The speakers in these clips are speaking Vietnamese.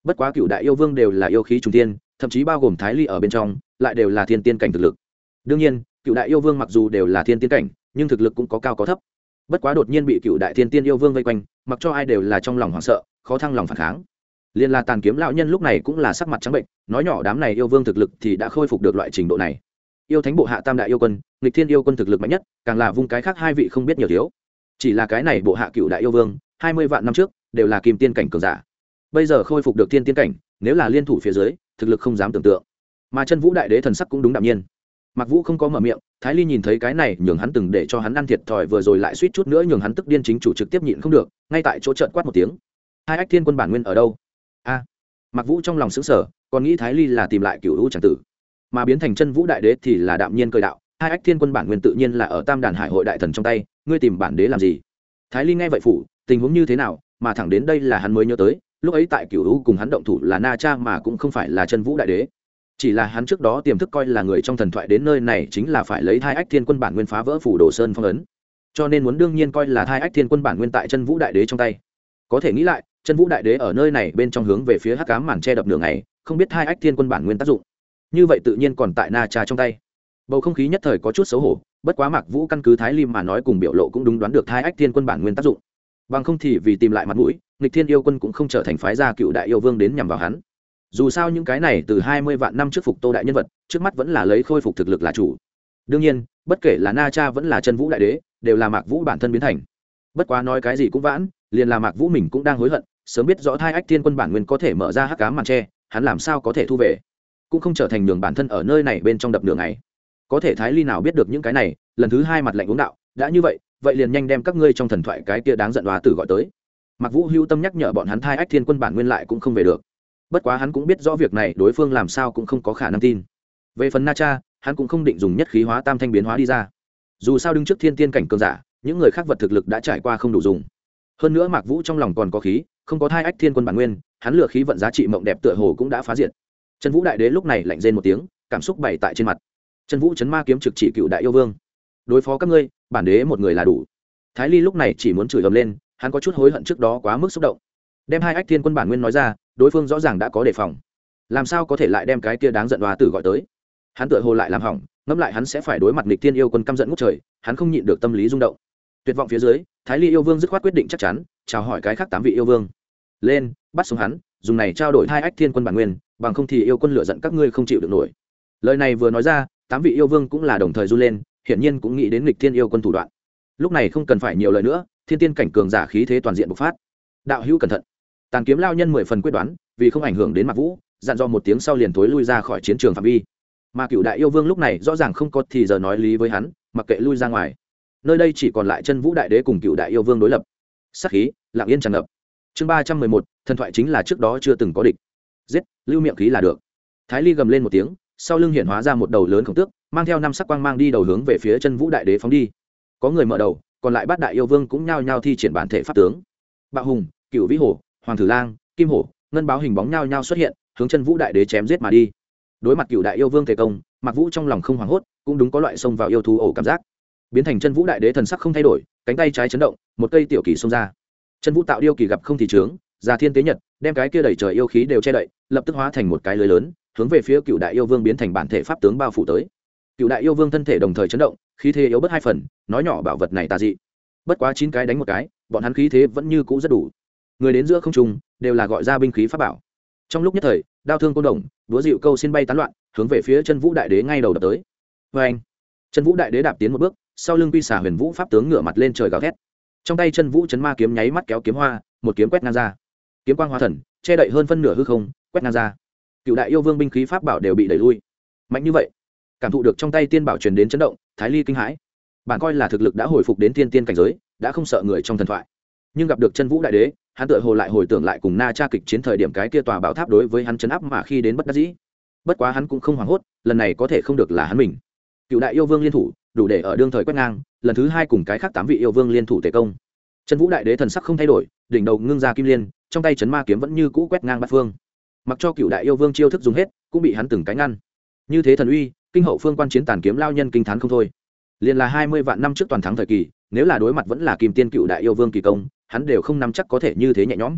bất quá cựu đại yêu vương đều là yêu khí trung tiên, thậm chí bao gồm Thái Ly ở bên trong lại đều là thiên tiên cảnh thực lực. Đương nhiên cựu đại yêu vương mặc dù đều là thiên tiên cảnh nhưng thực lực cũng có cao có thấp. Bất quá đột nhiên bị cựu đại thiên tiên yêu vương vây quanh, mặc cho ai đều là trong lòng hoảng sợ, khó thăng lòng phản kháng. Liên là Tàn Kiếm lão nhân lúc này cũng là sắc mặt trắng bệnh, nói nhỏ đám này yêu vương thực lực thì đã khôi phục được loại trình độ này. Yêu thánh bộ hạ tam đại yêu quân, nghịch thiên yêu quân thực lực mạnh nhất, càng là vung cái khác hai vị không biết nhiều thiếu. Chỉ là cái này bộ hạ cựu đại yêu vương 20 vạn năm trước đều là kim tiên cảnh cường giả, bây giờ khôi phục được thiên tiên cảnh, nếu là liên thủ phía dưới thực lực không dám tưởng tượng. Mà Chân Vũ đại đế thần sắc cũng đúng đạm nhiên. Mặc Vũ không có mở miệng, Thái Ly nhìn thấy cái này nhường hắn từng để cho hắn ăn thiệt thòi vừa rồi lại suýt chút nữa nhường hắn tức điên chính chủ trực tiếp nhịn không được, ngay tại chỗ trợn quát một tiếng. Hai ách thiên quân bản nguyên ở đâu? A. Mặc Vũ trong lòng sững sờ, còn nghĩ Thái Ly là tìm lại cựu hữu chẳng tử, mà biến thành Chân Vũ đại đế thì là đạm nhiên cười đạo, hai ách thiên quân bản nguyên tự nhiên là ở Tam Đàn Hải hội đại thần trong tay, ngươi tìm bản đế làm gì? Thái Ly nghe vậy phủ, tình huống như thế nào, mà thẳng đến đây là hắn mới nhớ tới, lúc ấy tại cựu hữu cùng hắn động thủ là Na Cha mà cũng không phải là Chân Vũ đại đế. Chỉ là hắn trước đó tiềm thức coi là người trong thần thoại đến nơi này chính là phải lấy Thai Ách Thiên Quân bản nguyên phá vỡ phủ Đồ Sơn phong ấn, cho nên muốn đương nhiên coi là Thai Ách Thiên Quân bản nguyên tại Chân Vũ đại đế trong tay. Có thể nghĩ lại, Chân Vũ đại đế ở nơi này bên trong hướng về phía hắc ám màn che đập nửa ngày, không biết Thai Ách Thiên Quân bản nguyên tác dụng, như vậy tự nhiên còn tại Na Cha trong tay. Bầu không khí nhất thời có chút xấu hổ, bất quá Mạc Vũ căn cứ Thái Lim mà nói cùng biểu lộ cũng đúng đoán được Thai Ách Thiên Quân bản nguyên tác dụng, bằng không thì vì tìm lại mặt mũi, nghịch thiên yêu quân cũng không trở thành phái gia cựu đại yêu vương đến nhằm vào hắn. Dù sao những cái này từ 20 vạn năm trước phục Tô đại nhân vật, trước mắt vẫn là lấy khôi phục thực lực là chủ. Đương nhiên, bất kể là Na Cha vẫn là Chân Vũ đại đế, đều là Mạc Vũ bản thân biến thành. Bất quá nói cái gì cũng vãn, liền là Mạc Vũ mình cũng đang hối hận, sớm biết rõ Thai Ách Thiên Quân bản nguyên có thể mở ra hắc ám màn che, hắn làm sao có thể thu về, cũng không trở thành nhường bản thân ở nơi này bên trong đập nửa ngày. Có thể Thái Ly nào biết được những cái này, lần thứ hai mặt lạnh uống đạo, đã như vậy, vậy liền nhanh đem các ngươi trong thần thoại cái kia đáng giận hóa tử gọi tới. Mạc Vũ hưu tâm nhắc nhở bọn hắn Thai Ách Thiên Quân bản nguyên lại cũng không về được. Bất quá hắn cũng biết rõ việc này đối phương làm sao cũng không có khả năng tin. Về phần Na Cha, hắn cũng không định dùng nhất khí hóa tam thanh biến hóa đi ra. Dù sao đứng trước thiên tiên cảnh cường giả, những người khác vật thực lực đã trải qua không đủ dùng. Hơn nữa Mạc Vũ trong lòng còn có khí, không có Thai Ách Thiên Quân bản nguyên, hắn lừa khí vận giá trị mộng đẹp tựa hồ cũng đã phá diệt. Chân Vũ đại đế lúc này lạnh rên một tiếng, cảm xúc bày tại trên mặt. Chân Vũ chấn ma kiếm trực chỉ cựu đại yêu vương. Đối phó các ngươi, bản đế một người là đủ. Thái Ly lúc này chỉ muốn chửi ầm lên, hắn có chút hối hận trước đó quá mức xúc động. Đem Hai Ách Thiên Quân bản nguyên nói ra, đối phương rõ ràng đã có đề phòng, làm sao có thể lại đem cái kia đáng giận đoá tử gọi tới. Hắn tựa hồ lại làm hỏng, ngẫm lại hắn sẽ phải đối mặt nghịch thiên yêu quân căm giận ngút trời, hắn không nhịn được tâm lý rung động. Tuyệt vọng phía dưới, Thái Ly yêu vương dứt khoát quyết định chắc chắn, chào hỏi cái khác 8 vị yêu vương. Lên, bắt xuống hắn, dùng này trao đổi Hai Ách Thiên Quân bản nguyên, bằng không thì yêu quân lựa giận các ngươi không chịu được nổi. Lời này vừa nói ra, 8 vị yêu vương cũng là đồng thời run lên, hiển nhiên cũng nghĩ đến nghịch thiên yêu quân thủ đoạn. Lúc này không cần phải nhiều lời nữa, thiên tiên cảnh cường giả khí thế toàn diện bộc phát. Đạo hữu cẩn thận. Tàn Kiếm lao nhân 10 phần quyết đoán, vì không ảnh hưởng đến Mạc Vũ, dặn dò một tiếng sau liền tối lui ra khỏi chiến trường phạm vi. Mà cựu đại yêu vương lúc này rõ ràng không có thì giờ nói lý với hắn, mặc kệ lui ra ngoài. Nơi đây chỉ còn lại Chân Vũ đại đế cùng cựu đại yêu vương đối lập. Sát khí lặng yên tràn ngập. Chương 311, thần thoại chính là trước đó chưa từng có địch. Giết, lưu miệng khí là được. Thái Ly gầm lên một tiếng, sau lưng hiện hóa ra một đầu lớn khổng tước, mang theo 5 sắc quang mang đi đầu hướng về phía Chân Vũ đại đế phóng đi. Có người mở đầu, còn lại 8 đại yêu vương cũng nhao nhao thi triển bản thể pháp tướng. Bạo Hùng, Cựu Vĩ Hổ, Hoàng Thử Lang, Kim Hổ, Ngân Báo hình bóng nhao nhao xuất hiện, hướng Chân Vũ đại đế chém giết mà đi. Đối mặt cựu đại yêu vương thể công, Mạc Vũ trong lòng không hoảng hốt, cũng đúng có loại xông vào yêu thú ổ cảm giác. Biến thành Chân Vũ đại đế thần sắc không thay đổi, cánh tay trái chấn động, một cây tiểu kỳ xông ra. Chân Vũ tạo điêu kỳ gặp không thì trướng, ra thiên tế nhật, đem cái kia đẩy trời yêu khí đều che đậy, lập tức hóa thành một cái lưới lớn, hướng về phía cựu đại yêu vương biến thành bản thể pháp tướng bao phủ tới. Cựu đại yêu vương thân thể đồng thời chấn động, khí thế yếu bớt 2 phần, nói nhỏ bảo vật này tà dị. Bất quá 9 cái đánh một cái, bọn hắn khí thế vẫn như cũ rất đủ. Người đến giữa không trung đều là gọi ra binh khí pháp bảo. Trong lúc nhất thời, đao thương côn đồng, đúa dịu câu xin bay tán loạn, hướng về phía Chân Vũ đại đế ngay đầu đập tới. Oeng! Chân Vũ đại đế đạp tiến một bước, sau lưng quy xả huyền vũ pháp tướng ngửa mặt lên trời gào thét. Trong tay Chân Vũ chấn ma kiếm nháy mắt kéo kiếm hoa, một kiếm quét ngang ra. Kiếm quang hóa thần, che đậy hơn phân nửa hư không, quét ngang ra. Cựu đại yêu vương binh khí pháp bảo đều bị đẩy lui. Mạnh như vậy, cảm thụ được trong tay tiên bảo truyền đến chấn động, Thái Ly kinh hãi. Bản coi là thực lực đã hồi phục đến tiên tiên cảnh giới, đã không sợ người trong thần thoại. Nhưng gặp được Chân Vũ đại đế, hắn tựa hồ lại hồi tưởng lại cùng Na Cha kịch chiến thời điểm cái kia tòa bảo tháp đối với hắn chấn áp mà khi đến bất đắc dĩ. Bất quá hắn cũng không hoảng hốt, lần này có thể không được là hắn mình. Cựu đại yêu vương liên thủ, đủ để ở đương thời quét ngang, lần thứ 2 cùng cái khác 8 vị yêu vương liên thủ tề công. Chân Vũ đại đế thần sắc không thay đổi, đỉnh đầu ngưng ra kim liên, trong tay chấn ma kiếm vẫn như cũ quét ngang bát phương. Mặc cho cựu đại yêu vương chiêu thức dùng hết, cũng bị hắn từng cái ngăn. Như thế thần uy, kinh hậu phương quan chiến Tàn Kiếm lao nhân kinh thán không thôi. Liên là 20 vạn năm trước toàn thắng thời kỳ, nếu là đối mặt vẫn là kim tiên cựu đại yêu vương kỳ công, hắn đều không nắm chắc có thể như thế nhẹ nhõm.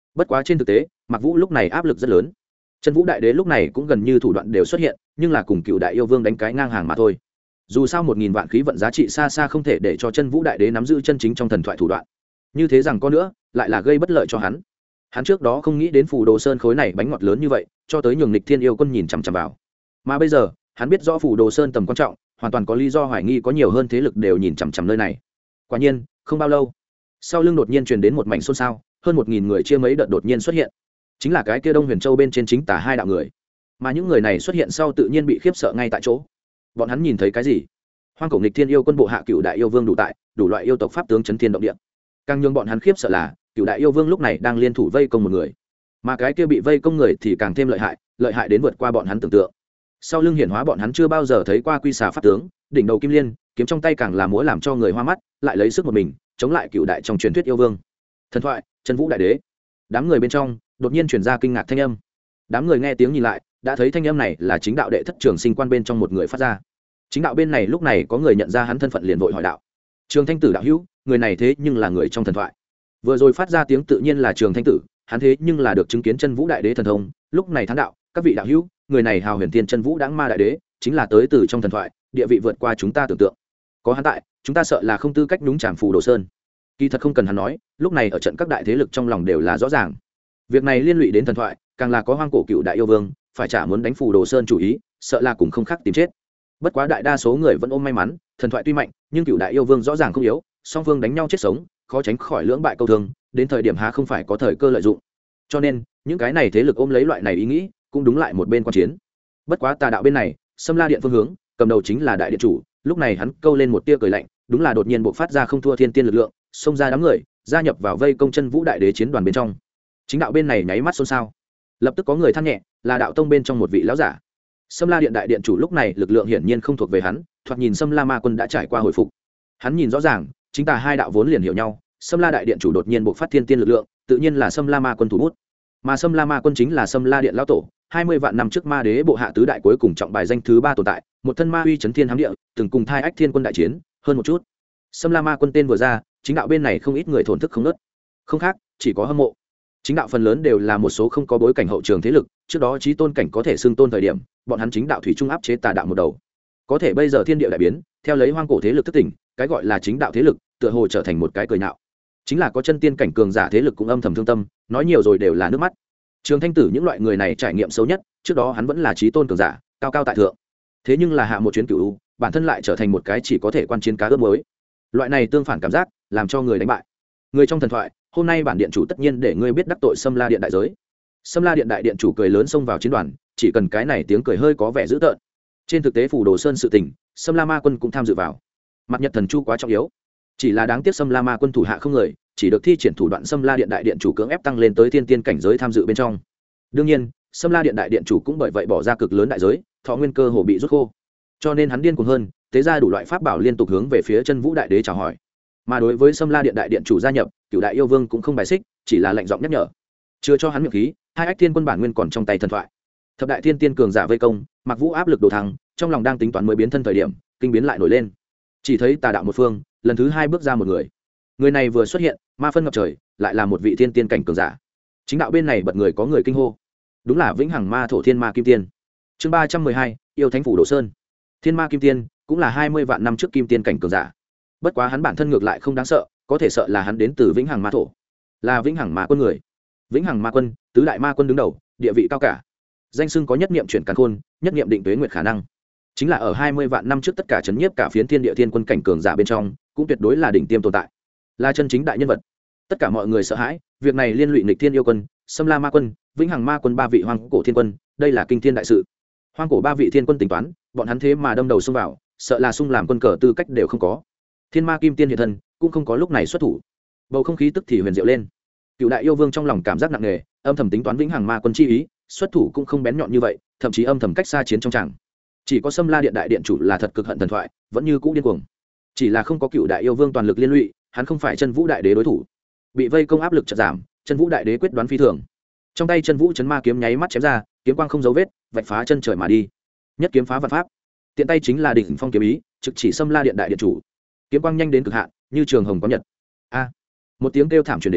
bất quá trên thực tế Mạc Vũ lúc này áp lực rất lớn. Chân Vũ Đại Đế lúc này cũng gần như thủ đoạn đều xuất hiện, nhưng là cùng Cựu Đại Yêu Vương đánh cái ngang hàng mà thôi. Dù sao 1000 vạn khí vận giá trị xa xa không thể để cho Chân Vũ Đại Đế nắm giữ chân chính trong thần thoại thủ đoạn. Như thế rằng có nữa, lại là gây bất lợi cho hắn. Hắn trước đó không nghĩ đến Phù Đồ Sơn khối này bánh ngọt lớn như vậy, cho tới nhường Lịch Thiên Yêu Quân nhìn chằm chằm vào. Mà bây giờ, hắn biết rõ Phù Đồ Sơn tầm quan trọng, hoàn toàn có lý do hoài nghi có nhiều hơn thế lực đều nhìn chằm chằm nơi này. Quả nhiên, không bao lâu, sau lưng đột nhiên truyền đến một mảnh xôn xao, hơn 1000 người chia mấy đợt đột nhiên xuất hiện. Chính là cái kia Đông Huyền Châu bên trên chính tà hai đạo người. Mà những người này xuất hiện sau tự nhiên bị khiếp sợ ngay tại chỗ. Bọn hắn nhìn thấy cái gì? Hoang cổ Nghịch Thiên Yêu Quân bộ hạ Cựu Đại Yêu Vương đủ tại, đủ loại yêu tộc pháp tướng chấn thiên động địa. Càng nhường bọn hắn khiếp sợ là, Cựu Đại Yêu Vương lúc này đang liên thủ vây công một người. Mà cái kia bị vây công người thì càng thêm lợi hại đến vượt qua bọn hắn tưởng tượng. Sau lưng hiển hóa bọn hắn chưa bao giờ thấy qua quy xà pháp tướng, đỉnh đầu kim liên, kiếm trong tay càng là múa làm cho người hoa mắt, lại lấy sức một mình chống lại Cựu Đại trong truyền thuyết yêu vương. Thần thoại, Chân Vũ Đại Đế. Đám người bên trong đột nhiên truyền ra kinh ngạc thanh âm. Đám người nghe tiếng nhìn lại, đã thấy thanh âm này là chính đạo đệ thất trường sinh quan bên trong một người phát ra. Chính đạo bên này lúc này có người nhận ra hắn thân phận liền vội hỏi đạo: Trường Thanh Tử đạo hữu, người này thế nhưng là người trong thần thoại. Vừa rồi phát ra tiếng tự nhiên là Trường Thanh Tử, hắn thế nhưng là được chứng kiến Chân Vũ Đại Đế thần thông, lúc này thán đạo: các vị đạo hữu, người này hào huyền tiên Chân Vũ Đãng Ma Đại Đế, chính là tới từ trong thần thoại, địa vị vượt qua chúng ta tưởng tượng. Có hắn tại, chúng ta sợ là không tư cách nhúng chàm Phù Đồ Sơn. Kỳ thật không cần hắn nói, lúc này ở trận các đại thế lực trong lòng đều là rõ ràng. Việc này liên lụy đến thần thoại, càng là có hoang cổ Cựu Đại Yêu Vương, phải trả muốn đánh Phù Đồ Sơn chủ ý, sợ là cũng không khác tìm chết. Bất quá đại đa số người vẫn ôm may mắn, thần thoại tuy mạnh, nhưng Cựu Đại Yêu Vương rõ ràng không yếu, song phương đánh nhau chết sống, khó tránh khỏi lưỡng bại câu thương, đến thời điểm há không phải có thời cơ lợi dụng. Cho nên, những cái này thế lực ôm lấy loại này ý nghĩ, cũng đúng lại một bên quan chiến. Bất quá tà đạo bên này, Sâm La Điện phương hướng, cầm đầu chính là đại điện chủ, lúc này hắn câu lên một tia cười lạnh, đúng là đột nhiên bộc phát ra không thua thiên tiên lực lượng, xông ra đám người, gia nhập vào vây công Chân Vũ Đại Đế chiến đoàn bên trong. Chính đạo bên này nháy mắt xôn xao, lập tức có người than nhẹ, là đạo tông bên trong một vị lão giả. Sâm La Điện đại điện chủ lúc này lực lượng hiển nhiên không thuộc về hắn, thoạt nhìn Sâm La Ma Quân đã trải qua hồi phục. Hắn nhìn rõ ràng, chính tà hai đạo vốn liền hiểu nhau, Sâm La đại điện chủ đột nhiên bộc phát thiên tiên lực lượng, tự nhiên là Sâm La Ma Quân thủ bút. Mà Sâm La Ma Quân chính là Sâm La Điện lão tổ, 20 vạn năm trước Ma Đế bộ hạ tứ đại cuối cùng trọng bài danh thứ 3 tồn tại, một thân ma uy chấn thiên hám địa, từng cùng Thai Ách Thiên Quân đại chiến, hơn một chút. Sâm La Ma Quân tên vừa ra, chính đạo bên này không ít người thổn thức không ngớt. Không khác, chỉ có hâm mộ. Chính đạo phần lớn đều là một số không có bối cảnh hậu trường thế lực, trước đó chí tôn cảnh có thể xưng tôn thời điểm, bọn hắn chính đạo thủy trung áp chế tà đạo một đầu. Có thể bây giờ thiên địa đại biến, theo lấy hoang cổ thế lực thức tỉnh, cái gọi là chính đạo thế lực, tựa hồ trở thành một cái cười nhạo. Chính là có chân tiên cảnh cường giả thế lực cũng âm thầm thương tâm, nói nhiều rồi đều là nước mắt. Trường Thanh Tử những loại người này trải nghiệm xấu nhất, trước đó hắn vẫn là chí tôn cường giả, cao cao tại thượng. Thế nhưng là hạ một chuyến cửu, bản thân lại trở thành một cái chỉ có thể quan chiến cá ướp mới. Loại này tương phản cảm giác, làm cho người đánh bại. Người trong thần thoại, hôm nay bản điện chủ tất nhiên để ngươi biết đắc tội Sâm La Điện đại giới. Sâm La Điện đại điện chủ cười lớn xông vào chiến đoàn, chỉ cần cái này tiếng cười hơi có vẻ dữ tợn. Trên thực tế Phù Đồ Sơn sự tình, Sâm La Ma Quân cũng tham dự vào. Mặt Nhật Thần Chu quá trọng yếu, chỉ là đáng tiếc Sâm La Ma Quân thủ hạ không người, chỉ được thi triển thủ đoạn Sâm La Điện đại điện chủ cưỡng ép tăng lên tới thiên tiên cảnh giới tham dự bên trong. Đương nhiên, Sâm La Điện đại điện chủ cũng bởi vậy bỏ ra cực lớn đại giới, thọ nguyên cơ hồ bị rút khô. Cho nên hắn điên cuồng hơn, tế ra đủ loại pháp bảo liên tục hướng về phía Chân Vũ Đại Đế chào hỏi. Mà đối với Sâm La Điện đại điện chủ gia nhập, Cửu Đại Yêu Vương cũng không bài xích, chỉ là lạnh giọng nhắc nhở, chưa cho hắn miệng khí. Hai Ách Thiên Quân bản nguyên còn trong tay thần thoại, thập đại thiên tiên cường giả vây công, Mặc Vũ áp lực đổ thắng, trong lòng đang tính toán mới biến thân thời điểm, kinh biến lại nổi lên. Chỉ thấy tà đạo một phương, lần thứ 2 bước ra một người. Người này vừa xuất hiện, ma phân ngập trời, lại là một vị thiên tiên cảnh cường giả. Chính đạo bên này bật người có người kinh hô, đúng là Vĩnh Hằng Ma Thổ Thiên Ma Kim Tiên. Chương 312, yêu thánh phủ Đồ Sơn. Thiên Ma Kim Tiên cũng là 20 vạn năm trước kim tiên cảnh cường giả. Bất quá hắn bản thân ngược lại không đáng sợ, có thể sợ là hắn đến từ Vĩnh Hằng Ma Thổ, là Vĩnh Hằng Ma Quân người. Vĩnh Hằng Ma Quân, tứ đại ma quân đứng đầu, địa vị cao cả. Danh xưng có nhất niệm chuyển càn khôn, nhất niệm định tuế nguyệt khả năng. Chính là ở 20 vạn năm trước tất cả chấn nhiếp cả phiến thiên địa thiên quân cảnh cường giả bên trong, cũng tuyệt đối là đỉnh tiêm tồn tại. Là chân chính đại nhân vật. Tất cả mọi người sợ hãi, việc này liên lụy Nghịch Thiên Yêu Quân, Sâm La Ma Quân, Vĩnh Hằng Ma Quân ba vị hoang cổ thiên quân, đây là kinh thiên đại sự. Hoang cổ ba vị thiên quân tính toán, bọn hắn thế mà đâm đầu xông vào, sợ là xung làm quân cờ tư cách đều không có. Thiên Ma Kim Tiên hiện thân, cũng không có lúc này xuất thủ. Bầu không khí tức thì huyền diệu lên. Cựu Đại Yêu Vương trong lòng cảm giác nặng nề, âm thầm tính toán Vĩnh Hằng Ma Quân chi ý, xuất thủ cũng không bén nhọn như vậy, thậm chí âm thầm cách xa chiến trong tràng. Chỉ có Sâm La Điện đại điện chủ là thật cực hận thần thoại, vẫn như cũ điên cuồng. Chỉ là không có Cựu Đại Yêu Vương toàn lực liên lụy, hắn không phải Chân Vũ Đại Đế đối thủ. Bị vây công áp lực chợt giảm, Chân Vũ Đại Đế quyết đoán phi thường. Trong tay Chân Vũ Chấn Ma kiếm nháy mắt chém ra, kiếm quang không dấu vết, vạch phá chân trời mà đi. Nhất kiếm phá vạn pháp. Tiện tay chính là đỉnh phong kiếm ý, trực chỉ Sâm La Điện đại điện chủ. Kiếm quang nhanh đến cực hạn, như trường hồng có nhật. A! Một tiếng kêu thảm truyền đến,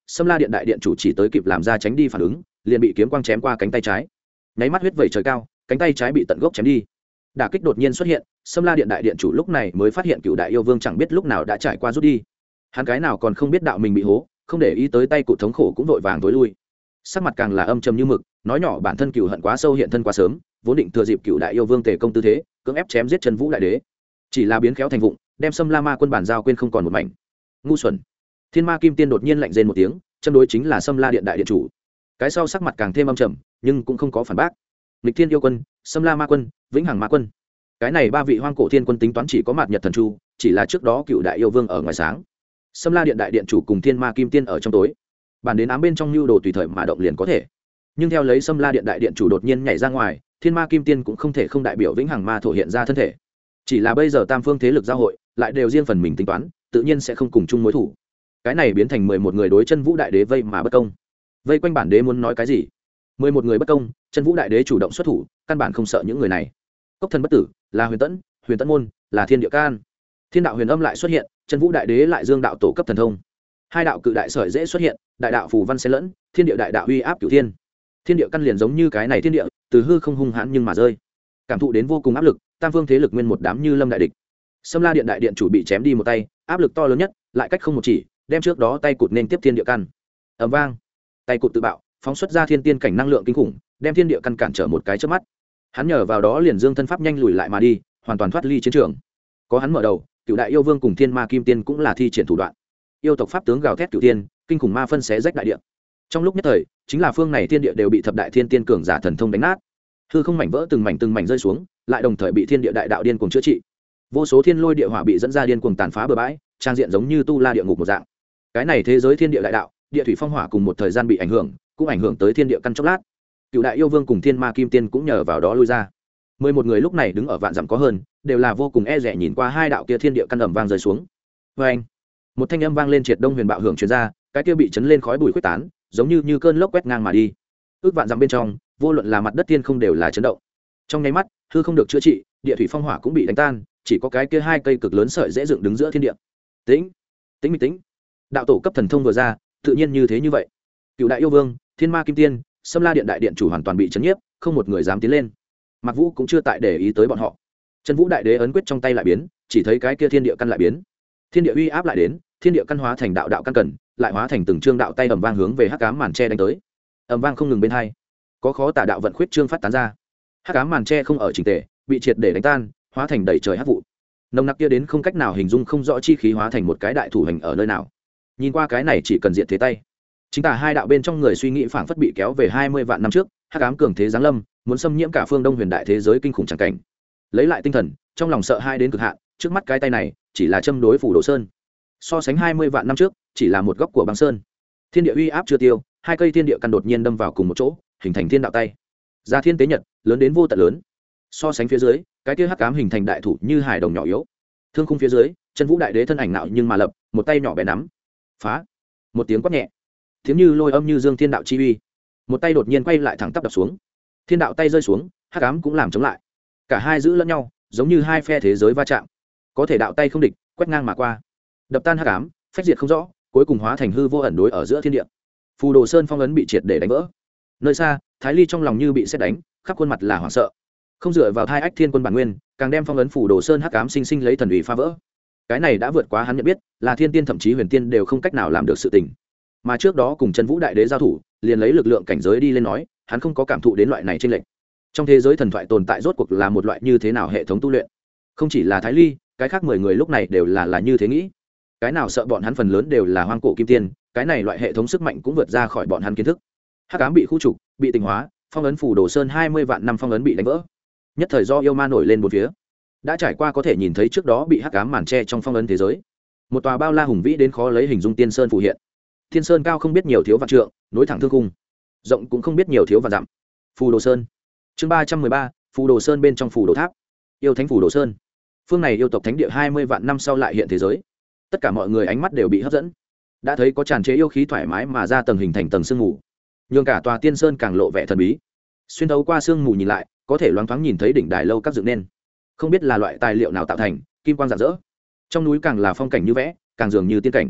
Sâm La Điện đại điện chủ chỉ tới kịp làm ra tránh đi phản ứng, liền bị kiếm quang chém qua cánh tay trái. Nháy mắt huyết vẩy trời cao, cánh tay trái bị tận gốc chém đi. Đả kích đột nhiên xuất hiện, Sâm La Điện đại điện chủ lúc này mới phát hiện Cựu Đại Yêu Vương chẳng biết lúc nào đã trải qua rút đi. Hắn cái nào còn không biết đạo mình bị hố, không để ý tới tay cụ thống khổ cũng vội vàng tối lui. Sắc mặt càng là âm trầm như mực, nói nhỏ bản thân cựu hận quá sâu hiện thân quá sớm, vốn định thừa dịp Cựu Đại Yêu Vương tề công tư thế, cưỡng ép chém giết Trần Vũ đại đế. Chỉ là biến khéo thành vụng, đem Sâm La Ma quân bản giao quên không còn một mảnh. Ngu xuẩn. Thiên Ma Kim Tiên đột nhiên lạnh rên một tiếng, châm đối chính là Sâm La Điện đại điện chủ. Cái sau sắc mặt càng thêm âm trầm, nhưng cũng không có phản bác. Lịch Thiên Yêu Quân, Sâm La Ma Quân, Vĩnh Hằng Ma Quân. Cái này ba vị Hoang Cổ Thiên Quân tính toán chỉ có Mạt Nhật Thần Chu, chỉ là trước đó Cựu Đại Yêu Vương ở ngoài sáng, Sâm La Điện đại điện chủ cùng Thiên Ma Kim Tiên ở trong tối. Bản đến ám bên trong nhu đồ tùy thời mà động liền có thể. Nhưng theo lấy Sâm La Điện đại điện chủ đột nhiên nhảy ra ngoài, Thiên Ma Kim Tiên cũng không thể không đại biểu Vĩnh Hằng Ma thổ hiện ra thân thể. Chỉ là bây giờ tam phương thế lực giao hội, lại đều riêng phần mình tính toán, tự nhiên sẽ không cùng chung mối thủ. Cái này biến thành 11 người đối Chân Vũ đại đế vây mà bất công. Vây quanh bản đế muốn nói cái gì? 11 người bất công, Chân Vũ đại đế chủ động xuất thủ, căn bản không sợ những người này. Cốc thần bất tử, là Huyền Tẫn môn, là Thiên Địa Can. Thiên đạo huyền âm lại xuất hiện, Chân Vũ đại đế lại dương đạo tổ cấp thần thông. Hai đạo cự đại sợi dễ xuất hiện, đại đạo phù văn xen lẫn, thiên địa đại đạo uy áp cửu thiên. Thiên địa căn liền giống như cái này thiên địa, từ hư không hung hãn nhưng mà rơi. Cảm thụ đến vô cùng áp lực, tam phương thế lực nguyên một đám như lâm đại địch. Sâm La Điện đại điện chủ bị chém đi một tay, áp lực to lớn nhất, lại cách không một chỉ, đem trước đó tay cụt nên tiếp thiên địa căn. Ầm vang, tay cụt tự bạo, phóng xuất ra thiên tiên cảnh năng lượng kinh khủng, đem thiên địa căn cản trở một cái chớp mắt. Hắn nhờ vào đó liền dương thân pháp nhanh lùi lại mà đi, hoàn toàn thoát ly chiến trường. Có hắn mở đầu, Cựu Đại Yêu Vương cùng Thiên Ma Kim Tiên cũng là thi triển thủ đoạn. Yêu tộc pháp tướng gào thét cửu tiên, kinh khủng ma phân xé rách đại địa. Trong lúc nhất thời, chính là phương này thiên địa đều bị thập đại thiên tiên cường giả thần thông đánh nát. Hư không mảnh vỡ từng mảnh rơi xuống, lại đồng thời bị thiên địa đại đạo điên cuồng chữa trị. Vô số thiên lôi địa hỏa bị dẫn ra điên cuồng tàn phá bừa bãi, trang diện giống như tu la địa ngục một dạng. Cái này thế giới thiên địa đại đạo, địa thủy phong hỏa cùng một thời gian bị ảnh hưởng, cũng ảnh hưởng tới thiên địa căn chốc lát. Cựu Đại Yêu Vương cùng Thiên Ma Kim Tiên cũng nhờ vào đó lui ra. 11 người lúc này đứng ở vạn dặm có hơn, đều là vô cùng e dè nhìn qua hai đạo kia thiên địa căn ầm vang rơi xuống. Oeng! Một thanh âm vang lên triệt đông huyền bạo hưởng truyền ra, cái kia bị chấn lên khói bụi khuếch tán, giống như cơn lốc quét ngang mà đi. Ước vạn dặm bên trong, vô luận là mặt đất tiên không đều là chấn động. Trong nháy mắt, hư không được chữa trị, địa thủy phong hỏa cũng bị đánh tan, chỉ có cái kia hai cây cực lớn sợi dễ dựng đứng giữa thiên địa. Tĩnh, tĩnh. Đạo tổ cấp thần thông vừa ra, tự nhiên như thế như vậy. Cựu Đại Yêu Vương, Thiên Ma Kim Tiên, Sâm La Điện đại điện chủ hoàn toàn bị chấn nhiếp, không một người dám tiến lên. Mạc Vũ cũng chưa tại để ý tới bọn họ. Chân Vũ đại đế ấn quyết trong tay lại biến, chỉ thấy cái kia thiên địa căn lại biến. Thiên địa uy áp lại đến, thiên địa căn hóa thành đạo đạo căn cần, lại hóa thành từng trương đạo tay ầm vang hướng về hắc ám màn che đánh tới. Ầm vang không ngừng bên hai, có khó tả đạo vận khuyết trương phát tán ra. Hắc ám màn che không ở chỉnh tề, bị triệt để đánh tan, hóa thành đầy trời hắc vụ. Nồng nặc kia đến không cách nào hình dung không rõ chi khí hóa thành một cái đại thủ hình ở nơi nào. Nhìn qua cái này chỉ cần diện thế tay. Chính tả hai đạo bên trong người suy nghĩ phảng phất bị kéo về 20 vạn năm trước, hắc ám cường thế giáng lâm, muốn xâm nhiễm cả phương Đông huyền đại thế giới kinh khủng chẳng cảnh. Lấy lại tinh thần, trong lòng sợ hai đến cực hạn, trước mắt cái tay này chỉ là châm đối phủ Đồ Sơn. So sánh 20 vạn năm trước, chỉ là một góc của băng sơn. Thiên địa uy áp chưa tiêu, hai cây thiên địa căn đột nhiên đâm vào cùng một chỗ, hình thành thiên đạo tay. Ra thiên tế nhật, lớn đến vô tận lớn. So sánh phía dưới, cái kia hắc ám hình thành đại thủ như hải đồng nhỏ yếu. Thương khung phía dưới, Chân Vũ đại đế thân ảnh nạo nhưng mà lập, một tay nhỏ bé nắm. Phá! Một tiếng quát nhẹ. Tiếng như lôi âm như dương thiên đạo chi uy. Một tay đột nhiên quay lại thẳng tắp đập xuống. Thiên đạo tay rơi xuống, hắc ám cũng làm chống lại. Cả hai giữ lẫn nhau, giống như hai phe thế giới va chạm. Có thể đạo tay không địch, quét ngang mà qua. Đập tan hắc ám, phách diệt không rõ, cuối cùng hóa thành hư vô ẩn đối ở giữa thiên địa. Phù Đồ Sơn phong ấn bị triệt để đánh vỡ. Nơi xa, Thái Ly trong lòng như bị sét đánh, khắp khuôn mặt là hoảng sợ. Không dựa vào Thai Ách Thiên Quân bản nguyên, càng đem phong ấn Phù Đồ Sơn hắc ám sinh sinh lấy thần uy phá vỡ. Cái này đã vượt quá hắn nhận biết, là thiên tiên thậm chí huyền tiên đều không cách nào làm được sự tình. Mà trước đó cùng Chân Vũ đại đế giao thủ, liền lấy lực lượng cảnh giới đi lên nói, hắn không có cảm thụ đến loại này chênh lệch. Trong thế giới thần thoại tồn tại rốt cuộc là một loại như thế nào hệ thống tu luyện? Không chỉ là Thái Ly, cái khác 10 người lúc này đều là như thế nghĩ. Cái nào sợ bọn hắn phần lớn đều là hoang cổ kim tiên, cái này loại hệ thống sức mạnh cũng vượt ra khỏi bọn hắn kiến thức. Hắc ám bị khu trục, bị tình hóa, phong ấn Phù Đồ Sơn 20 vạn năm phong ấn bị đánh vỡ. Nhất thời do yêu ma nổi lên một phía. Đã trải qua có thể nhìn thấy trước đó bị hắc ám màn che trong phong ấn thế giới. Một tòa bao la hùng vĩ đến khó lấy hình dung tiên sơn phù hiện. Thiên sơn cao không biết nhiều thiếu vạn trượng, nối thẳng thương cung. Rộng cũng không biết nhiều thiếu vạn dặm. Phù Đồ Sơn. Chương 313, Phù Đồ Sơn bên trong Phù Đồ Tháp. Yêu thánh Phù Đồ Sơn. Phương này yêu tộc thánh địa 20 vạn năm sau lại hiện thế giới. Tất cả mọi người ánh mắt đều bị hấp dẫn. Đã thấy có tràn chế yêu khí thoải mái mà ra tầng hình thành tầng sương mù. Nhưng cả tòa tiên sơn càng lộ vẻ thần bí. Xuyên thấu qua sương mù nhìn lại, có thể loáng thoáng nhìn thấy đỉnh đài lâu các dựng nên. Không biết là loại tài liệu nào tạo thành, kim quang rạng rỡ. Trong núi càng là phong cảnh như vẽ, càng dường như tiên cảnh.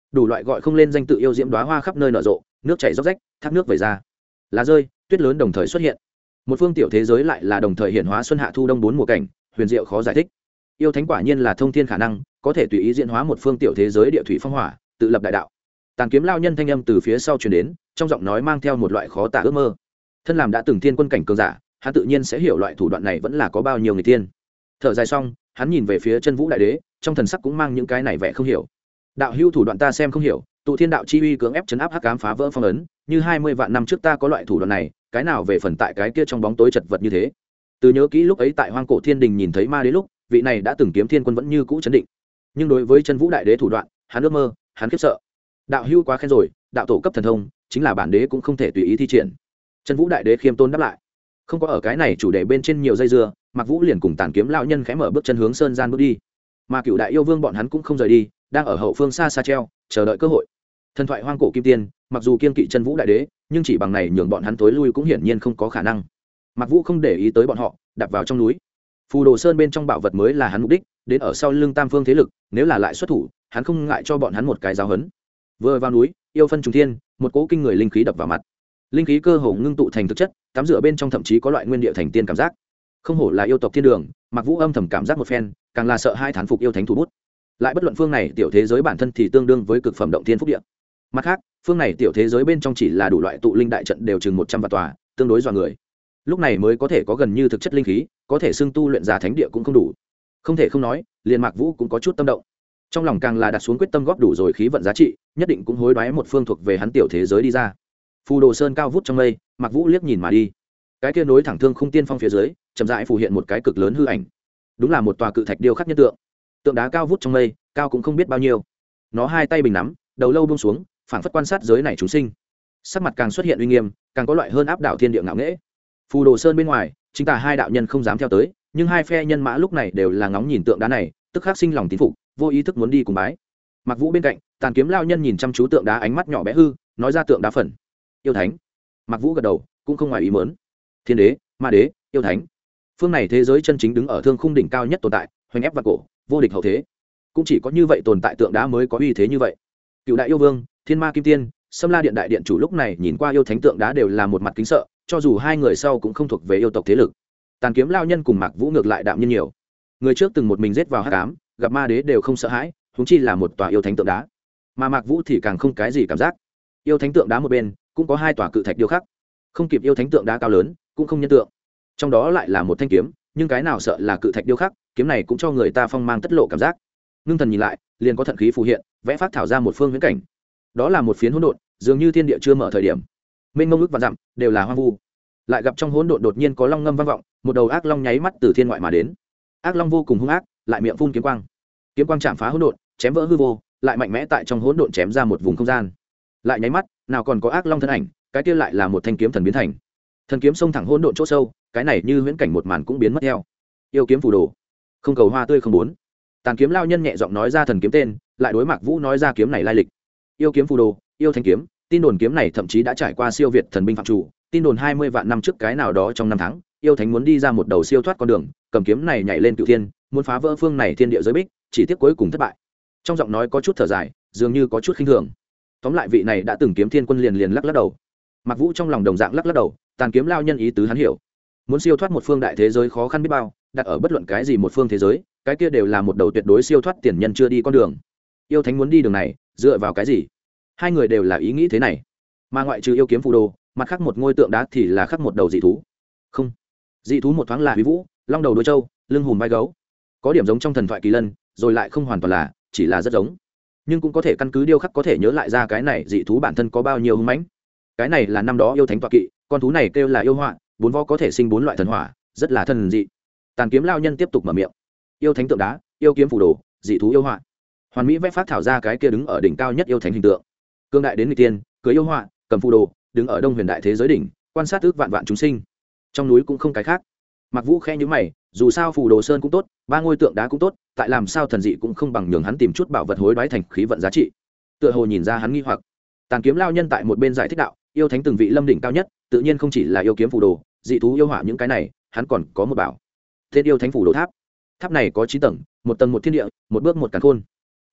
đủ loại gọi không lên danh tự yêu diễm đóa hoa khắp nơi nở rộ, nước chảy róc rách, thác nước vẩy ra, lá rơi tuyết lớn đồng thời xuất hiện. Một phương tiểu thế giới lại là đồng thời hiện hóa xuân hạ thu đông bốn mùa cảnh, huyền diệu khó giải thích. Yêu thánh quả nhiên là thông thiên khả năng, có thể tùy ý diễn hóa một phương tiểu thế giới địa thủy phong hỏa, tự lập đại đạo. Tàn kiếm lao nhân thanh âm từ phía sau truyền đến, trong giọng nói mang theo một loại khó tả ước mơ. Thân làm đã từng thiên quân cảnh cường giả, hắn tự nhiên sẽ hiểu loại thủ đoạn này vẫn là có bao nhiêu người tiên. Thở dài xong, hắn nhìn về phía Chân Vũ Đại Đế, trong thần sắc cũng mang những cái này vẻ không hiểu. Đạo hữu thủ đoạn ta xem không hiểu, tụ thiên đạo chi uy cưỡng ép chấn áp hắc ám phá vỡ phong ấn, như 20 vạn năm trước ta có loại thủ đoạn này, cái nào về phần tại cái kia trong bóng tối chật vật như thế. Từ nhớ kỹ lúc ấy tại Hoang Cổ Thiên Đình nhìn thấy ma đế lúc, vị này đã từng kiếm thiên quân vẫn như cũ chấn định. Nhưng đối với Chân Vũ Đại Đế thủ đoạn, hắn ước mơ, hắn khiếp sợ. Đạo hữu quá khen rồi, đạo tổ cấp thần thông, chính là bản đế cũng không thể tùy ý thi triển. Chân Vũ Đại Đế khiêm tôn đáp lại. Không có ở cái này chủ đề bên trên nhiều dây dưa, Mạc Vũ liền cùng Tàn Kiếm lão nhân khẽ mở bước chân hướng sơn gian bước đi. Mà Cựu Đại yêu vương bọn hắn cũng không rời đi, đang ở hậu phương xa xa treo, chờ đợi cơ hội. Thần thoại hoang cổ kim tiên, mặc dù kiên kỵ Chân Vũ Đại Đế, nhưng chỉ bằng này nhường bọn hắn tối lui cũng hiển nhiên không có khả năng. Mạc Vũ không để ý tới bọn họ, đạp vào trong núi. Phù Đồ Sơn bên trong bảo vật mới là hắn mục đích, đến ở sau lưng Tam Phương thế lực, nếu là lại xuất thủ, hắn không ngại cho bọn hắn một cái giáo huấn. Vừa vào núi, yêu phân trùng thiên, một cỗ kinh người linh khí đập vào mặt. Linh khí cơ hồ ngưng tụ thành thực chất, tắm rửa bên trong thậm chí có loại nguyên địa thành tiên cảm giác. Không hổ là yêu tộc thiên đường, Mạc Vũ âm thầm cảm giác một phen, càng là sợ hai thán phục yêu thánh thủ bút. Lại bất luận phương này tiểu thế giới bản thân thì tương đương với cực phẩm động thiên phúc địa. Mặt khác, phương này tiểu thế giới bên trong chỉ là đủ loại tụ linh đại trận đều chừng 100 vạn tòa, tương đối dọa người. Lúc này mới có thể có gần như thực chất linh khí, có thể xưng tu luyện giả thánh địa cũng không đủ. Không thể không nói, liền Mạc Vũ cũng có chút tâm động. Trong lòng càng là đặt xuống quyết tâm góp đủ rồi khí vận giá trị, nhất định cũng hối đoái một phương thuộc về hắn tiểu thế giới đi ra. Phù Đồ Sơn cao vút trong mây, Mạc Vũ liếc nhìn mà đi. Cái kia nối thẳng thương khung tiên phong phía dưới, chậm rãi phù hiện một cái cực lớn hư ảnh. Đúng là một tòa cự thạch điêu khắc nhân tượng. Tượng đá cao vút trong mây, cao cũng không biết bao nhiêu. Nó hai tay bình nắm, đầu lâu buông xuống, phảng phất quan sát giới này chúng sinh. Sắc mặt càng xuất hiện uy nghiêm, càng có loại hơn áp đảo thiên địa ngạo nghễ. Phù Đồ Sơn bên ngoài, chính tà hai đạo nhân không dám theo tới, nhưng hai phe nhân mã lúc này đều là ngóng nhìn tượng đá này, tức khắc sinh lòng tín phục, vô ý thức muốn đi cùng bái. Mạc Vũ bên cạnh, Tàn Kiếm lao nhân nhìn chăm chú tượng đá, ánh mắt nhỏ bé hư, nói ra tượng đá phần. Yêu thánh. Mạc Vũ gật đầu, cũng không ngoài ý muốn. Thiên đế, ma đế, yêu thánh. Phương này thế giới chân chính đứng ở thương khung đỉnh cao nhất tồn tại, hoành ép vạn cổ, vô địch hậu thế. Cũng chỉ có như vậy tồn tại tượng đá mới có uy thế như vậy. Cựu đại yêu vương, Thiên Ma Kim Tiên, Sâm La Điện đại điện chủ lúc này nhìn qua yêu thánh tượng đá đều là một mặt kính sợ, cho dù hai người sau cũng không thuộc về yêu tộc thế lực. Tàn Kiếm lao nhân cùng Mạc Vũ ngược lại đạm nhiên nhiều. Người trước từng một mình giết vào hắc ám, gặp ma đế đều không sợ hãi, huống chi là một tòa yêu thánh tượng đá. Mà Mạc Vũ thì càng không cái gì cảm giác. Yêu thánh tượng đá một bên cũng có hai tòa cự thạch điêu khắc, không kịp yêu thánh tượng đá cao lớn, cũng không nhân tượng. Trong đó lại là một thanh kiếm, nhưng cái nào sợ là cự thạch điêu khắc, kiếm này cũng cho người ta phong mang tất lộ cảm giác. Ngưng thần nhìn lại, liền có thận khí phù hiện, vẽ phác thảo ra một phương huyễn cảnh. Đó là một phiến hỗn độn, dường như thiên địa chưa mở thời điểm. Mênh mông ức vạn dặm, đều là hoang vu. Lại gặp trong hỗn độn đột nhiên có long ngâm vang vọng, một đầu ác long nháy mắt từ thiên ngoại mà đến. Ác long vô cùng hung ác, lại miệng phun kiếm quang. Kiếm quang chạm phá hỗn độn, chém vỡ hư vô, lại mạnh mẽ tại trong hỗn độn chém ra một vùng không gian. Lại nháy mắt, nào còn có ác long thân ảnh, cái kia lại là một thanh kiếm thần biến thành. Thần kiếm xông thẳng hỗn độn chỗ sâu, cái này như huyễn cảnh một màn cũng biến mất theo. Yêu kiếm phù đồ, không cầu hoa tươi không muốn. Tàn Kiếm lao nhân nhẹ giọng nói ra thần kiếm tên, lại đối Mạc Vũ nói ra kiếm này lai lịch. Yêu kiếm phù đồ, yêu thanh kiếm, tin đồn kiếm này thậm chí đã trải qua siêu việt thần binh phạm chủ, tin đồn 20 vạn năm trước cái nào đó trong năm tháng, yêu thánh muốn đi ra một đầu siêu thoát con đường, cầm kiếm này nhảy lên cửu thiên, muốn phá vỡ phương này thiên địa giới bích, chỉ tiếc cuối cùng thất bại. Trong giọng nói có chút thở dài, dường như có chút khinh thường. Tóm lại vị này đã từng kiếm thiên quân liền lắc lắc đầu. Mạc Vũ trong lòng đồng dạng lắc lắc đầu, Tàn Kiếm lao nhân ý tứ hắn hiểu. Muốn siêu thoát một phương đại thế giới khó khăn biết bao, đặt ở bất luận cái gì một phương thế giới, cái kia đều là một đầu tuyệt đối siêu thoát tiền nhân chưa đi con đường. Yêu thánh muốn đi đường này, dựa vào cái gì? Hai người đều là ý nghĩ thế này. Mà ngoại trừ yêu kiếm phù đồ, mặt khác một ngôi tượng đá thì là khắc một đầu dị thú. Không, dị thú một thoáng là Huy Vũ, long đầu đuôi trâu, lưng hùm vai gấu. Có điểm giống trong thần thoại kỳ lân, rồi lại không hoàn toàn là, chỉ là rất giống. Nhưng cũng có thể căn cứ điêu khắc có thể nhớ lại ra cái này dị thú bản thân có bao nhiêu hung mãnh. Cái này là năm đó yêu thánh tọa kỵ, con thú này kêu là yêu họa, bốn vó có thể sinh bốn loại thần hỏa, rất là thần dị. Tàn Kiếm lao nhân tiếp tục mở miệng. Yêu thánh tượng đá, yêu kiếm phù đồ, dị thú yêu họa. Hoàn mỹ vẽ phát thảo ra cái kia đứng ở đỉnh cao nhất yêu thánh hình tượng. Cương đại đến người tiên, cưới yêu họa, cầm phù đồ, đứng ở Đông Huyền đại thế giới đỉnh, quan sát ước vạn vạn chúng sinh. Trong núi cũng không cái khác. Mạc Vũ khẽ nhíu mày, dù sao Phù Đồ Sơn cũng tốt, ba ngôi tượng đá cũng tốt, tại làm sao thần dị cũng không bằng nhường hắn tìm chút bảo vật hối đoái thành khí vận giá trị. Tựa hồ nhìn ra hắn nghi hoặc. Tàn Kiếm lao nhân tại một bên giải thích đạo, yêu thánh từng vị lâm đỉnh cao nhất, tự nhiên không chỉ là yêu kiếm phù đồ, dị thú yêu hỏa những cái này, hắn còn có một bảo. Tên yêu thánh phù đồ tháp. Tháp này có 9 tầng, một tầng một thiên địa, một bước một càn khôn.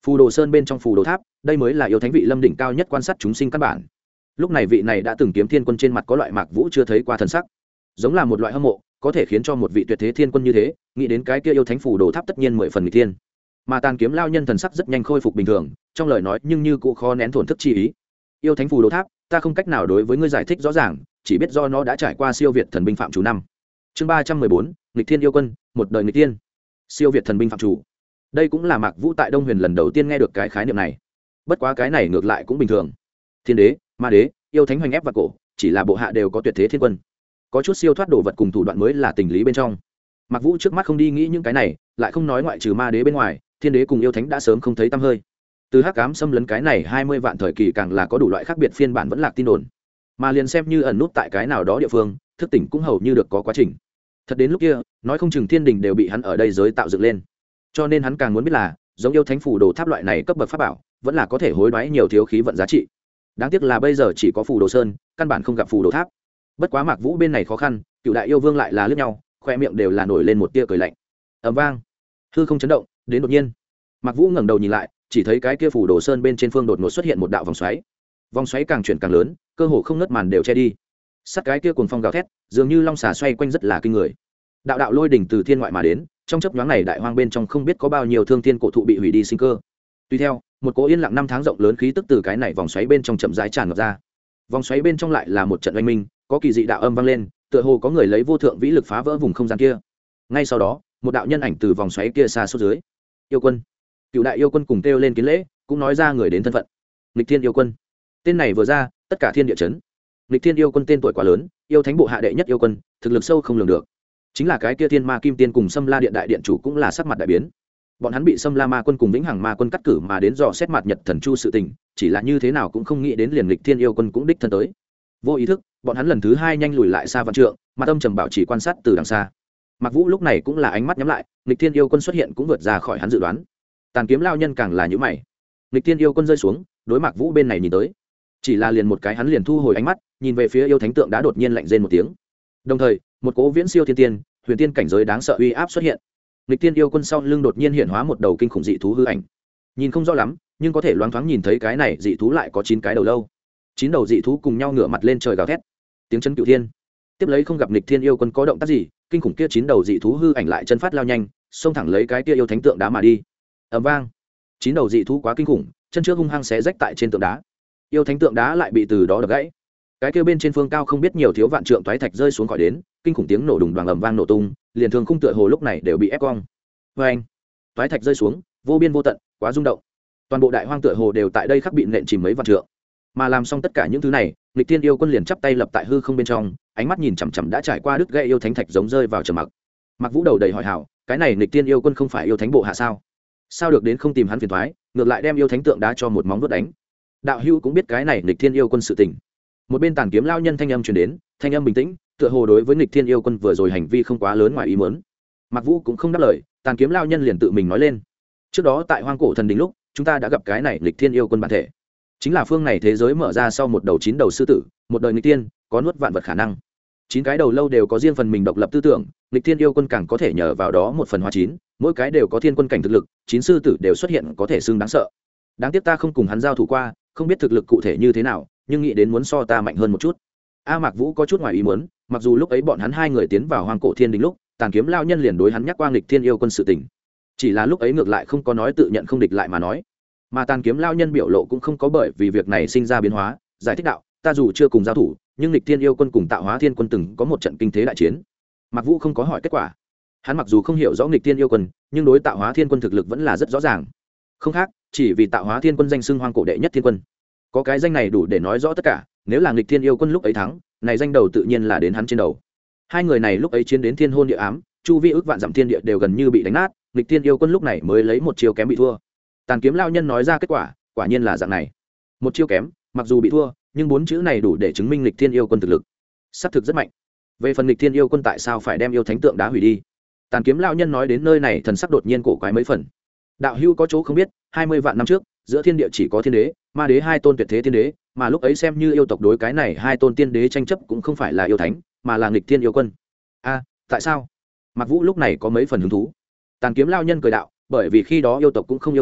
Phù Đồ Sơn bên trong Phù Đồ Tháp, đây mới là yêu thánh vị lâm đỉnh cao nhất quan sát chúng sinh căn bản. Lúc này vị này đã từng kiếm thiên quân trên mặt có loại Mạc Vũ chưa thấy qua thần sắc, giống là một loại hâm mộ, có thể khiến cho một vị tuyệt thế thiên quân như thế, nghĩ đến cái kia yêu thánh Phù Đồ Tháp tất nhiên 10 phần nghịch thiên. Mà Tàn Kiếm lao nhân thần sắc rất nhanh khôi phục bình thường, trong lời nói nhưng như cũ khó nén thổn thức chi ý. Yêu thánh Phù Đồ Tháp, ta không cách nào đối với ngươi giải thích rõ ràng, chỉ biết do nó đã trải qua siêu việt thần binh phạm chủ năm. Chương 314, nghịch thiên yêu quân, một đời nghịch thiên. Siêu việt thần binh phạm chủ. Đây cũng là Mạc Vũ tại Đông Huyền lần đầu tiên nghe được cái khái niệm này. Bất quá cái này ngược lại cũng bình thường. Thiên đế, ma đế, yêu thánh hoành ép vào cổ, chỉ là bộ hạ đều có tuyệt thế thiên quân. Có chút siêu thoát đồ vật cùng thủ đoạn mới là tình lý bên trong. Mạc Vũ trước mắt không đi nghĩ những cái này, lại không nói ngoại trừ ma đế bên ngoài, thiên đế cùng yêu thánh đã sớm không thấy tăm hơi. Từ hắc ám xâm lấn cái này 20 vạn thời kỳ càng là có đủ loại khác biệt phiên bản vẫn lạc tin đồn. Mà liền xem như ẩn nút tại cái nào đó địa phương, thức tỉnh cũng hầu như được có quá trình. Thật đến lúc kia, nói không chừng thiên đình đều bị hắn ở đây giới tạo dựng lên. Cho nên hắn càng muốn biết là, giống yêu thánh Phù Đồ Tháp loại này cấp bậc pháp bảo, vẫn là có thể hối đoái nhiều thiếu khí vận giá trị. Đáng tiếc là bây giờ chỉ có Phù Đồ Sơn, căn bản không gặp Phù Đồ Tháp. Bất quá Mạc Vũ bên này khó khăn, Cựu đại yêu vương lại là liếc nhau, khoe miệng đều là nổi lên một tia cười lạnh. Ầm vang, hư không chấn động, đến đột nhiên, Mạc Vũ ngẩng đầu nhìn lại, chỉ thấy cái kia Phù Đồ Sơn bên trên phương đột ngột xuất hiện một đạo vòng xoáy. Vòng xoáy càng chuyển càng lớn, cơ hồ không ngớt màn đều che đi. Sát cái kia cuồng phong gào thét, dường như long xà xoay quanh rất là kinh người. Đạo đạo lôi đỉnh từ thiên ngoại mà đến, trong chớp nhoáng này đại hoang bên trong không biết có bao nhiêu thương thiên cổ thụ bị hủy đi sinh cơ. Tùy theo, một cỗ yên lặng năm tháng rộng lớn khí tức từ cái này vòng xoáy bên trong chậm rãi tràn ngập ra. Vòng xoáy bên trong lại là một trận oanh minh, có kỳ dị đạo âm vang lên, tựa hồ có người lấy vô thượng vĩ lực phá vỡ vùng không gian kia. Ngay sau đó, một đạo nhân ảnh từ vòng xoáy kia xa xuống dưới. Yêu quân. Cựu đại yêu quân cùng kêu lên kiến lễ, cũng nói ra người đến thân phận. Nghịch Thiên yêu quân. Tên này vừa ra, tất cả thiên địa chấn. Nghịch Thiên yêu quân tên tuổi quá lớn, yêu thánh bộ hạ đệ nhất yêu quân, thực lực sâu không lường được. Chính là cái kia Thiên Ma Kim Tiên cùng Sâm La Điện đại điện chủ cũng là sắc mặt đại biến. Bọn hắn bị Sâm La Ma quân cùng Vĩnh Hằng Ma quân cắt cử mà đến dò xét mặt Nhật Thần Chu sự tình, chỉ là như thế nào cũng không nghĩ đến liền Nghịch Thiên yêu quân cũng đích thân tới. Vô ý thức, bọn hắn lần thứ hai nhanh lùi lại xa vạn trượng, mà tâm trầm bảo chỉ quan sát từ đằng xa. Mạc Vũ lúc này cũng là ánh mắt nhắm lại, Nghịch Thiên yêu quân xuất hiện cũng vượt ra khỏi hắn dự đoán. Tàn Kiếm lao nhân càng là nhíu mày. Nghịch Thiên yêu quân rơi xuống, đối Mạc Vũ bên này nhìn tới. Chỉ là liền một cái hắn liền thu hồi ánh mắt, nhìn về phía yêu thánh tượng đã đột nhiên lạnh rên một tiếng. Đồng thời, một cỗ viễn siêu thiên tiên, huyền tiên cảnh giới đáng sợ uy áp xuất hiện. Nghịch Thiên yêu quân sau lưng đột nhiên hiện hóa một đầu kinh khủng dị thú hư ảnh. Nhìn không rõ lắm, nhưng có thể loáng thoáng nhìn thấy cái này dị thú lại có 9 cái đầu lâu. 9 đầu dị thú cùng nhau ngửa mặt lên trời gào thét. Tiếng chấn cửu thiên. Tiếp lấy không gặp Nghịch Thiên yêu quân có động tác gì, kinh khủng kia 9 đầu dị thú hư ảnh lại chân phát lao nhanh, xông thẳng lấy cái kia yêu thánh tượng đá mà đi. Ầm vang. 9 đầu dị thú quá kinh khủng, chân trước hung hăng xé rách tại trên tượng đá. Yêu thánh tượng đá lại bị từ đó đập gãy. Cái kia bên trên phương cao không biết nhiều thiếu vạn trượng toái thạch rơi xuống khỏi đến, kinh khủng tiếng nổ đùng đoàng ầm vang nổ tung, liền thường khung tựa hồ lúc này đều bị ép cong. Oeng! Toái thạch rơi xuống, vô biên vô tận, quá rung động. Toàn bộ đại hoang tựa hồ đều tại đây khắc bị nện chìm mấy vạn trượng. Mà làm xong tất cả những thứ này, Nghịch Thiên yêu quân liền chắp tay lập tại hư không bên trong, ánh mắt nhìn chằm chằm đã trải qua đứt gãy yêu thánh thạch giống rơi vào trầm mặc. Mặc Vũ đầu đầy hỏi hảo, cái này Nghịch Thiên yêu quân không phải yêu thánh bộ hạ sao? Sao được đến không tìm hắn phiền toái, ngược lại đem yêu thánh tượng đá cho một móng vuốt đánh. Đạo hữu cũng biết cái này Nghịch Thiên yêu quân sự tình. Một bên Tàn Kiếm lao nhân thanh âm truyền đến, thanh âm bình tĩnh, tựa hồ đối với Nghịch Thiên yêu quân vừa rồi hành vi không quá lớn ngoài ý muốn. Mặc Vũ cũng không đáp lời, Tàn Kiếm lao nhân liền tự mình nói lên. Trước đó tại Hoang Cổ Thần Đình lúc, chúng ta đã gặp cái này Nghịch Thiên yêu quân bản thể. Chính là phương này thế giới mở ra sau một đầu 9 đầu sư tử, một đời nghịch tiên, có nuốt vạn vật khả năng. 9 cái đầu lâu đều có riêng phần mình độc lập tư tưởng, Nghịch Thiên yêu quân càng có thể nhờ vào đó một phần hóa 9, mỗi cái đều có thiên quân cảnh thực lực, 9 sư tử đều xuất hiện có thể xưng đáng sợ. Đáng tiếc ta không cùng hắn giao thủ qua, không biết thực lực cụ thể như thế nào, nhưng nghĩ đến muốn so ta mạnh hơn một chút. Mạc Vũ có chút ngoài ý muốn, mặc dù lúc ấy bọn hắn hai người tiến vào Hoang Cổ Thiên Đình lúc, Tàn Kiếm lao nhân liền đối hắn nhắc qua Nghịch Thiên yêu quân sự tình. Chỉ là lúc ấy ngược lại không có nói tự nhận không địch lại mà nói. Mà Tàn Kiếm lao nhân biểu lộ cũng không có bởi vì việc này sinh ra biến hóa, giải thích đạo, ta dù chưa cùng giao thủ, nhưng Nghịch Thiên yêu quân cùng Tạo Hóa Thiên quân từng có một trận kinh thế đại chiến. Mạc Vũ không có hỏi kết quả. Hắn mặc dù không hiểu rõ Nghịch Thiên yêu quân, nhưng đối Tạo Hóa Thiên quân thực lực vẫn là rất rõ ràng. Không khác, chỉ vì Tạo Hóa Thiên quân danh xưng Hoang Cổ đệ nhất thiên quân. Có cái danh này đủ để nói rõ tất cả, nếu là Nghịch Thiên yêu quân lúc ấy thắng, này danh đầu tự nhiên là đến hắn trên đầu. Hai người này lúc ấy chiến đến thiên hôn địa ám, chu vi ước vạn dặm thiên địa đều gần như bị đánh nát, Nghịch Thiên yêu quân lúc này mới lấy một chiêu kém bị thua. Tàn Kiếm lao nhân nói ra kết quả, quả nhiên là dạng này. Một chiêu kém, mặc dù bị thua, nhưng 4 chữ này đủ để chứng minh Nghịch Thiên yêu quân thực lực xác thực rất mạnh. Về phần Nghịch Thiên yêu quân tại sao phải đem yêu thánh tượng đá hủy đi, Tàn Kiếm lao nhân nói đến nơi này thần sắc đột nhiên cổ quái mấy phần. Đạo hữu có chỗ không biết, 20 vạn năm trước, giữa thiên địa chỉ có thiên đế, ma đế hai tôn tuyệt thế thiên đế, mà lúc ấy xem như yêu tộc đối cái này hai tôn tiên đế tranh chấp cũng không phải là yêu thánh, mà là Nghịch Thiên yêu quân. Tại sao? Mạc Vũ lúc này có mấy phần hứng thú. Tàn Kiếm lao nhân cười đạo, bởi vì khi đó yêu tộc cũng không yêu thánh,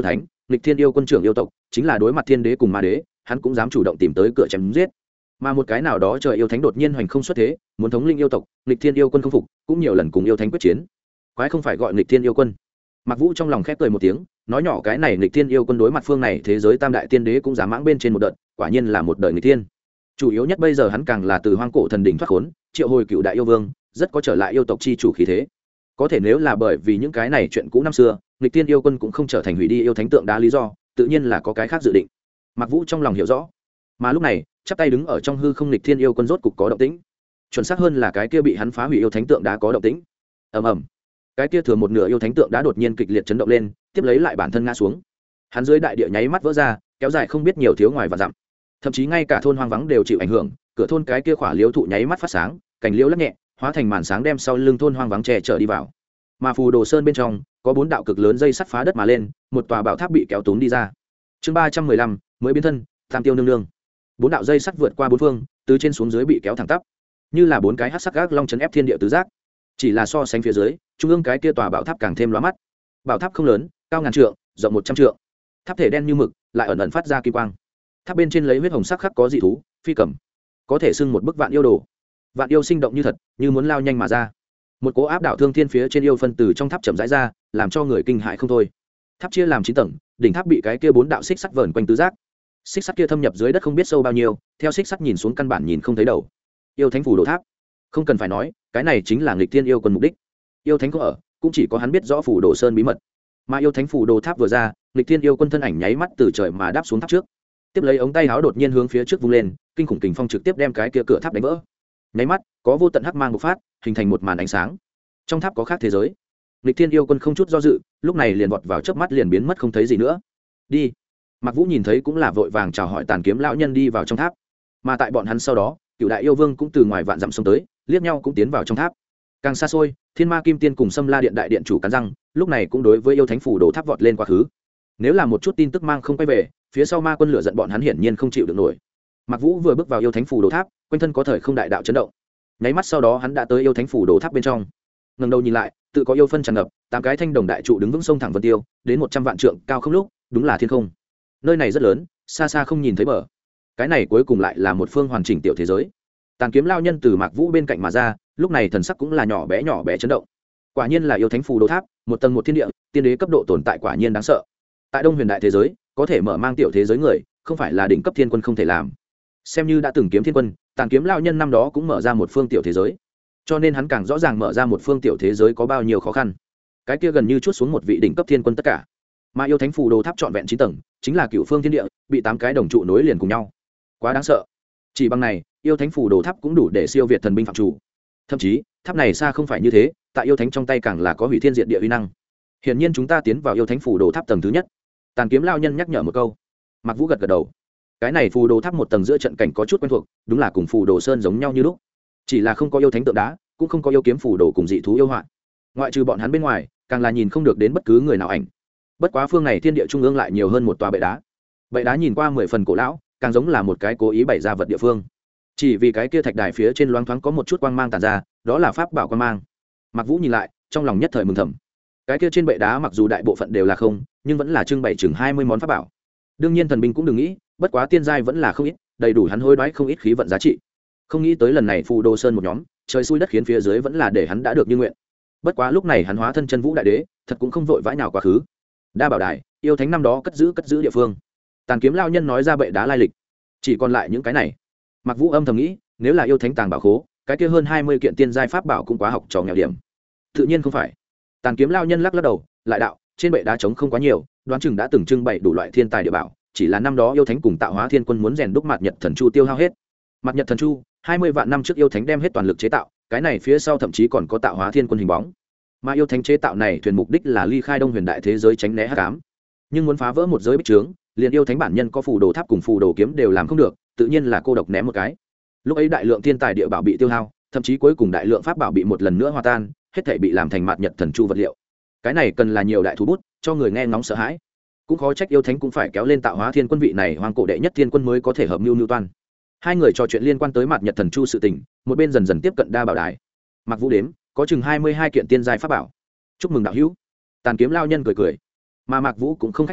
nghịch thiên yêu quân trưởng yêu tộc chính là đối mặt thiên đế cùng ma đế hắn cũng dám chủ động tìm tới cửa chém giết. Mà một cái nào đó trời yêu thánh đột nhiên hoành không xuất thế, muốn thống linh yêu tộc, nghịch thiên yêu quân không phục, cũng nhiều lần cùng yêu thánh quyết chiến. Quái không phải gọi nghịch thiên yêu quân. Mặc Vũ trong lòng khép cười một tiếng, nói nhỏ cái này nghịch thiên yêu quân đối mặt phương này thế giới tam đại tiên đế cũng dám mãng bên trên một đợt, quả nhiên là một đời nghịch thiên. Chủ yếu nhất bây giờ hắn càng là từ hoang cổ thần đỉnh thoát khốn, triệu hồi cựu đại yêu vương, rất có trở lại yêu tộc chi chủ khí thế. Có thể nếu là bởi vì những cái này chuyện cũ năm xưa, nghịch thiên yêu quân cũng không trở thành hủy đi yêu thánh tượng đá lý do, tự nhiên là có cái khác dự định. Mặc Vũ trong lòng hiểu rõ. Mà lúc này, chắp tay đứng ở trong hư không nghịch thiên yêu quân rốt cục có động tĩnh. Chuẩn xác hơn là cái kia bị hắn phá hủy yêu thánh tượng đá có động tĩnh. Ầm ầm. Cái kia thừa một nửa yêu thánh tượng đá đột nhiên kịch liệt chấn động lên, tiếp lấy lại bản thân ngã xuống. Hắn dưới đại địa nháy mắt vỡ ra, kéo dài không biết nhiều thiếu ngoài và dặm. Thậm chí ngay cả thôn hoang vắng đều chịu ảnh hưởng, cửa thôn cái kia khỏa liễu thụ nháy mắt phát sáng, cành liễu lắc nhẹ, hóa thành màn sáng đem sau lưng thôn hoang vắng che chở đi vào. Mà Phù Đồ Sơn bên trong, có 4 đạo cực lớn dây sắt phá đất mà lên, một tòa bảo tháp bị kéo túm đi ra. Chương 315, mới biến thân, Tam Tiêu nương nương. 4 đạo dây sắt vượt qua 4 phương, từ trên xuống dưới bị kéo thẳng tắp, như là 4 cái hắc sắc gác long chấn ép thiên địa tứ giác. Chỉ là so sánh phía dưới, trung ương cái kia tòa bảo tháp càng thêm lóa mắt. Bảo tháp không lớn, cao ngàn trượng, rộng 100 trượng. Tháp thể đen như mực, lại ẩn ẩn phát ra kim quang. Tháp bên trên lấy huyết hồng sắc khắc có dị thú, phi cầm, có thể xưng một bức vạn yêu đồ. Vạn yêu sinh động như thật, như muốn lao nhanh mà ra. Một cỗ áp đảo thương thiên phía trên yêu phân từ trong tháp chậm rãi ra, làm cho người kinh hãi không thôi. Tháp chia làm 9 tầng, đỉnh tháp bị cái kia 4 đạo xích sắt vờn quanh tứ giác. Xích sắt kia thâm nhập dưới đất không biết sâu bao nhiêu, theo xích sắt nhìn xuống căn bản nhìn không thấy đầu. Yêu thánh phủ đồ tháp, không cần phải nói, cái này chính là nghịch thiên yêu quân mục đích. Yêu thánh có ở, cũng chỉ có hắn biết rõ phủ đồ sơn bí mật. Mà yêu thánh phủ đồ tháp vừa ra, nghịch thiên yêu quân thân ảnh nháy mắt từ trời mà đáp xuống tháp trước. Tiếp lấy ống tay áo đột nhiên hướng phía trước vung lên, kinh khủng kình phong trực tiếp đem cái kia cửa tháp đánh vỡ. Nháy mắt, có vô tận hắc mang bộc phát, hình thành một màn ánh sáng. Trong tháp có khác thế giới. Nghịch thiên yêu quân không chút do dự, lúc này liền vọt vào chớp mắt liền biến mất không thấy gì nữa. Đi. Mạc Vũ nhìn thấy cũng là vội vàng chào hỏi Tàn Kiếm lão nhân đi vào trong tháp. Mà tại bọn hắn sau đó, Cửu đại yêu vương cũng từ ngoài vạn dặm xông tới, liếc nhau cũng tiến vào trong tháp. Càng xa xôi, Thiên Ma Kim Tiên cùng Sâm La Điện đại điện chủ cắn răng, lúc này cũng đối với yêu thánh phủ đồ tháp vọt lên quá khứ. Nếu là một chút tin tức mang không quay về, phía sau ma quân lửa giận bọn hắn hiển nhiên không chịu được nổi. Mạc Vũ vừa bước vào yêu thánh phủ đồ tháp, quanh thân có thời không đại đạo chấn động. Nháy mắt sau đó hắn đã tới yêu thánh phủ đồ tháp bên trong. Ngẩng đầu nhìn lại, tự có yêu phân tràn ngập, 8 cái thanh đồng đại trụ đứng vững sông thẳng vân tiêu, đến 100 vạn trượng cao không lúc, đúng là thiên không. Nơi này rất lớn, xa xa không nhìn thấy bờ. Cái này cuối cùng lại là một phương hoàn chỉnh tiểu thế giới. Tàn Kiếm lão nhân từ Mạc Vũ bên cạnh mà ra, lúc này thần sắc cũng là nhỏ bé chấn động. Quả nhiên là yêu thánh phù đồ tháp, một tầng một thiên địa, tiên đế cấp độ tồn tại quả nhiên đáng sợ. Tại Đông Huyền đại thế giới, có thể mở mang tiểu thế giới người, không phải là đỉnh cấp thiên quân không thể làm. Xem như đã từng kiếm thiên quân, Tàn Kiếm lão nhân năm đó cũng mở ra một phương tiểu thế giới. Cho nên hắn càng rõ ràng mở ra một phương tiểu thế giới có bao nhiêu khó khăn. Cái kia gần như chuốt xuống một vị đỉnh cấp thiên quân tất cả. Mà yêu thánh phù đồ tháp trọn vẹn 9 tầng, chính là cửu phương thiên địa, bị 8 cái đồng trụ nối liền cùng nhau. Quá đáng sợ. Chỉ bằng này, yêu thánh phù đồ tháp cũng đủ để siêu việt thần binh phạm chủ. Thậm chí, tháp này xa không phải như thế, tại yêu thánh trong tay càng là có hủy thiên diệt địa uy năng. Hiển nhiên chúng ta tiến vào yêu thánh phù đồ tháp tầng thứ nhất. Tàn Kiếm lão nhân nhắc nhở một câu. Mạc Vũ gật gật đầu. Cái này phù đồ tháp một tầng giữa trận cảnh có chút quen thuộc, đúng là cùng phù đồ sơn giống nhau như lúc. Chỉ là không có yêu thánh tượng đá, cũng không có yêu kiếm phù đồ cùng dị thú yêu họa. Ngoại trừ bọn hắn bên ngoài, càng là nhìn không được đến bất cứ người nào ảnh. Bất quá phương này thiên địa trung ương lại nhiều hơn một tòa bệ đá. Bệ đá nhìn qua 10 phần cổ lão, càng giống là một cái cố ý bày ra vật địa phương. Chỉ vì cái kia thạch đài phía trên loáng thoáng có một chút quang mang tản ra, đó là pháp bảo quang mang. Mạc Vũ nhìn lại, trong lòng nhất thời mừng thầm. Cái kia trên bệ đá mặc dù đại bộ phận đều là không, nhưng vẫn là trưng bày chừng 20 món pháp bảo. Đương nhiên thần binh cũng đừng nghĩ, bất quá tiên giai vẫn là không ít, đầy đủ hắn hối đoái không ít khí vận giá trị. Không nghĩ tới lần này phù đồ sơn một nhóm, trời xui đất khiến phía dưới vẫn là để hắn đã được như nguyện. Bất quá lúc này hắn hóa thân chân vũ đại đế, thật cũng không vội vã nào quá khứ. Đa bảo đài, yêu thánh năm đó cất giữ địa phương. Tàn Kiếm lão nhân nói ra bệ đá lai lịch. Chỉ còn lại những cái này. Mạc Vũ âm thầm nghĩ, nếu là yêu thánh tàng bảo khố, cái kia hơn 20 kiện tiên giai pháp bảo cũng quá học trò nghèo điểm. Tự nhiên không phải. Tàn Kiếm lão nhân lắc đầu, lại đạo, trên bệ đá trống không quá nhiều, đoán chừng đã từng trưng bày đủ loại thiên tài địa bảo, chỉ là năm đó yêu thánh cùng Tạo Hóa Thiên Quân muốn rèn đúc Mạt Nhật Thần Chu tiêu hao hết. Mạt Nhật Thần Chu, 20 vạn năm trước yêu thánh đem hết toàn lực chế tạo, cái này phía sau thậm chí còn có Tạo Hóa Thiên Quân hình bóng. Mà yêu thánh chế tạo này thuyền mục đích là ly khai Đông Huyền đại thế giới tránh né hắc ám. Nhưng muốn phá vỡ một giới bích trướng, liền yêu thánh bản nhân có phù đồ tháp cùng phù đồ kiếm đều làm không được, tự nhiên là cô độc ném một cái. Lúc ấy đại lượng thiên tài địa bảo bị tiêu hao, thậm chí cuối cùng đại lượng pháp bảo bị một lần nữa hòa tan, hết thảy bị làm thành Mạt Nhật Thần Chu vật liệu. Cái này cần là nhiều đại thú bút, cho người nghe ngóng sợ hãi. Cũng khó trách yêu thánh cũng phải kéo lên Tạo Hóa Thiên Quân vị này hoàng cổ đệ nhất thiên quân mới có thể hợp mưu toan. Hai người trò chuyện liên quan tới Mạt Nhật Thần Chu sự tình, một bên dần dần tiếp cận Đa bảo đài. Mạc Vũ đếm, có chừng 22 kiện tiên giai pháp bảo. Chúc mừng đạo hữu. Tàn Kiếm lão nhân cười. Mà Mạc Vũ cũng không khách khí,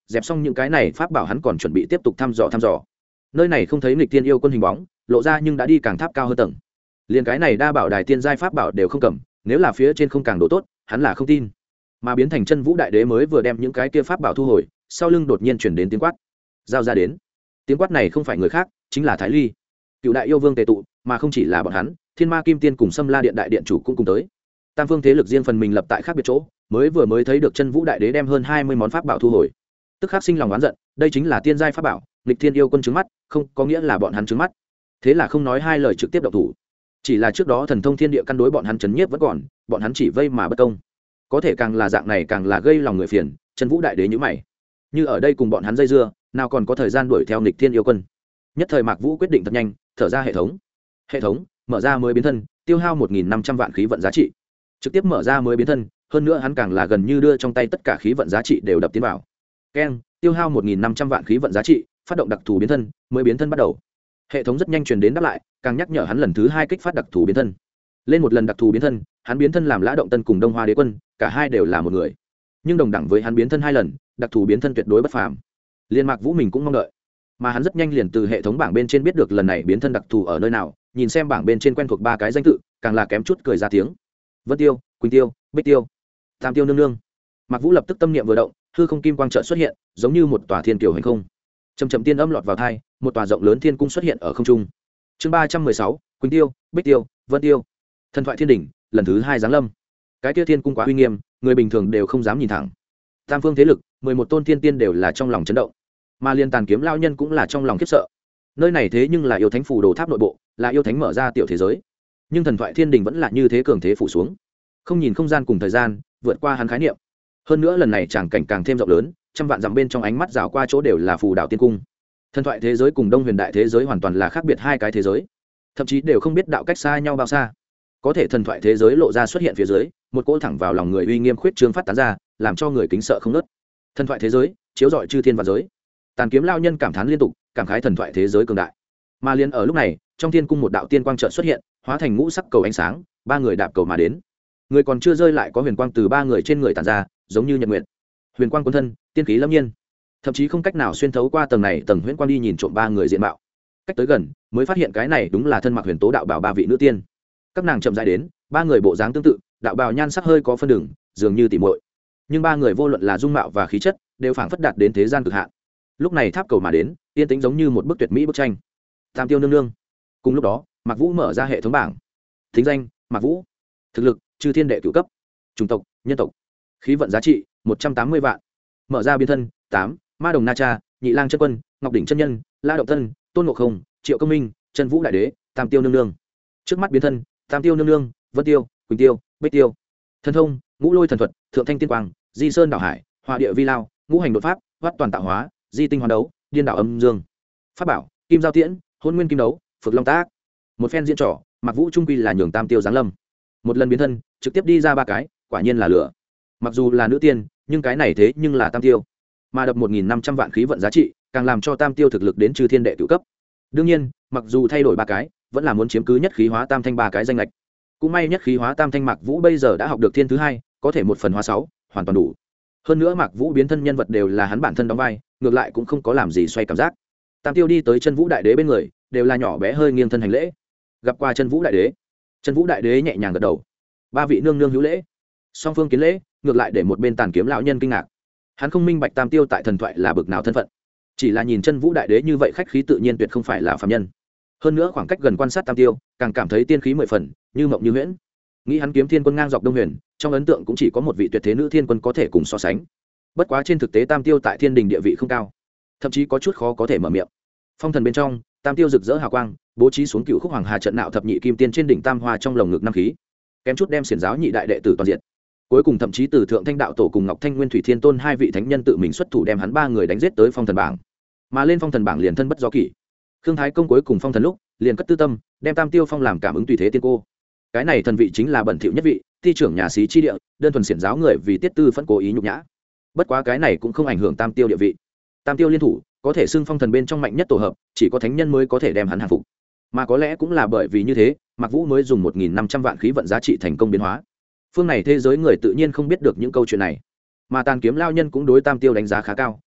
dẹp xong những cái này pháp bảo hắn còn chuẩn bị tiếp tục thăm dò nơi này không thấy nghịch tiên yêu quân hình bóng lộ ra nhưng đã đi càng tháp cao hơn tầng liền cái này đa bảo đài tiên giai pháp bảo đều không cầm nếu là phía trên không càng độ tốt hắn là không tin mà biến thành chân vũ đại đế mới vừa đem những cái kia pháp bảo thu hồi sau lưng đột nhiên chuyển đến tiếng quát giao ra đến. Tiếng quát này không phải người khác chính là Thái Ly. Cựu đại yêu vương tề tụ mà không chỉ là bọn hắn, Thiên Ma Kim Tiên cùng Sâm La Điện đại điện chủ cũng cùng tới. Tam phương thế lực riêng phần mình lập tại khác biệt chỗ, mới thấy được chân vũ đại đế đem hơn 20 món pháp bảo thu hồi, tức khắc sinh lòng oán giận, đây chính là tiên giai pháp bảo, nghịch thiên yêu quân trứng mắt, không có nghĩa là bọn hắn trứng mắt. Thế là không nói hai lời trực tiếp động thủ. Chỉ là trước đó thần thông thiên địa căn đối bọn hắn chấn nhiếp vẫn còn, bọn hắn chỉ vây mà bất công. Có thể càng là dạng này càng là gây lòng người phiền, chân vũ đại đế nhíu mày. Như ở đây cùng bọn hắn dây dưa, nào còn có thời gian đuổi theo nghịch thiên yêu quân. Nhất thời Mạc Vũ quyết định thật nhanh, thở ra hệ thống mở ra mới biến thân, tiêu hao 1.500 vạn khí vận giá trị, trực tiếp mở ra mới biến thân, hơn nữa hắn càng là gần như đưa trong tay tất cả khí vận giá trị đều đập tiến vào. Keng, tiêu hao 1.500 vạn khí vận giá trị, phát động đặc thù biến thân, mới biến thân bắt đầu. Hệ thống rất nhanh truyền đến đáp lại, càng nhắc nhở hắn lần thứ 2 kích phát đặc thù biến thân. Lên một lần đặc thù biến thân, hắn biến thân làm Lã Động Tân cùng Đông Hoa Đế Quân, cả hai đều là một người. Nhưng đồng đẳng với hắn biến thân 2 lần, đặc thù biến thân tuyệt đối bất phàm. Liên Mạc Vũ mình cũng mong đợi, mà hắn rất nhanh liền từ hệ thống bảng bên trên biết được lần này biến thân đặc thù ở nơi nào, nhìn xem bảng bên trên quen thuộc 3 cái danh tự, càng là kém chút cười ra tiếng. Vân Tiêu, Quỳnh Tiêu, Bích Tiêu, Tam Tiêu nương nương. Mạc Vũ lập tức tâm niệm vừa động, hư không kim quang chợt xuất hiện, giống như một tòa thiên kiều hành không. Trầm trầm tiên âm lọt vào tai, một tòa rộng lớn thiên cung xuất hiện ở không trung. Chương 316, Quỳnh Tiêu, Bích Tiêu, Vân Tiêu. Thần thoại thiên đỉnh, lần thứ 2 giáng lâm. Cái kia thiên cung quá uy nghiêm, người bình thường đều không dám nhìn thẳng. Tam phương thế lực, 11 tôn thiên tiên đều là trong lòng chấn động, mà liên Tàn Kiếm lão nhân cũng là trong lòng khiếp sợ. Nơi này thế nhưng là yêu thánh phù đồ tháp nội bộ, là yêu thánh mở ra tiểu thế giới, nhưng thần thoại thiên đình vẫn là như thế cường thế phủ xuống, không nhìn không gian cùng thời gian, vượt qua hắn khái niệm. Hơn nữa lần này tràng cảnh càng thêm rộng lớn, trăm vạn dặm bên trong ánh mắt rảo qua chỗ đều là phù đảo tiên cung. Thần thoại thế giới cùng Đông Huyền đại thế giới hoàn toàn là khác biệt hai cái thế giới, thậm chí đều không biết đạo cách xa nhau bao xa. Có thể thần thoại thế giới lộ ra xuất hiện phía dưới, một cỗ thẳng vào lòng người uy nghiêm khuyết trương phát tán ra, làm cho người kính sợ không ngớt. Thần thoại thế giới chiếu rọi chư thiên và giới. Tàn Kiếm lão nhân cảm thán liên tục, cảm khái thần thoại thế giới cường đại. Mà liền ở lúc này, trong thiên cung một đạo tiên quang chợt xuất hiện, hóa thành ngũ sắc cầu ánh sáng, 3 người đạp cầu mà đến. Người còn chưa rơi lại có huyền quang từ 3 người trên người tản ra, giống như nhật nguyệt. Huyền quang cuốn thân, tiên khí lâm nhiên, thậm chí không cách nào xuyên thấu qua tầng này tầng huyền quang đi nhìn trộm 3 người diện mạo. Cách tới gần, mới phát hiện cái này đúng là thân mặc huyền tố đạo bào 3 vị nữ tiên. Các nàng chậm rãi đến, 3 người bộ dáng tương tự, đạo bào nhan sắc hơi có phân đường, dường như tỉ muội. Nhưng 3 người vô luận là dung mạo và khí chất, đều phảng phất đạt đến thế gian cực hạn. Lúc này tháp cầu mà đến, tiên tính giống như một bức tuyệt mỹ bức tranh. Tam Tiêu nương nương. Cùng lúc đó, Mạc Vũ mở ra hệ thống bảng. Thính danh: Mạc Vũ. Thực lực: chư thiên đệ cửu cấp. Chủng tộc: nhân tộc. Khí vận giá trị: 180 vạn. Mở ra biến thân: 8, Ma Đồng Na Cha, Nhị Lang chân quân, Ngọc Đỉnh chân nhân, La Động Tân, Tôn Ngộ Không, Triệu Công Minh, Chân Vũ đại đế, Tam Tiêu nương nương. Trước mắt biến thân: Tam Tiêu nương nương, Vân Tiêu, Quỳnh Tiêu, Bích Tiêu. Thần thông: Ngũ Lôi thần thuật, Thượng Thanh tiên quang, Di Sơn đảo hải, Hỏa địa vi lao, Ngũ hành đột pháp, Hoát toàn tạo hóa, Di tinh hoàn đấu, Điên đảo âm dương. Pháp bảo: Kim giao tiễn, Hôn nguyên kim đấu, Phược long tác. Một phen diễn trò, Mạc Vũ trung quy là nhường Tam Tiêu giáng lâm. Một lần biến thân, trực tiếp đi ra 3 cái, quả nhiên là lửa. Mặc dù là nữ tiên, nhưng cái này thế nhưng là Tam Tiêu. Mà đập 1.500 vạn khí vận giá trị, càng làm cho Tam Tiêu thực lực đến chư thiên đệ cửu cấp. Đương nhiên, mặc dù thay đổi 3 cái, vẫn là muốn chiếm cứ nhất khí hóa tam thanh 3 cái danh lệch. Cũng may nhất khí hóa tam thanh Mạc Vũ bây giờ đã học được thiên thứ 2, có thể 1 phần hóa 6, hoàn toàn đủ. Hơn nữa Mạc Vũ biến thân nhân vật đều là hắn bản thân đóng vai, ngược lại cũng không có làm gì xoay cảm giác. Tam Tiêu đi tới Chân Vũ đại đế bên người, đều là nhỏ bé hơi nghiêng thân hành lễ. Gặp qua Chân Vũ đại đế. Chân Vũ đại đế nhẹ nhàng gật đầu. 3 vị nương nương hữu lễ. Song phương kiến lễ, ngược lại để một bên Tàn Kiếm lão nhân kinh ngạc. Hắn không minh bạch Tam Tiêu tại thần thoại là bực nào thân phận, chỉ là nhìn Chân Vũ đại đế như vậy khách khí tự nhiên tuyệt không phải là phàm nhân. Hơn nữa khoảng cách gần quan sát Tam Tiêu, càng cảm thấy tiên khí 10 phần, như mộng như huyễn. Nghĩ hắn kiếm thiên quân ngang dọc Đông Huyền, trong ấn tượng cũng chỉ có một vị tuyệt thế nữ thiên quân có thể cùng so sánh. Bất quá trên thực tế Tam Tiêu tại thiên đình địa vị không cao, thậm chí có chút khó có thể mở miệng. Phong thần bên trong, Tam Tiêu rực rỡ hào quang, bố trí xuống Cựu Khúc Hoàng Hà trận nạo thập nhị kim tiên trên đỉnh Tam Hoa trong lồng ngực 5 khí, kém chút đem xiển giáo nhị đại đệ tử toàn diện. Cuối cùng thậm chí từ Thượng Thanh đạo tổ cùng Ngọc Thanh Nguyên Thủy Thiên Tôn 2 vị thánh nhân tự mình xuất thủ đem hắn 3 người đánh giết tới phong thần bảng. Mà lên phong thần bảng liền thân bất do kỷ. Khương Thái công cuối cùng phong thần lúc, liền cất tư tâm, đem Tam Tiêu phong làm cảm ứng tùy thế tiên cô. Cái này thần vị chính là bẩn thỉu nhất vị, ti trưởng nhà xí chi địa, đơn thuần xiển giáo người vì tiết tư phẫn cố ý nhục nhã. Bất quá cái này cũng không ảnh hưởng Tam Tiêu địa vị. Tam Tiêu liên thủ, có thể xưng phong thần bên trong mạnh nhất tổ hợp, chỉ có thánh nhân mới có thể đem hắn hàng phục. Mà có lẽ cũng là bởi vì như thế, Mạc Vũ mới dùng 1.500 vạn khí vận giá trị thành công biến hóa. Phương này thế giới người tự nhiên không biết được những câu chuyện này, mà Tàn Kiếm lão nhân cũng đối Tam Tiêu đánh giá khá cao,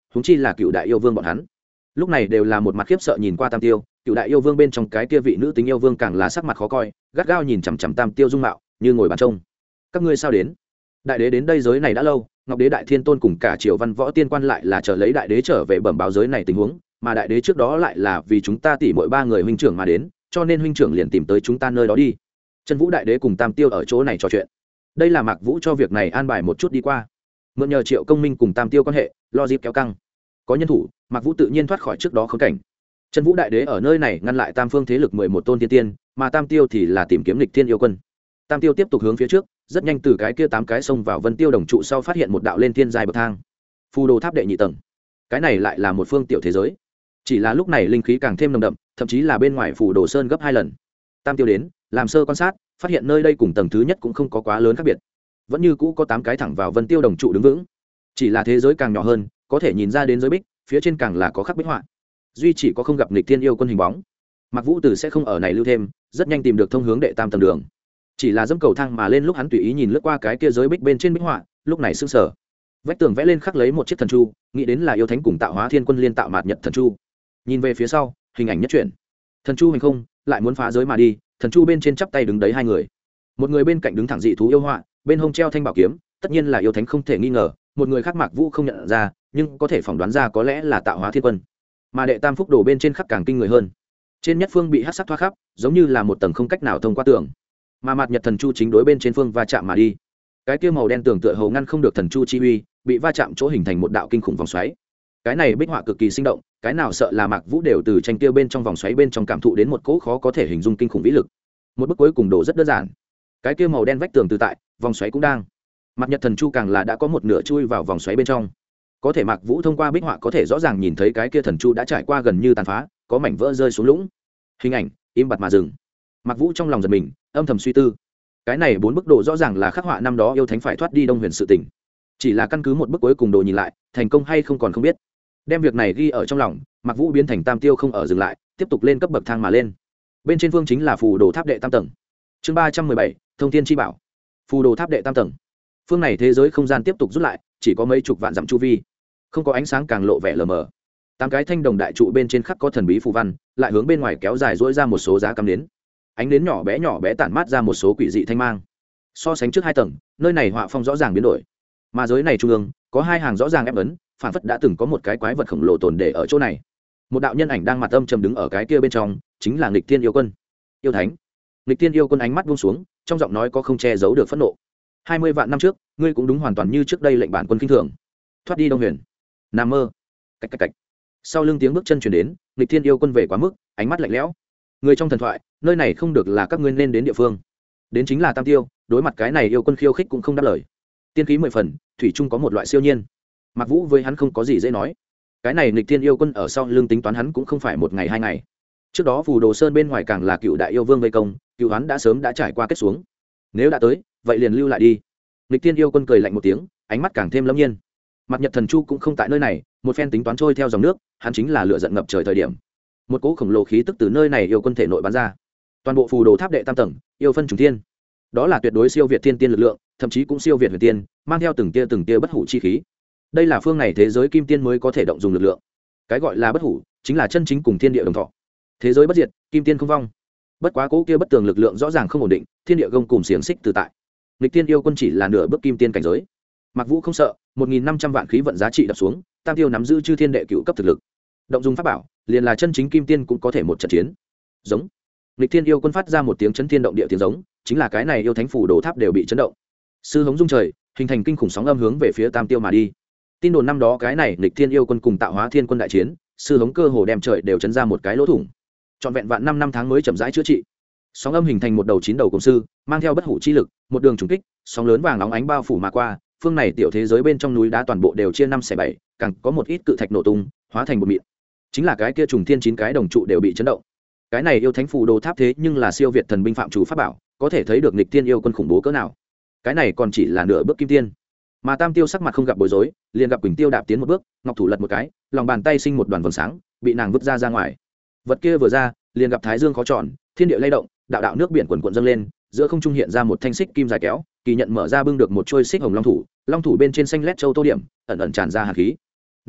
huống chi là cựu đại yêu vương bọn hắn. Lúc này đều là một mặt khiếp sợ nhìn qua Tam Tiêu, cựu đại yêu vương bên trong cái kia vị nữ tính yêu vương càng là sắc mặt khó coi, gắt gao nhìn chằm chằm Tam Tiêu dung mạo, như ngồi bàn trông. Các ngươi sao đến? Đại đế đến đây giới này đã lâu, Ngọc Đế Đại Thiên Tôn cùng cả Triều Văn Võ Tiên Quan lại là chờ lấy đại đế trở về bẩm báo giới này tình huống, mà đại đế trước đó lại là vì chúng ta tỉ mỗi ba người huynh trưởng mà đến, cho nên huynh trưởng liền tìm tới chúng ta nơi đó đi. Chân Vũ đại đế cùng Tam Tiêu ở chỗ này trò chuyện. Đây là Mạc Vũ cho việc này an bài một chút đi qua. Mượn nhờ Triệu Công Minh cùng Tam Tiêu quan hệ, lo dịp kéo căng. Có nhân thủ, Mạc Vũ tự nhiên thoát khỏi trước đó khốn cảnh. Chân Vũ đại đế ở nơi này ngăn lại Tam phương thế lực 11 tôn tiên tiên, mà Tam Tiêu thì là tìm kiếm Lịch Thiên yêu quân. Tam Tiêu tiếp tục hướng phía trước, rất nhanh từ cái kia 8 cái sông vào Vân Tiêu đồng trụ sau phát hiện một đạo lên thiên giai bậc thang. Phù Đồ Tháp đệ nhị tầng. Cái này lại là một phương tiểu thế giới. Chỉ là lúc này linh khí càng thêm nồng đậm, thậm chí là bên ngoài Phù Đồ Sơn gấp 2 lần. Tam Tiêu đến, làm sơ quan sát, phát hiện nơi đây cùng tầng thứ nhất cũng không có quá lớn khác biệt. Vẫn như cũ có 8 cái thẳng vào Vân Tiêu đồng trụ đứng vững. Chỉ là thế giới càng nhỏ hơn, có thể nhìn ra đến giới bích, phía trên càng là có khắc bích họa. Duy chỉ có không gặp Lịch Thiên yêu quân hình bóng. Mạc Vũ Tử sẽ không ở này lưu thêm, rất nhanh tìm được thông hướng đệ tam tầng đường. Chỉ là dẫm cầu thang mà lên lúc hắn tùy ý nhìn lướt qua cái kia giới bích bên trên bích họa, lúc này sững sờ. Vách tường vẽ lên khắc lấy một chiếc thần chu, nghĩ đến là yêu thánh cùng tạo hóa thiên quân liên tạo mạt nhật thần chu. Nhìn về phía sau, hình ảnh nhất chuyển. Thần chu hành không, lại muốn phá giới mà đi, thần chu bên trên chắp tay đứng đấy hai người. Một người bên cạnh đứng thẳng dị thú yêu họa, bên hông treo thanh bảo kiếm, tất nhiên là yêu thánh không thể nghi ngờ, một người khác Mạc Vũ không nhận ra, nhưng có thể phỏng đoán ra có lẽ là tạo hóa thiên quân. Mà đệ tam phúc đồ bên trên khắc càng kinh người hơn. Trên nhất phương bị hắc sắc thoa khắp, giống như là một tầng không cách nào thông qua tường. Mà mạt nhật thần chu chính đối bên trên phương va chạm mà đi. Cái kia màu đen tường tựa hồ ngăn không được thần chu chi uy, bị va chạm chỗ hình thành một đạo kinh khủng vòng xoáy. Cái này bích họa cực kỳ sinh động, cái nào sợ là Mạc Vũ đều từ tranh kia bên trong vòng xoáy bên trong cảm thụ đến một cỗ khó có thể hình dung kinh khủng vĩ lực. Một bước cuối cùng đổ rất đơn giản. Cái kia màu đen vách tường từ tại, vòng xoáy cũng đang. Mạt nhật thần chu càng là đã có một nửa chui vào vòng xoáy bên trong. Có thể Mạc Vũ thông qua bích họa có thể rõ ràng nhìn thấy cái kia thần chu đã trải qua gần như tàn phá, có mảnh vỡ rơi xuống lũng. Hình ảnh im bặt mà dừng. Mạc Vũ trong lòng giật mình, âm thầm suy tư. Cái này 4 bức đồ rõ ràng là khắc họa năm đó yêu thánh phải thoát đi Đông Huyền sự tình. Chỉ là căn cứ một bức cuối cùng đồ nhìn lại, thành công hay không còn không biết. Đem việc này ghi ở trong lòng, Mạc Vũ biến thành Tam Tiêu không ở dừng lại, tiếp tục lên cấp bậc thang mà lên. Bên trên phương chính là Phù Đồ Tháp đệ tam tầng. Chương 317, Thông Thiên chi bảo. Phù Đồ Tháp đệ tam tầng. Phương này thế giới không gian tiếp tục rút lại, chỉ có mấy chục vạn dặm chu vi, không có ánh sáng càng lộ vẻ lờ mờ. 8 cái thanh đồng đại trụ bên trên khắc có thần bí phù văn, lại hướng bên ngoài kéo dài dỗi ra một số giá cắm nến. Ánh nến nhỏ bé tản mát ra một số quỷ dị thanh mang. So sánh trước 2 tầng, nơi này họa phong rõ ràng biến đổi. Mà giới này trung ương, có 2 hàng rõ ràng ép ấn, phản phất đã từng có một cái quái vật khổng lồ tồn để ở chỗ này. Một đạo nhân ảnh đang mặt âm trầm đứng ở cái kia bên trong, chính là Nghịch Thiên yêu quân. Yêu thánh. Nghịch Thiên yêu quân ánh mắt buông xuống, trong giọng nói có không che giấu được phẫn nộ. 20 vạn năm trước, ngươi cũng đúng hoàn toàn như trước đây lệnh bản quân kinh thường. Thoát đi Đông Huyền. Nằm mơ. Cạch cạch cạch. Sau lưng tiếng bước chân truyền đến, Nghịch Thiên yêu quân về quá mức, ánh mắt lạnh lẽo. Người trong thần thoại, nơi này không được là các ngươi nên đến địa phương. Đến chính là Tam Tiêu, đối mặt cái này yêu quân khiêu khích cũng không đáp lời. Tiên khí 10 phần, thủy chung có một loại siêu nhiên. Mạc Vũ với hắn không có gì dễ nói. Cái này Nghịch Thiên yêu quân ở sau lưng tính toán hắn cũng không phải một ngày 2 ngày. Trước đó Phù Đồ Sơn bên ngoài càng là cựu đại yêu vương vây công, cựu hắn đã sớm đã trải qua kết xuống. Nếu đã tới, vậy liền lưu lại đi. Nghịch Thiên yêu quân cười lạnh một tiếng, ánh mắt càng thêm lâm nhiên. Mặt nhật thần chu cũng không tại nơi này, một phen tính toán trôi theo dòng nước, hắn chính là lửa giận ngập trời thời điểm. Một cỗ khổng lồ khí tức từ nơi này yêu quân thể nội bắn ra. Toàn bộ Phù Đồ Tháp đệ tam tầng, yêu phân trùng thiên. Đó là tuyệt đối siêu việt thiên tiên lực lượng, thậm chí cũng siêu việt huyền tiên, mang theo từng tia bất hủ chi khí. Đây là phương này thế giới kim tiên mới có thể động dùng lực lượng. Cái gọi là bất hủ, chính là chân chính cùng thiên địa đồng thọ. Thế giới bất diệt, kim tiên không vong. Bất quá cỗ kia bất tường lực lượng rõ ràng không ổn định, thiên địa gông cùng xiềng xích từ tại. Nghịch Tiên yêu quân chỉ là nửa bước kim tiên cảnh giới. Mạc Vũ không sợ, 1500 vạn khí vận giá trị đập xuống, Tam Tiêu nắm giữ chư thiên đệ cửu cấp thực lực. Động dùng pháp bảo, liền là chân chính kim tiên cũng có thể một trận chiến. Giống. Nghịch Thiên yêu quân phát ra một tiếng chấn thiên động địa tiếng giống, chính là cái này yêu thánh Phù Đồ Tháp đều bị chấn động. Sư hống rung trời, hình thành kinh khủng sóng âm hướng về phía Tam Tiêu mà đi. Tin đồn năm đó cái này Nghịch Thiên yêu quân cùng tạo hóa thiên quân đại chiến, sư hống cơ hồ đem trời đều chấn ra một cái lỗ thủng. Trọn vẹn vạn 5 năm tháng mới chậm rãi chữa trị. Sóng âm hình thành một đầu 9 đầu cùng sư, mang theo bất hủ chi lực, một đường trùng kích, sóng lớn vàng nóng ánh bao phủ mà qua, phương này tiểu thế giới bên trong núi đá toàn bộ đều chia 5/7, càng có một ít cự thạch nổ tung, hóa thành một mịn. Chính là cái kia trùng thiên 9 cái đồng trụ đều bị chấn động. Cái này yêu thánh Phù Đồ Tháp thế nhưng là siêu việt thần binh phạm chủ pháp bảo, có thể thấy được Nghịch Thiên yêu quân khủng bố cỡ nào. Cái này còn chỉ là nửa bước kim tiên. Mà Tam Tiêu sắc mặt không gặp bối rối, liền gặp Quỳnh Tiêu đạp tiến một bước, ngọc thủ lật một cái, lòng bàn tay sinh một đoàn vầng sáng, bị nàng vứt ra ngoài. Vật kia vừa ra, liền gặp thái dương khó tròn, thiên địa lay động, đạo đạo nước biển quần quần dâng lên, giữa không trung hiện ra một thanh xích kim dài kéo, kỳ nhận mở ra bưng được một trôi xích hồng long thủ bên trên xanh lét châu tô điểm, ẩn ẩn tràn ra hàn khí.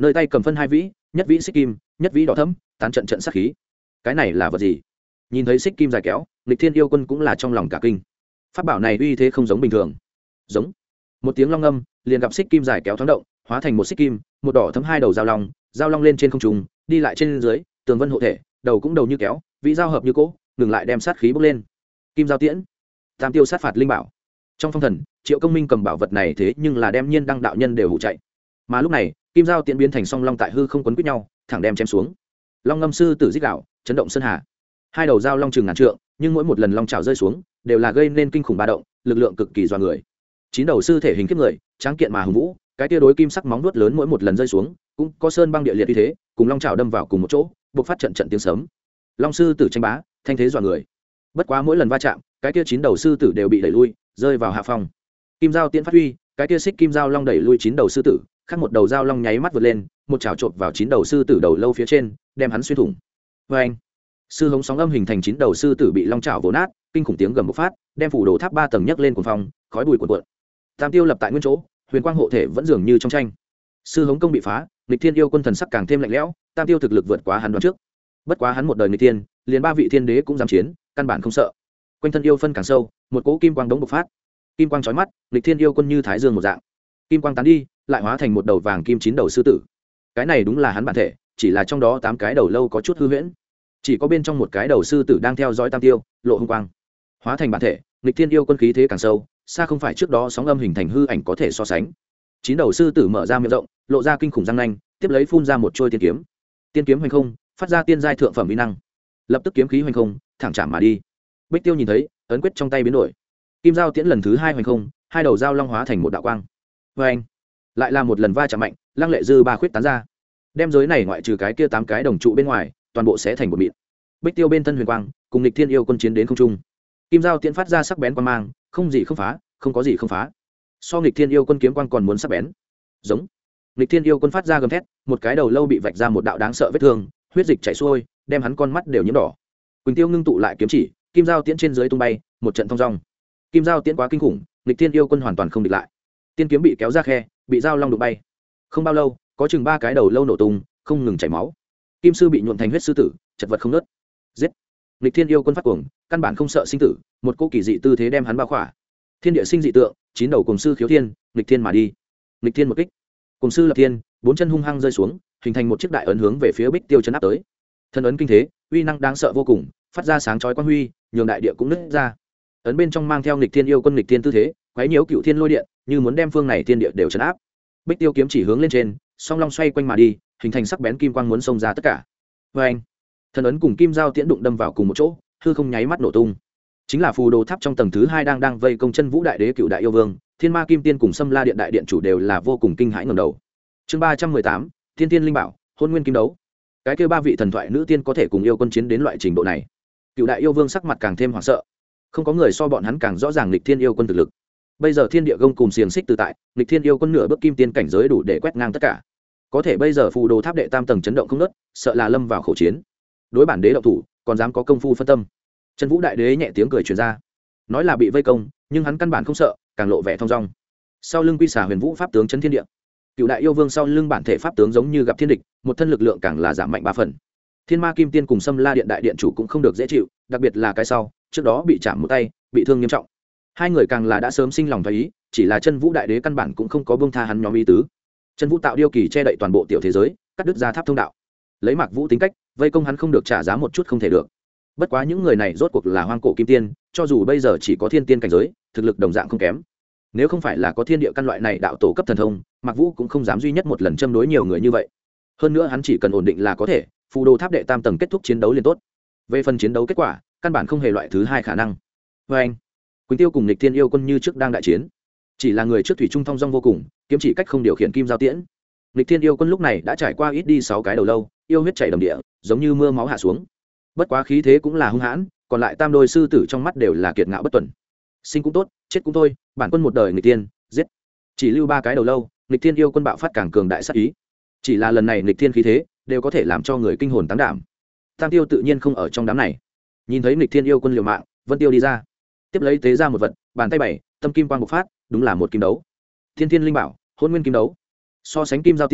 nơi tay cầm phân hai vĩ, nhất vĩ xích kim, nhất vĩ đỏ thẫm, tán trận trận sát khí. Cái này là vật gì? Nhìn thấy xích kim dài kéo, Lịch Thiên yêu quân cũng là trong lòng cả kinh. Pháp bảo này uy thế không giống bình thường. Giống. Một tiếng long âm, liền gặp xích kim dài kéo thoáng động, hóa thành một xích kim, một đỏ thẫm hai đầu dao long lên trên không trung, đi lại trên dưới, tường vân hộ thể, đầu cũng đầu như kéo, vĩ dao hợp như cỗ, ngừng lại đem sát khí bốc lên. Kim giao tiễn, tam tiêu sát phạt linh bảo. Trong phong thần, Triệu Công Minh cầm bảo vật này thế nhưng là đem Nhiên Đăng đạo nhân đều hụ chạy. Mà lúc này, kim giao tiễn biến thành song long tại hư không quấn quýt nhau, thẳng đem chém xuống. Long ngâm sư tử rít gạo, chấn động sơn hà. Hai đầu dao long chừng ngàn trượng, nhưng mỗi một lần long chảo rơi xuống, đều là gây nên kinh khủng ba động, lực lượng cực kỳ doa người. Chín đầu sư thể hình kiếp người, tráng kiện mà hùng vũ, cái tia đối kim sắc móng vuốt lớn mỗi một lần rơi xuống, cũng có sơn băng địa liệt như thế, cùng long chảo đâm vào cùng một chỗ, bộc phát trận trận tiếng sấm. Long sư tử tranh bá, thanh thế dọa người. Bất quá mỗi lần va chạm, cái tia chín đầu sư tử đều bị đẩy lui, rơi vào hạ phong. Kim giao tiễn phát huy, cái tia xích kim giao long đẩy lui chín đầu sư tử, khác một đầu giao long nháy mắt vượt lên, một chảo chộp vào chín đầu sư tử đầu lâu phía trên, đem hắn xuyên thủng. Oeng! Sư hống sóng âm hình thành chín đầu sư tử bị long chảo vồ nát, kinh khủng tiếng gầm bộc phát, đem phủ đồ tháp 3 tầng nhấc lên cuồng phong, khói bụi cuộn cuộn. Tam tiêu lập tại nguyên chỗ, huyền quang hộ thể vẫn dường như trong tranh. Sư hống công bị phá, Lịch Thiên yêu quân thần sắc càng thêm lạnh lẽo, tam tiêu thực lực vượt quá hắn đoán trước. Bất quá hắn một đời người tiên, liền 3 vị thiên đế cũng dám chiến, căn bản không sợ. Quanh thân yêu phân càng sâu, một cỗ kim quang đống bộc phát. Kim quang chói mắt, Lịch Thiên yêu quân như thái dương một dạng. Kim quang tán đi, lại hóa thành một đầu vàng kim chín đầu sư tử. Cái này đúng là hắn bản thể, chỉ là trong đó 8 cái đầu lâu có chút hư huyễn. Chỉ có bên trong một cái đầu sư tử đang theo dõi tam tiêu, lộ hung quang. Hóa thành bản thể, Lịch Thiên yêu quân khí thế càng sâu, xa không phải trước đó sóng âm hình thành hư ảnh có thể so sánh. Chín đầu sư tử mở ra miệng rộng, lộ ra kinh khủng răng nanh, tiếp lấy phun ra một trôi tiên kiếm. Tiên kiếm hoành không, phát ra tiên giai thượng phẩm uy năng. Lập tức kiếm khí hoành không, thẳng chạm mà đi. Bích Tiêu nhìn thấy, ấn quyết trong tay biến đổi. Kim giao tiễn lần thứ 2 hoành không, hai đầu dao long hóa thành một đạo quang. Oeng! Lại là một lần va chạm mạnh, lăng lệ dư ba khuyết tán ra. Đem giới này ngoại trừ cái kia 8 cái đồng trụ bên ngoài, toàn bộ sẽ thành một mịn. Bích Tiêu bên thân huyền quang, cùng Lịch Thiên yêu quân chiến đến không trung. Kim giao tiễn phát ra sắc bén quang mang, không gì không phá, không có gì không phá. So Lịch Thiên yêu quân kiếm quang còn muốn sắc bén. Giống. Lịch Thiên yêu quân phát ra gầm thét, một cái đầu lâu bị vạch ra một đạo đáng sợ vết thương, huyết dịch chảy xuôi, đem hắn con mắt đều nhiễm đỏ. Quỳnh Tiêu ngưng tụ lại kiếm chỉ, kim giao tiễn trên dưới tung bay, một trận thông dong. Kim giao tiễn quá kinh khủng, Lịch Thiên yêu quân hoàn toàn không địch lại. Tiên kiếm bị kéo ra khe, bị dao long đụng bay. Không bao lâu, có chừng 3 cái đầu lâu nổ tung, không ngừng chảy máu. Kim sư bị nhuộm thành huyết sư tử, chật vật không nứt. Giết! Lịch Thiên yêu quân phát cuồng, căn bản không sợ sinh tử, một cỗ kỳ dị tư thế đem hắn bao khỏa. Thiên địa sinh dị tượng, 9 đầu cùng sư khiếu thiên, Lịch Thiên mà đi. Lịch Thiên một kích, cùng sư lập thiên, 4 chân hung hăng rơi xuống, hình thành một chiếc đại ấn hướng về phía Bích Tiêu chấn áp tới. Thân ấn kinh thế, uy năng đáng sợ vô cùng, phát ra sáng chói quang huy, nhường đại địa cũng nứt ra. Ấn bên trong mang theo Lịch Thiên yêu quân Lịch Thiên tư thế, quấy nhiễu cựu thiên lôi điện, như muốn đem phương này thiên địa đều chấn áp. Bích Tiêu kiếm chỉ hướng lên trên, song long xoay quanh mà đi, hình thành sắc bén kim quang muốn xông ra tất cả. Oeng! Thân ấn cùng kim giao tiễn đụng đâm vào cùng một chỗ, hư không nháy mắt nổ tung. Chính là phù đồ tháp trong tầng thứ 2 đang vây công Chân Vũ đại đế cựu đại yêu vương, Thiên Ma Kim Tiên cùng Sâm La điện đại điện chủ đều là vô cùng kinh hãi ngẩng đầu. Chương 318, Thiên Tiên linh bảo, Hôn Nguyên kim đấu. Cái kia 3 vị thần thoại nữ tiên có thể cùng yêu quân chiến đến loại trình độ này. Cựu đại yêu vương sắc mặt càng thêm hoảng sợ. Không có người so bọn hắn càng rõ ràng Lịch Thiên yêu quân thực lực. Bây giờ thiên địa gông cùng xiềng xích tự tại, Lịch Thiên yêu quân nửa bước kim tiên cảnh giới đủ để quét ngang tất cả. Có thể bây giờ phù đồ tháp đệ tam tầng chấn động không ngớt, sợ là lâm vào khẩu chiến. Đối bản đế động thủ, còn dám có công phu phân tâm. Chân Vũ đại đế nhẹ tiếng cười truyền ra, nói là bị vây công, nhưng hắn căn bản không sợ, càng lộ vẻ thong dong. Sau lưng quy xà huyền vũ pháp tướng chấn thiên địa, cựu đại yêu vương sau lưng bản thể pháp tướng giống như gặp thiên địch, một thân lực lượng càng là giảm mạnh 3 phần. Thiên Ma Kim Tiên cùng Sâm La điện đại điện chủ cũng không được dễ chịu, đặc biệt là cái sau, trước đó bị chạm một tay, bị thương nghiêm trọng. Hai người càng là đã sớm sinh lòng thấy ý, chỉ là Chân Vũ đại đế căn bản cũng không có buông tha hắn nhóm ý tứ. Chân Vũ tạo điêu kỳ che đậy toàn bộ tiểu thế giới, cắt đứt ra tháp thông đạo. Lấy Mạc Vũ tính cách, vây công hắn không được trả giá một chút không thể được. Bất quá những người này rốt cuộc là hoang cổ kim tiên, cho dù bây giờ chỉ có thiên tiên cảnh giới, thực lực đồng dạng không kém. Nếu không phải là có thiên địa căn loại này đạo tổ cấp thần thông, Mạc Vũ cũng không dám duy nhất một lần châm đối nhiều người như vậy. Hơn nữa hắn chỉ cần ổn định là có thể, phù đồ tháp đệ tam tầng kết thúc chiến đấu liền tốt. Về phần chiến đấu kết quả, căn bản không hề loại thứ 2 khả năng. Anh, Quỳnh Tiêu cùng Lịch Thiên yêu quân như trước đang đại chiến, chỉ là người trước thủy trung thong dong vô cùng, kiếm chỉ cách không điều khiển kim giao tiễn. Lịch Thiên yêu quân lúc này đã trải qua ít đi 6 cái đầu lâu, yêu huyết chảy đầm địa, giống như mưa máu hạ xuống. Bất quá khí thế cũng là hung hãn, còn lại tam đôi sư tử trong mắt đều là kiệt ngạo bất tuần. Sinh cũng tốt, chết cũng thôi, bản quân một đời nghịch tiên, giết. Chỉ lưu 3 cái đầu lâu, Lịch Thiên yêu quân bạo phát càng cường đại sát ý. Chỉ là lần này Lịch Thiên khí thế đều có thể làm cho người kinh hồn táng đảm. Tam Tiêu tự nhiên không ở trong đám này. Nhìn thấy Lịch Thiên yêu quân liều mạng, Vân Tiêu đi ra, tiếp lấy tế ra một vật, bàn tay bảy, tâm kim quang bộc phát, đúng là một kim đấu. Thiên Thiên linh bảo, Hôn Nguyên kim đấu. So sánh kim giao tiễn,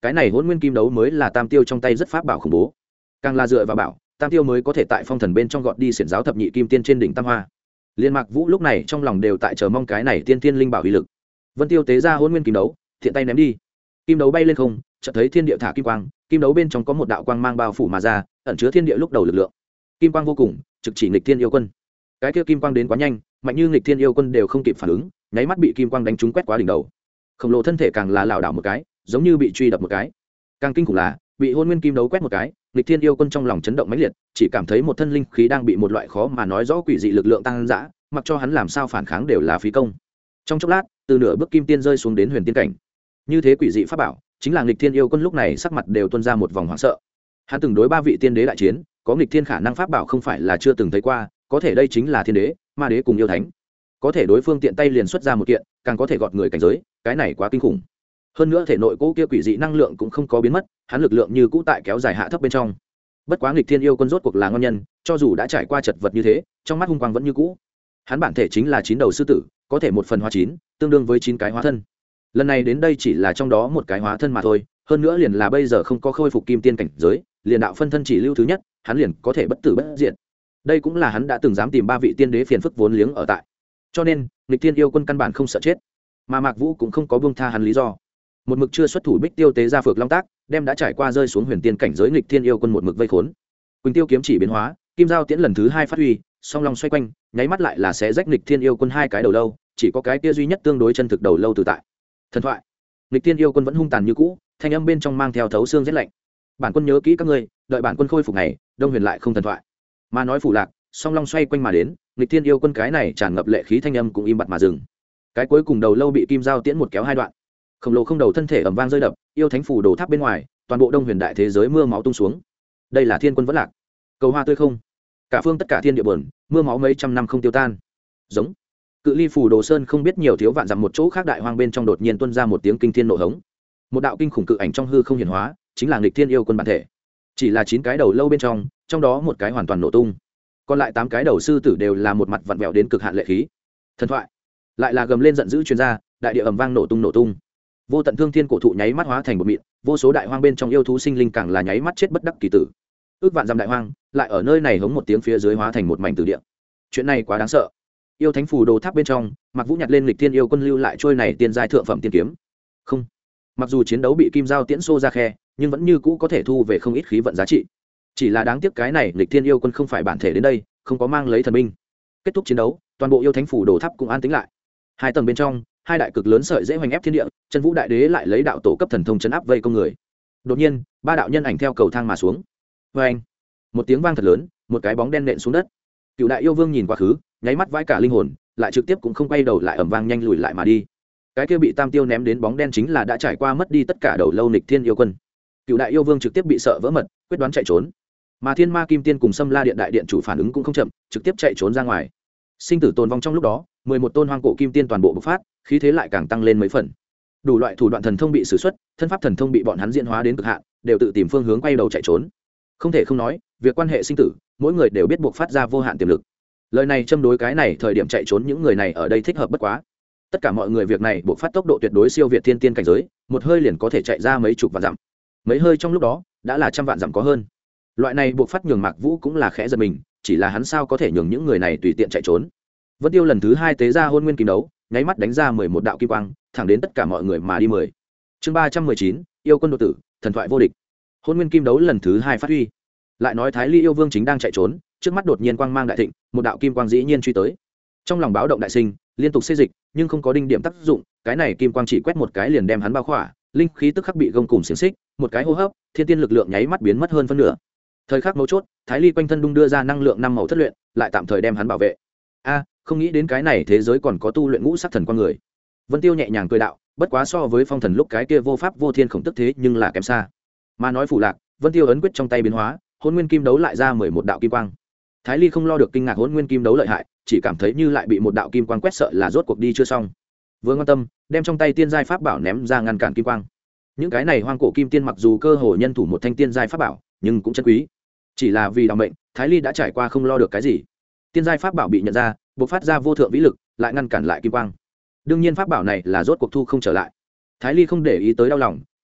cái này hôn nguyên kim đấu mới là tam tiêu trong tay rất pháp bảo khủng bố, càng là dựa vào bảo tam tiêu mới có thể tại phong thần bên trong gọt đi xiển giáo thập nhị kim tiên trên đỉnh tam hoa. Liên Mạc Vũ lúc này trong lòng đều tại chờ mong cái này tiên tiên linh bảo uy lực. Vân Tiêu tế ra hôn nguyên kim đấu, thiện tay ném đi, kim đấu bay lên không, chợt thấy thiên địa thả kim quang, kim đấu bên trong có một đạo quang mang bao phủ mà ra, ẩn chứa thiên địa lúc đầu lực lượng. Kim quang vô cùng, trực chỉ nghịch thiên yêu quân. Cái kia kim quang đến quá nhanh, mạnh như nghịch thiên yêu quân đều không kịp phản ứng, nháy mắt bị kim quang đánh trúng quét quá đỉnh đầu. Khổng lồ thân thể càng là lảo đảo một cái, giống như bị truy đập một cái. Càng kinh khủng là, bị hôn nguyên kim đấu quét một cái, nghịch thiên yêu quân trong lòng chấn động mãnh liệt, chỉ cảm thấy một thân linh khí đang bị một loại khó mà nói rõ quỷ dị lực lượng tăng dã, mặc cho hắn làm sao phản kháng đều là phí công. Trong chốc lát, từ nửa bước kim tiên rơi xuống đến huyền tiên cảnh. Như thế quỷ dị pháp bảo, chính là nghịch thiên yêu quân lúc này sắc mặt đều tuôn ra một vòng hoảng sợ. Hắn từng đối 3 vị tiên đế đại chiến, có nghịch thiên khả năng pháp bảo không phải là chưa từng thấy qua, có thể đây chính là thiên đế, ma đế cùng yêu thánh. Có thể đối phương tiện tay liền xuất ra một kiện, càng có thể gọt người cảnh giới, cái này quá kinh khủng. Hơn nữa thể nội cỗ kia quỷ dị năng lượng cũng không có biến mất, hắn lực lượng như cũ tại kéo dài hạ thấp bên trong. Bất quá nghịch thiên yêu quân rốt cuộc là ngon nhân, cho dù đã trải qua chật vật như thế, trong mắt hung quang vẫn như cũ. Hắn bản thể chính là 9 đầu sư tử, có thể một phần hóa 9, tương đương với 9 cái hóa thân. Lần này đến đây chỉ là trong đó một cái hóa thân mà thôi, hơn nữa liền là bây giờ không có khôi phục kim tiên cảnh giới, liền đạo phân thân chỉ lưu thứ nhất, hắn liền có thể bất tử bất diệt. Đây cũng là hắn đã từng dám tìm 3 vị tiên đế phiền phức vốn liếng ở tại. Cho nên, nghịch thiên yêu quân căn bản không sợ chết, mà Mạc Vũ cũng không có buông tha hắn lý do. Một mực chưa xuất thủ Bích Tiêu tế ra phược long tác, đem đã trải qua rơi xuống huyền tiên cảnh giới nghịch thiên yêu quân một mực vây khốn. Quỳnh Tiêu kiếm chỉ biến hóa, kim giao tiễn lần thứ 2 phát huy, song long xoay quanh, nháy mắt lại là sẽ rách nghịch thiên yêu quân 2 cái đầu lâu, chỉ có cái kia duy nhất tương đối chân thực đầu lâu tự tại. Thần thoại. Nghịch thiên yêu quân vẫn hung tàn như cũ, thanh âm bên trong mang theo thấu xương rét lạnh. Bản quân nhớ kỹ các ngươi, đợi bản quân khôi phục này, Đông Huyền lại không thần thoại. Mà nói phủ lạc, song long xoay quanh mà đến, nghịch thiên yêu quân cái này tràn ngập lệ khí thanh âm cũng im bặt mà dừng. Cái cuối cùng đầu lâu bị kim giao tiễn một kéo 2 đoạn. Khổng lồ không đầu thân thể ầm vang rơi đập, yêu thánh phủ đồ tháp bên ngoài, toàn bộ Đông Huyền đại thế giới mưa máu tung xuống. Đây là thiên quân vẫn lạc, cầu hoa tươi không, cả phương tất cả thiên địa buồn, mưa máu mấy trăm năm không tiêu tan. Giống. Cự ly phủ đồ sơn không biết nhiều thiếu vạn dặm một chỗ khác đại hoang bên trong đột nhiên tuôn ra một tiếng kinh thiên nộ hống. Một đạo kinh khủng cự ảnh trong hư không hiển hóa, chính là nghịch thiên yêu quân bản thể. Chỉ là 9 cái đầu lâu bên trong đó một cái hoàn toàn nổ tung, còn lại 8 cái đầu sư tử đều là một mặt vặn vẹo đến cực hạn lệ khí. Thần thoại. Lại là gầm lên giận dữ truyền ra, đại địa ầm vang nổ tung. Vô tận thương thiên cổ thụ nháy mắt hóa thành một mịn, vô số đại hoang bên trong yêu thú sinh linh càng là nháy mắt chết bất đắc kỳ tử. Ước vạn dặm đại hoang, lại ở nơi này hống một tiếng phía dưới hóa thành một mảnh tử địa. Chuyện này quá đáng sợ. Yêu thánh phù đồ tháp bên trong, Mạc Vũ nhặt lên nghịch thiên yêu quân lưu lại trôi này tiên giai thượng phẩm tiên kiếm. Không, mặc dù chiến đấu bị kim giao tiễn xô ra khe, nhưng vẫn như cũ có thể thu về không ít khí vận giá trị. Chỉ là đáng tiếc cái này nghịch thiên yêu quân không phải bản thể đến đây, không có mang lấy thần binh. Kết thúc chiến đấu, toàn bộ yêu thánh phù đồ tháp cũng an tĩnh lại. 2 tầng bên trong, 2 đại cực lớn sợi dễ hoành ép thiên địa, Chân Vũ đại đế lại lấy đạo tổ cấp thần thông chấn áp vây công người. Đột nhiên, 3 đạo nhân ảnh theo cầu thang mà xuống. Oeng! Một tiếng vang thật lớn, một cái bóng đen nện xuống đất. Cựu đại yêu vương nhìn quá khứ, nháy mắt vãi cả linh hồn, lại trực tiếp cũng không quay đầu lại ầm vang nhanh lùi lại mà đi. Cái kia bị tam tiêu ném đến bóng đen chính là đã trải qua mất đi tất cả đầu lâu nghịch thiên yêu quân. Cựu đại yêu vương trực tiếp bị sợ vỡ mật, quyết đoán chạy trốn. Mà Thiên Ma Kim Tiên cùng Sâm La Điện đại điện chủ phản ứng cũng không chậm, trực tiếp chạy trốn ra ngoài. Sinh tử tồn vong trong lúc đó, 11 tôn hoang cổ kim tiên toàn bộ bộc phát, khí thế lại càng tăng lên mấy phần. Đủ loại thủ đoạn thần thông bị sử xuất, thân pháp thần thông bị bọn hắn diễn hóa đến cực hạn, đều tự tìm phương hướng quay đầu chạy trốn. Không thể không nói, việc quan hệ sinh tử, mỗi người đều biết buộc phát ra vô hạn tiềm lực. Lời này châm đối cái này thời điểm chạy trốn những người này ở đây thích hợp bất quá. Tất cả mọi người việc này buộc phát tốc độ tuyệt đối siêu việt thiên tiên cảnh giới, một hơi liền có thể chạy ra mấy chục vạn dặm. Mấy hơi trong lúc đó, đã là trăm vạn dặm có hơn. Loại này buộc phát nhường Mạc Vũ cũng là khẽ giật mình, chỉ là hắn sao có thể nhường những người này tùy tiện chạy trốn. Vân Tiêu lần thứ 2 tế ra hôn nguyên kim đấu, nháy mắt đánh ra 11 đạo kim quang, thẳng đến tất cả mọi người mà đi 10. Chương 319, yêu quân đột tử, thần thoại vô địch. Hôn nguyên kim đấu lần thứ 2 phát huy. Lại nói Thái Ly yêu vương chính đang chạy trốn, trước mắt đột nhiên quang mang đại thịnh, một đạo kim quang dĩ nhiên truy tới. Trong lòng báo động đại sinh, liên tục xê dịch, nhưng không có đinh điểm tác dụng, cái này kim quang chỉ quét một cái liền đem hắn bao khỏa, linh khí tức khắc bị gông cùm xiềng xích, một cái hô hấp, thiên tiên lực lượng nháy mắt biến mất hơn phân nửa. Thời khắc mấu chốt, Thái Ly quanh thân đung đưa ra năng lượng 5 màu thất luyện, lại tạm thời đem hắn bảo vệ. Không nghĩ đến cái này thế giới còn có tu luyện ngũ sắc thần quan người. Vân Tiêu nhẹ nhàng cười đạo, bất quá so với phong thần lúc cái kia vô pháp vô thiên khổng tức thế nhưng là kém xa. Mà nói phủ lạc, Vân Tiêu ấn quyết trong tay biến hóa, hôn nguyên kim đấu lại ra 11 đạo kim quang. Thái Ly không lo được kinh ngạc hôn nguyên kim đấu lợi hại, chỉ cảm thấy như lại bị một đạo kim quang quét sợ là rốt cuộc đi chưa xong. Vừa quan tâm, đem trong tay tiên giai pháp bảo ném ra ngăn cản kim quang. Những cái này hoang cổ kim tiên mặc dù cơ hồ nhân thủ một thanh tiên giai pháp bảo, nhưng cũng chân quý. Chỉ là vì đạo mệnh, Thái Ly đã trải qua không lo được cái gì. Tiên giai pháp bảo bị nhận ra, bộc phát ra vô thượng vĩ lực, lại ngăn cản lại kim quang. Đương nhiên pháp bảo này là rốt cuộc thu không trở lại. Thái Ly không để ý tới đau lòng,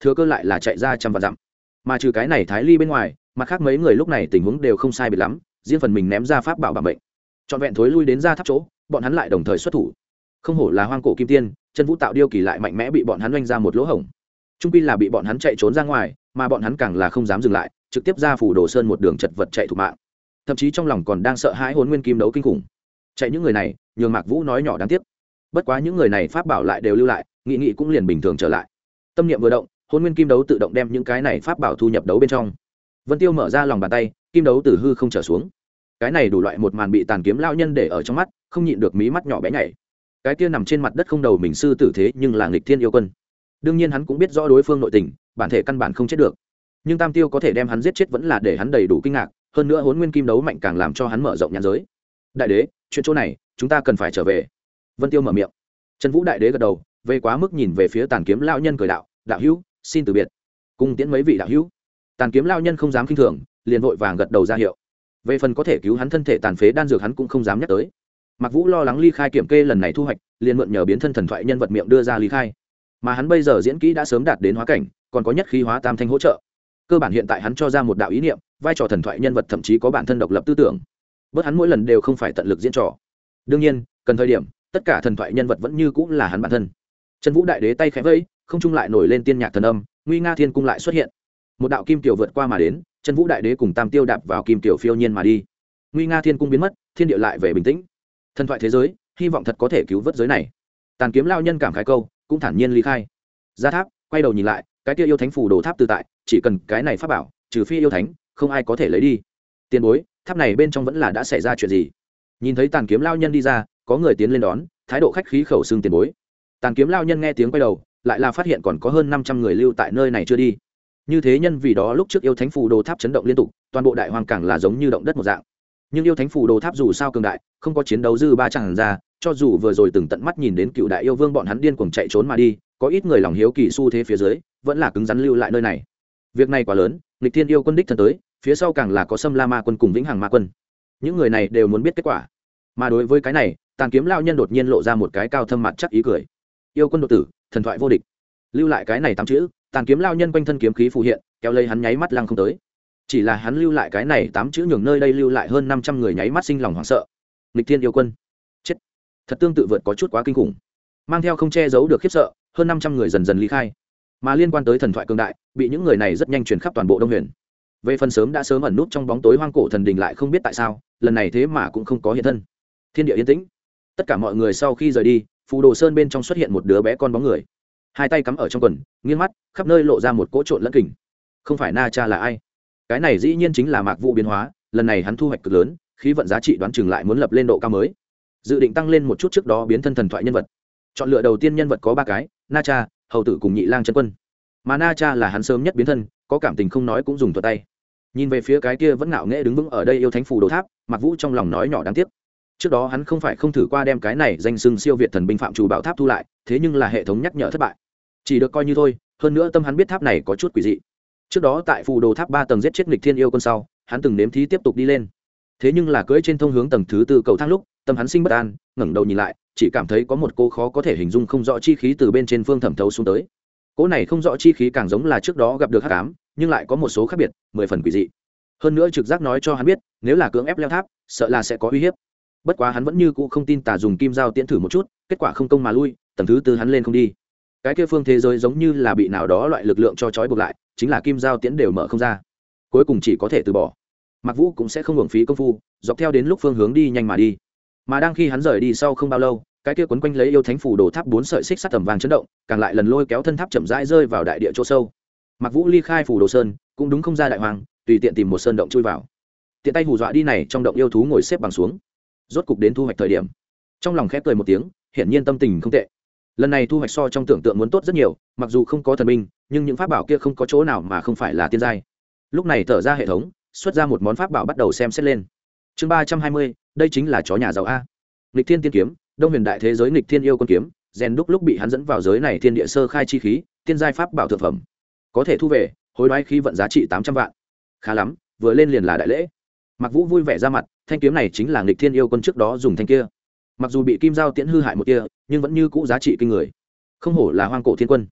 thừa cơ lại là chạy ra trăm vạn dặm. Mà trừ cái này Thái Ly bên ngoài, mặt khác mấy người lúc này tình huống đều không sai biệt lắm, riêng phần mình ném ra pháp bảo bảo mệnh, trọn vẹn thối lui đến ra tháp chỗ, bọn hắn lại đồng thời xuất thủ. Không hổ là hoang cổ kim tiên, chân vũ tạo điêu kỳ lại mạnh mẽ bị bọn hắn oanh ra một lỗ hổng. Trung quy là bị bọn hắn chạy trốn ra ngoài, mà bọn hắn càng là không dám dừng lại, trực tiếp ra phủ đồ sơn một đường chật vật chạy thủ mạng. Thậm chí trong lòng còn đang sợ hãi Hỗn Nguyên Kim đấu kinh khủng. Chạy những người này, nhường Mạc Vũ nói nhỏ đáng tiếc. Bất quá những người này pháp bảo lại đều lưu lại, nghị cũng liền bình thường trở lại. Tâm niệm vừa động, Hỗn Nguyên Kim đấu tự động đem những cái này pháp bảo thu nhập đấu bên trong. Vân Tiêu mở ra lòng bàn tay, kim đấu từ hư không trở xuống. Cái này đủ loại một màn bị Tàn Kiếm lão nhân để ở trong mắt, không nhịn được mí mắt nhỏ bé nhảy. Cái kia nằm trên mặt đất không đầu mình sư tử thế nhưng là nghịch thiên yêu quân. Đương nhiên hắn cũng biết rõ đối phương nội tình, bản thể căn bản không chết được. Nhưng Tam Tiêu có thể đem hắn giết chết vẫn là để hắn đầy đủ kinh ngạc, hơn nữa Hỗn Nguyên Kim đấu mạnh càng làm cho hắn mở rộng nhãn giới. Đại đế, chuyện chỗ này, chúng ta cần phải trở về. Vân Tiêu mở miệng. Trần Vũ đại đế gật đầu, về quá mức nhìn về phía Tàn Kiếm lão nhân cười đạo, đạo hữu, xin từ biệt. Cùng tiễn mấy vị đạo hữu. Tàn Kiếm lão nhân không dám khinh thường, liền vội vàng gật đầu ra hiệu. Về phần có thể cứu hắn thân thể tàn phế đan dược hắn cũng không dám nhắc tới. Mạc Vũ lo lắng ly khai kiểm kê lần này thu hoạch, liền mượn nhờ biến thân thần thoại nhân vật miệng đưa ra ly khai. Mà hắn bây giờ diễn kỹ đã sớm đạt đến hóa cảnh, còn có nhất khí hóa tam thanh hỗ trợ. Cơ bản hiện tại hắn cho ra một đạo ý niệm, vai trò thần thoại nhân vật thậm chí có bản thân độc lập tư tưởng. Bớt hắn mỗi lần đều không phải tận lực diễn trò. Đương nhiên, cần thời điểm, tất cả thần thoại nhân vật vẫn như cũng là hắn bản thân. Chân Vũ đại đế tay khẽ vẫy, không trung lại nổi lên tiên nhạc thần âm, Nguy Nga Thiên cung lại xuất hiện. Một đạo kim tiểu vượt qua mà đến, Chân Vũ đại đế cùng Tam Tiêu đạp vào kim tiểu phiêu nhiên mà đi. Nguy Nga Thiên cung biến mất, thiên địa lại về bình tĩnh. Thần thoại thế giới, hy vọng thật có thể cứu vớt giới này. Tàn Kiếm lão nhân cảm khái câu, cũng thản nhiên ly khai. Ra tháp, quay đầu nhìn lại, cái kia yêu thánh phù đồ tháp tự tại, chỉ cần cái này pháp bảo, trừ phi yêu thánh, không ai có thể lấy đi. Tiền bối, tháp này bên trong vẫn là đã xảy ra chuyện gì? Nhìn thấy Tàn Kiếm lão nhân đi ra, có người tiến lên đón, thái độ khách khí khẩu xưng tiền bối. Tàn Kiếm lão nhân nghe tiếng quay đầu, lại là phát hiện còn có hơn 500 người lưu tại nơi này chưa đi. Như thế nhân vì đó lúc trước yêu thánh phù đồ tháp chấn động liên tục, toàn bộ đại hoang càng là giống như động đất một dạng. Nhưng yêu thánh phù đồ tháp dù sao cường đại, không có chiến đấu dư ba chẳng ra, cho dù vừa rồi từng tận mắt nhìn đến cựu đại yêu vương bọn hắn điên cuồng chạy trốn mà đi, có ít người lòng hiếu kỳ xu thế phía dưới, vẫn là cứng rắn lưu lại nơi này. Việc này quá lớn, nghịch thiên yêu quân đích thân tới, phía sau càng là có Sâm La Ma quân cùng Vĩnh Hằng Ma quân. Những người này đều muốn biết kết quả. Mà đối với cái này, Tàn Kiếm lão nhân đột nhiên lộ ra một cái cao thâm mặt chắc ý cười. Yêu quân độ tử, thần thoại vô địch. Lưu lại cái này 8 chữ, Tàn Kiếm lão nhân quanh thân kiếm khí phù hiện, kéo lấy hắn nháy mắt lăng không tới. Chỉ là hắn lưu lại cái này 8 chữ nhường nơi đây lưu lại hơn 500 người nháy mắt sinh lòng hoảng sợ. Nghịch thiên yêu quân, chết. Thật tương tự vượt có chút quá kinh khủng. Mang theo không che giấu được khiếp sợ, hơn 500 người dần dần ly khai. Mà liên quan tới thần thoại cường đại, bị những người này rất nhanh truyền khắp toàn bộ Đông Huyền. Về phần sớm đã sớm ẩn nút trong bóng tối hoang cổ thần đình lại không biết tại sao, lần này thế mà cũng không có hiện thân. Thiên địa yên tĩnh. Tất cả mọi người sau khi rời đi, phù đồ sơn bên trong xuất hiện một đứa bé con bóng người. Hai tay cắm ở trong quần, nghiêng mắt, khắp nơi lộ ra một cỗ trộn lẫn kình. Không phải Na Cha là ai? Cái này dĩ nhiên chính là Mạc Vũ biến hóa, lần này hắn thu hoạch cực lớn, khí vận giá trị đoán chừng lại muốn lập lên độ cao mới. Dự định tăng lên một chút trước đó biến thân thần thoại nhân vật. Chọn lựa đầu tiên nhân vật có 3 cái, Na Cha, hầu tử cùng Nhị Lang chân quân. Mà Na Cha là hắn sớm nhất biến thân, có cảm tình không nói cũng dùng thuật tay. Nhìn về phía cái kia vẫn ngạo nghễ đứng vững ở đây yêu thánh phù đồ tháp, Mạc Vũ trong lòng nói nhỏ đáng tiếc. Trước đó hắn không phải không thử qua đem cái này danh xưng siêu việt thần binh phạm chủ bảo tháp thu lại, thế nhưng là hệ thống nhắc nhở thất bại. Chỉ được coi như thôi, hơn nữa tâm hắn biết tháp này có chút quỷ dị. Trước đó tại phù đồ tháp 3 tầng giết chết nghịch thiên yêu quân sau, hắn từng nếm thí tiếp tục đi lên. Thế nhưng là cưỡi trên thông hướng tầng thứ 4 cầu thang lúc, tâm hắn sinh bất an, ngẩng đầu nhìn lại, chỉ cảm thấy có một cô khó có thể hình dung không rõ chi khí từ bên trên phương thẩm thấu xuống tới. Cỗ này không rõ chi khí càng giống là trước đó gặp được hắc ám, nhưng lại có một số khác biệt, 10 phần quỷ dị. Hơn nữa trực giác nói cho hắn biết, nếu là cưỡng ép leo tháp, sợ là sẽ có uy hiếp. Bất quá hắn vẫn như cũ không tin tà dùng kim dao tiễn thử một chút, kết quả không công mà lui, tầng thứ 4 hắn lên không đi. Cái kia phương thế giới giống như là bị nào đó loại lực lượng cho trói buộc lại, chính là kim dao tiễn đều mở không ra. Cuối cùng chỉ có thể từ bỏ. Mạc Vũ cũng sẽ không uổng phí công phu, dọc theo đến lúc phương hướng đi nhanh mà đi. Mà đang khi hắn rời đi sau không bao lâu, cái kia quấn quanh lấy yêu thánh phù đồ tháp 4 sợi xích sắt tầm vàng chấn động, càng lại lần lôi kéo thân tháp chậm rãi rơi vào đại địa chỗ sâu. Mạc Vũ ly khai phù đồ sơn, cũng đúng không ra đại hoàng, tùy tiện tìm một sơn động chui vào. Tiện tay hù dọa đi này trong động yêu thú ngồi xếp bằng xuống. Rốt cục đến thu hoạch thời điểm, trong lòng khép cười một tiếng, hiển nhiên tâm tình không tệ. Lần này thu hoạch so trong tưởng tượng muốn tốt rất nhiều, mặc dù không có thần binh, nhưng những pháp bảo kia không có chỗ nào mà không phải là tiên giai. Lúc này thở ra hệ thống, xuất ra một món pháp bảo bắt đầu xem xét lên. Chương 320, đây chính là chó nhà giàu a. Nghịch Thiên Tiên kiếm, Đông Huyền đại thế giới nghịch thiên yêu con kiếm, rèn đúc lúc bị hắn dẫn vào giới này thiên địa sơ khai chi khí, tiên giai pháp bảo thượng phẩm. Có thể thu về, hối đoái khí vận giá trị 800 vạn. Khá lắm, vừa lên liền là đại lễ. Mạc Vũ vui vẻ ra mặt, thanh kiếm này chính là nghịch thiên yêu quân trước đó dùng thanh kia. Mặc dù bị kim dao tiễn hư hại một kia, nhưng vẫn như cũ giá trị kinh người. Không hổ là hoang cổ thiên quân.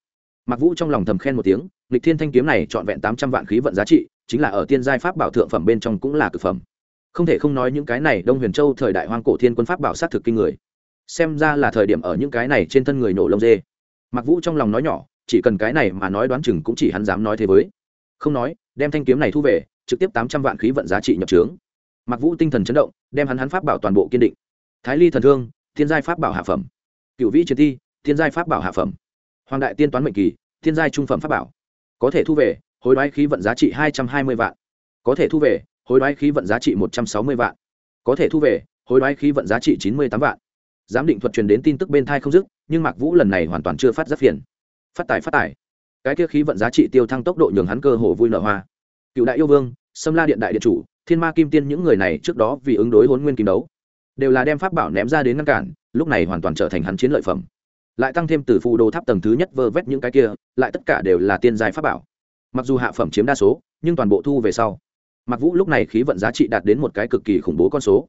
Mạc Vũ trong lòng thầm khen một tiếng, nghịch thiên thanh kiếm này trọn vẹn 800 vạn khí vận giá trị, chính là ở tiên giai pháp bảo thượng phẩm bên trong cũng là cực phẩm. Không thể không nói những cái này Đông Huyền Châu thời đại hoang cổ thiên quân pháp bảo sát thực kinh người. Xem ra là thời điểm ở những cái này trên thân người nổ lông dê. Mạc Vũ trong lòng nói nhỏ, chỉ cần cái này mà nói đoán chừng cũng chỉ hắn dám nói thế với. Không nói, đem thanh kiếm này thu về, trực tiếp 800 vạn khí vận giá trị nhập trướng. Mạc Vũ tinh thần chấn động, đem hắn pháp bảo toàn bộ kiên định. Thái Ly thần thương, thiên giai pháp bảo hạ phẩm. Cửu Vĩ chiến thi, thiên giai pháp bảo hạ phẩm. Hoàng đại tiên toán mệnh kỳ, thiên giai trung phẩm pháp bảo. Có thể thu về, hối đoái khí vận giá trị 220 vạn. Có thể thu về, hối đoái khí vận giá trị 160 vạn. Có thể thu về, hối đoái khí vận giá trị 98 vạn. Giám định thuật truyền đến tin tức bên thai không dứt, nhưng Mạc Vũ lần này hoàn toàn chưa phát giác phiền. Phát tài. Cái kia khí vận giá trị tiêu thăng tốc độ nhường hắn cơ hồ vui nở hoa. Cựu đại yêu vương, Sâm La điện đại điện chủ, Thiên Ma Kim Tiên những người này trước đó vì ứng đối Hỗn Nguyên Kim đấu, đều là đem pháp bảo ném ra đến ngăn cản, lúc này hoàn toàn trở thành hắn chiến lợi phẩm. Lại tăng thêm từ phù đồ tháp tầng thứ nhất vơ vét những cái kia, lại tất cả đều là tiên giai pháp bảo. Mặc dù hạ phẩm chiếm đa số, nhưng toàn bộ thu về sau, Mạc Vũ lúc này khí vận giá trị đạt đến một cái cực kỳ khủng bố con số,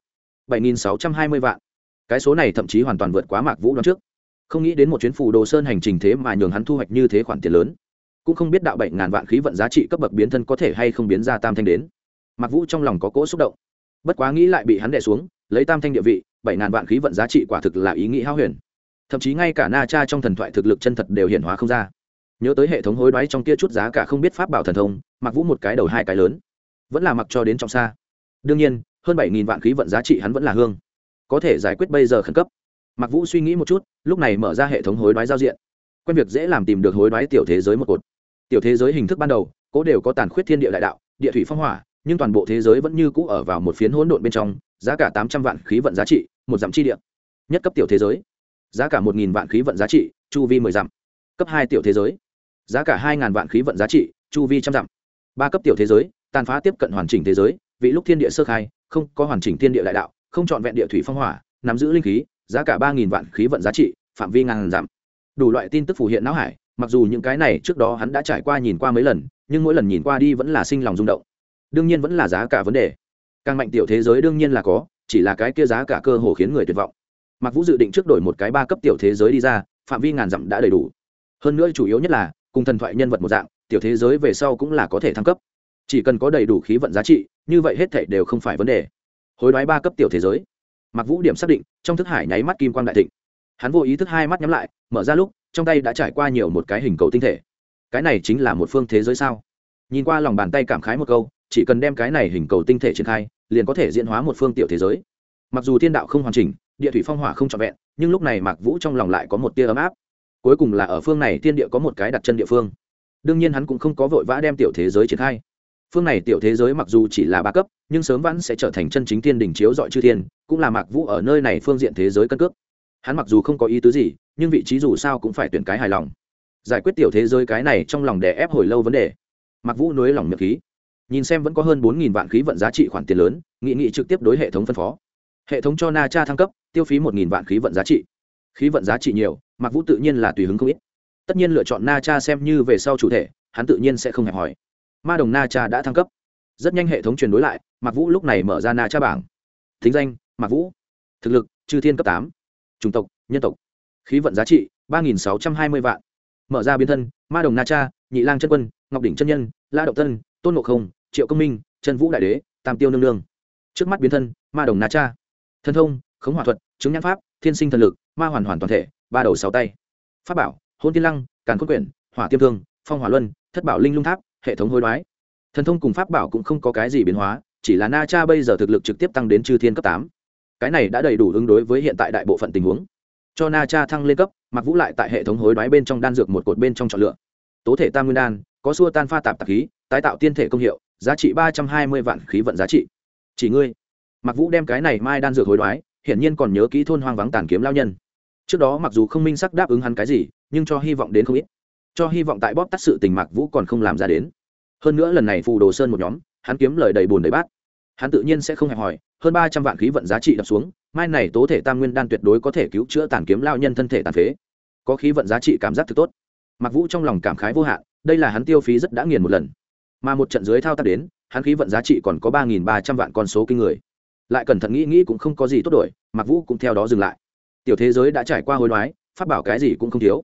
7.620 vạn. Cái số này thậm chí hoàn toàn vượt quá Mạc Vũ đoán trước. Không nghĩ đến một chuyến phù đồ sơn hành trình thế mà nhường hắn thu hoạch như thế khoản tiền lớn, cũng không biết đạo 7.000 vạn khí vận giá trị cấp bậc biến thân có thể hay không biến ra tam thanh đến. Mạc Vũ trong lòng có cỗ xúc động, bất quá nghĩ lại bị hắn đè xuống, lấy tam thanh địa vị, 7.000 vạn khí vận giá trị quả thực là ý nghĩ hão huyền. Thậm chí ngay cả Na Cha trong thần thoại thực lực chân thật đều hiện hóa không ra. Nhớ tới hệ thống hối đoái trong kia chút giá cả không biết pháp bảo thần thông, Mạc Vũ một cái đầu hai cái lớn, vẫn là mặc cho đến trọng xa. Đương nhiên, hơn 7.000 vạn khí vận giá trị hắn vẫn là hương, có thể giải quyết bây giờ khẩn cấp. Mạc Vũ suy nghĩ một chút, lúc này mở ra hệ thống hối đoái giao diện. Quen việc dễ làm tìm được hối đoái tiểu thế giới một cột. Tiểu thế giới hình thức ban đầu, cố đều có tàn khuyết thiên địa đại đạo, địa thủy phong hỏa, nhưng toàn bộ thế giới vẫn như cũ ở vào một phiến hỗn độn bên trong, giá cả 800 vạn khí vận giá trị, một dặm chi địa. Nhất cấp tiểu thế giới, giá cả 1.000 vạn khí vận giá trị, chu vi 10 dặm. Cấp 2 tiểu thế giới, giá cả 2.000 vạn khí vận giá trị, chu vi trăm dặm. 3 cấp tiểu thế giới, tàn phá tiếp cận hoàn chỉnh thế giới, vị lúc thiên địa sơ khai, không có hoàn chỉnh thiên địa đại đạo, không chọn vẹn địa thủy phong hỏa, nắm giữ linh khí, giá cả 3.000 vạn khí vận giá trị, phạm vi ngàn dặm. Đủ loại tin tức phù hiện não hải, mặc dù những cái này trước đó hắn đã trải qua nhìn qua mấy lần, nhưng mỗi lần nhìn qua đi vẫn là sinh lòng rung động. Đương nhiên vẫn là giá cả vấn đề. Càng mạnh tiểu thế giới đương nhiên là có, chỉ là cái kia giá cả cơ hồ khiến người tuyệt vọng. Mạc Vũ dự định trước đổi một cái 3 cấp tiểu thế giới đi ra, phạm vi ngàn dặm đã đầy đủ. Hơn nữa chủ yếu nhất là, cùng thần thoại nhân vật một dạng, tiểu thế giới về sau cũng là có thể thăng cấp. Chỉ cần có đầy đủ khí vận giá trị, như vậy hết thảy đều không phải vấn đề. Hối đoái 3 cấp tiểu thế giới. Mạc Vũ điểm xác định, trong thức hải nháy mắt kim quang đại thịnh. Hắn vô ý thức hai mắt nhắm lại, mở ra lúc, trong tay đã trải qua nhiều một cái hình cầu tinh thể. Cái này chính là một phương thế giới sao? Nhìn qua lòng bàn tay cảm khái một câu, chỉ cần đem cái này hình cầu tinh thể triển khai, liền có thể diễn hóa một phương tiểu thế giới. Mặc dù thiên đạo không hoàn chỉnh, địa thủy phong hỏa không trọn vẹn, nhưng lúc này Mạc Vũ trong lòng lại có một tia ấm áp. Cuối cùng là ở phương này thiên địa có một cái đặt chân địa phương. Đương nhiên hắn cũng không có vội vã đem tiểu thế giới triển khai. Phương này tiểu thế giới mặc dù chỉ là 3 cấp, nhưng sớm vẫn sẽ trở thành chân chính thiên đỉnh chiếu rọi chư thiên, cũng là Mạc Vũ ở nơi này phương diện thế giới cân cước. Hắn mặc dù không có ý tứ gì, nhưng vị trí dù sao cũng phải tuyển cái hài lòng. Giải quyết tiểu thế giới cái này trong lòng đè ép hồi lâu vấn đề. Mạc Vũ nuối lòng miệng khí, nhìn xem vẫn có hơn 4.000 vạn khí vận giá trị khoản tiền lớn, nghị trực tiếp đối hệ thống phân phó. Hệ thống cho Na Cha thăng cấp, tiêu phí 1.000 vạn khí vận giá trị. Khí vận giá trị nhiều, Mạc Vũ tự nhiên là tùy hứng không ít. Tất nhiên lựa chọn Na Cha xem như về sau chủ thể, hắn tự nhiên sẽ không hẹp hỏi. Ma đồng Na Cha đã thăng cấp. Rất nhanh hệ thống truyền đối lại, Mạc Vũ lúc này mở ra Na Cha bảng. Thính danh: Mạc Vũ. Thực lực: Chư Thiên cấp 8. Chủng tộc: Nhân tộc. Khí vận giá trị: 3.620 vạn. Mở ra biến thân: Ma đồng Na Cha, Nhị Lang chân quân, Ngọc đỉnh chân nhân, La Động Tân, Tôn Ngộ Không, Triệu Công Minh, Trần Vũ đại đế, Tam Tiêu nương nương. Trước mắt biến thân: Ma đồng Na Cha. Thân thông: Khống hỏa thuật, chứng nhãn pháp, thiên sinh thần lực, ma hoàn hoàn toàn thể, 3 đầu 6 tay. Pháp bảo: Hôn Tiên Lăng, Càn Khôn Quyển, Hỏa Tiêm Thương, Phong Hỏa Luân, Thất Bảo Linh Lung Tháp. Hệ thống hối đoái. Thần thông cùng pháp bảo cũng không có cái gì biến hóa, chỉ là Na Cha bây giờ thực lực trực tiếp tăng đến Chư Thiên cấp 8. Cái này đã đầy đủ ứng đối với hiện tại đại bộ phận tình huống. Cho Na Cha thăng lên cấp, Mạc Vũ lại tại hệ thống hối đoái bên trong đan dược một cột bên trong chọn lựa. Tố thể tam nguyên đan, có xua tan pha tạp tạp khí, tái tạo tiên thể công hiệu, giá trị 320 vạn khí vận giá trị. Chỉ ngươi. Mạc Vũ đem cái này mai đan dược hối đoái, hiển nhiên còn nhớ kỹ thôn hoang vắng tàn kiếm lao nhân. Trước đó mặc dù không minh xác đáp ứng hắn cái gì, nhưng cho hy vọng đến không ít. Cho hy vọng tại bóp tắt sự tình Mạc Vũ còn không làm ra đến. Hơn nữa lần này phù đồ sơn một nhóm, hắn kiếm lời đầy bùn đầy bát. Hắn tự nhiên sẽ không hẹp hòi, hơn 300 vạn khí vận giá trị đập xuống, mai này tố thể tam nguyên đan tuyệt đối có thể cứu chữa tàn kiếm lao nhân thân thể tàn phế. Có khí vận giá trị cảm giác thực tốt. Mạc Vũ trong lòng cảm khái vô hạn, đây là hắn tiêu phí rất đã nghiền một lần. Mà một trận dưới thao tác đến, hắn khí vận giá trị còn có 3.300 vạn con số kinh người. Lại cẩn thận nghĩ cũng không có gì tốt đổi, Mạc Vũ cũng theo đó dừng lại. Tiểu thế giới đã trải qua hối đoái, pháp bảo cái gì cũng không thiếu.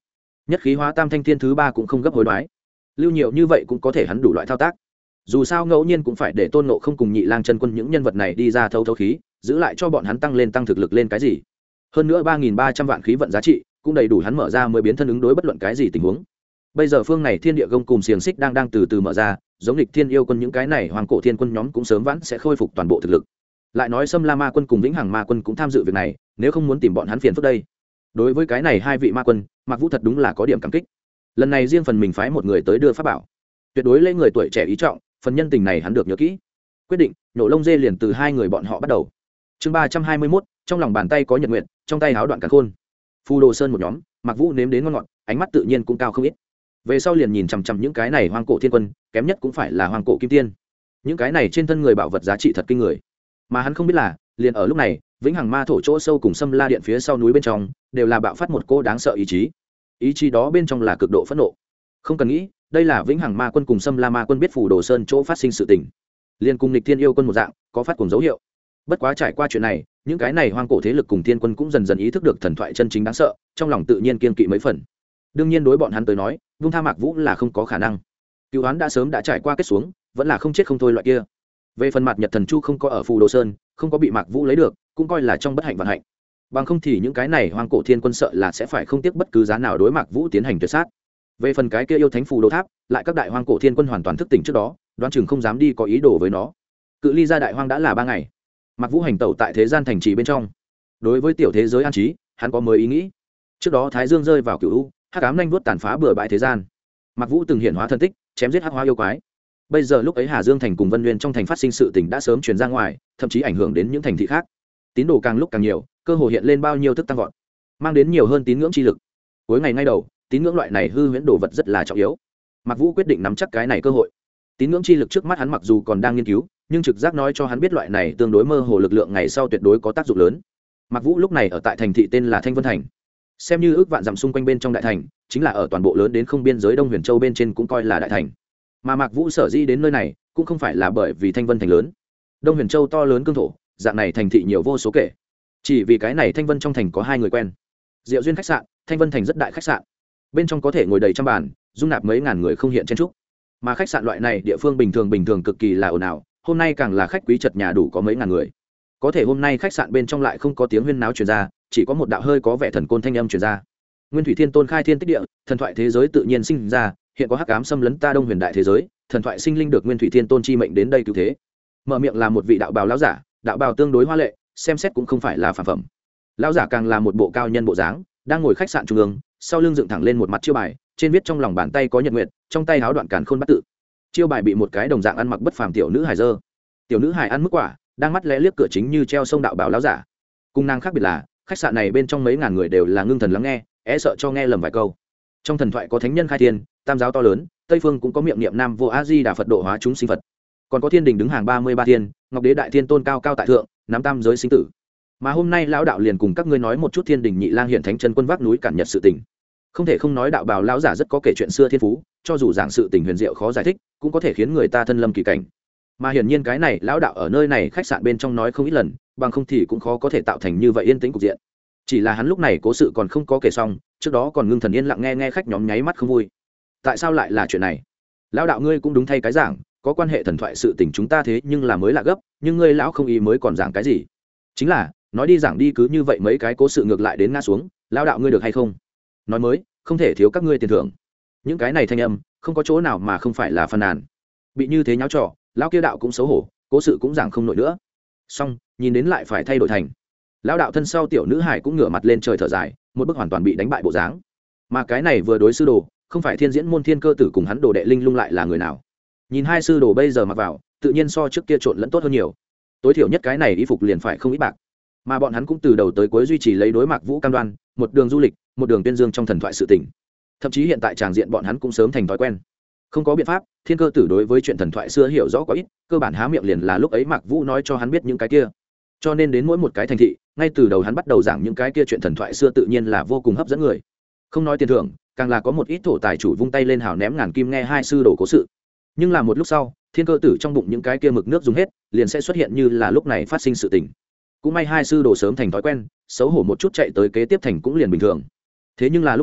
nhất khí hóa tam thanh thiên thứ ba cũng không gấp hối đoái, lưu nhiều như vậy cũng có thể hắn đủ loại thao tác. Dù sao ngẫu nhiên cũng phải để Tôn Ngộ Không cùng Nhị Lang Chân Quân những nhân vật này đi ra thâu thâu khí, giữ lại cho bọn hắn tăng thực lực lên cái gì. Hơn nữa 3.300 vạn khí vận giá trị cũng đầy đủ hắn mở ra mới biến thân ứng đối bất luận cái gì tình huống. Bây giờ phương này thiên địa gông cùng xiềng xích đang từ từ mở ra, giống Lịch Thiên Yêu Quân những cái này hoàng cổ thiên quân nhóm cũng sớm vãn sẽ khôi phục toàn bộ thực lực. Lại nói Sâm La Ma Quân cùng Vĩnh Hằng Ma Quân cũng tham dự việc này, nếu không muốn tìm bọn hắn phiền phức đây. Đối với cái này hai vị ma quân, Mạc Vũ thật đúng là có điểm cảm kích. Lần này riêng phần mình phái một người tới đưa pháp bảo, tuyệt đối lấy người tuổi trẻ ý trọng, phần nhân tình này hắn được nhớ kỹ. Quyết định, nhổ lông dê liền từ hai người bọn họ bắt đầu. Chương 321, trong lòng bàn tay có nhật nguyện, trong tay háo đoạn càn khôn. Phù Đồ Sơn một nhóm, Mạc Vũ nếm đến ngon ngọt, ánh mắt tự nhiên cũng cao không ít. Về sau liền nhìn chằm chằm những cái này hoang cổ thiên quân, kém nhất cũng phải là hoang cổ kim tiên. Những cái này trên thân người bảo vật giá trị thật kinh người. Mà hắn không biết là, liền ở lúc này, Vĩnh Hằng Ma Thổ chỗ sâu cùng Sâm La Điện phía sau núi bên trong, đều là bạo phát một cô đáng sợ ý chí. Ý chí đó bên trong là cực độ phẫn nộ. Không cần nghĩ, đây là Vĩnh Hằng Ma Quân cùng Sâm La Ma Quân biết Phù Đồ Sơn chỗ phát sinh sự tình, liên cùng Lịch Thiên Yêu Quân một dạng, có phát cuồng dấu hiệu. Bất quá trải qua chuyện này, những cái này hoang cổ thế lực cùng thiên quân cũng dần dần ý thức được thần thoại chân chính đáng sợ, trong lòng tự nhiên kiên kỵ mấy phần. Đương nhiên đối bọn hắn tới nói, vung tha Mạc Vũ là không có khả năng. Cựu án đã sớm đã trải qua kết xuống, vẫn là không chết không thôi loại kia. Về phần mặt Nhật Thần Chu không có ở Phù Đồ Sơn, không có bị Mạc Vũ lấy được, cũng coi là trong bất hạnh vận hạnh. Bằng không thì những cái này hoang cổ thiên quân sợ là sẽ phải không tiếc bất cứ giá nào đối Mạc Vũ tiến hành tuyệt sát. Về phần cái kia yêu thánh Phù Đồ Tháp, lại các đại hoang cổ thiên quân hoàn toàn thức tỉnh trước đó, đoán chừng không dám đi có ý đồ với nó. Cự ly ra đại hoang đã là 3 ngày. Mạc Vũ hành tẩu tại thế gian thành trì bên trong. Đối với tiểu thế giới an trí, hắn có mới ý nghĩ. Trước đó Thái Dương rơi vào Cửu U, hắc ám nhanh vuốt tàn phá bừa bãi thế gian. Mạc Vũ từng hiển hóa thân tích, chém giết hắc hóa yêu quái. Bây giờ lúc ấy Hà Dương thành cùng Vân Nguyên trong thành phát sinh sự tình đã sớm truyền ra ngoài, thậm chí ảnh hưởng đến những thành thị khác. Tín đồ càng lúc càng nhiều, cơ hồ hiện lên bao nhiêu thức tăng vọt, mang đến nhiều hơn tín ngưỡng chi lực. Cuối ngày ngay đầu, tín ngưỡng loại này hư huyễn đồ vật rất là trọng yếu. Mạc Vũ quyết định nắm chắc cái này cơ hội. Tín ngưỡng chi lực trước mắt hắn mặc dù còn đang nghiên cứu, nhưng trực giác nói cho hắn biết loại này tương đối mơ hồ lực lượng ngày sau tuyệt đối có tác dụng lớn. Mạc Vũ lúc này ở tại thành thị tên là Thanh Vân thành, xem như ước vạn dặm xung quanh bên trong đại thành, chính là ở toàn bộ lớn đến không biên giới Đông Huyền Châu bên trên cũng coi là đại thành. Mà Mạc Vũ sở dĩ đến nơi này, cũng không phải là bởi vì Thanh Vân thành lớn. Đông Huyền Châu to lớn cương thổ, dạng này thành thị nhiều vô số kể. Chỉ vì cái này Thanh Vân trong thành có hai người quen. Diệu Duyên khách sạn, Thanh Vân thành rất đại khách sạn. Bên trong có thể ngồi đầy trăm bàn, dung nạp mấy ngàn người không hiện chen chúc. Mà khách sạn loại này địa phương bình thường cực kỳ là ồn ào, hôm nay càng là khách quý chật nhà đủ có mấy ngàn người. Có thể hôm nay khách sạn bên trong lại không có tiếng huyên náo truyền ra, chỉ có một đạo hơi có vẻ thần côn thanh âm truyền ra. Nguyên Thủy Thiên Tôn khai thiên tích địa, thần thoại thế giới tự nhiên sinh ra, hiện có hắc ám xâm lấn ta Đông Huyền đại thế giới, thần thoại sinh linh được Nguyên Thủy Thiên Tôn chi mệnh đến đây cứu thế. Mở miệng là một vị đạo bào lão giả, đạo bào tương đối hoa lệ, xem xét cũng không phải là phàm phẩm. Lão giả càng là một bộ cao nhân bộ dáng, đang ngồi khách sạn trung ương, sau lưng dựng thẳng lên một mặt chiêu bài, trên viết trong lòng bàn tay có nhật nguyệt, trong tay háo đoạn càn khôn bắt tự. Chiêu bài bị một cái đồng dạng ăn mặc bất phàm tiểu nữ hài dơ. Tiểu nữ hài ăn mức quả, đang mắt lẽ liếc cửa chính như treo sông đạo bảo lão giả. Cùng nàng khác biệt là, khách sạn này bên trong mấy ngàn người đều là ngưng thần lắng nghe, sợ cho nghe lầm vài câu. Trong thần thoại có thánh nhân khai thiên, tam giáo to lớn, tây phương cũng có miệng niệm nam vô a di đà phật độ hóa chúng sinh phật. Còn có thiên đình đứng hàng 33 thiên, ngọc đế đại thiên tôn cao cao tại thượng, nắm tam giới sinh tử. Mà hôm nay lão đạo liền cùng các ngươi nói một chút thiên đình nhị lang hiện thánh chân quân vác núi cản nhật sự tình. Không thể không nói đạo bào lão giả rất có kể chuyện xưa thiên phú, cho dù giảng sự tình huyền diệu khó giải thích, cũng có thể khiến người ta thân lâm kỳ cảnh. Mà hiển nhiên cái này lão đạo ở nơi này khách sạn bên trong nói không ít lần, bằng không thì cũng khó có thể tạo thành như vậy yên tĩnh cục diện. Chỉ là hắn lúc này cố sự còn không có kể xong, trước đó còn ngưng thần yên lặng nghe khách nhóm nháy mắt không vui. Tại sao lại là chuyện này? Lão đạo ngươi cũng đúng thay cái giảng, có quan hệ thần thoại sự tình chúng ta thế nhưng là mới lạ gấp, nhưng ngươi lão không ý mới còn giảng cái gì? Chính là nói đi giảng đi cứ như vậy mấy cái cố sự ngược lại đến ngã xuống, lão đạo ngươi được hay không? Nói mới, không thể thiếu các ngươi tiền thưởng. Những cái này thanh âm, không có chỗ nào mà không phải là phàn nàn. Bị như thế nháo trò, lão kia đạo cũng xấu hổ, cố sự cũng giảng không nổi nữa. Xong, nhìn đến lại phải thay đổi thành. Lão đạo thân sau tiểu nữ hải cũng ngửa mặt lên trời thở dài, một bức hoàn toàn bị đánh bại bộ dáng. Mà cái này vừa đối sư đồ, không phải Thiên Diễn môn Thiên Cơ tử cùng hắn đồ đệ Linh Lung lại là người nào? Nhìn hai sư đồ bây giờ mặc vào, tự nhiên so trước kia trộn lẫn tốt hơn nhiều. Tối thiểu nhất cái này y phục liền phải không ít bạc. Mà bọn hắn cũng từ đầu tới cuối duy trì lấy đối Mạc Vũ cam đoan, một đường du lịch, một đường tuyên dương trong thần thoại sự tình. Thậm chí hiện tại tràng diện bọn hắn cũng sớm thành thói quen. Không có biện pháp, Thiên Cơ tử đối với chuyện thần thoại xưa hiểu rõ quá ít, cơ bản há miệng liền là lúc ấy Mạc Vũ nói cho hắn biết những cái kia. Cho nên đến mỗi một cái thành thị, ngay từ đầu hắn bắt đầu giảng những cái kia chuyện thần thoại xưa tự nhiên là vô cùng hấp dẫn người. Không nói tiền thưởng, càng là có một ít thổ tài chủ vung tay lên hào ném ngàn kim nghe hai sư đồ cố sự. Nhưng là một lúc sau, Thiên Cơ tử trong bụng những cái kia mực nước dùng hết, liền sẽ xuất hiện như là lúc này phát sinh sự tình. Cũng may hai sư đồ sớm thành thói quen, xấu hổ một chút chạy tới kế tiếp thành cũng liền bình thường. Thế nhưng là lúc này,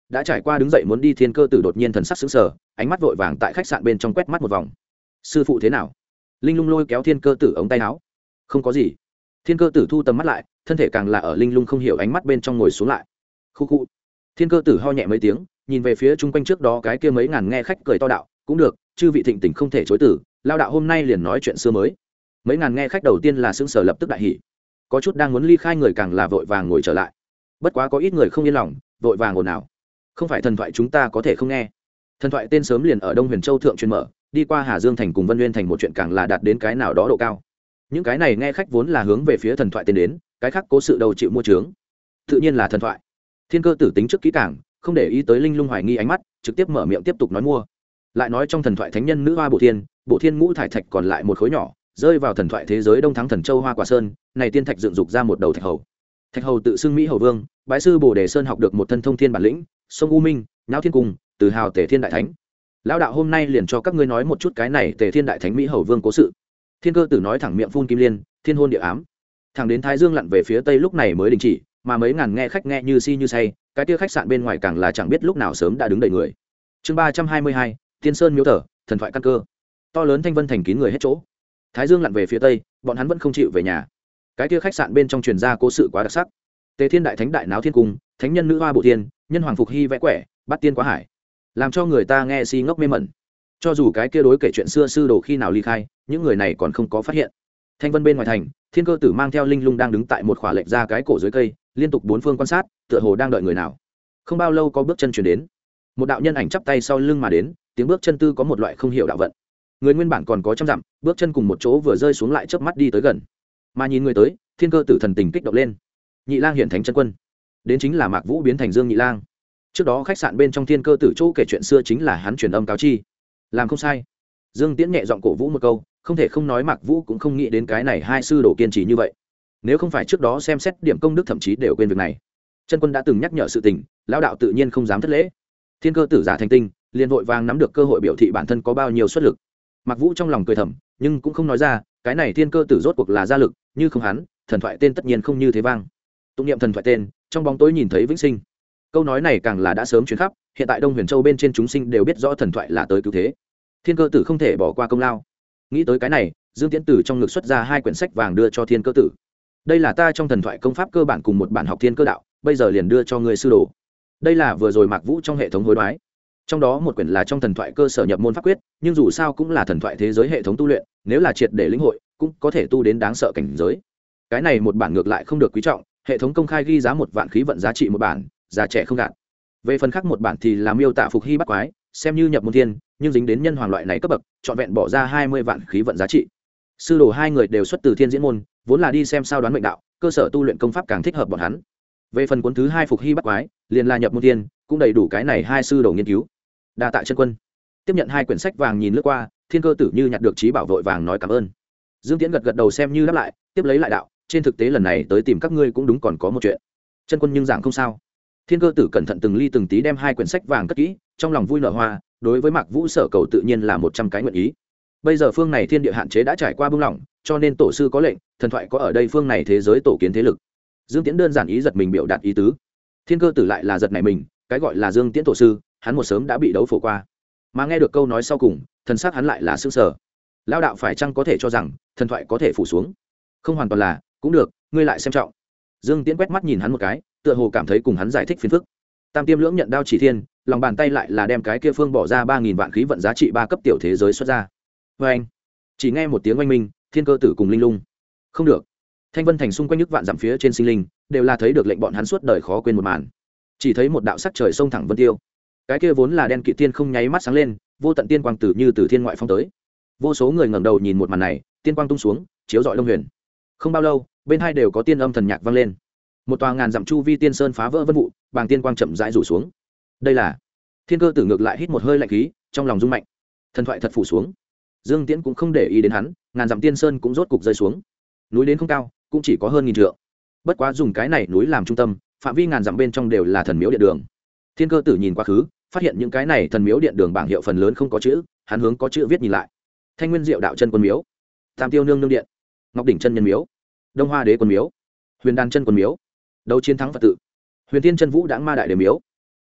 đã trải qua đứng dậy muốn đi thiên cơ tử đột nhiên thần sắc sững sờ, ánh mắt vội vàng tại khách sạn bên trong quét mắt một vòng. Sư phụ thế nào? Linh lung lôi kéo thiên cơ tử ống tay áo. Không có gì. Thiên cơ tử thu tầm mắt lại, thân thể càng là ở linh lung không hiểu ánh mắt bên trong ngồi xuống lại. Khu khu. Thiên cơ tử ho nhẹ mấy tiếng, nhìn về phía chung quanh trước đó cái kia mấy ngàn nghe khách cười to đạo, cũng được, chư vị thịnh tình không thể chối từ, lao đạo hôm nay liền nói chuyện xưa mới. Mấy ngàn nghe khách đầu tiên là sững sờ lập tức đại hỉ, có chút đang muốn ly khai người càng là vội vàng ngồi trở lại. Bất quá có ít người không yên lòng, vội vàng ồn ào. Không phải thần thoại chúng ta có thể không nghe. Thần thoại tên sớm liền ở Đông Huyền Châu thượng truyền mở, đi qua Hà Dương thành cùng Vân Nguyên thành một chuyện càng là đạt đến cái nào đó độ cao. Những cái này nghe khách vốn là hướng về phía thần thoại tên đến, cái khác cố sự đầu chịu mua trướng. Tự nhiên là thần thoại. Thiên cơ tử tính trước kỹ càng, không để ý tới linh lung hoài nghi ánh mắt, trực tiếp mở miệng tiếp tục nói mua. Lại nói trong thần thoại thánh nhân nữ hoa bộ thiên ngũ thải thạch còn lại một khối nhỏ, rơi vào thần thoại thế giới Đông Thắng Thần Châu Hoa Quả Sơn, này tiên thạch dựng dục ra một đầu thạch hầu. Thạch hầu tự xưng Mỹ Hầu Vương, bái sư Bồ Đề Sơn học được một thân thông thiên bản lĩnh, sông U Minh, Náo Thiên Cung, từ hào Tề Thiên Đại Thánh. Lão đạo hôm nay liền cho các ngươi nói một chút cái này Tề Thiên Đại Thánh Mỹ Hầu Vương cố sự. Thiên cơ tử nói thẳng miệng phun kim liên, thiên hôn địa ám. Thẳng đến Thái Dương lặn về phía tây lúc này mới đình chỉ, mà mấy ngàn nghe khách nghe như si như say, cái kia khách sạn bên ngoài càng là chẳng biết lúc nào sớm đã đứng đầy người. Chương 322, Tiên Sơn miếu thờ, thần thoại căn cơ. To lớn thanh vân thành kín người hết chỗ. Thái Dương lặn về phía tây, bọn hắn vẫn không chịu về nhà. Cái kia khách sạn bên trong truyền ra cố sự quá đặc sắc. Tề Thiên Đại Thánh đại náo thiên cung, thánh nhân nữ hoa bộ thiên, nhân hoàng phục hy vẽ quẻ, bắt tiên quá hải, làm cho người ta nghe si ngốc mê mẩn. Cho dù cái kia đối kể chuyện xưa sư đồ khi nào ly khai, những người này còn không có phát hiện. Thanh vân bên ngoài thành, thiên cơ tử mang theo linh lung đang đứng tại một khỏa lệch ra cái cổ dưới cây, liên tục bốn phương quan sát, tựa hồ đang đợi người nào. Không bao lâu có bước chân chuyển đến, một đạo nhân ảnh chắp tay sau lưng mà đến, tiếng bước chân tư có một loại không hiểu đạo vận. Người nguyên bản còn có trăm dặm, bước chân cùng một chỗ vừa rơi xuống lại chớp mắt đi tới gần. Mà nhìn người tới, thiên cơ tử thần tình kích động lên. Nhị lang hiện thánh chân quân, đến chính là Mạc Vũ biến thành Dương Nhị lang. Trước đó khách sạn bên trong thiên cơ tử chỗ kể chuyện xưa chính là hắn truyền âm cáo chi, làm không sai. Dương Tiễn nhẹ giọng cổ vũ một câu, không thể không nói Mạc Vũ cũng không nghĩ đến cái này hai sư đồ kiên trì như vậy. Nếu không phải trước đó xem xét điểm công đức thậm chí đều quên việc này. Chân quân đã từng nhắc nhở sự tình, lão đạo tự nhiên không dám thất lễ. Thiên cơ tử giả thành tinh, liền vội vàng nắm được cơ hội biểu thị bản thân có bao nhiêu xuất lực. Mạc Vũ trong lòng cười thầm, nhưng cũng không nói ra, cái này thiên cơ tử rốt cuộc là gia lực, như không hắn, thần thoại tên tất nhiên không như thế vang. Tụng niệm thần thoại tên, trong bóng tối nhìn thấy vĩnh sinh. Câu nói này càng là đã sớm truyền khắp, hiện tại Đông Huyền Châu bên trên chúng sinh đều biết rõ thần thoại là tới cứu thế. Thiên cơ tử không thể bỏ qua công lao. Nghĩ tới cái này, Dương Tiễn Tử trong ngực xuất ra hai quyển sách vàng đưa cho thiên cơ tử. Đây là ta trong thần thoại công pháp cơ bản cùng một bản học thiên cơ đạo, bây giờ liền đưa cho người sư đồ. Đây là vừa rồi Mạc Vũ trong hệ thống hối đoái. Trong đó một quyển là trong thần thoại cơ sở nhập môn pháp quyết, nhưng dù sao cũng là thần thoại thế giới hệ thống tu luyện, nếu là triệt để lĩnh hội, cũng có thể tu đến đáng sợ cảnh giới. Cái này một bản ngược lại không được quý trọng, hệ thống công khai ghi giá một vạn khí vận giá trị một bản, già trẻ không gạt. Về phần khác một bản thì là miêu tả phục hy bắt quái, xem như nhập môn thiên, nhưng dính đến nhân hoàng loại này cấp bậc, trọn vẹn bỏ ra 20 vạn khí vận giá trị. Sư đồ hai người đều xuất từ thiên diễn môn, vốn là đi xem sao đoán mệnh đạo, cơ sở tu luyện công pháp càng thích hợp bọn hắn. Về phần cuốn thứ hai phục hy bắt quái, liền là nhập môn thiên, cũng đầy đủ cái này hai sư đồ nghiên cứu. Đa tạ chân quân. Tiếp nhận hai quyển sách vàng nhìn lướt qua, thiên cơ tử như nhặt được trí bảo vội vàng nói cảm ơn. Dương Tiễn gật gật đầu xem như đáp lại, tiếp lấy lại đạo, trên thực tế lần này tới tìm các ngươi cũng đúng còn có một chuyện. Chân quân nhưng giảng không sao. Thiên cơ tử cẩn thận từng ly từng tí đem hai quyển sách vàng cất kỹ, trong lòng vui nở hoa, đối với Mạc Vũ sở cầu tự nhiên là 100 cái nguyện ý. Bây giờ phương này thiên địa hạn chế đã trải qua buông lỏng, cho nên tổ sư có lệnh, thần thoại có ở đây phương này thế giới tổ kiến thế lực. Dương Tiễn đơn giản ý giật mình biểu đạt ý tứ. Thiên cơ tử lại là giật này mình, cái gọi là Dương Tiễn tổ sư, hắn một sớm đã bị đấu phổ qua. Mà nghe được câu nói sau cùng, thần sắc hắn lại là sửng sở. Lão đạo phải chăng có thể cho rằng thần thoại có thể phủ xuống? Không hoàn toàn là, cũng được, ngươi lại xem trọng. Dương Tiễn quét mắt nhìn hắn một cái, tựa hồ cảm thấy cùng hắn giải thích phiền phức. Tam Tiêm Lưỡng nhận đao chỉ thiên, lòng bàn tay lại là đem cái kia phương bỏ ra 3000 vạn khí vận giá trị 3 cấp tiểu thế giới xuất ra. Oeng! Chỉ nghe một tiếng oanh minh, thiên cơ tử cùng linh lung. Không được. Thanh Vân thành xung quanh nước vạn dặm phía trên sinh linh, đều là thấy được lệnh bọn hắn suốt đời khó quên một màn. Chỉ thấy một đạo sắc trời sông thẳng vân tiêu. Cái kia vốn là đen kịt tiên không nháy mắt sáng lên, vô tận tiên quang tử như từ thiên ngoại phong tới. Vô số người ngẩng đầu nhìn một màn này, tiên quang tung xuống, chiếu rọi Đông Huyền. Không bao lâu, bên hai đều có tiên âm thần nhạc vang lên. Một tòa ngàn dặm chu vi tiên sơn phá vỡ vân vụ, bàng tiên quang chậm rãi rủ xuống. Đây là thiên cơ tử ngược lại hít một hơi lạnh khí, trong lòng rung mạnh. Thần thoại thật phủ xuống. Dương Tiễn cũng không để ý đến hắn, ngàn dặm tiên sơn cũng rốt cục rơi xuống. Núi đến không cao, cũng chỉ có hơn 1000 trượng. Bất quá dùng cái này núi làm trung tâm, phạm vi ngàn dặm bên trong đều là thần miếu điện đường. Thiên cơ tử nhìn quá khứ, phát hiện những cái này thần miếu điện đường bảng hiệu phần lớn không có chữ, hắn hướng có chữ viết nhìn lại. Thanh Nguyên Diệu đạo chân quân miếu, Tam Tiêu nương nương điện, Ngọc đỉnh chân nhân miếu, Đông Hoa đế quân miếu, Huyền đan chân quân miếu, Đấu chiến thắng Phật tự, Huyền thiên chân vũ đãng ma đại đế miếu,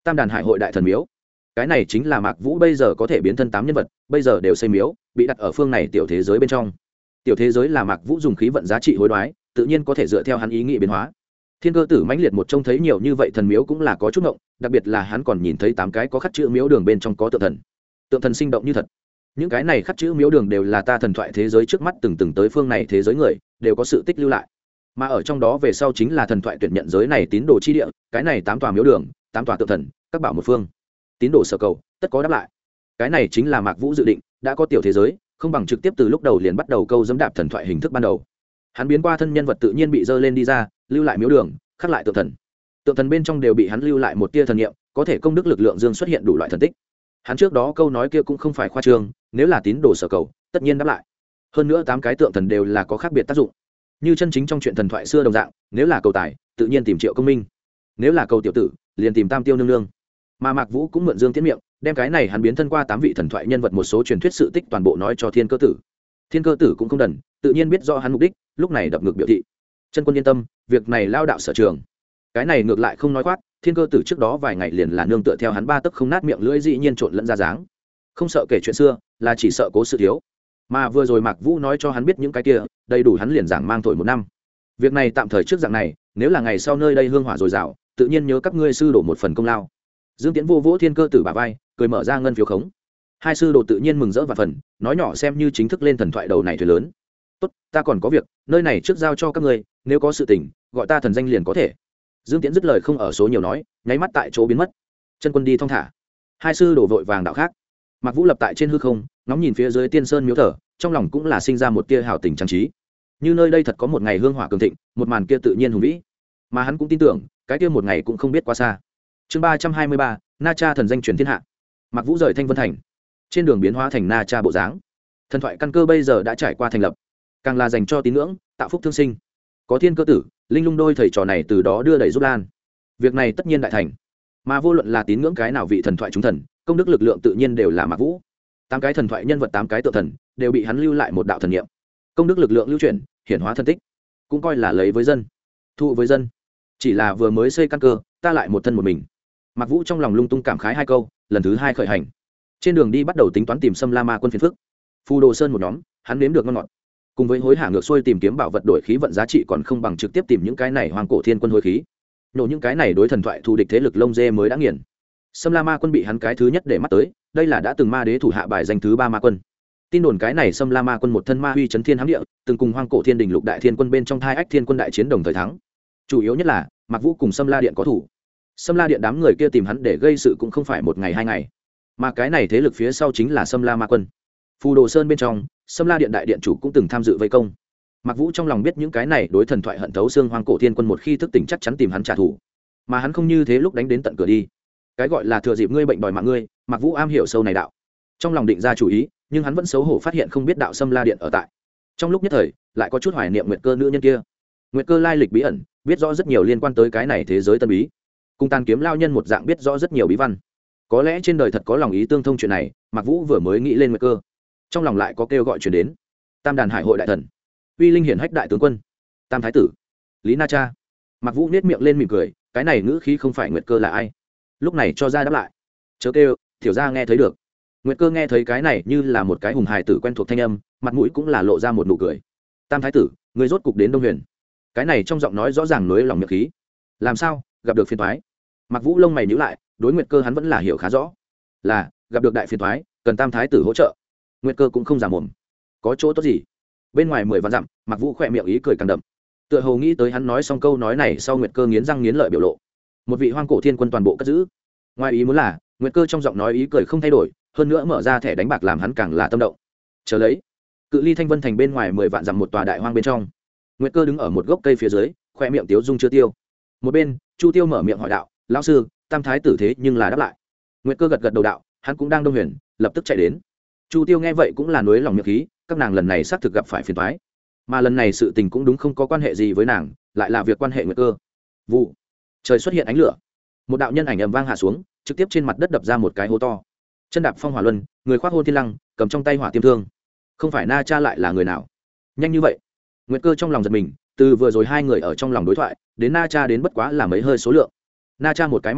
Tam đàn hải hội đại thần miếu, cái này chính là Mạc Vũ bây giờ có thể biến thân 8 nhân vật, bây giờ đều xây miếu bị đặt ở phương này tiểu thế giới bên trong. Tiểu thế giới là Mạc Vũ dùng khí vận giá trị hối đoái, tự nhiên có thể dựa theo hắn ý nghĩ biến hóa. Thiên Cơ Tử mãnh liệt một trông thấy nhiều như vậy thần miếu cũng là có chút ngộng, đặc biệt là hắn còn nhìn thấy 8 cái có khắc chữ miếu đường bên trong có tượng thần sinh động như thật. Những cái này khắc chữ miếu đường đều là ta thần thoại thế giới trước mắt từng tới phương này thế giới người đều có sự tích lưu lại, mà ở trong đó về sau chính là thần thoại tuyển nhận giới này tín đồ chi địa. Cái này 8 tòa miếu đường, 8 tòa tượng thần, các bảo một phương, tín đồ sở cầu tất có đáp lại. Cái này chính là Mạc Vũ dự định, đã có tiểu thế giới, không bằng trực tiếp từ lúc đầu liền bắt đầu câu dẫm đạp thần thoại hình thức ban đầu. Hắn biến qua thân nhân vật tự nhiên bị dơ lên đi ra, lưu lại miếu đường, khắc lại tượng thần bên trong đều bị hắn lưu lại một tia thần niệm, có thể công đức lực lượng dương xuất hiện đủ loại thần tích. Hắn trước đó câu nói kia cũng không phải khoa trương, nếu là tín đồ sở cầu tất nhiên đáp lại. Hơn nữa 8 cái tượng thần đều là có khác biệt tác dụng, như chân chính trong chuyện thần thoại xưa đồng dạng, nếu là cầu tài tự nhiên tìm Triệu Công Minh, nếu là cầu tiểu tử liền tìm Tam Tiêu nương nương. Mà Mạc Vũ cũng mượn Dương Tiễn miệng, đem cái này hắn biến thân qua 8 vị thần thoại nhân vật một số truyền thuyết sự tích toàn bộ nói cho Thiên Cơ Tử. Thiên Cơ Tử cũng không đần, tự nhiên biết rõ hắn mục đích, lúc này đập ngực biểu thị: chân quân yên tâm, việc này lao đạo sở trường. Cái này ngược lại không nói khoác, Thiên Cơ Tử trước đó vài ngày liền là nương tựa theo hắn 3 tấc không nát miệng lưỡi dĩ nhiên trộn lẫn ra dáng, không sợ kể chuyện xưa, là chỉ sợ cố sự thiếu. Mà vừa rồi Mạc Vũ nói cho hắn biết những cái kia, đầy đủ hắn liền giảng mang thổi 1 năm. Việc này tạm thời trước dạng này, nếu là ngày sau nơi đây hương hỏa dồi dào, tự nhiên nhớ các ngươi sư đổ một phần công lao. Dương Tiễn vô vỗ Thiên Cơ Tử bả vai, cười mở ra ngân phiếu khống. Hai sư đồ tự nhiên mừng rỡ và phần, nói nhỏ xem như chính thức lên thần thoại đầu này thuyền lớn. Tốt, ta còn có việc, nơi này trước giao cho các ngươi, nếu có sự tình, gọi ta thần danh liền có thể. Dương Tiễn dứt lời không ở số nhiều nói, nháy mắt tại chỗ biến mất. Chân quân đi thong thả. Hai sư đổ vội vàng đạo khác. Mạc Vũ lập tại trên hư không, ngóng nhìn phía dưới Tiên Sơn miếu thờ, trong lòng cũng là sinh ra một tia hào tình trang trí. Như nơi đây thật có một ngày hương hỏa cường thịnh, một màn kia tự nhiên hùng vĩ. Mà hắn cũng tin tưởng, cái kia một ngày cũng không biết quá xa. Chương 323, Na Cha thần danh truyền thiên hạ. Mạc Vũ rời Thanh Vân Thành, trên đường biến hóa thành Na Cha bộ dáng. Thần thoại căn cơ bây giờ đã trải qua thành lập, càng là dành cho tín ngưỡng, tạo phúc thương sinh. Có Thiên Cơ Tử, Linh Lung đôi thầy trò này từ đó đưa đẩy giúp lan. Việc này tất nhiên đại thành. Mà vô luận là tín ngưỡng cái nào vị thần thoại chúng thần, công đức lực lượng tự nhiên đều là Mạc Vũ. 8 cái thần thoại nhân vật, 8 cái tượng thần, đều bị hắn lưu lại một đạo thần niệm. Công đức lực lượng lưu chuyển, hiển hóa thân tích, cũng coi là lấy với dân, thụ với dân. Chỉ là vừa mới xây căn cơ, ta lại một thân một mình. Mạc Vũ trong lòng lung tung cảm khái 2 câu, lần thứ 2 khởi hành. Trên đường đi bắt đầu tính toán tìm Sâm La Ma quân phiền phức. Phù Đồ Sơn một nhóm, hắn nếm được ngon ngọt. Cùng với hối hả ngược xuôi tìm kiếm bảo vật đổi khí vận giá trị còn không bằng trực tiếp tìm những cái này Hoàng Cổ Thiên Quân hối khí. Nổ những cái này đối thần thoại thù địch thế lực lông dê mới đã nghiền. Sâm La Ma quân bị hắn cái thứ nhất để mắt tới, đây là đã từng ma đế thủ hạ bài danh thứ 3 ma quân. Tin đồn cái này Sâm La Ma quân một thân ma huy chấn thiên hám địa, từng cùng Hoang Cổ Thiên Đình Lục Đại Thiên Quân bên trong Thai Ách Thiên Quân đại chiến đồng thời thắng. Chủ yếu nhất là Mạc Vũ cùng Sâm La Điện có thủ. Sâm La Điện đám người kia tìm hắn để gây sự cũng không phải một ngày 2 ngày, mà cái này thế lực phía sau chính là Sâm La Ma quân. Phù Đồ Sơn bên trong, Sâm La Điện đại điện chủ cũng từng tham dự vây công. Mạc Vũ trong lòng biết những cái này đối thần thoại hận thấu xương Hoang Cổ Thiên Quân một khi thức tỉnh chắc chắn tìm hắn trả thù, mà hắn không như thế lúc đánh đến tận cửa đi. Cái gọi là thừa dịp ngươi bệnh đòi mạng ngươi, Mạc Vũ am hiểu sâu này đạo, trong lòng định ra chủ ý, nhưng hắn vẫn xấu hổ phát hiện không biết đạo Sâm La Điện ở tại. Trong lúc nhất thời, lại có chút hoài niệm Nguyệt Cơ nữ nhân kia. Nguyệt Cơ lai lịch bí ẩn, biết rõ rất nhiều liên quan tới cái này thế giới tân bí, cùng Tàn Kiếm lao nhân một dạng biết rõ rất nhiều bí văn. Có lẽ trên đời thật có lòng ý tương thông chuyện này. Mạc Vũ vừa mới nghĩ lên Nguyệt Cơ, trong lòng lại có kêu gọi chuyển đến. Tam đàn hải hội đại thần, uy linh hiển hách đại tướng quân, Tam thái tử, Lý Na Cha. Mạc Vũ nét miệng lên mỉm cười, cái này ngữ khí không phải Nguyệt Cơ là ai. Lúc này cho ra đáp lại, chớ kêu, tiểu gia nghe thấy được. Nguyệt Cơ nghe thấy cái này như là một cái hùng hài tử quen thuộc thanh âm, mặt mũi cũng là lộ ra một nụ cười. Tam thái tử, người rốt cục đến Đông Huyền. Cái này trong giọng nói rõ ràng nối lòng miệng khí. Làm sao, gặp được phiền toái? Mạc Vũ lông mày nhíu lại, đối Nguyệt Cơ hắn vẫn là hiểu khá rõ. Là, gặp được đại phiền toái, cần Tam thái tử hỗ trợ. Nguyệt Cơ cũng không giả mồm. Có chỗ tốt gì? Bên ngoài 10 vạn dặm, Mạc Vũ khỏe miệng ý cười càng đậm. Tựa hồ nghĩ tới hắn nói xong câu nói này sau, Nguyệt Cơ nghiến răng nghiến lợi biểu lộ. Một vị Hoang Cổ Thiên Quân toàn bộ cất giữ. Ngoài ý muốn là, Nguyệt Cơ trong giọng nói ý cười không thay đổi, hơn nữa mở ra thẻ đánh bạc làm hắn càng là tâm động. Chờ lấy, cự ly Thanh Vân Thành bên ngoài 10 vạn dặm một tòa đại hoang bên trong, Nguyệt Cơ đứng ở một gốc cây phía dưới, khoe miệng tiếu dung chưa tiêu. Một bên, Chu Tiêu mở miệng hỏi đạo: "Lão sư, Tam thái tử thế nhưng là đáp lại?" Nguyệt Cơ gật gật đầu đạo: "Hắn cũng đang Đông Huyền, lập tức chạy đến." Chu Tiêu nghe vậy cũng là nuối lòng miệng khí, các nàng lần này xác thực gặp phải phiền toái, mà lần này sự tình cũng đúng không có quan hệ gì với nàng, lại là việc quan hệ Nguyệt Cơ. Vụ, trời xuất hiện ánh lửa, một đạo nhân ảnh ầm vang hạ xuống, trực tiếp trên mặt đất đập ra một cái hố to. Chân đạp phong hỏa luân, người khoác hôn thiên lăng, cầm trong tay hỏa tiêm thương. Không phải Na Cha lại là người nào? Nhanh như vậy? Nguyệt Cơ trong lòng giật mình, từ vừa rồi 2 người ở trong lòng đối thoại, đến Na Cha đến bất quá là mấy hơi số lượng. Na Cha một cái mắt lẽ,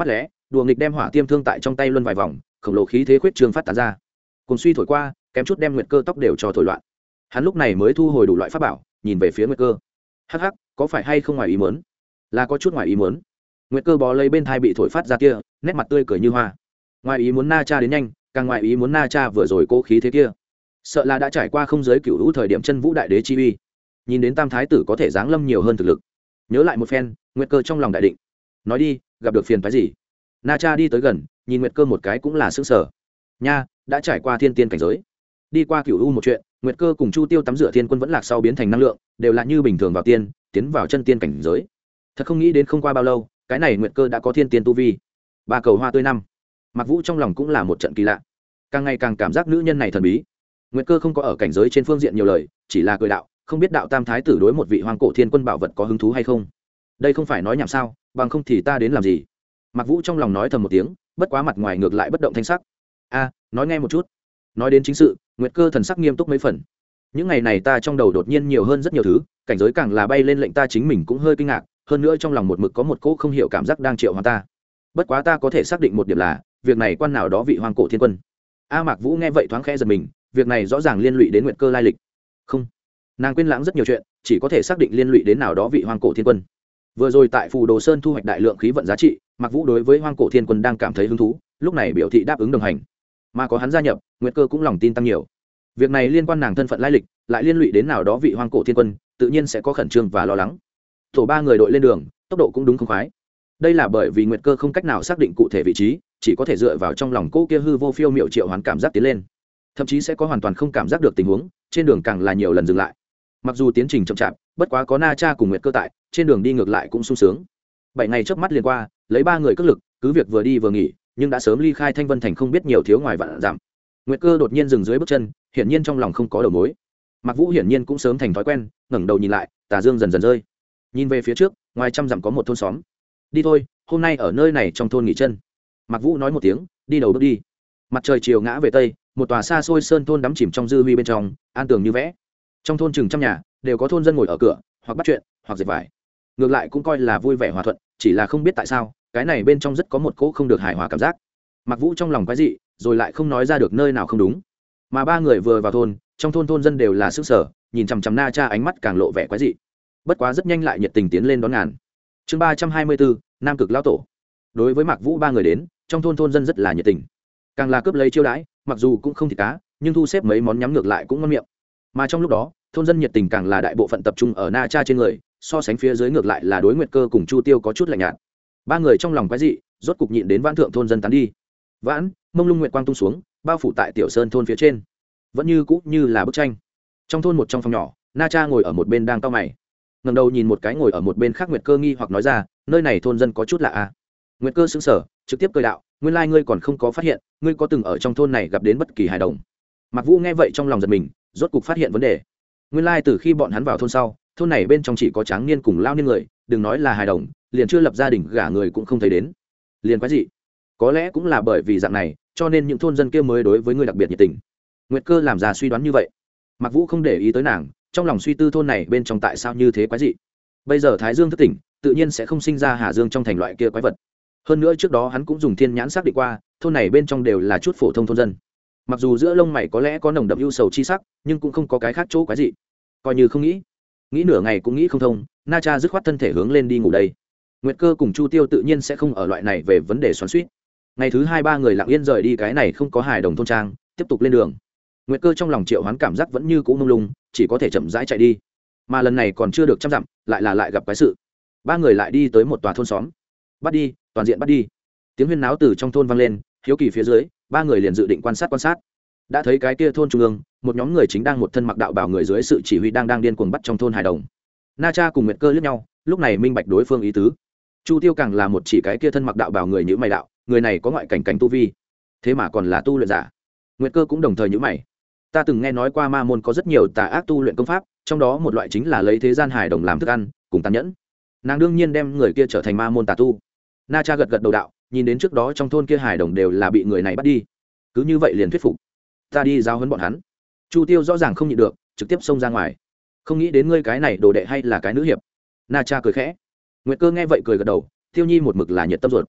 đùa nghịch đem hỏa tiêm thương tại trong tay luân vài vòng, khổng lồ khí thế khuyết trương phát tán ra, cùng suy thổi qua, kém chút đem nguyệt cơ tóc đều cho thổi loạn. Hắn lúc này mới thu hồi đủ loại pháp bảo, nhìn về phía nguyệt cơ. Hắc hắc, có phải hay không ngoài ý muốn? Là có chút ngoài ý muốn. Nguyệt cơ bó lấy bên thai bị thổi phát ra kia, nét mặt tươi cười như hoa. Ngoài ý muốn Na Cha đến nhanh, càng ngoài ý muốn Na Cha vừa rồi cố khí thế kia, sợ là đã trải qua không giới cửu hữu thời điểm chân vũ đại đế chi uy. Nhìn đến tam thái tử có thể giáng lâm nhiều hơn thực lực, nhớ lại một phen, nguyệt cơ trong lòng đại định. Nói đi, gặp được phiền phái gì? Na Cha đi tới gần, nhìn nguyệt cơ một cái cũng là sững sờ. Nha, đã trải qua thiên tiên cảnh giới, đi qua cửu u một chuyện, nguyệt cơ cùng chu tiêu tắm rửa thiên quân vẫn lạc sau biến thành năng lượng, đều là như bình thường vào tiên, tiến vào chân tiên cảnh giới. Thật không nghĩ đến không qua bao lâu, cái này nguyệt cơ đã có thiên tiên tu vi. Ba cầu hoa tươi năm. Mặc Vũ trong lòng cũng là một trận kỳ lạ, càng ngày càng cảm giác nữ nhân này thần bí. Nguyệt cơ không có ở cảnh giới trên phương diện nhiều lời, chỉ là cười đạo, không biết đạo tam thái tử đối một vị hoang cổ thiên quân bảo vật có hứng thú hay không. Đây không phải nói nhảm sao, bằng không thì ta đến làm gì? Mặc Vũ trong lòng nói thầm một tiếng, bất quá mặt ngoài ngược lại bất động thanh sắc. A, nói nghe một chút. Nói đến chính sự, nguyệt cơ thần sắc nghiêm túc mấy phần. Những ngày này ta trong đầu đột nhiên nhiều hơn rất nhiều thứ, cảnh giới càng là bay lên lệnh ta chính mình cũng hơi kinh ngạc, hơn nữa trong lòng một mực có một cỗ không hiểu cảm giác đang triệu hoán ta. Bất quá ta có thể xác định một điểm là, việc này quan nào đó vị hoang cổ thiên quân. A Mạc Vũ nghe vậy thoáng khẽ giật mình, việc này rõ ràng liên lụy đến nguyệt cơ lai lịch. Không, nàng quên lãng rất nhiều chuyện, chỉ có thể xác định liên lụy đến nào đó vị hoang cổ thiên quân. Vừa rồi tại Phù Đồ Sơn thu hoạch đại lượng khí vận giá trị, Mạc Vũ đối với hoang cổ thiên quân đang cảm thấy hứng thú, lúc này biểu thị đáp ứng đồng hành. Mà có hắn gia nhập, nguyệt cơ cũng lòng tin tăng nhiều. Việc này liên quan nàng thân phận lai lịch, lại liên lụy đến nào đó vị hoang cổ thiên quân, tự nhiên sẽ có khẩn trương và lo lắng. Tổ ba người đội lên đường, tốc độ cũng đúng không khoái. Đây là bởi vì nguyệt cơ không cách nào xác định cụ thể vị trí, chỉ có thể dựa vào trong lòng cô kia hư vô phiêu miệu triệu hoán cảm giác tiến lên, thậm chí sẽ có hoàn toàn không cảm giác được tình huống, trên đường càng là nhiều lần dừng lại. Mặc dù tiến trình chậm chạp, bất quá có Na Cha cùng nguyệt cơ tại, trên đường đi ngược lại cũng sung sướng. 7 ngày chớp mắt liền qua, lấy 3 người cước lực, cứ việc vừa đi vừa nghỉ, nhưng đã sớm ly khai Thanh Vân thành không biết nhiều thiếu ngoài vạn dặm. Nguyệt cơ đột nhiên dừng dưới bước chân, hiển nhiên trong lòng không có đầu mối. Mặc Vũ hiển nhiên cũng sớm thành thói quen, ngẩng đầu nhìn lại, tà dương dần dần rơi. Nhìn về phía trước, ngoài trăm dặm có một thôn xóm. Đi thôi, hôm nay ở nơi này trong thôn nghỉ chân. Mặc Vũ nói một tiếng, đi đầu bước đi. Mặt trời chiều ngã về tây, một tòa xa xôi sơn thôn đắm chìm trong dư huy bên trong, an tường như vẽ. Trong thôn chừng trăm nhà, đều có thôn dân ngồi ở cửa, hoặc bắt chuyện, hoặc dệt vải. Ngược lại cũng coi là vui vẻ hòa thuận, chỉ là không biết tại sao, cái này bên trong rất có một cỗ không được hài hòa cảm giác. Mặc Vũ trong lòng quái dị, rồi lại không nói ra được nơi nào không đúng. Mà ba người vừa vào thôn, trong thôn thôn dân đều là sức sở, nhìn chằm chằm Na Cha ánh mắt càng lộ vẻ quái dị. Bất quá rất nhanh lại nhiệt tình tiến lên đón ngàn. Chương 324, Nam Cực lão tổ. Đối với Mạc Vũ ba người đến, trong thôn thôn dân rất là nhiệt tình, càng là cướp lấy chiêu đãi, mặc dù cũng không thịt cá, nhưng thu xếp mấy món nhắm ngược lại cũng ngon miệng. Mà trong lúc đó, thôn dân nhiệt tình càng là đại bộ phận tập trung ở Na Cha trên người, so sánh phía dưới ngược lại là đối nguyệt cơ cùng Chu Tiêu có chút lạnh nhạt. Ba người trong lòng quái dị, rốt cục nhịn đến Vãn thượng thôn dân tán đi. Vãn, mông lung nguyệt quang tung xuống, bao phủ tại tiểu sơn thôn phía trên, vẫn như cũ như là bức tranh. Trong thôn một trong phòng nhỏ, Na Cha ngồi ở một bên đang cau mày, ngẩng đầu nhìn một cái ngồi ở một bên khác nguyệt cơ nghi hoặc nói ra, nơi này thôn dân có chút lạ à. Nguyệt cơ sững sờ, trực tiếp cười đạo, nguyên lai ngươi còn không có phát hiện, ngươi có từng ở trong thôn này gặp đến bất kỳ hài đồng. Mạc Vũ nghe vậy trong lòng giật mình, rốt cục phát hiện vấn đề. Nguyên lai từ khi bọn hắn vào thôn sau, thôn này bên trong chỉ có tráng niên cùng lao niên người, đừng nói là hài đồng, liền chưa lập gia đình gả người cũng không thấy đến. Liền quái gì? Có lẽ cũng là bởi vì dạng này, cho nên những thôn dân kia mới đối với ngươi đặc biệt nhiệt tình. Nguyệt cơ làm ra suy đoán như vậy. Mạc Vũ không để ý tới nàng, trong lòng suy tư thôn này bên trong tại sao như thế quái dị. Bây giờ Thái Dương thức tỉnh, tự nhiên sẽ không sinh ra Hà Dương trong thành loại kia quái vật. Hơn nữa trước đó hắn cũng dùng thiên nhãn xác định qua, thôn này bên trong đều là chút phổ thông thôn dân. Mặc dù giữa lông mày có lẽ có nồng đậm ưu sầu chi sắc, nhưng cũng không có cái khác chỗ quái dị. Coi như không nghĩ nửa ngày cũng nghĩ không thông. Na Cha dứt khoát thân thể hướng lên đi ngủ đây. Nguyệt cơ cùng Chu Tiêu tự nhiên sẽ không ở loại này về vấn đề xoắn xuýt. Ngày thứ 2-3 người lặng yên rời đi cái này không có hài đồng thôn trang, tiếp tục lên đường. Nguyệt cơ trong lòng triệu hoán cảm giác vẫn như cũ mông lung, chỉ có thể chậm rãi chạy đi. Mà lần này còn chưa được trăm dặm, lại gặp quái sự. Ba người lại đi tới một tòa thôn xóm. Bắt đi, toàn diện bắt đi. Tiếng huyên náo từ trong thôn vang lên, hiếu kỳ phía dưới, ba người liền dự định quan sát. Đã thấy cái kia thôn trung ương, một nhóm người chính đang một thân mặc đạo bào người dưới sự chỉ huy đang điên cuồng bắt trong thôn hài đồng. Na Cha cùng Nguyệt cơ liếc nhau, lúc này minh bạch đối phương ý tứ. Chu Tiêu càng là một chỉ cái kia thân mặc đạo bào người nhíu mày đạo, người này có ngoại cảnh tu vi, thế mà còn là tu luyện giả. Nguyệt cơ cũng đồng thời nhíu mày. Ta từng nghe nói qua ma môn có rất nhiều tà ác tu luyện công pháp, trong đó một loại chính là lấy thế gian hài đồng làm thức ăn, cùng tàn nhẫn. Nàng đương nhiên đem người kia trở thành ma môn tà tu. Na Cha gật đầu đạo, nhìn đến trước đó trong thôn kia hài đồng đều là bị người này bắt đi, cứ như vậy liền thuyết phục ta đi giao huấn bọn hắn. Chu Tiêu rõ ràng không nhịn được, trực tiếp xông ra ngoài. Không nghĩ đến ngươi cái này đồ đệ hay là cái nữ hiệp. Na Cha cười khẽ. Nguyệt cơ nghe vậy cười gật đầu, Tiêu Nhi một mực là nhiệt tâm ruột.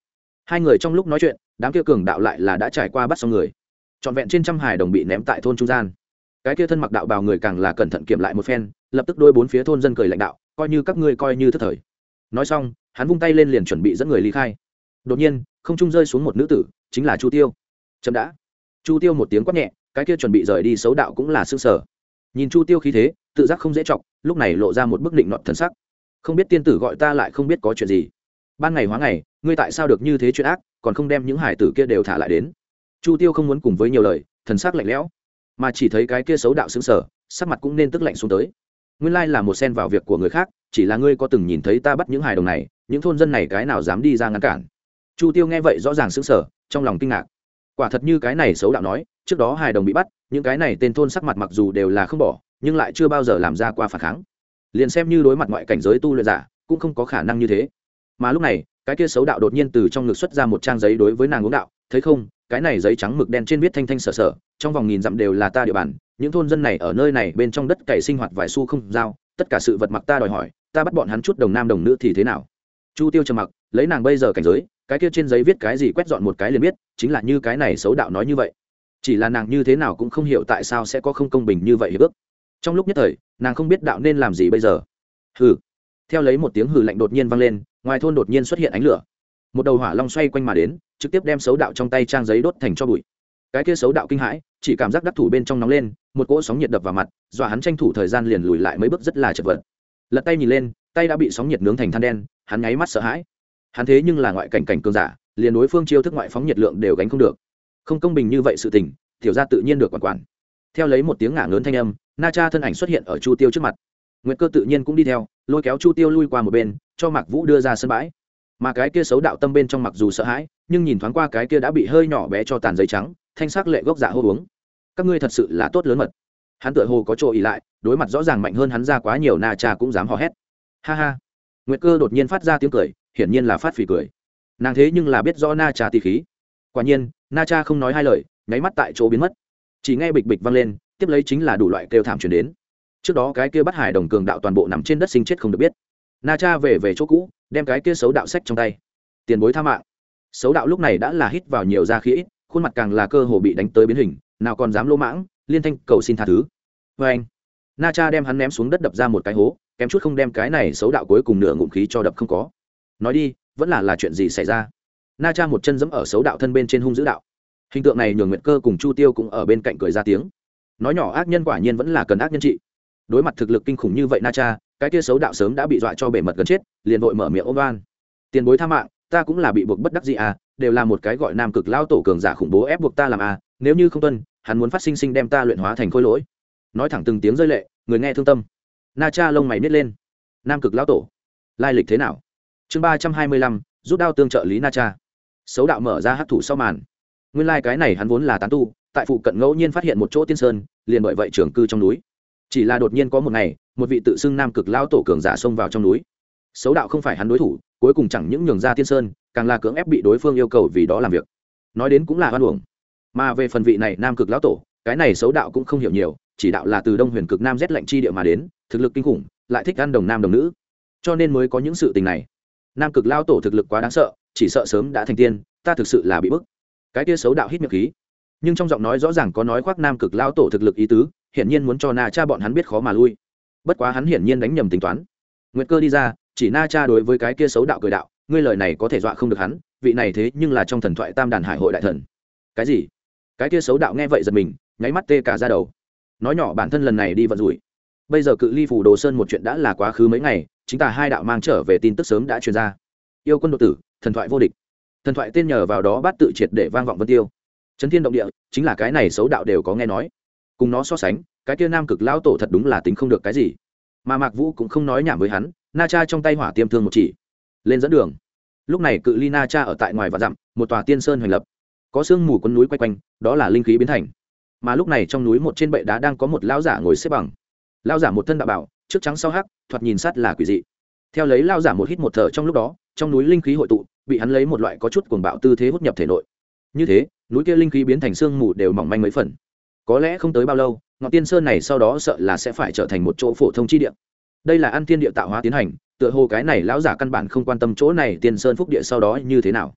Hai người trong lúc nói chuyện, đám kia cường đạo lại là đã trải qua bắt xong người, trọn vẹn trên trăm hài đồng bị ném tại thôn trung gian. Cái kia thân mặc đạo bào người càng là cẩn thận kiểm lại một phen, lập tức đôi bốn phía thôn dân cười lãnh đạo, coi như các ngươi coi như thất thời. Nói xong, hắn vung tay lên liền chuẩn bị dẫn người ly khai. Đột nhiên, không trung rơi xuống một nữ tử, chính là Chu Tiêu. Chậm đã. Chu Tiêu một tiếng quát nhẹ, cái kia chuẩn bị rời đi xấu đạo cũng là sương sở. Nhìn Chu Tiêu khí thế, tự giác không dễ trọng, lúc này lộ ra một bức định nọt thần sắc. Không biết tiên tử gọi ta lại không biết có chuyện gì. Ban ngày hóa ngày, ngươi tại sao được như thế chuyện ác, còn không đem những hải tử kia đều thả lại đến. Chu Tiêu không muốn cùng với nhiều lời, thần sắc lạnh lẽo, mà chỉ thấy cái kia xấu đạo sững sờ, sắc mặt cũng nên tức lạnh xuống tới. Nguyên lai là một xen vào việc của người khác, chỉ là ngươi có từng nhìn thấy ta bắt những hài đồng này, những thôn dân này cái nào dám đi ra ngăn cản. Chu Tiêu nghe vậy rõ ràng sững sờ, trong lòng kinh ngạc. Quả thật như cái này xấu đạo nói, trước đó hài đồng bị bắt, những cái này tên thôn sắc mặt mặc dù đều là không bỏ, nhưng lại chưa bao giờ làm ra qua phản kháng. Liền xem như đối mặt ngoại cảnh giới tu luyện giả, cũng không có khả năng như thế. Mà lúc này, cái kia xấu đạo đột nhiên từ trong ngực xuất ra một trang giấy đối với nàng uống đạo, thấy không, cái này giấy trắng mực đen trên viết thanh thanh sở sở, trong vòng nghìn dặm đều là ta địa bàn, những thôn dân này ở nơi này bên trong đất cày sinh hoạt vài xu không giao, tất cả sự vật mặc ta đòi hỏi, ta bắt bọn hắn chút đồng nam đồng nữ thì thế nào. Chu Tiêu trầm mặc, lấy nàng bây giờ cảnh giới, cái kia trên giấy viết cái gì quét dọn một cái liền biết, chính là như cái này xấu đạo nói như vậy. Chỉ là nàng như thế nào cũng không hiểu tại sao sẽ có không công bình như vậy hiệp ước. Trong lúc nhất thời, nàng không biết đạo nên làm gì bây giờ. Hừ. Theo lấy một tiếng hừ lạnh đột nhiên vang lên, ngoài thôn đột nhiên xuất hiện ánh lửa. Một đầu hỏa long xoay quanh mà đến, trực tiếp đem xấu đạo trong tay trang giấy đốt thành cho bụi. Cái kia xấu đạo kinh hãi, chỉ cảm giác đắc thủ bên trong nóng lên, một cỗ sóng nhiệt đập vào mặt, dọa hắn tranh thủ thời gian liền lùi lại mấy bước rất là chật vật. Lật tay nhìn lên, tay đã bị sóng nhiệt nướng thành than đen, hắn nháy mắt sợ hãi. Hắn thế nhưng là ngoại cảnh cảnh cường giả, liền đối phương chiêu thức ngoại phóng nhiệt lượng đều gánh không được. Không công bình như vậy sự tình, tiểu gia tự nhiên được quản quản. Theo lấy một tiếng ngả ngớn thanh âm, Na Cha thân ảnh xuất hiện ở Chu Tiêu trước mặt. Nguyệt Cơ tự nhiên cũng đi theo, lôi kéo Chu Tiêu lui qua một bên, cho Mạc Vũ đưa ra sân bãi. Mà cái kia xấu đạo tâm bên trong mặc dù sợ hãi, nhưng nhìn thoáng qua cái kia đã bị hơi nhỏ bé cho tàn giấy trắng, thanh sắc lệ gốc dạ hô uống. Các ngươi thật sự là tốt lớn mật. Hắn tựa hồ có chỗ ỉ lại, đối mặt rõ ràng mạnh hơn hắn ra quá nhiều, Na Cha cũng dám hò hét. Ha ha. Nguyệt Cơ đột nhiên phát ra tiếng cười, hiển nhiên là phát phì cười. Nàng thế nhưng là biết rõ Na Cha tỷ khí. Quả nhiên, Na Cha không nói hai lời, nháy mắt tại chỗ biến mất. Chỉ nghe bịch bịch vang lên, tiếp lấy chính là đủ loại kêu thảm truyền đến. Trước đó cái kia bắt hải đồng cường đạo toàn bộ nằm trên đất sinh chết không được biết. Na Cha về chỗ cũ, đem cái kia xấu đạo sách trong tay. Tiền bối tha mạng. Xấu đạo lúc này đã là hít vào nhiều ra khí ít, khuôn mặt càng là cơ hồ bị đánh tới biến hình, nào còn dám lỗ mãng, liên thanh cầu xin tha thứ. Với anh, Na Cha đem hắn ném xuống đất đập ra một cái hố, kém chút không đem cái này xấu đạo cuối cùng nửa ngụm khí cho đập không có. Nói đi, vẫn là chuyện gì xảy ra? Na Cha một chân giẫm ở xấu đạo thân bên trên hung dữ đạo. Hình tượng này nhường Nguyệt Cơ cùng Chu Tiêu cũng ở bên cạnh cười ra tiếng. Nói nhỏ ác nhân quả nhiên vẫn là cần ác nhân trị. Đối mặt thực lực kinh khủng như vậy Na Cha, cái kia xấu đạo sớm đã bị dọa cho bể mật gần chết, liền vội mở miệng ôm oan. Tiền bối tha mạng, ta cũng là bị buộc bất đắc dĩ à, đều là một cái gọi nam cực lao tổ cường giả khủng bố ép buộc ta làm à, nếu như không tuân, hắn muốn phát sinh sinh đem ta luyện hóa thành khối lỗi. Nói thẳng từng tiếng rơi lệ, người nghe thương tâm. Na Cha lông mày nhếch lên. Nam cực lao tổ, lai lịch thế nào? Chương 325, rút đao tương trợ lý Na Cha. Xấu đạo mở ra hắc thủ sau màn. Nguyên lai cái này hắn vốn là tán tu, tại phụ cận ngẫu nhiên phát hiện một chỗ tiên sơn, liền bởi vậy trưởng cư trong núi. Chỉ là đột nhiên có một ngày, một vị tự xưng nam cực lao tổ cường giả xông vào trong núi. Xấu đạo không phải hắn đối thủ, cuối cùng chẳng những nhường ra tiên sơn, càng là cưỡng ép bị đối phương yêu cầu vì đó làm việc. Nói đến cũng là oan uổng. Mà về phần vị này nam cực lão tổ, cái này xấu đạo cũng không hiểu nhiều, chỉ đạo là từ Đông Huyền cực nam rét lạnh chi địa mà đến, thực lực kinh khủng, lại thích ăn đồng nam đồng nữ, cho nên mới có những sự tình này. Nam cực lão tổ thực lực quá đáng sợ, chỉ sợ sớm đã thành tiên, ta thực sự là bị bức. Cái kia xấu đạo hít miệng khí, nhưng trong giọng nói rõ ràng có nói khoác nam cực lão tổ thực lực ý tứ, hiển nhiên muốn cho Na Cha bọn hắn biết khó mà lui. Bất quá hắn hiển nhiên đánh nhầm tính toán. Nguyệt Cơ đi ra, chỉ Na Cha đối với cái kia xấu đạo cười đạo, ngươi lời này có thể dọa không được hắn, vị này thế nhưng là trong thần thoại Tam Đàn Hải hội đại thần. Cái gì? Cái kia xấu đạo nghe vậy giật mình, nháy mắt tê cả da đầu. Nói nhỏ bản thân lần này đi vận rủi. Bây giờ cự ly Phù Đồ Sơn một chuyện đã là quá khứ mấy ngày, chính tà hai đạo mang trở về tin tức sớm đã truyền ra. Yêu quân độ tử, thần thoại vô địch. Thần thoại tên nhờ vào đó bát tự triệt để vang vọng vân tiêu. Chấn thiên động địa, chính là cái này xấu đạo đều có nghe nói. Cùng nó so sánh, cái kia nam cực lão tổ thật đúng là tính không được cái gì. Mà Mạc Vũ cũng không nói nhảm với hắn, Na Cha trong tay hỏa tiêm thương một chỉ, lên dẫn đường. Lúc này cự ly Na Cha ở tại ngoài vạn dặm, một tòa tiên sơn hoành lập, có sương mù quấn núi quay quanh, đó là linh khí biến thành. Mà lúc này trong núi một trên bệ đá đang có một lão giả ngồi xếp bằng. Lão giả một thân đạo bảo, trước trắng sau hắc, thoạt nhìn sát là quỷ dị. Theo lấy lão giả một hít một thở trong lúc đó, trong núi linh khí hội tụ, bị hắn lấy một loại có chút cuồng bạo tư thế hút nhập thể nội. Như thế, núi kia linh khí biến thành sương mù đều mỏng manh mấy phần. Có lẽ không tới bao lâu, ngọn tiên sơn này sau đó sợ là sẽ phải trở thành một chỗ phổ thông chi địa. Đây là ăn thiên địa tạo hóa tiến hành, tựa hồ cái này lão giả căn bản không quan tâm chỗ này tiên sơn phúc địa sau đó như thế nào.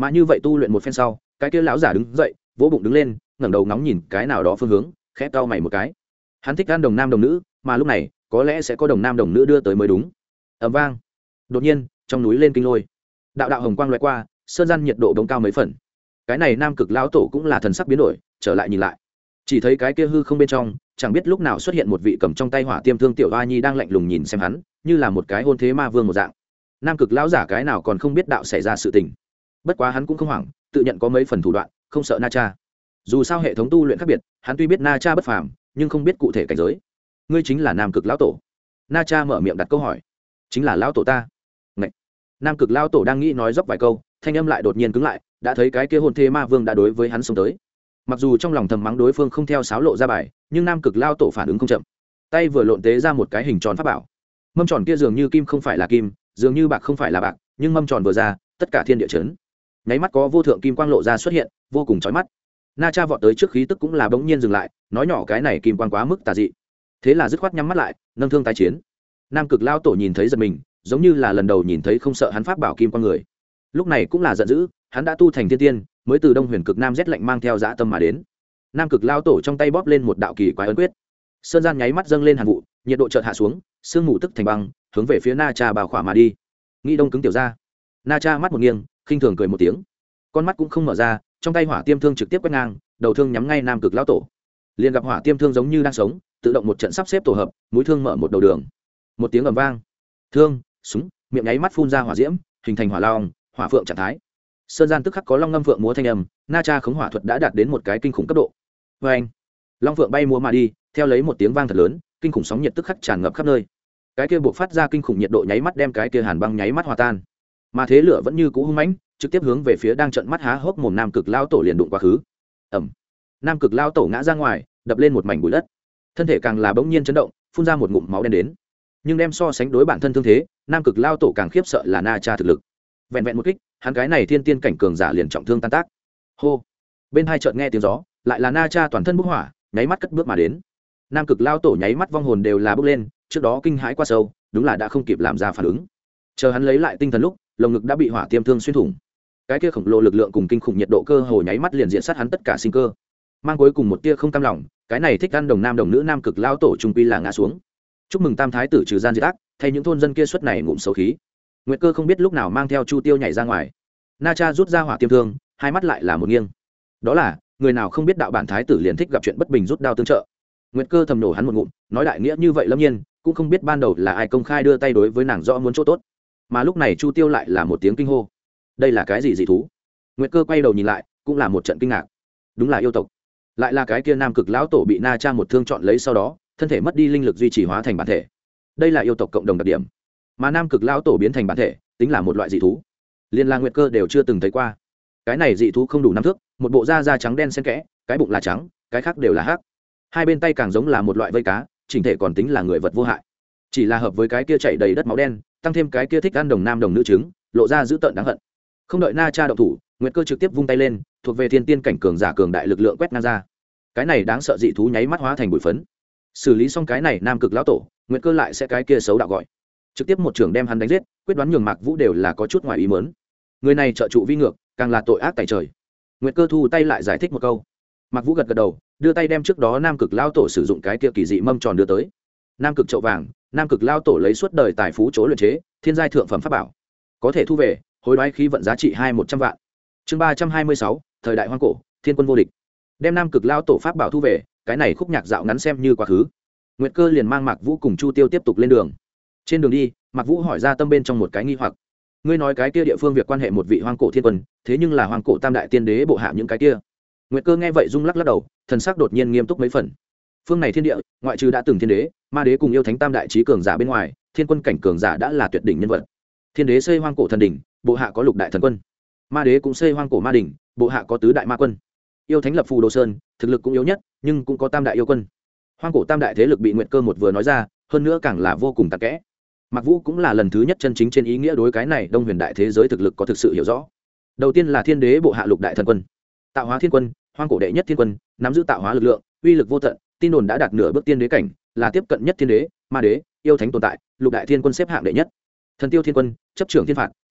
mà như vậy tu luyện một phen sau cái kia lão giả đứng dậy vỗ bụng đứng lên ngẩng đầu ngóng nhìn cái nào đó phương hướng khẽ cau mày một cái. Hắn thích ăn đồng nam đồng nữ mà lúc này có lẽ sẽ có đồng nam đồng nữ đưa tới mới đúng. Ầm vang, đột nhiên trong núi lên kinh lôi, đạo đạo hồng quang loại qua, sơn gian nhiệt độ bỗng cao mấy phần. Cái này nam cực lão tổ cũng là thần sắc biến đổi, trở lại nhìn lại, chỉ thấy cái kia hư không bên trong chẳng biết lúc nào xuất hiện một vị cầm trong tay hỏa tiêm thương tiểu hoa nhi đang lạnh lùng nhìn xem hắn, như là một cái hôn thế ma vương một dạng. Nam cực lão giả cái nào còn không biết đạo xảy ra sự tình, bất quá hắn cũng không hoảng, tự nhận có mấy phần thủ đoạn, không sợ Na Cha. Dù sao hệ thống tu luyện khác biệt, hắn tuy biết Na Cha bất phàm, nhưng không biết cụ thể cảnh giới. Ngươi chính là Nam cực lão tổ? Na Cha mở miệng đặt câu hỏi. Chính là lão tổ ta. Ngậy. Nam cực lão tổ đang nghĩ nói dốc vài câu, thanh âm lại đột nhiên cứng lại, đã thấy cái kia hồn thế ma vương đã đối với hắn xông tới. Mặc dù trong lòng thầm mắng đối phương không theo sáo lộ ra bài, nhưng Nam cực lão tổ phản ứng không chậm, tay vừa lộn tế ra một cái hình tròn pháp bảo. Mâm tròn kia dường như kim không phải là kim, dường như bạc không phải là bạc, nhưng mâm tròn vừa ra, tất cả thiên địa chấn. Nháy mắt có vô thượng kim quang lộ ra xuất hiện, vô cùng chói mắt. Na Cha vọt tới trước khí tức cũng là bỗng nhiên dừng lại, nói nhỏ cái này kim quang quá mức tà dị, thế là dứt khoát nhắm mắt lại, nâng thương tái chiến. Nam cực lao tổ nhìn thấy giật mình, giống như là lần đầu nhìn thấy không sợ hắn pháp bảo kim quang người. Lúc này cũng là giận dữ, hắn đã tu thành thiên tiên, mới từ Đông Huyền Cực Nam rét lạnh mang theo dã tâm mà đến. Nam cực lao tổ trong tay bóp lên một đạo kỳ quái ấn quyết, sơn gian nháy mắt dâng lên hàn vụ, nhiệt độ chợt hạ xuống, sương mù tức thành băng, hướng về phía Na Cha bào khỏa mà đi. Nghĩ đông cứng tiểu ra. Na Cha mắt một nghiêng, khinh thường cười một tiếng, con mắt cũng không mở ra, trong tay hỏa tiêm thương trực tiếp quét ngang, đầu thương nhắm ngay Nam cực lão tổ. Liền gặp hỏa tiêm thương giống như đang sống, tự động một trận sắp xếp tổ hợp, mũi thương mở một đầu đường. Một tiếng ầm vang, thương, súng, miệng nháy mắt phun ra hỏa diễm, hình thành hỏa long, hỏa phượng trạng thái. Sơn gian tức khắc có long ngâm phượng múa thanh âm, Na Cha khống hỏa thuật đã đạt đến một cái kinh khủng cấp độ. Oeng, long phượng bay múa mà đi, theo lấy một tiếng vang thật lớn, kinh khủng sóng nhiệt tức khắc tràn ngập khắp nơi. Cái kia buộc phát ra kinh khủng nhiệt độ nháy mắt đem cái kia hàn băng nháy mắt hòa tan. Mà thế lửa vẫn như cũ hung mãnh, trực tiếp hướng về phía đang trợn mắt há hốc mồm Nam cực lao tổ liền đụng quá khứ. Ầm, Nam cực lao tổ ngã ra ngoài, đập lên một mảnh bụi đất, thân thể càng là bỗng nhiên chấn động, phun ra một ngụm máu đen đến. Nhưng đem so sánh đối bản thân thương thế, Nam cực lao tổ càng khiếp sợ là Na Cha thực lực. Vẹn vẹn một kích, hắn cái này thiên tiên cảnh cường giả liền trọng thương tan tác. Hô, bên hai chợt nghe tiếng gió, lại là Na Cha toàn thân bốc hỏa, nháy mắt cất bước mà đến. Nam cực lao tổ nháy mắt vong hồn đều là bốc lên, trước đó kinh hãi quá sâu, đúng là đã không kịp làm ra phản ứng. Chờ hắn lấy lại tinh thần lúc, lồng ngực đã bị hỏa tiêm thương xuyên thủng. Cái kia khổng lồ lực lượng cùng kinh khủng nhiệt độ cơ hồ nháy mắt liền diện sát hắn tất cả sinh cơ. Mang cuối cùng một tia không cam lòng, cái này thích ăn đồng nam đồng nữ Nam cực lao tổ trung quy là ngã xuống. Chúc mừng Tam thái tử trừ gian diệt ác, thay những thôn dân kia suất này ngụm xấu khí. Nguyệt Cơ không biết lúc nào mang theo Chu Tiêu nhảy ra ngoài. Na Cha rút ra hỏa tiêm thương, hai mắt lại là một nghiêng. Đó là, người nào không biết đạo bản thái tử liền thích gặp chuyện bất bình rút đao tương trợ. Nguyệt Cơ thầm nổ hắn một ngụm, nói đại nghĩa như vậy lâm nhiên, cũng không biết ban đầu là ai công khai đưa tay đối với nàng rõ muốn chỗ tốt. Mà lúc này Chu Tiêu lại là một tiếng kinh hô. Đây là cái gì dị thú? Nguyệt Cơ quay đầu nhìn lại, cũng là một trận kinh ngạc. Đúng là yêu tộc. Lại là cái kia Nam cực lão tổ bị Na Cha một thương chọn lấy sau đó, thân thể mất đi linh lực duy trì hóa thành bản thể. Đây là yêu tộc cộng đồng đặc điểm. Mà Nam cực lão tổ biến thành bản thể, tính là một loại dị thú. Liên La Nguyệt Cơ đều chưa từng thấy qua. Cái này dị thú không đủ năm thước, một bộ da trắng đen xen kẽ, cái bụng là trắng, cái khác đều là hắc. Hai bên tay càng giống là một loại vây cá, chỉnh thể còn tính là người vật vô hại. Chỉ là hợp với cái kia chảy đầy đất máu đen, tăng thêm cái kia thích ăn đồng nam đồng nữ trứng, lộ ra dữ tợn đáng hận. Không đợi Na Cha động thủ, Nguyệt Cơ trực tiếp vung tay lên, thuộc về thiên tiên cảnh cường giả cường đại lực lượng quét ngang ra. Cái này đáng sợ dị thú nháy mắt hóa thành bụi phấn. Xử lý xong cái này Nam cực lão tổ, Nguyệt Cơ lại sẽ cái kia xấu đạo gọi, trực tiếp một trường đem hắn đánh giết, quyết đoán nhường Mạc Vũ đều là có chút ngoài ý muốn. Người này trợ trụ vi ngược, càng là tội ác tày trời. Nguyệt Cơ thu tay lại giải thích một câu. Mạc Vũ gật gật đầu, đưa tay đem trước đó Nam cực lão tổ sử dụng cái kia kỳ dị mâm tròn đưa tới. Nam cực chậu vàng, Nam cực lão tổ lấy suốt đời tài phú chỗ luyện chế, thiên giai thượng phẩm pháp bảo, có thể thu về, hối đoái khí vận giá trị 100 vạn. Chương 326, thời đại hoang cổ, thiên quân vô địch. Đem Nam cực lão tổ pháp bảo thu về, cái này khúc nhạc dạo ngắn xem như quá khứ. Nguyệt Cơ liền mang Mạc Vũ cùng Chu Tiêu tiếp tục lên đường. Trên đường đi, Mạc Vũ hỏi ra tâm bên trong một cái nghi hoặc. Ngươi nói cái kia địa phương việc quan hệ một vị hoang cổ thiên quân, thế nhưng là hoang cổ tam đại tiên đế bộ hạ những cái kia. Nguyệt Cơ nghe vậy rung lắc lắc đầu, thần sắc đột nhiên nghiêm túc mấy phần. Phương này thiên địa, ngoại trừ đã từng thiên đế, ma đế cùng yêu thánh tam đại chí cường giả bên ngoài, thiên quân cảnh cường giả đã là tuyệt đỉnh nhân vật. Thiên đế xây hoang cổ thần đỉnh, bộ hạ có lục đại thần quân. Ma đế cũng xây hoang cổ ma đỉnh, bộ hạ có tứ đại ma quân. Yêu thánh lập phù đồ sơn, thực lực cũng yếu nhất, nhưng cũng có tam đại yêu quân. Hoang cổ tam đại thế lực bị Nguyệt Cơ một vừa nói ra, hơn nữa càng là vô cùng tạc kẽ. Mạc Vũ cũng là lần thứ nhất chân chính trên ý nghĩa đối cái này Đông Huyền đại thế giới thực lực có thực sự hiểu rõ. Đầu tiên là thiên đế bộ hạ lục đại thần quân, tạo hóa thiên quân, hoang cổ đệ nhất thiên quân, nắm giữ tạo hóa lực lượng, uy lực vô tận, tin đồn đã đạt nửa bước tiên đế cảnh, là tiếp cận nhất thiên đế, ma đế, yêu thánh tồn tại, lục đại thiên quân xếp hạng đệ nhất. Thần tiêu thiên quân, chấp trưởng thiên phạt,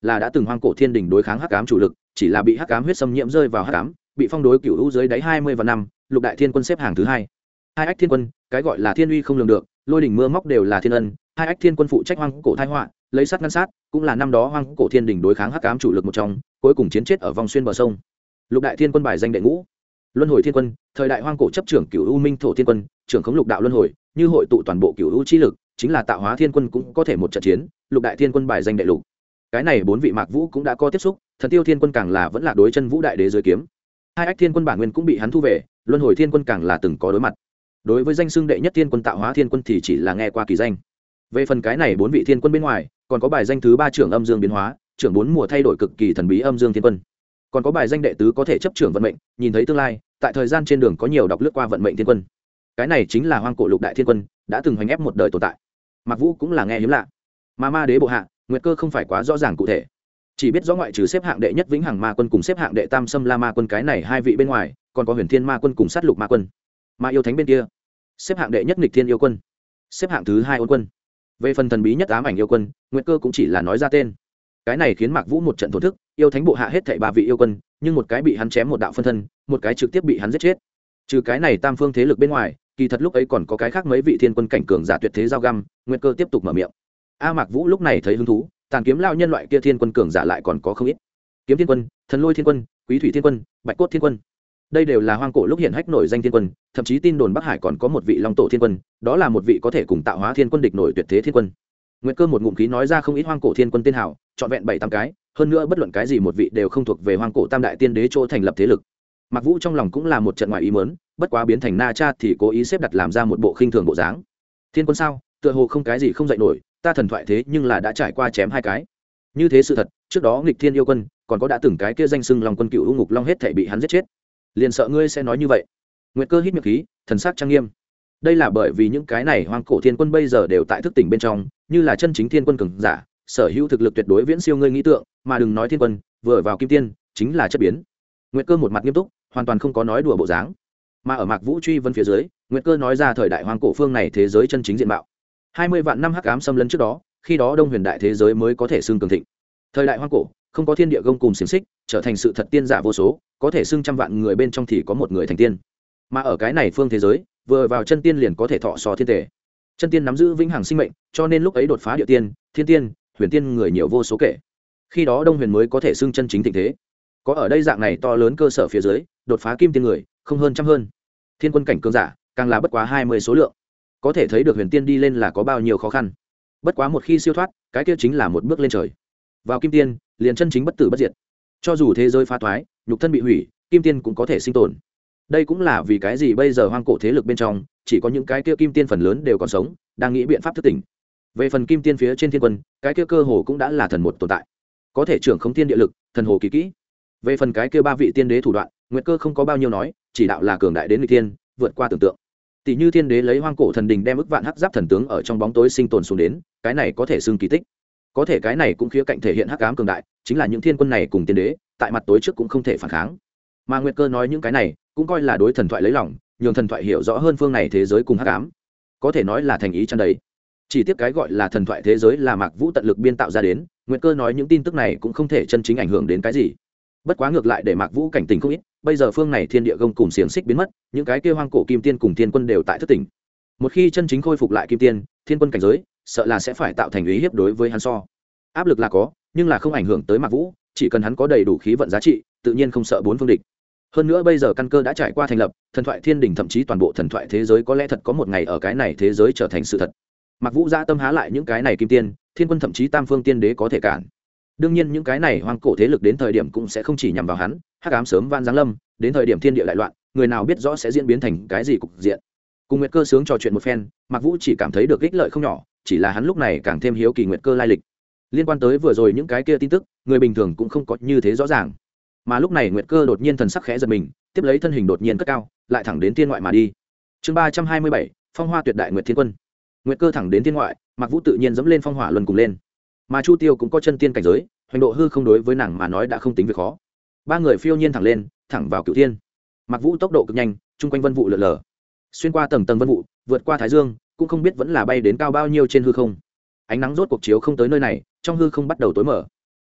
là đã từng hoang cổ thiên đình đối kháng hắc ám chủ lực, chỉ là bị hắc ám huyết xâm nhiễm rơi vào hắc ám, bị phong đối cửu u dưới đáy 20 và năm, lục đại thiên quân xếp hàng thứ hai. Hai ách thiên quân, cái gọi là thiên uy không lường được, lôi đỉnh mưa móc đều là thiên ân, hai ách thiên quân phụ trách hoang cổ tai họa, lấy sát ngăn sát, cũng là năm đó hoang cổ thiên đình đối kháng hắc ám chủ lực một trong, cuối cùng chiến chết ở vòng xuyên bờ sông. Lục đại thiên quân bài danh đệ ngũ. Luân hồi thiên quân, thời đại hoang cổ chấp trưởng cửu u minh thổ thiên quân, trưởng khống lục đạo luân hồi, như hội tụ toàn bộ cửu u chi lực, chính là tạo hóa thiên quân cũng có thể một trận chiến. Lục đại thiên quân bài danh đệ lục. Cái này bốn vị Mạc Vũ cũng đã có tiếp xúc, thần tiêu thiên quân càng là vẫn là đối chân vũ đại đế dưới kiếm. Hai ách thiên quân bản nguyên cũng bị hắn thu về, luân hồi thiên quân càng là từng có đối mặt. Đối với danh xưng đệ nhất thiên quân tạo hóa thiên quân thì chỉ là nghe qua kỳ danh. Về phần cái này bốn vị thiên quân bên ngoài, còn có bài danh thứ ba trưởng âm dương biến hóa, trưởng bốn mùa thay đổi cực kỳ thần bí âm dương thiên quân. Còn có bài danh đệ tứ có thể chấp trưởng vận mệnh, nhìn thấy tương lai, tại thời gian trên đường có nhiều đọc lướt qua vận mệnh thiên quân. Cái này chính là hoang cổ lục đại thiên quân, đã từng hoành ép một đời tồn tại. Mạc Vũ cũng là nghe hiếm lạ. Mà ma đế bộ hạ, Nguyệt Cơ không phải quá rõ ràng cụ thể, chỉ biết rõ ngoại trừ xếp hạng đệ nhất vĩnh hằng ma quân cùng xếp hạng đệ tam xâm la ma quân cái này hai vị bên ngoài, còn có huyền thiên ma quân cùng sát lục ma quân. Ma yêu thánh bên kia xếp hạng đệ nhất nghịch thiên yêu quân, xếp hạng thứ hai ôn quân. Về phần thần bí nhất ám ảnh yêu quân, Nguyệt Cơ cũng chỉ là nói ra tên. Cái này khiến Mạc Vũ một trận thổn thức, yêu thánh bộ hạ hết thảy ba vị yêu quân, nhưng một cái bị hắn chém một đạo phân thân, một cái trực tiếp bị hắn giết chết. Trừ cái này tam phương thế lực bên ngoài, kỳ thật lúc ấy còn có cái khác mấy vị thiên quân cảnh cường giả tuyệt thế giao găm. Nguyệt Cơ tiếp tục mở miệng. Mạc Vũ lúc này thấy hứng thú, tàn kiếm lao nhân loại kia thiên quân cường giả lại còn có không ít. Kiếm thiên quân, thần lôi thiên quân, quý thủy thiên quân, bạch cốt thiên quân, đây đều là hoang cổ lúc hiện hách nổi danh thiên quân, thậm chí tin đồn Bắc Hải còn có một vị long tổ thiên quân, đó là một vị có thể cùng tạo hóa thiên quân địch nổi tuyệt thế thiên quân. Nguyệt Cơ một ngụm khí nói ra không ít hoang cổ thiên quân tên hảo, trọn vẹn 7-8 cái, hơn nữa bất luận cái gì một vị đều không thuộc về hoang cổ tam đại tiên đế chỗ thành lập thế lực. Mạc Vũ trong lòng cũng là một trận ngoài ý muốn, bất quá biến thành Na Cha thì cố ý xếp đặt làm ra một bộ khinh thường bộ dáng. Thiên quân sao? Tựa hồ không cái gì không dạy nổi, ta thần thoại thế nhưng là đã trải qua chém hai cái. Như thế sự thật, trước đó nghịch thiên yêu quân, còn có đã từng cái kia danh xưng Long quân cựu u ngục long hết thảy bị hắn giết chết. Liền sợ ngươi sẽ nói như vậy. Nguyệt Cơ hít miệng khí, thần sắc trang nghiêm. Đây là bởi vì những cái này hoang cổ thiên quân bây giờ đều tại thức tỉnh bên trong, như là chân chính thiên quân cường giả, sở hữu thực lực tuyệt đối viễn siêu ngươi nghĩ tượng, mà đừng nói thiên quân, vừa vào kim tiên, chính là chất biến. Nguyệt Cơ một mặt nghiêm túc, hoàn toàn không có nói đùa bộ dáng. Mà ở Mạc Vũ truy vấn phía dưới, Nguyệt Cơ nói ra thời đại hoang cổ phương này thế giới chân chính diện mạo. 20 vạn năm hắc ám xâm lấn trước đó, khi đó Đông Huyền đại thế giới mới có thể xưng cường thịnh. Thời đại hoang cổ, không có thiên địa gông cùng xiềng xích, trở thành sự thật tiên giả vô số, có thể xưng trăm vạn người bên trong thì có một người thành tiên. Mà ở cái này phương thế giới, vừa vào chân tiên liền có thể thọ so thiên tề. Chân tiên nắm giữ vĩnh hằng sinh mệnh, cho nên lúc ấy đột phá địa tiên, thiên tiên, huyền tiên người nhiều vô số kể. Khi đó Đông Huyền mới có thể xưng chân chính thịnh thế. Có ở đây dạng này to lớn cơ sở phía dưới, đột phá kim tiên người, không hơn trăm hơn. Thiên quân cảnh cường giả, càng là bất quá 20 số lượng. Có thể thấy được huyền tiên đi lên là có bao nhiêu khó khăn. Bất quá một khi siêu thoát, cái kia chính là một bước lên trời. Vào kim tiên, liền chân chính bất tử bất diệt. Cho dù thế giới phá thoái, nhục thân bị hủy, kim tiên cũng có thể sinh tồn. Đây cũng là vì cái gì bây giờ hoang cổ thế lực bên trong, chỉ có những cái kia kim tiên phần lớn đều còn sống, đang nghĩ biện pháp thức tỉnh. Về phần kim tiên phía trên thiên quân, cái kia cơ hồ cũng đã là thần một tồn tại, có thể trưởng khống thiên địa lực, thần hồ kỳ kỹ. Về phần cái kia ba vị tiên đế thủ đoạn, Nguyệt Cơ không có bao nhiêu nói, chỉ đạo là cường đại đến nghịch tiên, vượt qua tưởng tượng. Tỷ như thiên đế lấy hoang cổ thần đình đem ức vạn hắc giáp thần tướng ở trong bóng tối sinh tồn xuống đến, cái này có thể xưng kỳ tích. Có thể cái này cũng khía cạnh thể hiện hắc ám cường đại, chính là những thiên quân này cùng tiên đế, tại mặt tối trước cũng không thể phản kháng. Mà Nguyệt Cơ nói những cái này, cũng coi là đối thần thoại lấy lòng, nhường thần thoại hiểu rõ hơn phương này thế giới cùng hắc ám. Có thể nói là thành ý tràn đầy. Chỉ tiếc cái gọi là thần thoại thế giới là Mạc Vũ tận lực biên tạo ra đến, Nguyệt Cơ nói những tin tức này cũng không thể chân chính ảnh hưởng đến cái gì. Bất quá ngược lại để Mạc Vũ cảnh tỉnh không ít, bây giờ phương này thiên địa gông cùng xiềng xích biến mất, những cái kia hoang cổ kim tiên cùng thiên quân đều tại thức tỉnh. Một khi chân chính khôi phục lại kim tiên, thiên quân cảnh giới, sợ là sẽ phải tạo thành uy hiếp đối với hắn so. Áp lực là có, nhưng là không ảnh hưởng tới Mạc Vũ, chỉ cần hắn có đầy đủ khí vận giá trị, tự nhiên không sợ bốn phương địch. Hơn nữa bây giờ căn cơ đã trải qua thành lập, thần thoại thiên đình thậm chí toàn bộ thần thoại thế giới có lẽ thật có một ngày ở cái này thế giới trở thành sự thật. Mạc Vũ dã tâm há lại những cái này kim tiên, thiên quân thậm chí tam phương tiên đế có thể cản. Đương nhiên những cái này hoang cổ thế lực đến thời điểm cũng sẽ không chỉ nhằm vào hắn, hắc ám sớm van giáng lâm, đến thời điểm thiên địa đại loạn, người nào biết rõ sẽ diễn biến thành cái gì cục diện. Cùng Nguyệt Cơ sướng trò chuyện một phen, Mạc Vũ chỉ cảm thấy được ích lợi không nhỏ, chỉ là hắn lúc này càng thêm hiếu kỳ Nguyệt Cơ lai lịch. Liên quan tới vừa rồi những cái kia tin tức, người bình thường cũng không có như thế rõ ràng. Mà lúc này Nguyệt Cơ đột nhiên thần sắc khẽ giật mình, tiếp lấy thân hình đột nhiên cất cao, lại thẳng đến thiên ngoại mà đi. Chương 327, Phong Hoa Tuyệt Đại Nguyệt Thiên Quân. Nguyệt Cơ thẳng đến thiên ngoại, Mạc Vũ tự nhiên dẫm lên phong hỏa luân cùng lên. Mà Chu Tiêu cũng có chân tiên cảnh giới, hoành độ hư không đối với nàng mà nói đã không tính việc khó. Ba người phiêu nhiên thẳng lên, thẳng vào cửu thiên. Mạc Vũ tốc độ cực nhanh, chung quanh vân vụ lượn lờ, xuyên qua tầng tầng vân vụ, vượt qua thái dương, cũng không biết vẫn là bay đến cao bao nhiêu trên hư không. Ánh nắng rốt cuộc chiếu không tới nơi này, trong hư không bắt đầu tối mở.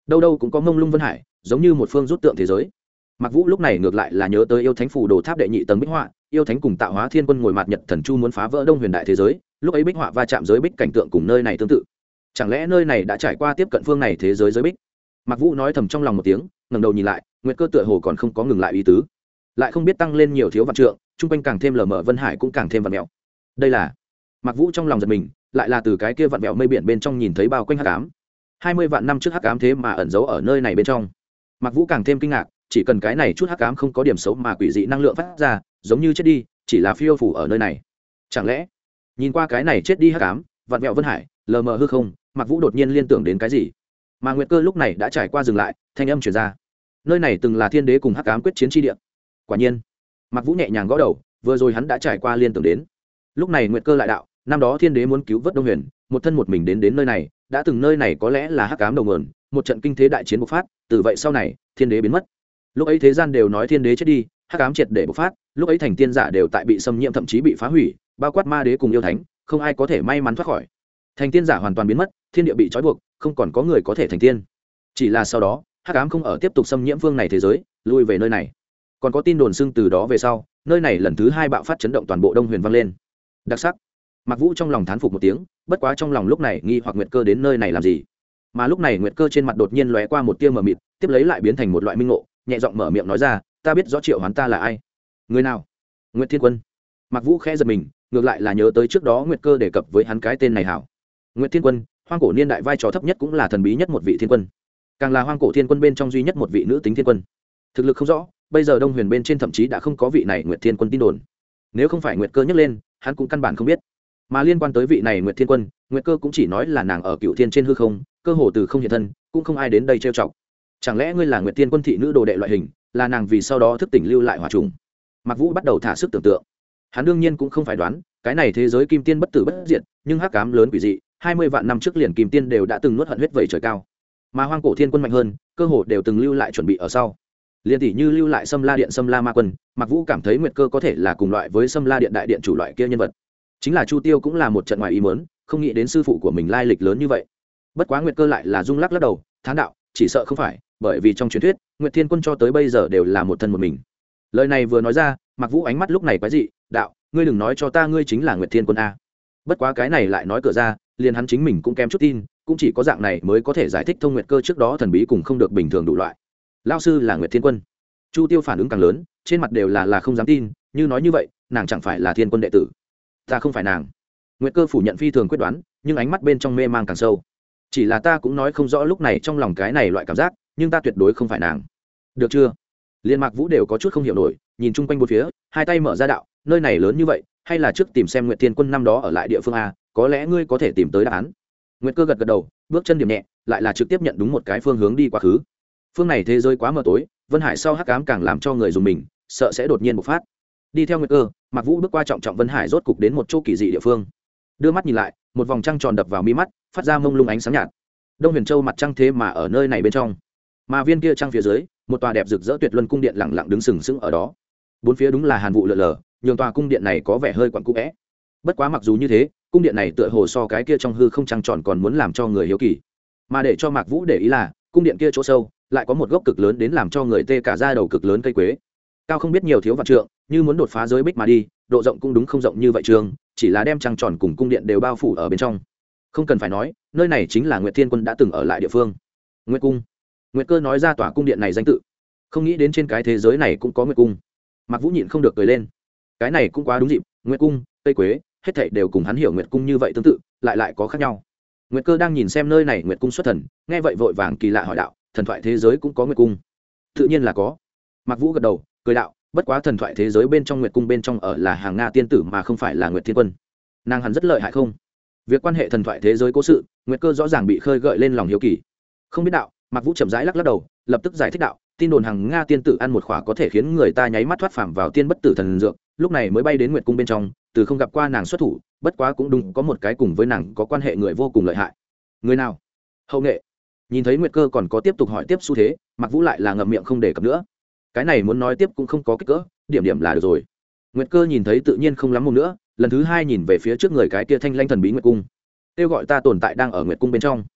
đâu đâu cũng có mông lung vân hải, giống như một phương rút tượng thế giới. Mạc Vũ lúc này ngược lại là nhớ tới yêu thánh phủ đồ tháp đệ nhị tầng bích họa, yêu thánh cùng tạo hóa thiên quân ngồi mặt nhật thần chu muốn phá vỡ đông huyền đại thế giới, lúc ấy bích họa va chạm giới bích cảnh tượng cùng nơi này tương tự. Chẳng lẽ nơi này đã trải qua tiếp cận phương này thế giới giới bích? Mạc Vũ nói thầm trong lòng một tiếng, ngẩng đầu nhìn lại, nguyệt cơ tựa hồ còn không có ngừng lại ý tứ, lại không biết tăng lên nhiều thiếu vạn trượng, trung quanh càng thêm lờ mờ vân hải cũng càng thêm vặn mèo. Đây là Mạc Vũ trong lòng giật mình, lại là từ cái kia vặn mèo mây biển bên trong nhìn thấy bao quanh hắc ám. 20 vạn năm trước hắc ám thế mà ẩn giấu ở nơi này bên trong. Mạc Vũ càng thêm kinh ngạc, chỉ cần cái này chút hắc ám không có điểm xấu mà quỷ dị năng lượng phát ra, giống như chết đi, chỉ là phiêu phù ở nơi này. Chẳng lẽ, nhìn qua cái này chết đi hắc ám, vặn vẹo vân hải, lờ mờ hư không, Mạc Vũ đột nhiên liên tưởng đến cái gì? Mà Nguyệt Cơ lúc này đã trải qua dừng lại, thanh âm truyền ra. Nơi này từng là thiên đế cùng hắc ám quyết chiến chi địa. Quả nhiên, Mạc Vũ nhẹ nhàng gõ đầu, vừa rồi hắn đã trải qua liên tưởng đến. Lúc này Nguyệt Cơ lại đạo, năm đó thiên đế muốn cứu vớt Đông Huyền, một thân một mình đến nơi này, đã từng nơi này có lẽ là hắc ám đầu nguồn, một trận kinh thế đại chiến bộc phát, từ vậy sau này, thiên đế biến mất. Lúc ấy thế gian đều nói thiên đế chết đi, hắc ám triệt để bộc phát, lúc ấy thành tiên giả đều tại bị xâm nhiễm thậm chí bị phá hủy, bao quát ma đế cùng yêu thánh, không ai có thể may mắn thoát khỏi. Thành tiên giả hoàn toàn biến mất, thiên địa bị trói buộc, không còn có người có thể thành tiên. Chỉ là sau đó, hắc ám không ở tiếp tục xâm nhiễm phương này thế giới, lui về nơi này. Còn có tin đồn xưng từ đó về sau, nơi này lần thứ 2 bạo phát chấn động toàn bộ Đông Huyền vang lên. Đặc sắc. Mạc Vũ trong lòng thán phục một tiếng, bất quá trong lòng lúc này nghi hoặc Nguyệt Cơ đến nơi này làm gì. Mà lúc này Nguyệt Cơ trên mặt đột nhiên lóe qua một tia mờ mịt, tiếp lấy lại biến thành một loại minh ngộ, nhẹ giọng mở miệng nói ra, ta biết rõ triệu hoán ta là ai. Người nào? Nguyệt Thiên Quân. Mạc Vũ khẽ giật mình, ngược lại là nhớ tới trước đó Nguyệt Cơ đề cập với hắn cái tên này hảo. Nguyệt Thiên Quân, hoang cổ niên đại vai trò thấp nhất cũng là thần bí nhất một vị thiên quân, càng là hoang cổ thiên quân bên trong duy nhất một vị nữ tính thiên quân. Thực lực không rõ, bây giờ Đông Huyền bên trên thậm chí đã không có vị này Nguyệt Thiên Quân tin đồn. Nếu không phải Nguyệt Cơ nhắc lên, hắn cũng căn bản không biết. Mà liên quan tới vị này Nguyệt Thiên Quân, Nguyệt Cơ cũng chỉ nói là nàng ở Cựu Thiên trên hư không, cơ hồ từ không hiện thân, cũng không ai đến đây trêu chọc. Chẳng lẽ ngươi là Nguyệt Thiên Quân thị nữ đồ đệ loại hình, là nàng vì sau đó thức tỉnh lưu lại hỏa trùng? Mạc Vũ bắt đầu thả sức tưởng tượng. Hắn đương nhiên cũng không phải đoán, cái này thế giới kim tiên bất tử bất diệt, nhưng hắc ám lớn quỷ dị, 20 vạn năm trước liền kim tiên đều đã từng nuốt hận huyết vẩy trời cao. Mà hoang cổ thiên quân mạnh hơn, cơ hồ đều từng lưu lại chuẩn bị ở sau. Liên tỷ như lưu lại Sâm La Điện Sâm La Ma Quân, Mạc Vũ cảm thấy Nguyệt Cơ có thể là cùng loại với Sâm La Điện đại điện chủ loại kia nhân vật. Chính là Chu Tiêu cũng là một trận ngoài ý muốn, không nghĩ đến sư phụ của mình lai lịch lớn như vậy. Bất quá Nguyệt Cơ lại là rung lắc lắc đầu, thán đạo, chỉ sợ không phải, bởi vì trong truyền thuyết, Nguyệt Thiên Quân cho tới bây giờ đều là một thân một mình. Lời này vừa nói ra, Mạc Vũ ánh mắt lúc này quái dị, đạo, ngươi đừng nói cho ta ngươi chính là Nguyệt Thiên Quân a. Bất quá cái này lại nói cửa ra, liền hắn chính mình cũng kém chút tin, cũng chỉ có dạng này mới có thể giải thích thông Nguyệt Cơ trước đó thần bí cùng không được bình thường đủ loại. Lão sư là Nguyệt Thiên Quân. Chu Tiêu phản ứng càng lớn, trên mặt đều là không dám tin, như nói như vậy, nàng chẳng phải là Thiên Quân đệ tử? Ta không phải nàng. Nguyệt Cơ phủ nhận phi thường quyết đoán, nhưng ánh mắt bên trong mê mang càng sâu. Chỉ là ta cũng nói không rõ lúc này trong lòng cái này loại cảm giác, nhưng ta tuyệt đối không phải nàng. Được chưa? Liên Mạc Vũ đều có chút không hiểu nổi, nhìn chung quanh bốn phía, hai tay mở ra đạo, nơi này lớn như vậy, hay là trước tìm xem Nguyệt Thiên Quân năm đó ở lại địa phương a, có lẽ ngươi có thể tìm tới đáp án. Nguyệt Cơ gật gật đầu, bước chân điểm nhẹ, lại là trực tiếp nhận đúng một cái phương hướng đi quá khứ. Phương này thế giới quá mờ tối, vân hải sau hắc ám càng làm cho người dùng mình, sợ sẽ đột nhiên bộc phát. Đi theo Nguyệt Cơ, Mạc Vũ bước qua trọng trọng vân hải, rốt cục đến một chỗ kỳ dị địa phương. Đưa mắt nhìn lại, một vòng trăng tròn đập vào mi mắt, phát ra mông lung ánh sáng nhạt. Đông Huyền Châu mặt trăng thế mà ở nơi này bên trong, mà viên kia trăng phía dưới, một tòa đẹp rực rỡ tuyệt luân cung điện lặng lặng đứng sừng sững ở đó. Bốn phía đúng là hàn vụ lờ lờ, nhường tòa cung điện này có vẻ hơi quặn cũ vẽ. Bất quá mặc dù như thế, cung điện này tựa hồ so cái kia trong hư không trăng tròn còn muốn làm cho người hiếu kỳ. Mà để cho Mạc Vũ để ý là, cung điện kia chỗ sâu lại có một gốc cực lớn đến làm cho người tê cả da đầu cực lớn cây quế, cao không biết nhiều thiếu vạn trượng, như muốn đột phá giới bích mà đi, độ rộng cũng đúng không rộng như vậy trường, chỉ là đem trăng tròn cùng cung điện đều bao phủ ở bên trong. Không cần phải nói, nơi này chính là Nguyệt Thiên Quân đã từng ở lại địa phương. Nguyệt Cung. Nguyệt Cơ nói ra tòa cung điện này danh tự. Không nghĩ đến trên cái thế giới này cũng có Nguyệt Cung. Mạc Vũ nhịn không được cười lên. Cái này cũng quá đúng dịp, Nguyệt Cung, cây quế, hết thảy đều cùng hắn hiểu Nguyệt Cung như vậy tương tự, lại có khác nhau. Nguyệt Cơ đang nhìn xem nơi này Nguyệt Cung xuất thần, nghe vậy vội vàng kỳ lạ hỏi đạo, thần thoại thế giới cũng có Nguyệt Cung? Tự nhiên là có. Mạc Vũ gật đầu, cười đạo, bất quá thần thoại thế giới bên trong Nguyệt Cung bên trong ở là hàng Nga tiên tử mà không phải là Nguyệt Thiên Quân. Nàng hắn rất lợi hại không? Việc quan hệ thần thoại thế giới cố sự, Nguyệt Cơ rõ ràng bị khơi gợi lên lòng hiếu kỳ. Không biết đạo, Mạc Vũ chậm rãi lắc đầu, lập tức giải thích đạo, tin đồn hàng Nga tiên tử ăn một khỏa có thể khiến người ta nháy mắt thoát phàm vào tiên bất tử thần dược, lúc này mới bay đến Nguyệt Cung bên trong, từ không gặp qua nàng xuất thủ, bất quá cũng đúng có một cái cùng với nàng có quan hệ người vô cùng lợi hại. Người nào? Hậu nghệ. Nhìn thấy Nguyệt Cơ còn có tiếp tục hỏi tiếp xu thế, Mạc Vũ lại là ngậm miệng không đề cập nữa. Cái này muốn nói tiếp cũng không có kích cỡ, điểm là được rồi. Nguyệt Cơ nhìn thấy tự nhiên không lắm mồm nữa, lần thứ hai nhìn về phía trước người cái kia thanh lanh thần bí Nguyệt Cung. Kêu gọi ta tồn tại đang ở Nguyệt Cung bên trong.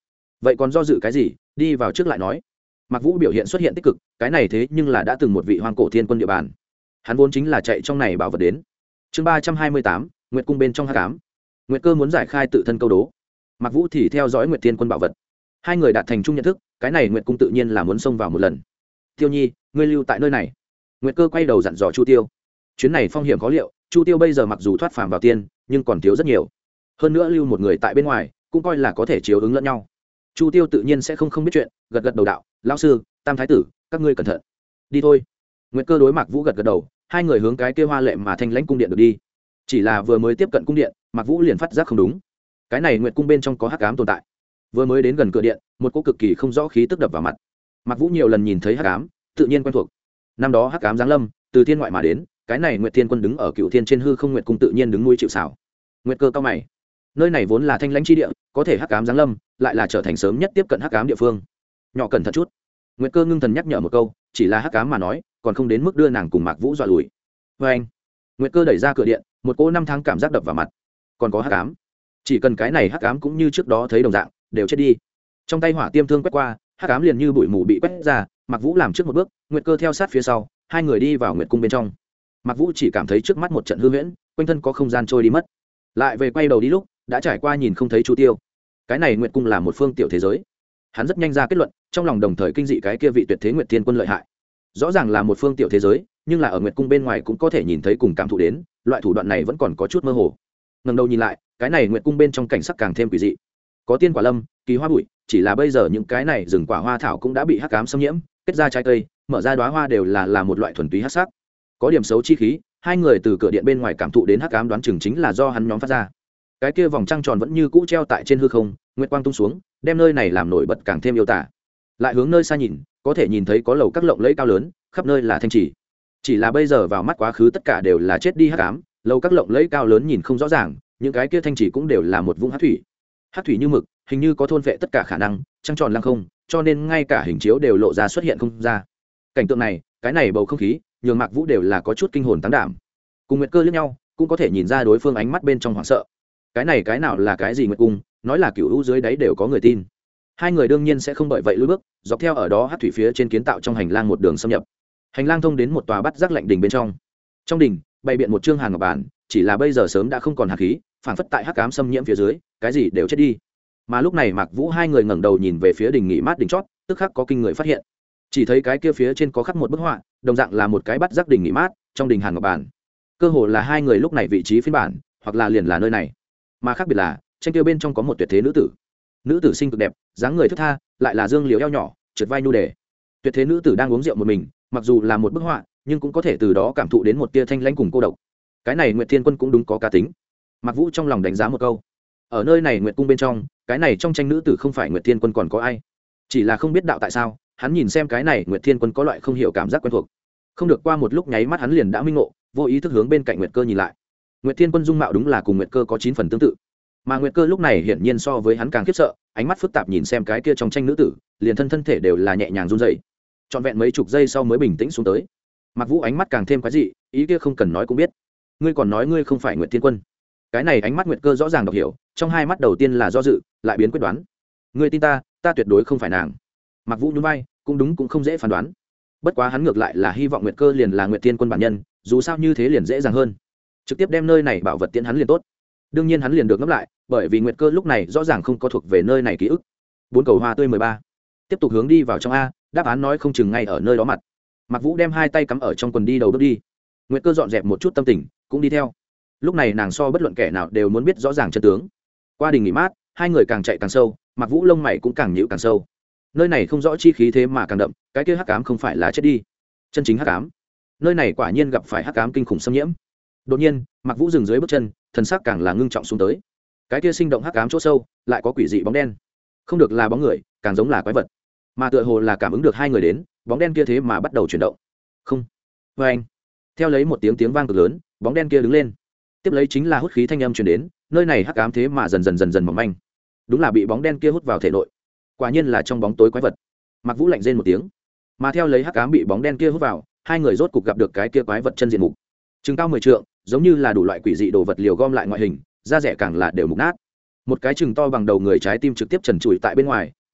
vậy còn do dự cái gì, đi vào trước lại nói. Mạc Vũ biểu hiện xuất hiện tích cực, cái này thế nhưng là đã từng một vị hoang cổ thiên quân địa bàn, hắn vốn chính là chạy trong này bảo vật đến. Chương 328, Nguyệt cung bên trong hắc ám. Nguyệt Cơ muốn giải khai tự thân câu đố, Mạc Vũ thì theo dõi Nguyệt Thiên quân bảo vật. Hai người đạt thành chung nhận thức, cái này Nguyệt cung tự nhiên là muốn xông vào một lần. Tiêu Nhi, ngươi lưu tại nơi này. Nguyệt Cơ quay đầu dặn dò Chu Tiêu. Chuyến này phong hiểm khó liệu, Chu Tiêu bây giờ mặc dù thoát phàm vào tiên, nhưng còn thiếu rất nhiều. Hơn nữa lưu một người tại bên ngoài, cũng coi là có thể chiếu ứng lẫn nhau. Chu Tiêu tự nhiên sẽ không biết chuyện, gật gật đầu đạo, lão sư, Tam thái tử, các ngươi cẩn thận. Đi thôi. Nguyệt Cơ đối Mạc Vũ gật gật đầu, hai người hướng cái kia hoa lệ mà thanh lãnh cung điện được đi. Chỉ là vừa mới tiếp cận cung điện, Mạc Vũ liền phát giác không đúng. Cái này Nguyệt cung bên trong có hắc ám tồn tại. Vừa mới đến gần cửa điện, một cỗ cực kỳ không rõ khí tức đập vào mặt. Mạc Vũ nhiều lần nhìn thấy hắc ám, tự nhiên quen thuộc. Năm đó hắc ám giáng lâm, từ thiên ngoại mà đến, cái này Nguyệt Thiên quân đứng ở Cựu Thiên trên hư không Nguyệt cung tự nhiên đứng nuôi chịu sào. Nguyệt Cơ cao mày. Nơi này vốn là thanh lãnh chi địa, có thể hắc ám giáng lâm, lại là trở thành sớm nhất tiếp cận hắc ám địa phương. Nhỏ cẩn thận chút. Nguyệt Cơ ngưng thần nhắc nhở một câu, chỉ là hắc ám mà nói, còn không đến mức đưa nàng cùng Mạc Vũ dọa lùi. Và anh, Nguyệt Cơ đẩy ra cửa điện, một cỗ năm tháng cảm giác đập vào mặt. Còn có hắc ám, chỉ cần cái này hắc ám cũng như trước đó thấy đồng dạng, đều chết đi. Trong tay hỏa tiêm thương quét qua, hắc ám liền như bụi mù bị quét ra. Mạc Vũ làm trước một bước, Nguyệt Cơ theo sát phía sau, hai người đi vào Nguyệt cung bên trong. Mạc Vũ chỉ cảm thấy trước mắt một trận hư huyễn, quanh thân có không gian trôi đi mất. Lại về quay đầu đi lúc, đã trải qua nhìn không thấy Chu Tiêu. Cái này Nguyệt cung là một phương tiểu thế giới. Hắn rất nhanh ra kết luận, trong lòng đồng thời kinh dị cái kia vị tuyệt thế Nguyệt Thiên quân lợi hại. Rõ ràng là một phương tiểu thế giới, nhưng là ở Nguyệt cung bên ngoài cũng có thể nhìn thấy cùng cảm thụ đến, loại thủ đoạn này vẫn còn có chút mơ hồ. Ngẩng đầu nhìn lại, cái này Nguyệt cung bên trong cảnh sắc càng thêm quỷ dị. Có tiên quả lâm, kỳ hoa bụi, chỉ là bây giờ những cái này rừng quả hoa thảo cũng đã bị hắc ám xâm nhiễm, kết ra trái cây, mở ra đóa hoa đều là một loại thuần túy hắc sắc. Có điểm xấu chi khí, hai người từ cửa điện bên ngoài cảm thụ đến hắc ám đoán chừng chính là do hắn nhóm phát ra. Cái kia vòng trăng tròn vẫn như cũ treo tại trên hư không, nguyệt quang tung xuống, đem nơi này làm nổi bật càng thêm yêu tả. Lại hướng nơi xa nhìn, có thể nhìn thấy có lầu các lộng lẫy cao lớn, khắp nơi là thanh trì. Chỉ là bây giờ vào mắt quá khứ tất cả đều là chết đi hắc ám, lầu các lộng lẫy cao lớn nhìn không rõ ràng, những cái kia thanh trì cũng đều là một vũng hắc thủy. Hắc thủy như mực, hình như có thôn vệ tất cả khả năng, trăng tròn lăng không, cho nên ngay cả hình chiếu đều lộ ra xuất hiện không ra. Cảnh tượng này, cái này bầu không khí, nhường Mạc Vũ đều là có chút kinh hồn táng đảm. Cùng Nguyệt Cơ liếc nhau, cũng có thể nhìn ra đối phương ánh mắt bên trong hoảng sợ. Cái này cái nào là cái gì Nguyệt cung, nói là cửu u dưới đáy đều có người tin. Hai người đương nhiên sẽ không bởi vậy lùi bước, dọc theo ở đó hắc thủy phía trên kiến tạo trong hành lang một đường xâm nhập. Hành lang thông đến một tòa bát giác lạnh đình bên trong. Trong đình, bày biện một trương hàn ngọc bàn, chỉ là bây giờ sớm đã không còn hạt khí, phản phất tại hắc ám xâm nhiễm phía dưới, cái gì đều chết đi. Mà lúc này Mạc Vũ hai người ngẩng đầu nhìn về phía đình nghỉ mát đỉnh chót, tức khắc có kinh người phát hiện. Chỉ thấy cái kia phía trên có khắc một bức họa, đồng dạng là một cái bát giác đình nghỉ mát, trong đình hàn ngọc bàn. Cơ hồ là hai người lúc này vị trí phiên bản, hoặc là liền là nơi này. Mà khác biệt là, tranh kia bên trong có một tuyệt thế nữ tử. Nữ tử xinh cực đẹp, dáng người thướt tha, lại là dương liễu eo nhỏ, trượt vai nhu đề. Tuyệt thế nữ tử đang uống rượu một mình, mặc dù là một bức họa, nhưng cũng có thể từ đó cảm thụ đến một tia thanh lãnh cùng cô độc. Cái này Nguyệt Thiên Quân cũng đúng có cá tính. Mạc Vũ trong lòng đánh giá một câu. Ở nơi này Nguyệt cung bên trong, cái này trong tranh nữ tử không phải Nguyệt Thiên Quân còn có ai. Chỉ là không biết đạo tại sao, hắn nhìn xem cái này Nguyệt Thiên Quân có loại không hiểu cảm giác quen thuộc. Không được qua một lúc nháy mắt hắn liền đã minh ngộ, vô ý thức hướng bên cạnh Nguyệt Cơ nhìn lại. Nguyệt Thiên Quân dung mạo đúng là cùng Nguyệt Cơ có 9 phần tương tự. Mà Nguyệt Cơ lúc này hiển nhiên so với hắn càng khiếp sợ, ánh mắt phức tạp nhìn xem cái kia trong tranh nữ tử, liền thân thể đều là nhẹ nhàng run rẩy. Trọn vẹn mấy chục giây sau mới bình tĩnh xuống tới. Mạc Vũ ánh mắt càng thêm quái dị, ý kia không cần nói cũng biết. Ngươi còn nói ngươi không phải Nguyệt Thiên Quân. Cái này ánh mắt Nguyệt Cơ rõ ràng đọc hiểu, trong hai mắt đầu tiên là do dự, lại biến quyết đoán. Ngươi tin ta, ta tuyệt đối không phải nàng. Mạc Vũ nhún vai, cũng đúng cũng không dễ phán đoán. Bất quá hắn ngược lại là hy vọng Nguyệt Cơ liền là Nguyệt Thiên Quân bản nhân, dù sao như thế liền dễ dàng hơn. Trực tiếp đem nơi này bảo vật tiễn hắn liền tốt. Đương nhiên hắn liền được ngấp lại, bởi vì Nguyệt Cơ lúc này rõ ràng không có thuộc về nơi này ký ức. 4 cầu hoa tươi 13. Tiếp tục hướng đi vào trong a, đáp án nói không chừng ngay ở nơi đó mặt. Mạc Vũ đem hai tay cắm ở trong quần đi đầu bước đi. Nguyệt Cơ dọn dẹp một chút tâm tình, cũng đi theo. Lúc này nàng so bất luận kẻ nào đều muốn biết rõ ràng chân tướng. Qua đình nghỉ mát, hai người càng chạy càng sâu, Mạc Vũ lông mày cũng càng nhíu càng sâu. Nơi này không rõ chi khí thế mà càng đậm, cái kia hắc ám không phải là chết đi, chân chính hắc ám. Nơi này quả nhiên gặp phải hắc ám kinh khủng xâm nhiễm. Đột nhiên, Mạc Vũ dừng dưới bước chân, thần sắc càng là ngưng trọng xuống tới. Cái kia sinh động hắc ám chỗ sâu, lại có quỷ dị bóng đen. Không được là bóng người, càng giống là quái vật. Mà tựa hồ là cảm ứng được hai người đến, bóng đen kia thế mà bắt đầu chuyển động. Không. Và anh. Theo lấy một tiếng vang cực lớn, bóng đen kia đứng lên. Tiếp lấy chính là hút khí thanh âm truyền đến, nơi này hắc ám thế mà dần mỏng manh. Đúng là bị bóng đen kia hút vào thể nội. Quả nhiên là trong bóng tối quái vật. Mạc Vũ lạnh rên một tiếng. Mà theo lấy hắc ám bị bóng đen kia hút vào, hai người rốt cục gặp được cái kia quái vật chân diện mục. Chừng cao 10 trượng, giống như là đủ loại quỷ dị đồ vật liều gom lại ngoại hình, da rẻ càng là đều mục nát. Một cái chừng to bằng đầu người trái tim trực tiếp trần trụi tại bên ngoài,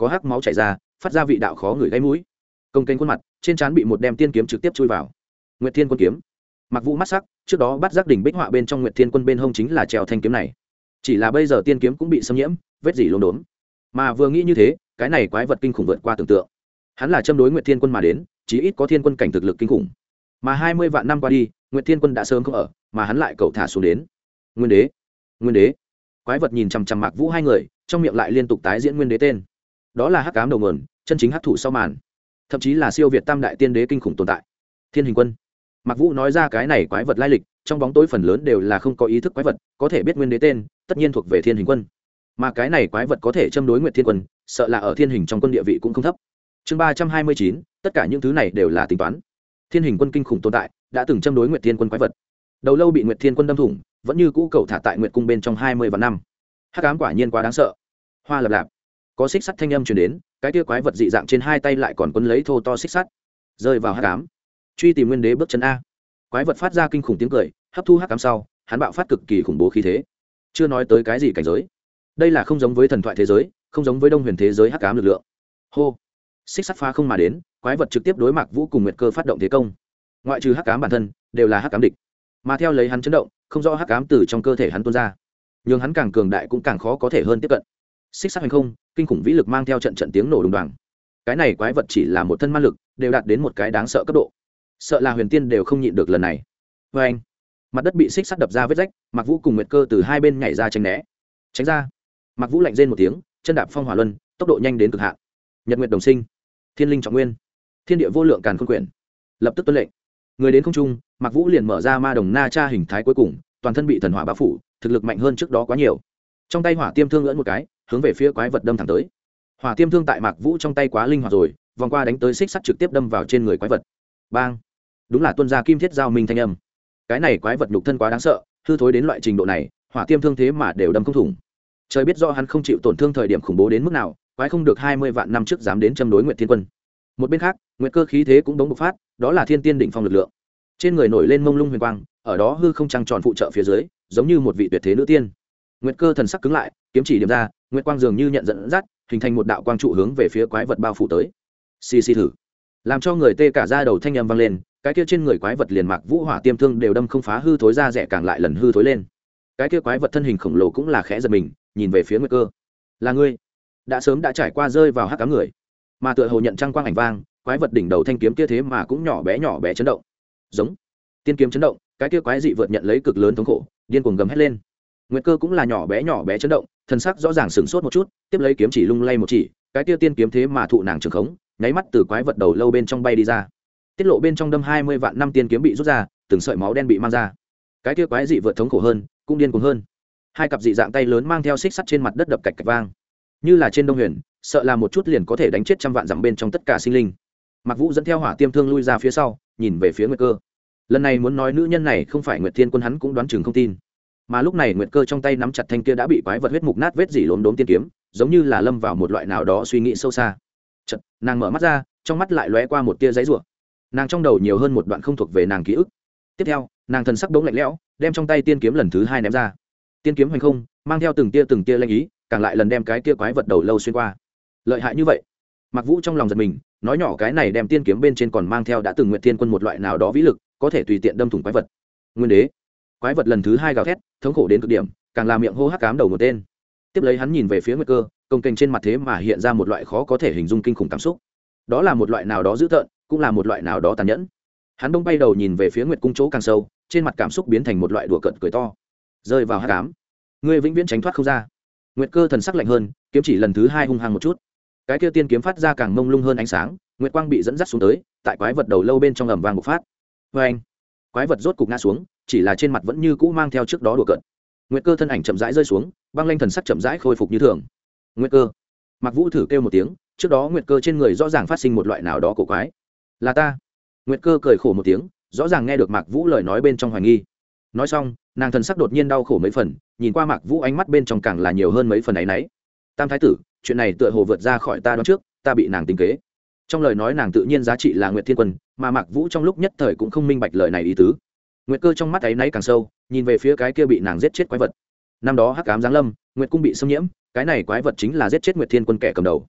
có hắc máu chảy ra, phát ra vị đạo khó ngửi gáy mũi. Công kênh khuôn mặt, trên trán bị một đem tiên kiếm trực tiếp chui vào. Nguyệt Thiên Quân kiếm. Mặc Vũ mắt sắc, trước đó bắt giác đỉnh bích họa bên trong Nguyệt Thiên Quân bên hông chính là treo thanh kiếm này. Chỉ là bây giờ tiên kiếm cũng bị xâm nhiễm, vết dỉ lốm đốm. Mà vừa nghĩ như thế, cái này quái vật kinh khủng vượt qua tưởng tượng. Hắn là châm đối Nguyệt Thiên Quân mà đến, chí ít có thiên quân cảnh thực lực kinh khủng. Mà 20 vạn năm qua đi, Nguyệt Thiên Quân đã sớm không ở, mà hắn lại cầu thả xuống đến. Nguyên đế, Nguyên đế. Quái vật nhìn chằm chằm Mạc Vũ hai người, trong miệng lại liên tục tái diễn Nguyên đế tên. Đó là hắc ám đầu nguồn, chân chính hắc thủ sau màn, thậm chí là siêu việt tam đại tiên đế kinh khủng tồn tại. Thiên Hình Quân. Mạc Vũ nói ra cái này quái vật lai lịch, trong bóng tối phần lớn đều là không có ý thức quái vật, có thể biết Nguyên đế tên, tất nhiên thuộc về Thiên Hình Quân. Mà cái này quái vật có thể châm đối Nguyệt Thiên Quân, sợ là ở Thiên Hình trong quân địa vị cũng không thấp. Chương 329, tất cả những thứ này đều là tính toán. Thiên Hình Quân kinh khủng tồn tại, đã từng châm đối Nguyệt Thiên Quân quái vật. Đầu lâu bị Nguyệt Thiên Quân đâm thủng, vẫn như cũ cầu thả tại Nguyệt cung bên trong 20 vạn năm. Hắc ám quả nhiên quá đáng sợ. Hoa lập lạp, có xích sắt thanh âm truyền đến, cái kia quái vật dị dạng trên hai tay lại còn quấn lấy thô to xích sắt, rơi vào hắc ám. Truy tìm Nguyên đế bước chân a. Quái vật phát ra kinh khủng tiếng cười, hấp thu hắc ám sau, hắn bạo phát cực kỳ khủng bố khí thế. Chưa nói tới cái gì cảnh giới, đây là không giống với thần thoại thế giới, không giống với đông huyền thế giới hắc ám lực lượng. Hô, xích sắt phá không mà đến, quái vật trực tiếp đối Mạc Vũ cùng Nguyệt Cơ phát động thế công. Ngoại trừ hắc ám bản thân, đều là hắc ám địch. Mà theo lấy hắn chấn động, không rõ hắc ám từ trong cơ thể hắn tuôn ra, nhưng hắn càng cường đại cũng càng khó có thể hơn tiếp cận. Xích sắt hành không, kinh khủng vĩ lực mang theo trận trận tiếng nổ đùng đoàng. Cái này quái vật chỉ là một thân ma lực, đều đạt đến một cái đáng sợ cấp độ. Sợ là huyền tiên đều không nhịn được lần này. Và anh, mặt đất bị xích sắt đập ra vết rách, Mạc Vũ cùng Nguyệt Cơ từ hai bên nhảy ra tránh né. Tránh ra. Mạc Vũ lạnh rên một tiếng, chân đạp phong hỏa luân, tốc độ nhanh đến cực hạn. Nhật Nguyệt đồng sinh, thiên linh trọng nguyên, thiên địa vô lượng càn khôn quyển. Lập tức tuân lệnh. Người đến không trung, Mạc Vũ liền mở ra ma đồng na cha hình thái cuối cùng, toàn thân bị thần hỏa bao phủ, thực lực mạnh hơn trước đó quá nhiều. Trong tay hỏa tiêm thương ưỡn một cái, hướng về phía quái vật đâm thẳng tới. Hỏa tiêm thương tại Mạc Vũ trong tay quá linh hoạt rồi, vòng qua đánh tới xích sắt trực tiếp đâm vào trên người quái vật. Bang! Đúng là tuôn ra kim thiết giao minh thanh âm. Cái này quái vật nhục thân quá đáng sợ, hư thối đến loại trình độ này, hỏa tiêm thương thế mà đều đâm không thủng. Trời biết rõ hắn không chịu tổn thương thời điểm khủng bố đến mức nào, quái không được 20 vạn năm trước dám đến châm đối Nguyệt Thiên Quân. Một bên khác, Nguyệt Cơ khí thế cũng đống bộc phát, đó là thiên tiên đỉnh phong lực lượng. Trên người nổi lên mông lung huyền quang, ở đó hư không trăng tròn phụ trợ phía dưới, giống như một vị tuyệt thế nữ tiên. Nguyệt Cơ thần sắc cứng lại, kiếm chỉ điểm ra, nguyệt quang dường như nhận dẫn dắt, hình thành một đạo quang trụ hướng về phía quái vật bao phủ tới. Xì xì thử, làm cho người tê cả da đầu thanh âm vang lên, cái kia trên người quái vật liền Mạc Vũ hỏa tiêm thương đều đâm không phá hư thối ra rẻ càng lại lần hư thối lên. Cái kia quái vật thân hình khổng lồ cũng là khẽ giật mình, nhìn về phía Nguyệt Cơ. Là ngươi? Đã sớm đã trải qua rơi vào hắc ám người, mà tựa hồ nhận trăng quang ảnh vang, quái vật đỉnh đầu thanh kiếm kia thế mà cũng nhỏ bé chấn động. Giống tiên kiếm chấn động, cái kia quái dị vượt nhận lấy cực lớn thống khổ, điên cuồng gầm hét lên. Nguyệt Cơ cũng là nhỏ bé chấn động, thân sắc rõ ràng sửng sốt một chút, tiếp lấy kiếm chỉ lung lay một chỉ, cái kia tiên kiếm thế mà thụ nàng trường khống, nháy mắt từ quái vật đầu lâu bên trong bay đi ra. Tiết lộ bên trong đâm 20 vạn năm tiên kiếm bị rút ra, từng sợi máu đen bị mang ra. Cái kia quái dị vượt thống khổ hơn, cũng điên cuồng hơn. Hai cặp dị dạng tay lớn mang theo xích sắt trên mặt đất đập cạch cạch vang. Như là trên Đông Huyền, sợ là một chút liền có thể đánh chết trăm vạn dặm bên trong tất cả sinh linh. Mạc Vũ dẫn theo hỏa tiêm thương lui ra phía sau, nhìn về phía Nguyệt Cơ. Lần này muốn nói nữ nhân này không phải Nguyệt Thiên Quân hắn cũng đoán chừng không tin. Mà lúc này Nguyệt Cơ trong tay nắm chặt thanh kia đã bị quái vật huyết mục nát vết dỉ lốm đốm tiên kiếm, giống như là lâm vào một loại nào đó suy nghĩ sâu xa. Chợt, nàng mở mắt ra, trong mắt lại lóe qua một tia giãy giụa. Nàng trong đầu nhiều hơn một đoạn không thuộc về nàng ký ức. Tiếp theo, nàng thần sắc đống lạnh lẽo, đem trong tay tiên kiếm lần thứ hai ném ra. Tiên kiếm hoành không, mang theo từng tia lanh ý, càng lại lần đem cái kia quái vật đầu lâu xuyên qua. Lợi hại như vậy. Mạc Vũ trong lòng giật mình, nói nhỏ cái này đem tiên kiếm bên trên còn mang theo đã từng Nguyệt Thiên Quân một loại nào đó vĩ lực, có thể tùy tiện đâm thủng quái vật. Nguyên đế. Quái vật lần thứ hai gào thét, thống khổ đến cực điểm, càng làm miệng hô hắc ám đầu một tên. Tiếp lấy hắn nhìn về phía Nguyệt Cơ, công kênh trên mặt thế mà hiện ra một loại khó có thể hình dung kinh khủng cảm xúc. Đó là một loại nào đó dữ tợn, cũng là một loại nào đó tàn nhẫn. Hắn bỗng bay đầu nhìn về phía Nguyệt cung chỗ càng sâu, trên mặt cảm xúc biến thành một loại đùa cợt cười to. Rơi vào hắc ám, ngươi vĩnh viễn tránh thoát không ra. Nguyệt Cơ thần sắc lạnh hơn, kiếm chỉ lần thứ hai hung hăng một chút. Cái kia tiên kiếm phát ra càng mông lung hơn ánh sáng, nguyệt quang bị dẫn dắt xuống tới, tại quái vật đầu lâu bên trong ầm vang bộc phát. Và anh, quái vật rốt cục ngã xuống, chỉ là trên mặt vẫn như cũ mang theo trước đó đùa cợt. Nguyệt Cơ thân ảnh chậm rãi rơi xuống, băng lanh thần sắc chậm rãi khôi phục như thường. Nguyệt Cơ. Mạc Vũ thử kêu một tiếng, trước đó Nguyệt Cơ trên người rõ ràng phát sinh một loại nào đó cổ quái. Là ta. Nguyệt Cơ cười khổ một tiếng, rõ ràng nghe được Mạc Vũ lời nói bên trong hoài nghi. Nói xong, nàng thần sắc đột nhiên đau khổ mấy phần, nhìn qua Mạc Vũ ánh mắt bên trong càng là nhiều hơn mấy phần áy náy. Tam thái tử, chuyện này tựa hồ vượt ra khỏi ta đoán trước, ta bị nàng tính kế. Trong lời nói nàng tự nhiên giá trị là Nguyệt Thiên Quân, mà Mạc Vũ trong lúc nhất thời cũng không minh bạch lời này ý tứ. Nguyệt Cơ trong mắt áy náy càng sâu, nhìn về phía cái kia bị nàng giết chết quái vật. Năm đó hắc ám giáng lâm, Nguyệt cung bị xâm nhiễm, cái này quái vật chính là giết chết Nguyệt Thiên Quân kẻ cầm đầu.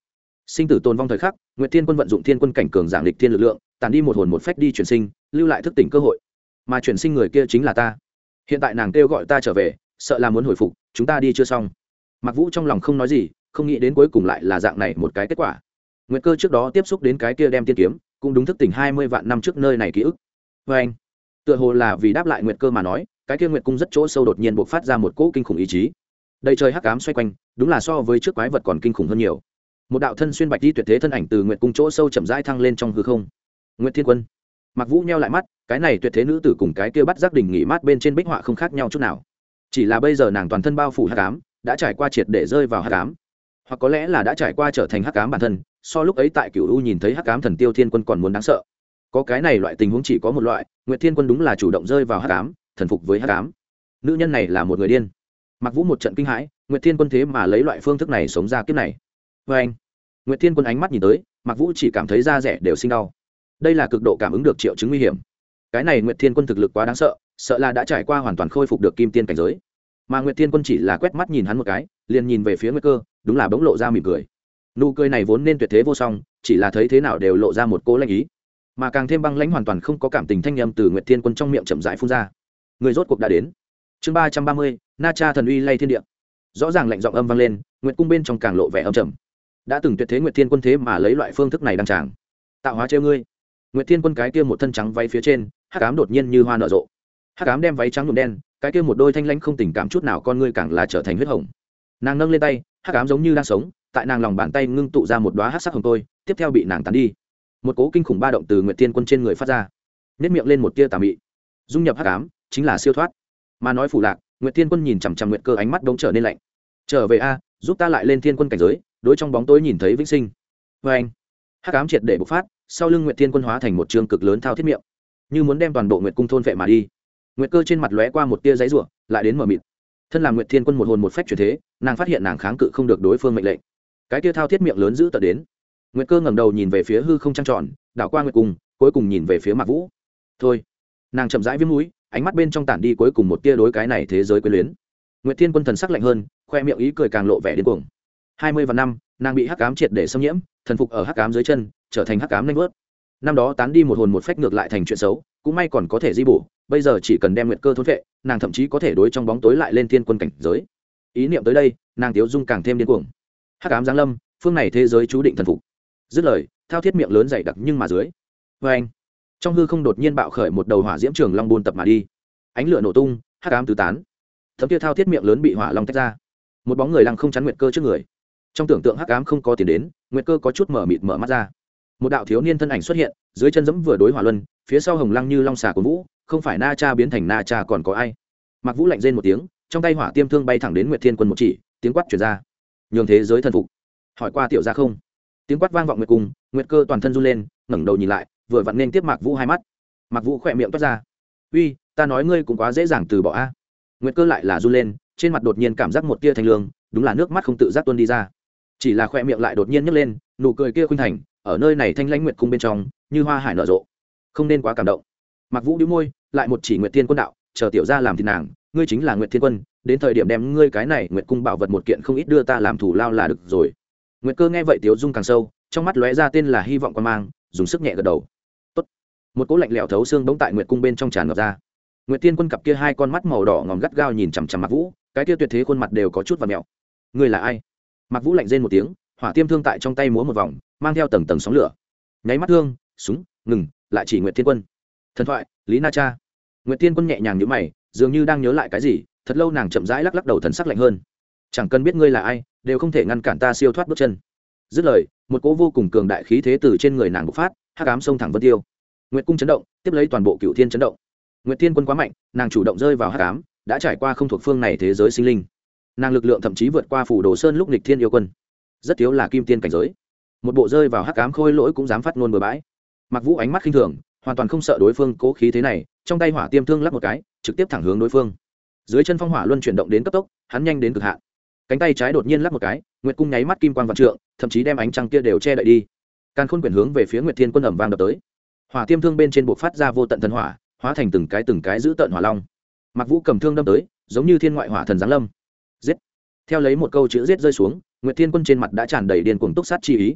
Sinh tử tồn vong thời khắc, Nguyệt Thiên Quân vận dụng Thiên Quân cảnh cường giảng lịch thiên lực lượng, tàn đi một hồn một phách đi chuyển sinh, lưu lại thức tỉnh cơ hội. Mà chuyển sinh người kia chính là ta. Hiện tại nàng kêu gọi ta trở về, sợ là muốn hồi phục, chúng ta đi chưa xong. Mặc Vũ trong lòng không nói gì, không nghĩ đến cuối cùng lại là dạng này một cái kết quả. Nguyệt Cơ trước đó tiếp xúc đến cái kia đem tiên kiếm, cũng đúng thức tỉnh 20 vạn năm trước nơi này ký ức. Và anh, tựa hồ là vì đáp lại Nguyệt Cơ mà nói, cái kia Nguyệt cung rất chỗ sâu đột nhiên bộc phát ra một cỗ kinh khủng ý chí. Đầy trời hắc ám xoay quanh, đúng là so với trước quái vật còn kinh khủng hơn nhiều. Một đạo thân xuyên bạch đi tuyệt thế thân ảnh từ Nguyệt cung chỗ sâu chậm rãi thăng lên trong hư không. Nguyệt Thiên Quân. Mặc Vũ nheo lại mắt, cái này tuyệt thế nữ tử cùng cái kia bắt giác đỉnh nghỉ mát bên trên bích họa không khác nhau chút nào. Chỉ là bây giờ nàng toàn thân bao phủ hắc ám, đã trải qua triệt để rơi vào hắc ám, hoặc có lẽ là đã trải qua trở thành hắc ám bản thân, so lúc ấy tại Cửu U nhìn thấy hắc ám thần tiêu Thiên Quân còn muốn đáng sợ. Có cái này loại tình huống chỉ có một loại, Nguyệt Thiên Quân đúng là chủ động rơi vào hắc ám, thần phục với hắc ám. Nữ nhân này là một người điên. Mặc Vũ một trận kinh hãi, Nguyệt Thiên Quân thế mà lấy loại phương thức này sống ra kiếp này. Và anh, Nguyệt Thiên Quân ánh mắt nhìn tới, Mặc Vũ chỉ cảm thấy da rẻ đều sinh đau. Đây là cực độ cảm ứng được triệu chứng nguy hiểm. Cái này Nguyệt Thiên Quân thực lực quá đáng sợ, sợ là đã trải qua hoàn toàn khôi phục được kim tiên cảnh giới. Mà Nguyệt Thiên Quân chỉ là quét mắt nhìn hắn một cái, liền nhìn về phía Nguyệt Cơ, đúng là bỗng lộ ra mỉm cười. Nụ cười này vốn nên tuyệt thế vô song, chỉ là thấy thế nào đều lộ ra một cỗ lãnh ý, mà càng thêm băng lãnh hoàn toàn không có cảm tình thanh âm từ Nguyệt Thiên Quân trong miệng chậm rãi phun ra. Người rốt cuộc đã đến. Chương 330, Na Cha thần uy lay thiên địa. Rõ ràng lạnh giọng âm vang lên, Nguyệt cung bên trong càng lộ vẻ âm trầm. Đã từng tuyệt thế Nguyệt Thiên Quân thế mà lấy loại phương thức này đăng tràng. Tạo hóa trêu ngươi. Nguyệt Thiên Quân cái kia một thân trắng váy phía trên, hắc ám đột nhiên như hoa nở rộ. Hắc ám đem váy trắng nhuộm đen, cái kia một đôi thanh lãnh không tình cảm chút nào con ngươi càng là trở thành huyết hồng. Nàng nâng lên tay, hắc ám giống như đang sống, tại nàng lòng bàn tay ngưng tụ ra một đóa hắc sắc hồng tôi, tiếp theo bị nàng tán đi. Một cỗ kinh khủng ba động từ Nguyệt Thiên Quân trên người phát ra, nhếch miệng lên một tia tà mị. Dung nhập hắc ám, chính là siêu thoát. Mà nói phủ lạc, Nguyệt Thiên Quân nhìn chằm chằm Nguyệt Cơ ánh mắt bỗng trở nên lạnh. Trở về a, giúp ta lại lên Thiên Quân cảnh giới, đối trong bóng tối nhìn thấy vĩnh sinh. Và anh, hắc ám triệt để bộc phát, sau lưng Nguyệt Thiên Quân hóa thành một trường cực lớn thao thiết miệng, như muốn đem toàn bộ Nguyệt cung thôn vệ mà đi. Nguyệt Cơ trên mặt lóe qua một tia giấy rủa, lại đến mở mịt. Thân làm Nguyệt Thiên Quân một hồn một phách chuyển thế, nàng phát hiện nàng kháng cự không được đối phương mệnh lệnh. Cái tia thao thiết miệng lớn giữ tận đến. Nguyệt Cơ ngẩng đầu nhìn về phía hư không trăng tròn, đảo qua Nguyệt cung, cuối cùng nhìn về phía Mạc Vũ. Thôi, nàng chậm rãi viếm mũi, ánh mắt bên trong tản đi cuối cùng một tia đối cái này thế giới quyến luyến. Nguyệt Thiên Quân thần sắc lạnh hơn, khoe miệng ý cười càng lộ vẻ điên cuồng. 20 vạn năm, nàng bị hắc ám triệt để xâm nhiễm, thần phục ở hắc ám dưới chân, trở thành hắc ám nhanh vớt. Năm đó tán đi một hồn một phách ngược lại thành chuyện xấu, cũng may còn có thể di bổ, bây giờ chỉ cần đem Nguyệt Cơ thôn vệ, nàng thậm chí có thể đối trong bóng tối lại lên Thiên Quân cảnh giới. Ý niệm tới đây, nàng tiếu dung càng thêm điên cuồng. Hắc ám giáng lâm, phương này thế giới chú định thần phục. Dứt lời, thao thiết miệng lớn dày đặc nhưng mà dưới. Và anh, trong hư không đột nhiên bạo khởi một đầu hỏa diễm trường long buôn tập mà đi. Ánh lửa nổ tung, hắc ám tứ tán. Thấm kia thao thiết miệng lớn bị hỏa long tách ra. Một bóng người lăng không chắn Nguyệt Cơ trước người. Trong tưởng tượng hắc ám không có tiền đến, Nguyệt Cơ có chút mở mịt mở mắt ra. Một đạo thiếu niên thân ảnh xuất hiện, dưới chân giẫm vừa đối hỏa luân, phía sau hồng lăng như long xà của vũ, không phải Na Cha biến thành Na Cha còn có ai. Mạc Vũ lạnh rên một tiếng, trong tay hỏa tiêm thương bay thẳng đến Nguyệt Thiên Quân một chỉ, tiếng quát truyền ra. Nhường thế giới thần phục. Hỏi qua tiểu gia không? Tiếng quát vang vọng Nguyệt cung, Nguyệt Cơ toàn thân run lên, ngẩng đầu nhìn lại, vừa vặn nên tiếp Mạc Vũ hai mắt. Mạc Vũ khỏe miệng toát ra. "Uy, ta nói ngươi cũng quá dễ dàng từ bỏ a." Nguyệt Cơ lại là run lên, trên mặt đột nhiên cảm giác một tia thanh lương, đúng là nước mắt không tự giác tuôn đi ra. Chỉ là khỏe miệng lại đột nhiên nhếch lên, nụ cười kia khuynh thành, ở nơi này thanh lãnh Nguyệt cung bên trong, như hoa hải nở rộ. Không nên quá cảm động. Mạc Vũ nhíu môi, lại một chỉ Nguyệt Thiên Quân đạo, chờ tiểu gia làm thì nàng, ngươi chính là Nguyệt Thiên Quân, đến thời điểm đem ngươi cái này Nguyệt cung bảo vật một kiện không ít đưa ta làm thủ lao là được rồi. Nguyệt Cơ nghe vậy tiếu dung càng sâu, trong mắt lóe ra tên là hy vọng quan mang, dùng sức nhẹ gật đầu. Tốt. Một cỗ lạnh lẽo thấu xương bỗng tại Nguyệt cung bên trong tràn ngập ra. Nguyệt Thiên Quân cặp kia hai con mắt màu đỏ ngòm gắt gao nhìn chằm chằm Mạc Vũ, cái kia tuyệt thế khuôn mặt đều có chút vặn mèo. Ngươi là ai? Mạc Vũ lạnh rên một tiếng, hỏa tiêm thương tại trong tay múa một vòng, mang theo tầng tầng sóng lửa. Nháy mắt thương, súng, ngừng, lại chỉ Nguyệt Thiên Quân. Thần thoại, Lý Na Cha. Nguyệt Thiên Quân nhẹ nhàng nhíu mày, dường như đang nhớ lại cái gì, thật lâu nàng chậm rãi lắc lắc đầu thần sắc lạnh hơn. Chẳng cần biết ngươi là ai, đều không thể ngăn cản ta siêu thoát bước chân. Dứt lời, một cỗ vô cùng cường đại khí thế từ trên người nàng bộc phát, hắc ám xông thẳng vân tiêu. Nguyệt cung chấn động, tiếp lấy toàn bộ Cửu Thiên chấn động. Nguyệt Thiên Quân quá mạnh, nàng chủ động rơi vào hắc ám, đã trải qua không thuộc phương này thế giới sinh linh. Nàng lực lượng thậm chí vượt qua Phủ Đồ Sơn lúc nghịch thiên yêu quân, rất thiếu là kim tiên cảnh giới. Một bộ rơi vào hắc ám khôi lỗi cũng dám phát ngôn bừa bãi. Mặc Vũ ánh mắt khinh thường, hoàn toàn không sợ đối phương cố khí thế này, trong tay hỏa tiêm thương lắc một cái, trực tiếp thẳng hướng đối phương. Dưới chân phong hỏa luân chuyển động đến cấp tốc, hắn nhanh đến cực hạn. Cánh tay trái đột nhiên lắc một cái, Nguyệt cung nháy mắt kim quang vạn trượng, thậm chí đem ánh trăng kia đều che đậy đi. Càn khôn quyển hướng về phía Nguyệt Thiên Quân ầm vang đập tới. Hỏa tiêm thương bên trên bộc phát ra vô tận thần hỏa, hóa thành từng cái giữ tận hỏa long. Mặc Vũ cầm thương đâm tới, giống như thiên ngoại hỏa thần giáng lâm. Giết! Theo lấy một câu chữ giết rơi xuống, Nguyệt Thiên Quân trên mặt đã tràn đầy điên cuồng túc sát chi ý.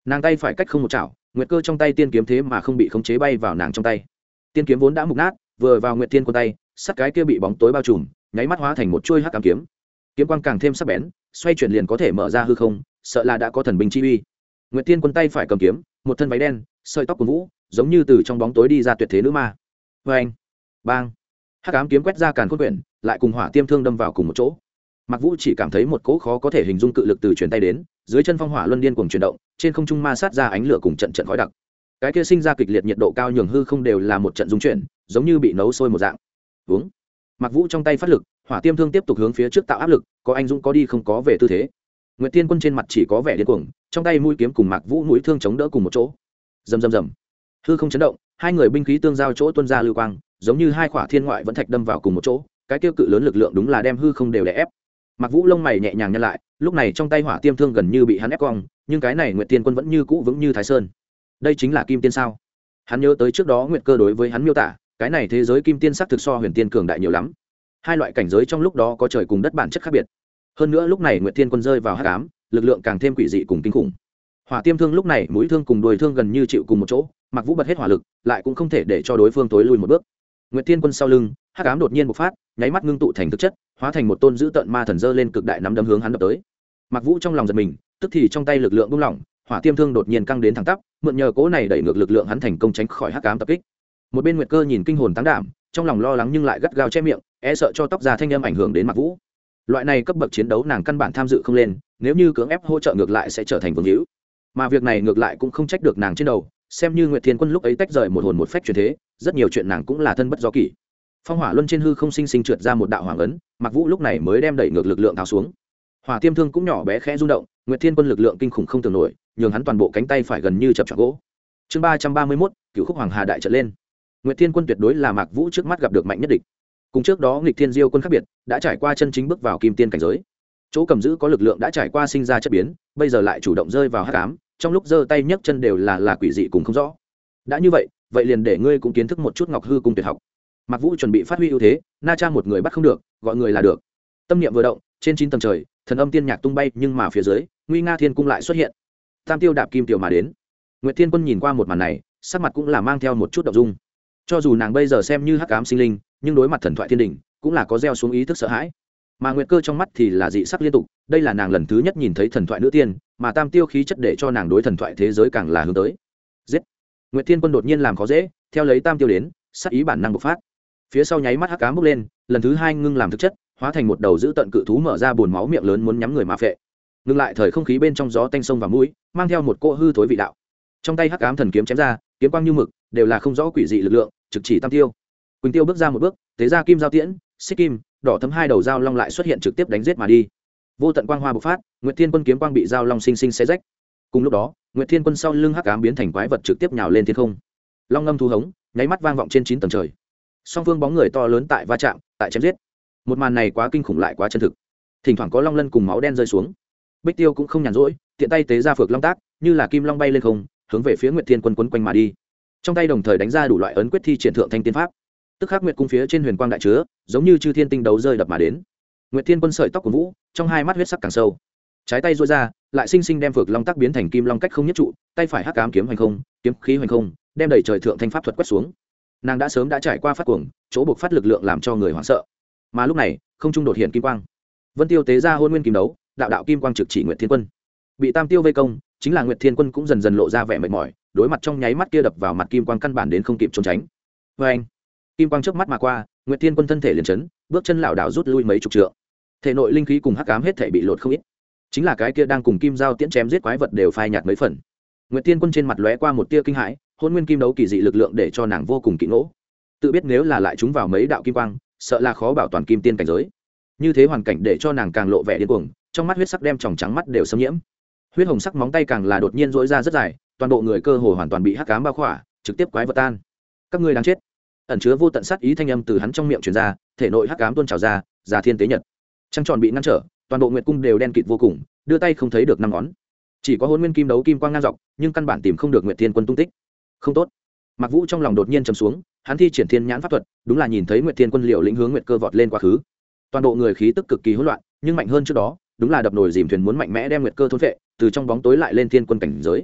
nàng tay phải cách không một chảo, nguyệt cơ trong tay tiên kiếm thế mà không bị khống chế bay vào nàng trong tay. Tiên kiếm vốn đã mục nát, vừa vào Nguyệt Thiên Quân tay, sắt cái kia bị bóng tối bao trùm, nháy mắt hóa thành một chuôi hắc ám kiếm. Kiếm quang càng thêm sắc bén, xoay chuyển liền có thể mở ra hư không, sợ là đã có thần binh chi uy. Nguyệt Thiên Quân tay phải cầm kiếm, một thân váy đen, sợi tóc cuồn vũ, giống như từ trong bóng tối đi ra tuyệt thế nữ ma. Oeng, bang, hắc ám kiếm quét ra càn khôn quyển, lại cùng hỏa tiêm thương đâm vào cùng một chỗ. Mạc Vũ chỉ cảm thấy một cỗ khó có thể hình dung cự lực từ truyền tay đến, dưới chân phong hỏa luân điên cuồng chuyển động, trên không trung ma sát ra ánh lửa cùng trận trận khói đặc. Cái kia sinh ra kịch liệt nhiệt độ cao nhường hư không đều là một trận rung chuyển, giống như bị nấu sôi một dạng. Uống. Mạc Vũ trong tay phát lực, hỏa tiêm thương tiếp tục hướng phía trước tạo áp lực, có anh dũng có đi không có về tư thế. Nguyệt Tiên Quân trên mặt chỉ có vẻ điên cuồng, trong tay mũi kiếm cùng Mạc Vũ mũi thương chống đỡ cùng một chỗ. Rầm rầm rầm. Hư không chấn động, hai người binh khí tương giao chỗ tuôn ra lưu quang, giống như hai quả thiên ngoại vẫn thạch đâm vào cùng một chỗ, cái kia cự lớn lực lượng đúng là đem hư không đều đè ép. Mạc Vũ lông mày nhẹ nhàng nhăn lại, lúc này trong tay hỏa tiêm thương gần như bị hắn ép cong, nhưng cái này Nguyệt Tiên Quân vẫn như cũ vững như Thái Sơn. Đây chính là Kim Tiên sao? Hắn nhớ tới trước đó Nguyệt Cơ đối với hắn miêu tả, cái này thế giới Kim Tiên sắc thực so Huyền Tiên cường đại nhiều lắm. Hai loại cảnh giới trong lúc đó có trời cùng đất bản chất khác biệt. Hơn nữa lúc này Nguyệt Tiên Quân rơi vào hắc ám, lực lượng càng thêm quỷ dị cùng kinh khủng. Hỏa tiêm thương lúc này mũi thương cùng đuôi thương gần như chịu cùng một chỗ, Mạc Vũ bật hết hỏa lực, lại cũng không thể để cho đối phương tối lui một bước. Nguyệt Tiên Quân sau lưng, hắc ám đột nhiên bộc phát, nháy mắt ngưng tụ thành thực chất, hóa thành một tôn dữ tợn ma thần giơ lên cực đại nắm đấm hướng hắn đập tới. Mạc Vũ trong lòng giật mình, tức thì trong tay lực lượng buông lỏng, hỏa tiêm thương đột nhiên căng đến thẳng tắp, mượn nhờ cỗ này đẩy ngược lực lượng hắn thành công tránh khỏi hắc ám tập kích. Một bên Nguyệt Cơ nhìn kinh hồn táng đảm, trong lòng lo lắng nhưng lại gắt gao che miệng, e sợ cho tóc già thanh âm ảnh hưởng đến Mạc Vũ. Loại này cấp bậc chiến đấu nàng căn bản tham dự không lên, nếu như cưỡng ép hỗ trợ ngược lại sẽ trở thành vương hữu. Mà việc này ngược lại cũng không trách được nàng trên đầu, xem như Nguyệt Thiên Quân lúc ấy tách rời một hồn một phách truyền thế, rất nhiều chuyện nàng cũng là thân bất do kỷ. Phong hỏa luân trên hư không sinh sinh trượt ra một đạo hoàng ấn, Mạc Vũ lúc này mới đem đẩy ngược lực lượng tháo xuống. Hỏa tiêm thương cũng nhỏ bé khẽ rung động, Nguyệt Thiên Quân lực lượng kinh khủng không tưởng nổi, nhường hắn toàn bộ cánh tay phải gần như chập choạng gỗ. Chương 331, Cửu Khúc Hoàng Hà đại trận lên. Nguyệt Thiên Quân tuyệt đối là Mạc Vũ trước mắt gặp được mạnh nhất địch. Cùng trước đó Nghịch Thiên Diêu Quân khác biệt, đã trải qua chân chính bước vào kim tiên cảnh giới. Chỗ cầm giữ có lực lượng đã trải qua sinh ra chất biến, bây giờ lại chủ động rơi vào hắc ám, trong lúc giơ tay nhấc chân đều là quỷ dị cùng không rõ. Đã như vậy, vậy liền để ngươi cũng kiến thức một chút Ngọc Hư cung tuyệt học. Mạc Vũ chuẩn bị phát huy ưu thế, na cha một người bắt không được, gọi người là được. Tâm niệm vừa động, trên 9 tầng trời, thần âm tiên nhạc tung bay, nhưng mà phía dưới, Nguy Nga Thiên cung lại xuất hiện. Tam tiêu đạp kim tiểu mà đến. Nguyệt Thiên Quân nhìn qua một màn này, sắc mặt cũng là mang theo một chút động dung. Cho dù nàng bây giờ xem như hắc ám sinh linh, nhưng đối mặt thần thoại thiên đình, cũng là có gieo xuống ý thức sợ hãi. Mà Nguyệt Cơ trong mắt thì là dị sắc liên tục, đây là nàng lần thứ nhất nhìn thấy thần thoại nữ tiên, mà tam tiêu khí chất để cho nàng đối thần thoại thế giới càng là hướng tới. Giết! Nguyệt Thiên Quân đột nhiên làm khó dễ, theo lấy tam tiêu đến, sắc ý bản năng bộc phát. Phía sau nháy mắt hắc ám bốc lên, lần thứ hai ngưng làm thực chất, hóa thành một đầu dữ tận cự thú mở ra buồn máu miệng lớn muốn nhắm người mà phệ. Ngưng lại thời không khí bên trong gió tanh sông và mũi, mang theo một cỗ hư thối vị đạo. Trong tay hắc ám thần kiếm chém ra, kiếm quang như mực, đều là không rõ quỷ dị lực lượng, trực chỉ tam tiêu. Quỳnh Tiêu bước ra một bước, tế ra kim giao tiễn, xích kim, đỏ thấm hai đầu dao long lại xuất hiện trực tiếp đánh giết mà đi. Vô tận quang hoa bộc phát, Nguyệt Thiên Quân kiếm quang bị dao long sinh sinh xé rách. Cùng lúc đó, Nguyệt Thiên Quân sau lưng hắc ám biến thành quái vật trực tiếp nhào lên thiên không. Long ngâm thu hống, nháy mắt vang vọng trên 9 tầng trời. Song phương bóng người to lớn tại va chạm, tại chém giết. Một màn này quá kinh khủng lại quá chân thực. Thỉnh thoảng có long lân cùng máu đen rơi xuống. Bích Tiêu cũng không nhàn rỗi, tiện tay tế ra phược long tác, như là kim long bay lên không, hướng về phía Nguyệt Thiên Quân quấn quanh mà đi. Trong tay đồng thời đánh ra đủ loại ấn quyết thi triển thượng thanh tiên pháp. Tức khắc Nguyệt cung phía trên huyền quang đại chứa, giống như chư thiên tinh đấu rơi đập mà đến. Nguyệt Thiên Quân sợi tóc của vũ, trong hai mắt huyết sắc càng sâu. Trái tay duỗi ra, lại sinh sinh đem phược long tác biến thành kim long cách không nhất trụ, tay phải hắc ám kiếm hoành không, kiếm khí hoành không, đem đẩy trời thượng thanh pháp thuật quét xuống. Nàng đã sớm đã trải qua phát cuồng, chỗ buộc phát lực lượng làm cho người hoảng sợ. Mà lúc này, không trung đột hiện kim quang. Vân Tiêu tế ra hôn nguyên kim đấu, đạo đạo kim quang trực chỉ Nguyệt Thiên Quân. Bị tam tiêu vây công, chính là Nguyệt Thiên Quân cũng dần dần lộ ra vẻ mệt mỏi, đối mặt trong nháy mắt kia đập vào mặt kim quang căn bản đến không kịp trốn tránh. Vê anh, kim quang chớp mắt mà qua, Nguyệt Thiên Quân thân thể liền chấn, bước chân lảo đảo rút lui mấy chục trượng. Thể nội linh khí cùng hắc ám hết thể bị lột không ít. Chính là cái kia đang cùng kim giao tiễn chém giết quái vật đều phai nhạt mấy phần. Nguyệt Thiên Quân trên mặt lóe qua một tia kinh hãi, hôn nguyên kim đấu kỳ dị lực lượng để cho nàng vô cùng kỵ ngỗ. Tự biết nếu là lại chúng vào mấy đạo kim quang, sợ là khó bảo toàn kim tiên cảnh giới. Như thế hoàn cảnh để cho nàng càng lộ vẻ điên cuồng, trong mắt huyết sắc đem tròng trắng mắt đều xâm nhiễm. Huyết hồng sắc móng tay càng là đột nhiên rỗi ra rất dài, toàn bộ người cơ hồ hoàn toàn bị hắc ám bao khỏa, trực tiếp quái vật tan. Các ngươi đáng chết. Ẩn chứa vô tận sát ý thanh âm từ hắn trong miệng truyền ra, thể nội hắc ám tuôn trào ra, già thiên tế nhật. Trăng tròn bị ngăn trở, toàn bộ nguyệt cung đều đen kịt vô cùng, đưa tay không thấy được năm ngón. Chỉ có hôn nguyên kim đấu kim quang ngang dọc, nhưng căn bản tìm không được Nguyệt Thiên Quân tung tích. Không tốt. Mạc Vũ trong lòng đột nhiên trầm xuống, hắn thi triển thiên nhãn pháp thuật, đúng là nhìn thấy Nguyệt Thiên Quân liều lĩnh hướng Nguyệt Cơ vọt lên quá khứ. Toàn bộ người khí tức cực kỳ hỗn loạn, nhưng mạnh hơn trước đó, đúng là đập nồi dìm thuyền muốn mạnh mẽ đem Nguyệt Cơ thôn phệ, từ trong bóng tối lại lên Thiên Quân cảnh giới.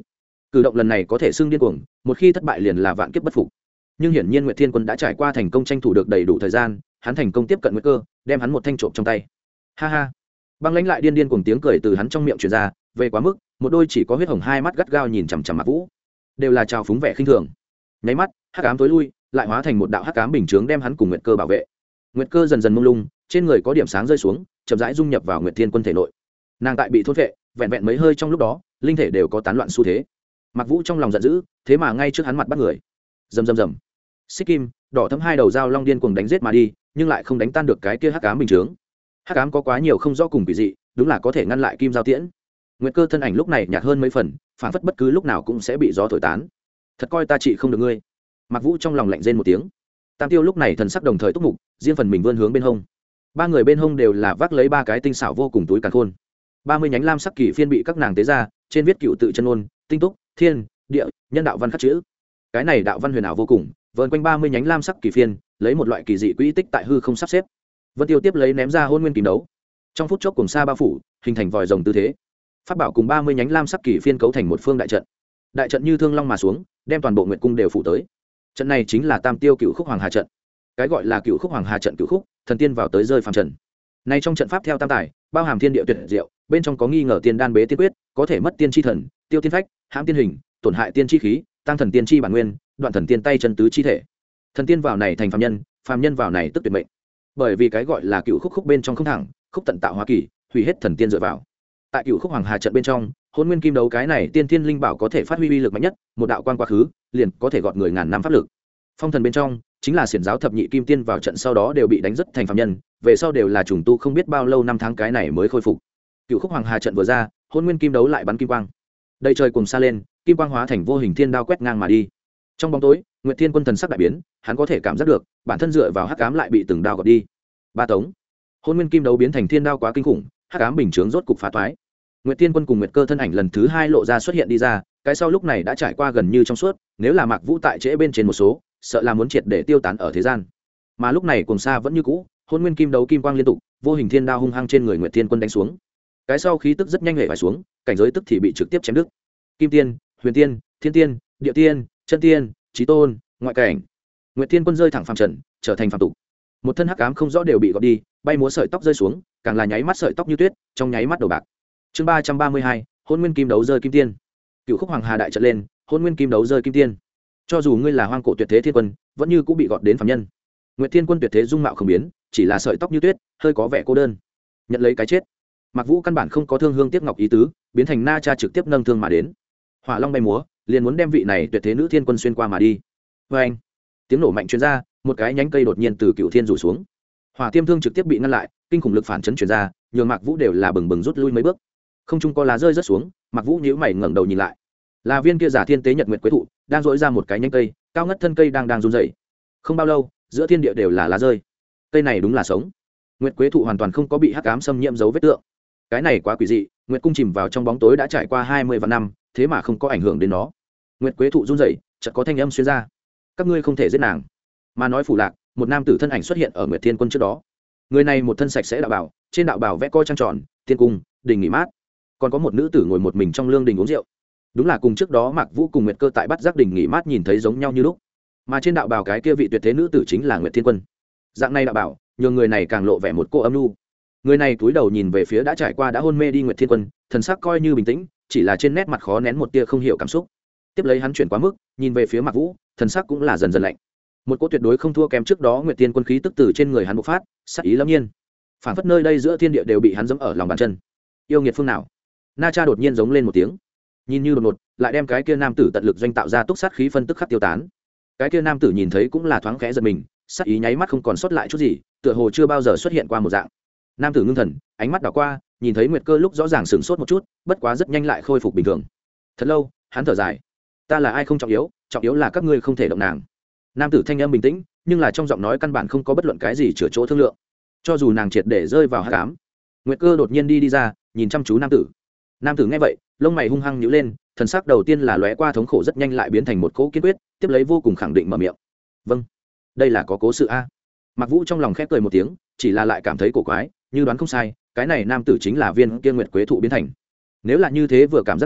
cử động lần này có thể xưng điên cuồng, một khi thất bại liền là vạn kiếp bất phục. Nhưng hiển nhiên Nguyệt Thiên Quân đã trải qua thành công tranh thủ được đầy đủ thời gian, hắn thành công tiếp cận Nguyệt Cơ, đem hắn một thanh trộm trong tay. Ha ha. Băng Lãnh lại điên điên cuồng tiếng cười từ hắn trong miệng truyền ra, về quá mức, một đôi chỉ có huyết hồng hai mắt gắt gao nhìn chằm chằm Mạc Vũ, đều là trào phúng vẻ khinh thường. Nháy mắt, hắc ám tối lui, lại hóa thành một đạo hắc ám bình chướng đem hắn cùng Nguyệt Cơ bảo vệ. Nguyệt Cơ dần dần mông lung, trên người có điểm sáng rơi xuống, chậm rãi dung nhập vào Nguyệt Thiên Quân thể nội. Nàng tại bị thôn vệ, vẹn vẹn mấy hơi trong lúc đó, linh thể đều có tán loạn xu thế. Mạc Vũ trong lòng giận dữ, thế mà ngay trước hắn mặt bắt người. Rầm rầm rầm. Xích kim, đỏ thẫm hai đầu dao long điên cuồng đánh giết mà đi, nhưng lại không đánh tan được cái kia hắc ám bình chướng. Hắc ám có quá nhiều không rõ cùng quỷ dị, đúng là có thể ngăn lại kim giao tiễn. Nguyệt Cơ thân ảnh lúc này nhạt hơn mấy phần, phản phất bất cứ lúc nào cũng sẽ bị gió thổi tán. Thật coi ta trị không được ngươi. Mạc Vũ trong lòng lạnh rên một tiếng. Tam Tiêu lúc này thần sắc đồng thời túc mục, riêng phần mình vươn hướng bên hông. Ba người bên hông đều là vác lấy ba cái tinh xảo vô cùng túi càn khôn. 30 nhánh lam sắc kỳ phiên bị các nàng tế ra, trên viết cựu tự chân ngôn, tinh túc, thiên, địa, nhân đạo văn khắc chữ. Cái này đạo văn huyền ảo vô cùng, vờn quanh 30 nhánh lam sắc kỳ phiên, lấy một loại kỳ dị quỹ tích tại hư không sắp xếp. Vân Tiêu tiếp lấy ném ra hôn nguyên kìm đấu. Trong phút chốc cùng xa bao phủ, hình thành vòi rồng tư thế. Pháp bảo cùng 30 nhánh lam sắc kỳ phiên cấu thành một phương đại trận. Đại trận như thương long mà xuống, đem toàn bộ nguyệt cung đều phủ tới. Trận này chính là Tam Tiêu Cựu Khúc Hoàng Hà trận. Cái gọi là Cựu Khúc Hoàng Hà trận cựu khúc, thần tiên vào tới rơi phàm trần. Nay trong trận pháp theo tam tài, bao hàm thiên địa tuyệt diệu, bên trong có nghi ngờ tiên đan bế tiên quyết, có thể mất tiên chi thần, tiêu tiên phách, hãm tiên hình, tổn hại tiên chi khí, tăng thần tiên chi bản nguyên, đoạn thần tiên tay chân tứ chi thể. Thần tiên vào này thành phàm nhân, phàm nhân vào này tức tuyệt mệnh. Bởi vì cái gọi là cựu khúc khúc bên trong không thẳng, khúc tận tạo hóa kỳ, hủy hết thần tiên dựa vào. Tại Cựu Khúc Hoàng Hà trận bên trong, Hỗn Nguyên Kim Đấu cái này tiên thiên linh bảo có thể phát huy uy lực mạnh nhất, một đạo quan quá khứ, liền có thể gọt người ngàn năm pháp lực. Phong thần bên trong, chính là xiển giáo thập nhị kim tiên vào trận sau đó đều bị đánh rất thành phàm nhân, về sau đều là trùng tu không biết bao lâu năm tháng cái này mới khôi phục. Cựu Khúc Hoàng Hà trận vừa ra, Hỗn Nguyên Kim Đấu lại bắn kim quang. Đây trời cùng xa lên, kim quang hóa thành vô hình thiên đao quét ngang mà đi. Trong bóng tối, Nguyệt Thiên Quân thần sắc đại biến, hắn có thể cảm giác được, bản thân dựa vào hắc ám lại bị từng đao gọt đi. Ba tống. Hỗn Nguyên Kim Đấu biến thành thiên đao quá kinh khủng, hắc ám bình chướng rốt cục phá toái. Nguyệt Thiên Quân cùng Nguyệt Cơ thân ảnh lần thứ hai lộ ra xuất hiện đi ra, cái sau lúc này đã trải qua gần như trong suốt, nếu là Mạc Vũ tại trễ bên trên một số, sợ là muốn triệt để tiêu tán ở thế gian. Mà lúc này cùng xa vẫn như cũ, Hỗn Nguyên Kim Đấu kim quang liên tục, vô hình thiên đao hung hăng trên người Nguyệt Thiên Quân đánh xuống. Cái sau khí tức rất nhanh hề phải xuống, cảnh giới tức thì bị trực tiếp chém đứt. Kim tiên, huyền tiên, thiên tiên, địa tiên, chân tiên, chí tôn, ngoại cảnh. Nguyệt Thiên Quân rơi thẳng phàm trần, trở thành phàm tục. Một thân hắc ám không rõ đều bị gọt đi, bay múa sợi tóc rơi xuống, càng là nháy mắt sợi tóc như tuyết, trong nháy mắt đầu bạc. Chương 332, Hỗn Nguyên Kim Đấu rơi kim tiên. Cựu Khúc Hoàng Hà đại trận lên, Hỗn Nguyên Kim Đấu rơi kim tiên. Cho dù ngươi là hoang cổ tuyệt thế thiên quân, vẫn như cũng bị gọt đến phàm nhân. Nguyệt Thiên Quân tuyệt thế dung mạo không biến, chỉ là sợi tóc như tuyết, hơi có vẻ cô đơn. Nhận lấy cái chết. Mạc Vũ căn bản không có thương hương tiếc ngọc ý tứ, biến thành na cha trực tiếp nâng thương mà đến. Hỏa Long bay múa, liền muốn đem vị này tuyệt thế nữ thiên quân xuyên qua mà đi. Oeng! Tiếng nổ mạnh truyền ra, một cái nhánh cây đột nhiên từ cựu thiên rủ xuống. Hỏa Tiêm Thương trực tiếp bị ngăn lại, kinh khủng lực phản chấn truyền ra, nhường Mạc Vũ đều là bừng bừng rút lui mấy bước. Không trung có lá rơi rớt xuống, Mạc Vũ nhíu mày ngẩng đầu nhìn lại. Là viên kia giả thiên tế nhật nguyệt quế thụ, đang rỗi ra một cái nhánh cây, cao ngất thân cây đang run rẩy. Không bao lâu, giữa thiên địa đều là lá rơi. Cây này đúng là sống. Nguyệt quế thụ hoàn toàn không có bị hắc ám xâm nhiễm dấu vết tượng. Cái này quá quỷ dị, Nguyệt cung chìm vào trong bóng tối đã trải qua 20 vạn năm, thế mà không có ảnh hưởng đến nó. Nguyệt quế thụ run rẩy, chợt có thanh âm xuyên ra. Các ngươi không thể giết nàng. Mà nói phủ lạc, một nam tử thân ảnh xuất hiện ở Nguyệt Thiên Quân trước đó. Người này một thân sạch sẽ đạo bảo, trên đạo bảo vẽ coi trăng tròn, tiên cung, đình nghỉ mát. Còn có một nữ tử ngồi một mình trong lương đình uống rượu. Đúng là cùng trước đó Mạc Vũ cùng Nguyệt Cơ tại bắt giác đình nghỉ mát nhìn thấy giống nhau như lúc. Mà trên đạo bảo cái kia vị tuyệt thế nữ tử chính là Nguyệt Thiên Quân. Dạng này đạo bảo, nhường người này càng lộ vẻ một cô âm nhu. Người này cúi đầu nhìn về phía đã trải qua đã hôn mê đi Nguyệt Thiên Quân, thần sắc coi như bình tĩnh, chỉ là trên nét mặt khó nén một tia không hiểu cảm xúc. Tiếp lấy hắn chuyển quá mức, nhìn về phía Mạc Vũ, thần sắc cũng là dần dần lạnh. Một cỗ tuyệt đối không thua kém trước đó Nguyệt Thiên Quân khí tức từ trên người hắn bộc phát, sắc ý lâm nhiên. Phản phất nơi đây giữa thiên địa đều bị hắn giẫm ở lòng bàn chân. Yêu nghiệt phương nào? Na Cha đột nhiên giống lên một tiếng, nhìn như đột ngột, lại đem cái kia nam tử tận lực doanh tạo ra túc sát khí phân tức khắc tiêu tán. Cái kia nam tử nhìn thấy cũng là thoáng khẽ giật mình, sắc ý nháy mắt không còn sót lại chút gì, tựa hồ chưa bao giờ xuất hiện qua một dạng. Nam tử ngưng thần, ánh mắt đảo qua, nhìn thấy Nguyệt Cơ lúc rõ ràng sửng sốt một chút, bất quá rất nhanh lại khôi phục bình thường. Thật lâu, hắn thở dài, ta là ai không trọng yếu là các ngươi không thể động nàng. Nam tử thanh âm bình tĩnh, nhưng là trong giọng nói căn bản không có bất luận cái gì chữa chỗ thương lượng. Cho dù nàng triệt để rơi vào hắc ám. Nguyệt Cơ đột nhiên đi ra, nhìn chăm chú nam tử. Nam tử nghe vậy, lông mày hung hăng nhíu lên, thần sắc đầu tiên là lóe qua thống khổ rất nhanh lại biến thành một cỗ kiên quyết, tiếp lấy vô cùng khẳng định mở miệng. Vâng, đây là có cố sự a. Mạc Vũ trong lòng khép cười một tiếng, chỉ là lại cảm thấy cổ quái, như đoán không sai, cái này nam tử chính là viên kia nguyệt quế thụ biến thành. Nếu là như thế vừa cảm giác được,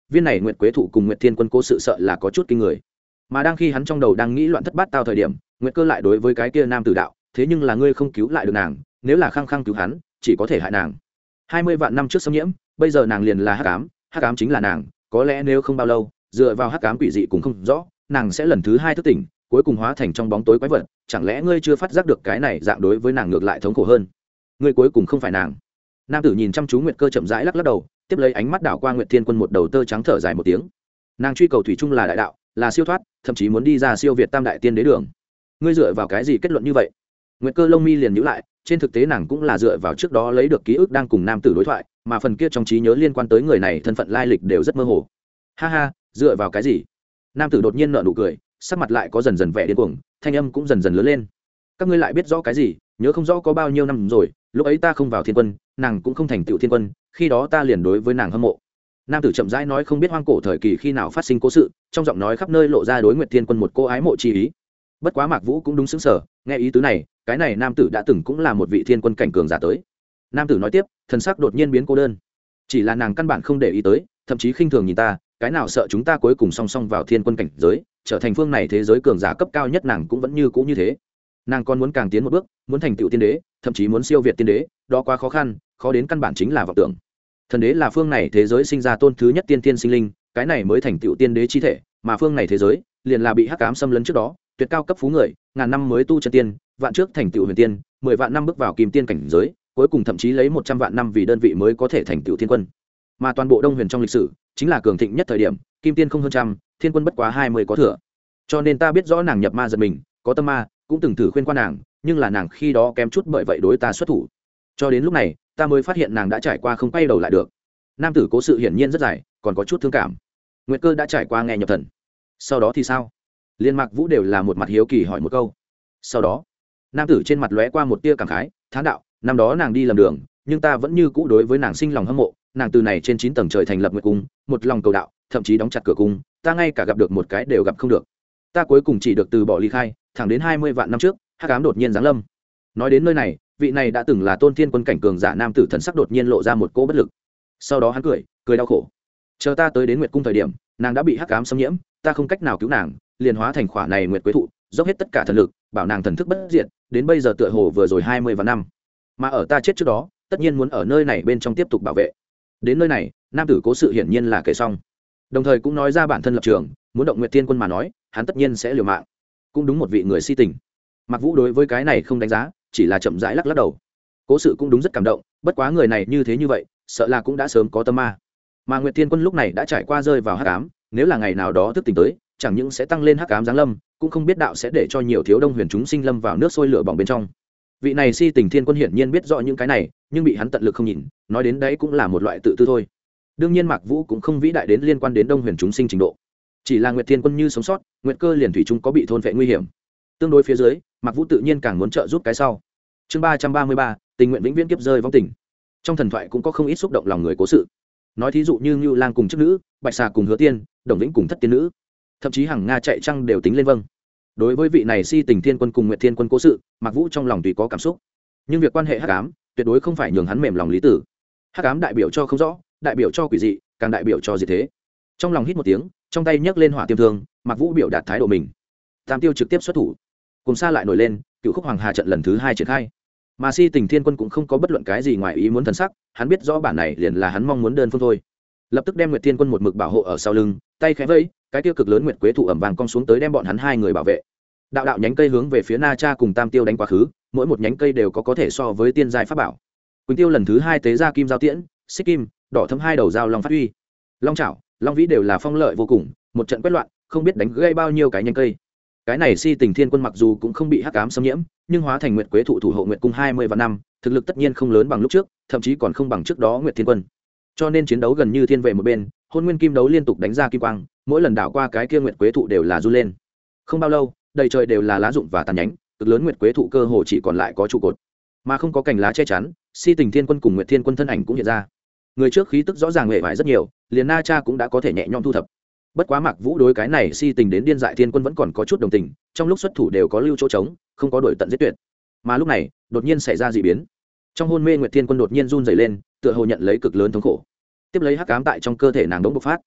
viên này nguyệt quế thụ cùng nguyệt thiên quân cố sự sợ là có chút kinh người. Mà đang khi hắn trong đầu đang nghĩ loạn thất bát tao thời điểm, nguyệt cơ lại đối với cái kia nam tử đạo, thế nhưng là ngươi không cứu lại được nàng, nếu là khăng khăng cứu hắn chỉ có thể hại nàng. 20 vạn năm trước xâm nhiễm, bây giờ nàng liền là hắc ám chính là nàng, có lẽ nếu không bao lâu dựa vào hắc ám quỷ dị cũng không rõ, nàng sẽ lần thứ hai thức tỉnh, cuối cùng hóa thành trong bóng tối quái vật. Chẳng lẽ ngươi chưa phát giác được cái này dạng đối với nàng ngược lại thống khổ hơn? Ngươi cuối cùng không phải nàng. Nam tử nhìn chăm chú nguyệt cơ chậm rãi lắc lắc đầu, tiếp lấy ánh mắt đảo qua nguyệt thiên quân một đầu tơ trắng, thở dài một tiếng. Nàng truy cầu thủy chung là đại đạo, là siêu thoát, thậm chí muốn đi ra siêu việt tam đại tiên đế đường. Ngươi dựa vào cái gì kết luận như vậy? Nguyệt cơ lông mi liền nhíu lại, trên thực tế nàng cũng là dựa vào trước đó lấy được ký ức đang cùng nam tử đối thoại, mà phần kia trong trí nhớ liên quan tới người này thân phận lai lịch đều rất mơ hồ. Ha ha, dựa vào cái gì? Nam tử đột nhiên nở nụ cười, sắc mặt lại có dần dần vẻ điên cuồng, thanh âm cũng dần dần lớn lên. Các ngươi lại biết rõ cái gì? Nhớ không rõ có bao nhiêu năm rồi, lúc ấy ta không vào thiên quân, nàng cũng không thành tựu thiên quân, khi đó ta liền đối với nàng hâm mộ. Nam tử chậm rãi nói, không biết hoang cổ thời kỳ khi nào phát sinh cố sự, trong giọng nói khắp nơi lộ ra đối Nguyệt Thiên Quân một cô ái mộ chi ý. Bất quá Mạc Vũ cũng đúng sững sờ, nghe ý tứ này, cái này nam tử đã từng cũng là một vị thiên quân cảnh cường giả tới. Nam tử nói tiếp, thần sắc đột nhiên biến cô đơn. Chỉ là nàng căn bản không để ý tới, thậm chí khinh thường nhìn ta, cái nào sợ chúng ta cuối cùng song song vào thiên quân cảnh giới, trở thành phương này thế giới cường giả cấp cao nhất, nàng cũng vẫn như cũ như thế. Nàng còn muốn càng tiến một bước, muốn thành tựu tiên đế, thậm chí muốn siêu việt tiên đế, đó quá khó khăn, khó đến căn bản chính là vọng tưởng. Thần đế là phương này thế giới sinh ra tôn thứ nhất tiên tiên sinh linh, cái này mới thành tựu tiên đế chi thể, mà phương này thế giới liền là bị hắc ám xâm lấn trước đó, tuyệt cao cấp phú người, ngàn năm mới tu chân tiên, vạn trước thành tựu huyền tiên, 10 vạn năm bước vào kim tiên cảnh giới, cuối cùng thậm chí lấy 100 vạn năm vì đơn vị mới có thể thành tựu thiên quân. Mà toàn bộ Đông Huyền trong lịch sử, chính là cường thịnh nhất thời điểm, kim tiên không hơn trăm, thiên quân bất quá 20 có thừa. Cho nên ta biết rõ nàng nhập ma giật mình, có tâm ma, cũng từng thử khuyên qua nàng, nhưng là nàng khi đó kém chút bởi vậy đối ta xuất thủ. Cho đến lúc này, ta mới phát hiện nàng đã trải qua không quay đầu lại được. Nam tử cố sự hiển nhiên rất dài, còn có chút thương cảm. Nguyệt cơ đã trải qua nghe nhập thần. Sau đó thì sao? Liên Mạc Vũ đều là một mặt hiếu kỳ hỏi một câu. Sau đó, nam tử trên mặt lóe qua một tia cảm khái, thán đạo, năm đó nàng đi lầm đường, nhưng ta vẫn như cũ đối với nàng sinh lòng hâm mộ. Nàng từ này trên 9 tầng trời thành lập Nguyệt cung, một lòng cầu đạo, thậm chí đóng chặt cửa cung, ta ngay cả gặp được một cái đều gặp không được. Ta cuối cùng chỉ được từ bỏ ly khai, thẳng đến 20 vạn năm trước, hắc ám đột nhiên giáng lâm. Nói đến nơi này, vị này đã từng là tôn thiên quân cảnh cường giả nam tử thần sắc đột nhiên lộ ra một cỗ bất lực. Sau đó hắn cười đau khổ. Chờ ta tới đến Nguyệt cung thời điểm, nàng đã bị hắc ám xâm nhiễm, ta không cách nào cứu nàng, liền hóa thành khỏa này nguyệt quế thụ, dốc hết tất cả thần lực, bảo nàng thần thức bất diệt, đến bây giờ tựa hồ vừa rồi 20 vạn năm. Mà ở ta chết trước đó, tất nhiên muốn ở nơi này bên trong tiếp tục bảo vệ. Đến nơi này, nam tử cố sự hiển nhiên là kể xong. Đồng thời cũng nói ra bản thân lập trường, muốn động Nguyệt Thiên Quân mà nói, hắn tất nhiên sẽ liều mạng. Cũng đúng một vị người si tình. Mạc Vũ đối với cái này không đánh giá, chỉ là chậm rãi lắc lắc đầu. Cố sự cũng đúng rất cảm động, bất quá người này như thế như vậy, sợ là cũng đã sớm có tâm ma. Mà Nguyệt Thiên Quân lúc này đã trải qua rơi vào hắc ám, nếu là ngày nào đó thức tỉnh tới, chẳng những sẽ tăng lên hắc ám giáng lâm, cũng không biết đạo sẽ để cho nhiều thiếu đông huyền chúng sinh lâm vào nước sôi lửa bỏng bên trong. Vị này si tình thiên quân hiển nhiên biết rõ những cái này, nhưng bị hắn tận lực không nhìn, nói đến đấy cũng là một loại tự tư thôi. Đương nhiên Mạc Vũ cũng không vĩ đại đến liên quan đến đông huyền chúng sinh trình độ, chỉ là Nguyệt Thiên Quân như sống sót, Nguyệt Cơ liền thủy chung có bị thôn phệ nguy hiểm. Tương đối phía dưới, Mạc Vũ tự nhiên càng muốn trợ giúp cái sau. Chương 333, tình nguyện vĩnh viễn kiếp rơi vong tình. Trong thần thoại cũng có không ít xúc động lòng người cố sự. Nói thí dụ như Ngưu Lang cùng chức nữ, Bạch Xà cùng Hứa Tiên, Đồng Vĩnh cùng Thất Tiên nữ, thậm chí Hằng Nga chạy trăng đều tính lên vâng. Đối với vị này si tình thiên quân cùng Nguyệt Thiên Quân cố sự, Mạc Vũ trong lòng tùy có cảm xúc, nhưng việc quan hệ hắc ám, tuyệt đối không phải nhường hắn mềm lòng lý tử. Hắc ám đại biểu cho không rõ, đại biểu cho quỷ dị, càng đại biểu cho diệt thế. Trong lòng hít một tiếng, trong tay nhấc lên hỏa tiêm thương, Mạc Vũ biểu đạt thái độ mình. Tam tiêu trực tiếp xuất thủ, cùng xa lại nổi lên, cựu khúc hoàng hà trận lần thứ 2 triển khai. Mà si tình thiên quân cũng không có bất luận cái gì ngoài ý muốn thần sắc, hắn biết rõ bản này liền là hắn mong muốn đơn phương thôi. Lập tức đem Nguyệt Thiên Quân một mực bảo hộ ở sau lưng, tay khẽ vẫy, cái tiêu cực lớn nguyệt quế thụ ẩm vàng cong xuống tới đem bọn hắn hai người bảo vệ. Đạo đạo nhánh cây hướng về phía Na Cha cùng Tam Tiêu đánh quá khứ, mỗi một nhánh cây đều có thể so với tiên giai pháp bảo. Quỳnh Tiêu lần thứ 2 tế ra kim giao tiễn, xích kim, đỏ thấm hai đầu dao long phát huy. Long chảo, long vĩ đều là phong lợi vô cùng, một trận quét loạn, không biết đánh gãy bao nhiêu cái nhánh cây. Cái này si tình thiên quân mặc dù cũng không bị hắc ám xâm nhiễm, nhưng hóa thành nguyệt quế thụ thủ hộ nguyệt cung 20 vạn năm, thực lực tất nhiên không lớn bằng lúc trước, thậm chí còn không bằng trước đó Nguyệt Thiên Quân. Cho nên chiến đấu gần như thiên vệ một bên, Hôn Nguyên Kim đấu liên tục đánh ra kim quang, mỗi lần đảo qua cái kia nguyệt quế thụ đều là run lên. Không bao lâu, đầy trời đều là lá rụng và tàn nhánh, cực lớn nguyệt quế thụ cơ hồ chỉ còn lại có trụ cột, mà không có cành lá che chắn. Si tình thiên quân cùng Nguyệt Thiên Quân thân ảnh cũng hiện ra. Người trước khí tức rõ ràng hề vải rất nhiều, liền Na Cha cũng đã có thể nhẹ nhõm thu thập. Bất quá Mạc Vũ đối cái này si tình đến điên dại thiên quân vẫn còn có chút đồng tình, trong lúc xuất thủ đều có lưu chỗ trống, không có đuổi tận giết tuyệt. Mà lúc này, đột nhiên xảy ra dị biến. Trong hôn mê Nguyệt Thiên Quân đột nhiên run rẩy lên, tựa hồ nhận lấy cực lớn thống khổ. Tiếp lấy hắc ám tại trong cơ thể nàng đống bộc phát.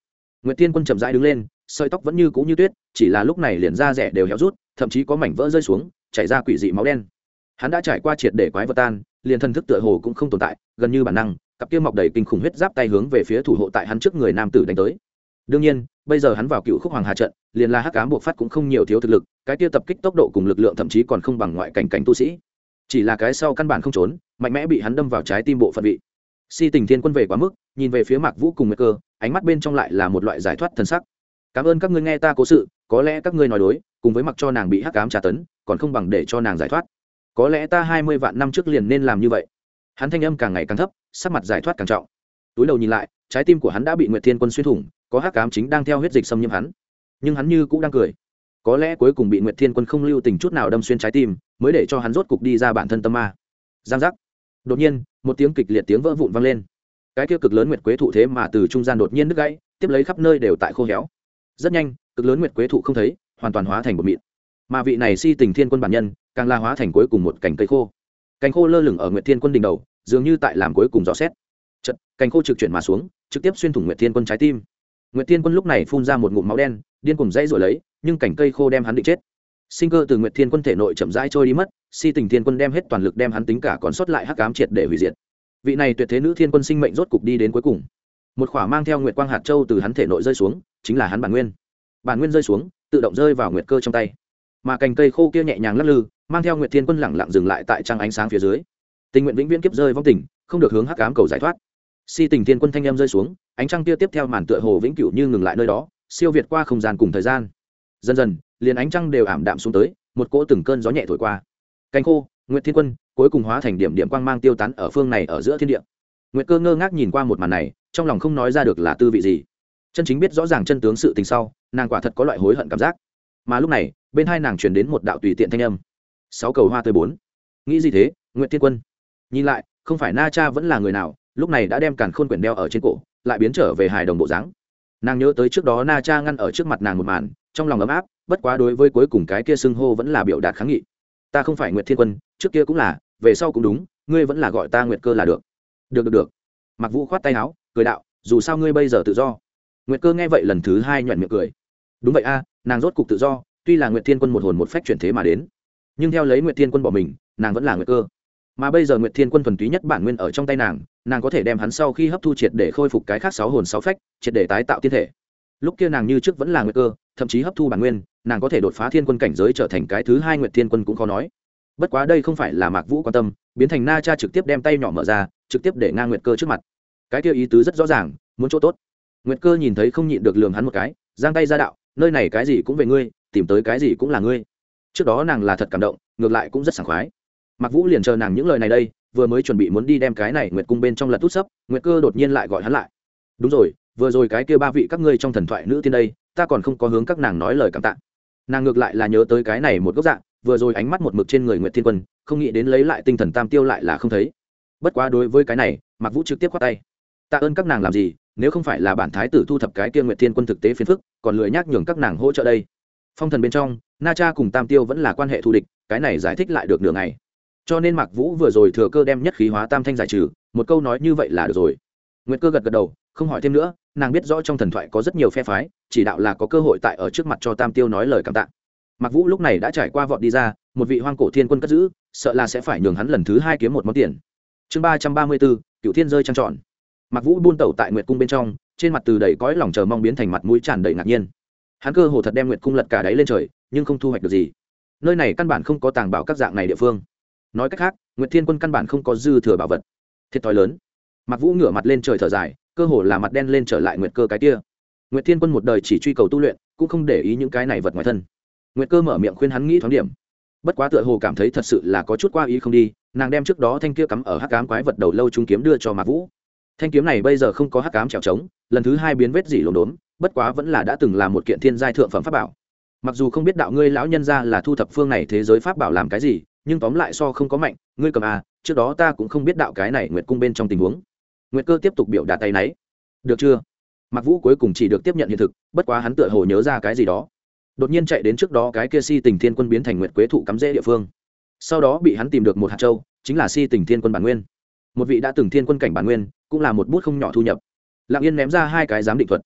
Nguyệt Thiên Quân chậm rãi đứng lên, sợi tóc vẫn như cũ như tuyết, chỉ là lúc này liền da rẻ đều héo rút, thậm chí có mảnh vỡ rơi xuống, chảy ra quỷ dị máu đen. Hắn đã trải qua triệt để quái vật tan, liền thân thức tựa hồ cũng không tồn tại, gần như bản năng, cặp kia mọc đầy kinh khủng huyết giáp tay hướng về phía thủ hộ tại hắn trước người nam tử đánh tới. Đương nhiên, bây giờ hắn vào Cựu Khúc Hoàng Hà trận, liền là hắc ám buộc phát cũng không nhiều thiếu thực lực, cái kia tập kích tốc độ cùng lực lượng thậm chí còn không bằng ngoại cảnh tu sĩ. Chỉ là cái sau căn bản không trốn, mạnh mẽ bị hắn đâm vào trái tim bộ phận vị. Si Tình Thiên Quân về quá mức, nhìn về phía Mạc Vũ cùng Nguyệt Cơ, ánh mắt bên trong lại là một loại giải thoát thần sắc. Cảm ơn các ngươi nghe ta cố sự, có lẽ các ngươi nói đối, cùng với mặc cho nàng bị hắc ám tra tấn, còn không bằng để cho nàng giải thoát. Có lẽ ta 20 vạn năm trước liền nên làm như vậy. Hắn thanh âm càng ngày càng thấp, sắc mặt giải thoát càng trọng. Túi đầu nhìn lại, trái tim của hắn đã bị Nguyệt Thiên Quân xuyên thủng, có hắc ám chính đang theo huyết dịch xâm nhiễm hắn. Nhưng hắn như cũng đang cười. Có lẽ cuối cùng bị Nguyệt Thiên Quân không lưu tình chút nào đâm xuyên trái tim, mới để cho hắn rốt cục đi ra bản thân tâm ma. Giang giác. Đột nhiên, một tiếng kịch liệt tiếng vỡ vụn vang lên. Cái kia cực lớn nguyệt quế thụ thế mà từ trung gian đột nhiên đứt gãy, tiếp lấy khắp nơi đều tại khô héo. Rất nhanh, cực lớn nguyệt quế thụ không thấy, hoàn toàn hóa thành bột mịn. Mà vị này Si Tình Thiên Quân bản nhân, càng la hóa thành cuối cùng một cành cây khô. Cành khô lơ lửng ở Nguyệt Thiên Quân đỉnh đầu, dường như tại làm cuối cùng dò xét. Chợt, cành khô trực chuyển mà xuống, trực tiếp xuyên thủng Nguyệt Thiên Quân trái tim. Nguyệt Thiên Quân lúc này phun ra một ngụm máu đen, điên cuồng dãy rồi lấy, nhưng cành cây khô đem hắn định chết. Sinh cơ từ Nguyệt Thiên Quân thể nội chậm rãi trôi đi mất, Si Tình Thiên Quân đem hết toàn lực đem hắn tính cả còn sót lại hắc ám triệt để hủy diệt. Vị này tuyệt thế nữ thiên quân sinh mệnh rốt cục đi đến cuối cùng. Một khỏa mang theo nguyệt quang hạt châu từ hắn thể nội rơi xuống, chính là hắn bản nguyên. Bản nguyên rơi xuống, tự động rơi vào nguyệt cơ trong tay. Mà cành cây khô kia nhẹ nhàng lắc lư, mang theo Nguyệt Thiên Quân lẳng lặng dừng lại tại trăng ánh sáng phía dưới. Tình nguyện vĩnh viễn kiếp rơi vong tình, không được hướng hắc ám cầu giải thoát. Si Tình Thiên Quân thanh em rơi xuống, ánh trăng kia tiếp theo màn tựa hồ vĩnh cửu như ngừng lại nơi đó, siêu việt qua không gian cùng thời gian. Dần dần, liền ánh trăng đều ảm đạm xuống tới, một cỗ từng cơn gió nhẹ thổi qua. Cành khô, Nguyệt Thiên Quân cuối cùng hóa thành điểm điểm quang mang tiêu tán ở phương này ở giữa thiên địa. Nguyệt Cơ ngơ ngác nhìn qua một màn này, trong lòng không nói ra được là tư vị gì. Chân chính biết rõ ràng chân tướng sự tình sau, nàng quả thật có loại hối hận cảm giác. Mà lúc này, bên hai nàng truyền đến một đạo tùy tiện thanh âm. 6 cầu hoa tươi 4. Nghĩ gì thế, Nguyệt Thiên Quân? Nhìn lại, không phải Na Cha vẫn là người nào, lúc này đã đem càn khôn quyển đeo ở trên cổ, lại biến trở về hài đồng bộ dáng. Nàng nhớ tới trước đó Na Cha ngăn ở trước mặt nàng một màn, trong lòng ấm áp, bất quá đối với cuối cùng cái kia xưng hô vẫn là biểu đạt kháng nghị. Ta không phải Nguyệt Thiên Quân, trước kia cũng là, về sau cũng đúng, ngươi vẫn là gọi ta Nguyệt Cơ là được. Được. Mạc Vũ khoát tay áo, cười đạo, dù sao ngươi bây giờ tự do. Nguyệt Cơ nghe vậy lần thứ hai nhọn miệng cười. Đúng vậy a, nàng rốt cục tự do, tuy là Nguyệt Thiên Quân một hồn một phách chuyển thế mà đến, nhưng theo lấy Nguyệt Thiên Quân bỏ mình, nàng vẫn là Nguyệt Cơ. Mà bây giờ Nguyệt Thiên Quân thuần túy nhất bản nguyên ở trong tay nàng, nàng có thể đem hắn sau khi hấp thu triệt để khôi phục cái khác 6 hồn 6 phách, triệt để tái tạo tiên thể. Lúc kia nàng như trước vẫn là Nguyệt Cơ, thậm chí hấp thu bản nguyên, nàng có thể đột phá Thiên Quân cảnh giới trở thành cái thứ hai Nguyệt Thiên Quân cũng khó nói. Bất quá đây không phải là Mạc Vũ quan tâm, biến thành Na Cha trực tiếp đem tay nhỏ mở ra, trực tiếp để ngang Nguyệt Cơ trước mặt. Cái kia ý tứ rất rõ ràng, muốn chỗ tốt. Nguyệt Cơ nhìn thấy không nhịn được lườm hắn một cái, giang tay ra đạo, nơi này cái gì cũng về ngươi, tìm tới cái gì cũng là ngươi. Trước đó nàng là thật cảm động, ngược lại cũng rất sảng khoái. Mạc Vũ liền chờ nàng những lời này đây, vừa mới chuẩn bị muốn đi đem cái này Nguyệt cung bên trong lật tút sấp, Nguyệt Cơ đột nhiên lại gọi hắn lại. Đúng rồi, vừa rồi cái kia ba vị các ngươi trong thần thoại nữ tiên đây, ta còn không có hướng các nàng nói lời cảm tạ. Nàng ngược lại là nhớ tới cái này một góc dạng, vừa rồi ánh mắt một mực trên người Nguyệt Thiên Quân, không nghĩ đến lấy lại tinh thần tam tiêu lại là không thấy. Bất quá đối với cái này, Mạc Vũ trực tiếp quát tay. Tạ ơn các nàng làm gì, nếu không phải là bản thái tử thu thập cái kia Nguyệt Thiên Quân thực tế phiền phức, còn lười nhác nhường các nàng hỗ trợ đây. Phong thần bên trong, Na Cha cùng Tam Tiêu vẫn là quan hệ thù địch, cái này giải thích lại được nửa ngày. Cho nên Mạc Vũ vừa rồi thừa cơ đem nhất khí hóa tam thanh giải trừ, một câu nói như vậy là được rồi. Nguyệt Cơ gật gật đầu, không hỏi thêm nữa, nàng biết rõ trong thần thoại có rất nhiều phe phái, chỉ đạo là có cơ hội tại ở trước mặt cho Tam Tiêu nói lời cảm tạ. Mạc Vũ lúc này đã trải qua vọt đi ra, một vị hoang cổ thiên quân cất giữ, sợ là sẽ phải nhường hắn lần thứ hai kiếm một món tiền. Chương 334, Cửu Thiên rơi trăng tròn. Mạc Vũ buôn tẩu tại Nguyệt cung bên trong, trên mặt từ đầy cõi lòng chờ mong biến thành mặt mũi tràn đầy ngạc nhiên. Hắn cơ hồ thật đem Nguyệt cung lật cả đáy lên trời, nhưng không thu hoạch được gì. Nơi này căn bản không có tàng bảo các dạng này địa phương. Nói cách khác, Nguyệt Thiên Quân căn bản không có dư thừa bảo vật. Thiệt thòi lớn. Mạc Vũ ngửa mặt lên trời thở dài, cơ hồ là mặt đen lên trở lại Nguyệt Cơ cái kia. Nguyệt Thiên Quân một đời chỉ truy cầu tu luyện, cũng không để ý những cái này vật ngoài thân. Nguyệt Cơ mở miệng khuyên hắn nghĩ thoáng điểm. Bất quá tựa hồ cảm thấy thật sự là có chút qua ý không đi, nàng đem trước đó thanh kia cắm ở hắc ám quái vật đầu lâu trung kiếm đưa cho Mạc Vũ. Thanh kiếm này bây giờ không có hắc ám trèo trống, lần thứ hai biến vết dỉ lốm đốm, bất quá vẫn là đã từng là một kiện thiên giai thượng phẩm pháp bảo. Mặc dù không biết đạo ngươi lão nhân gia là thu thập phương này thế giới pháp bảo làm cái gì, nhưng tóm lại so không có mạnh, ngươi cầm à, trước đó ta cũng không biết đạo cái này Nguyệt cung bên trong tình huống. Nguyệt Cơ tiếp tục biểu đạt tay náy. Được chưa? Mạc Vũ cuối cùng chỉ được tiếp nhận hiện thực, bất quá hắn tựa hồ nhớ ra cái gì đó. Đột nhiên chạy đến trước đó cái kia Si Tình Thiên Quân biến thành Nguyệt Quế thụ cắm rễ địa phương. Sau đó bị hắn tìm được một hạt châu, chính là Si Tình Thiên Quân bản nguyên. Một vị đã từng thiên quân cảnh bản nguyên, cũng là một bút không nhỏ thu nhập. Lặng Yên ném ra hai cái giám định thuật.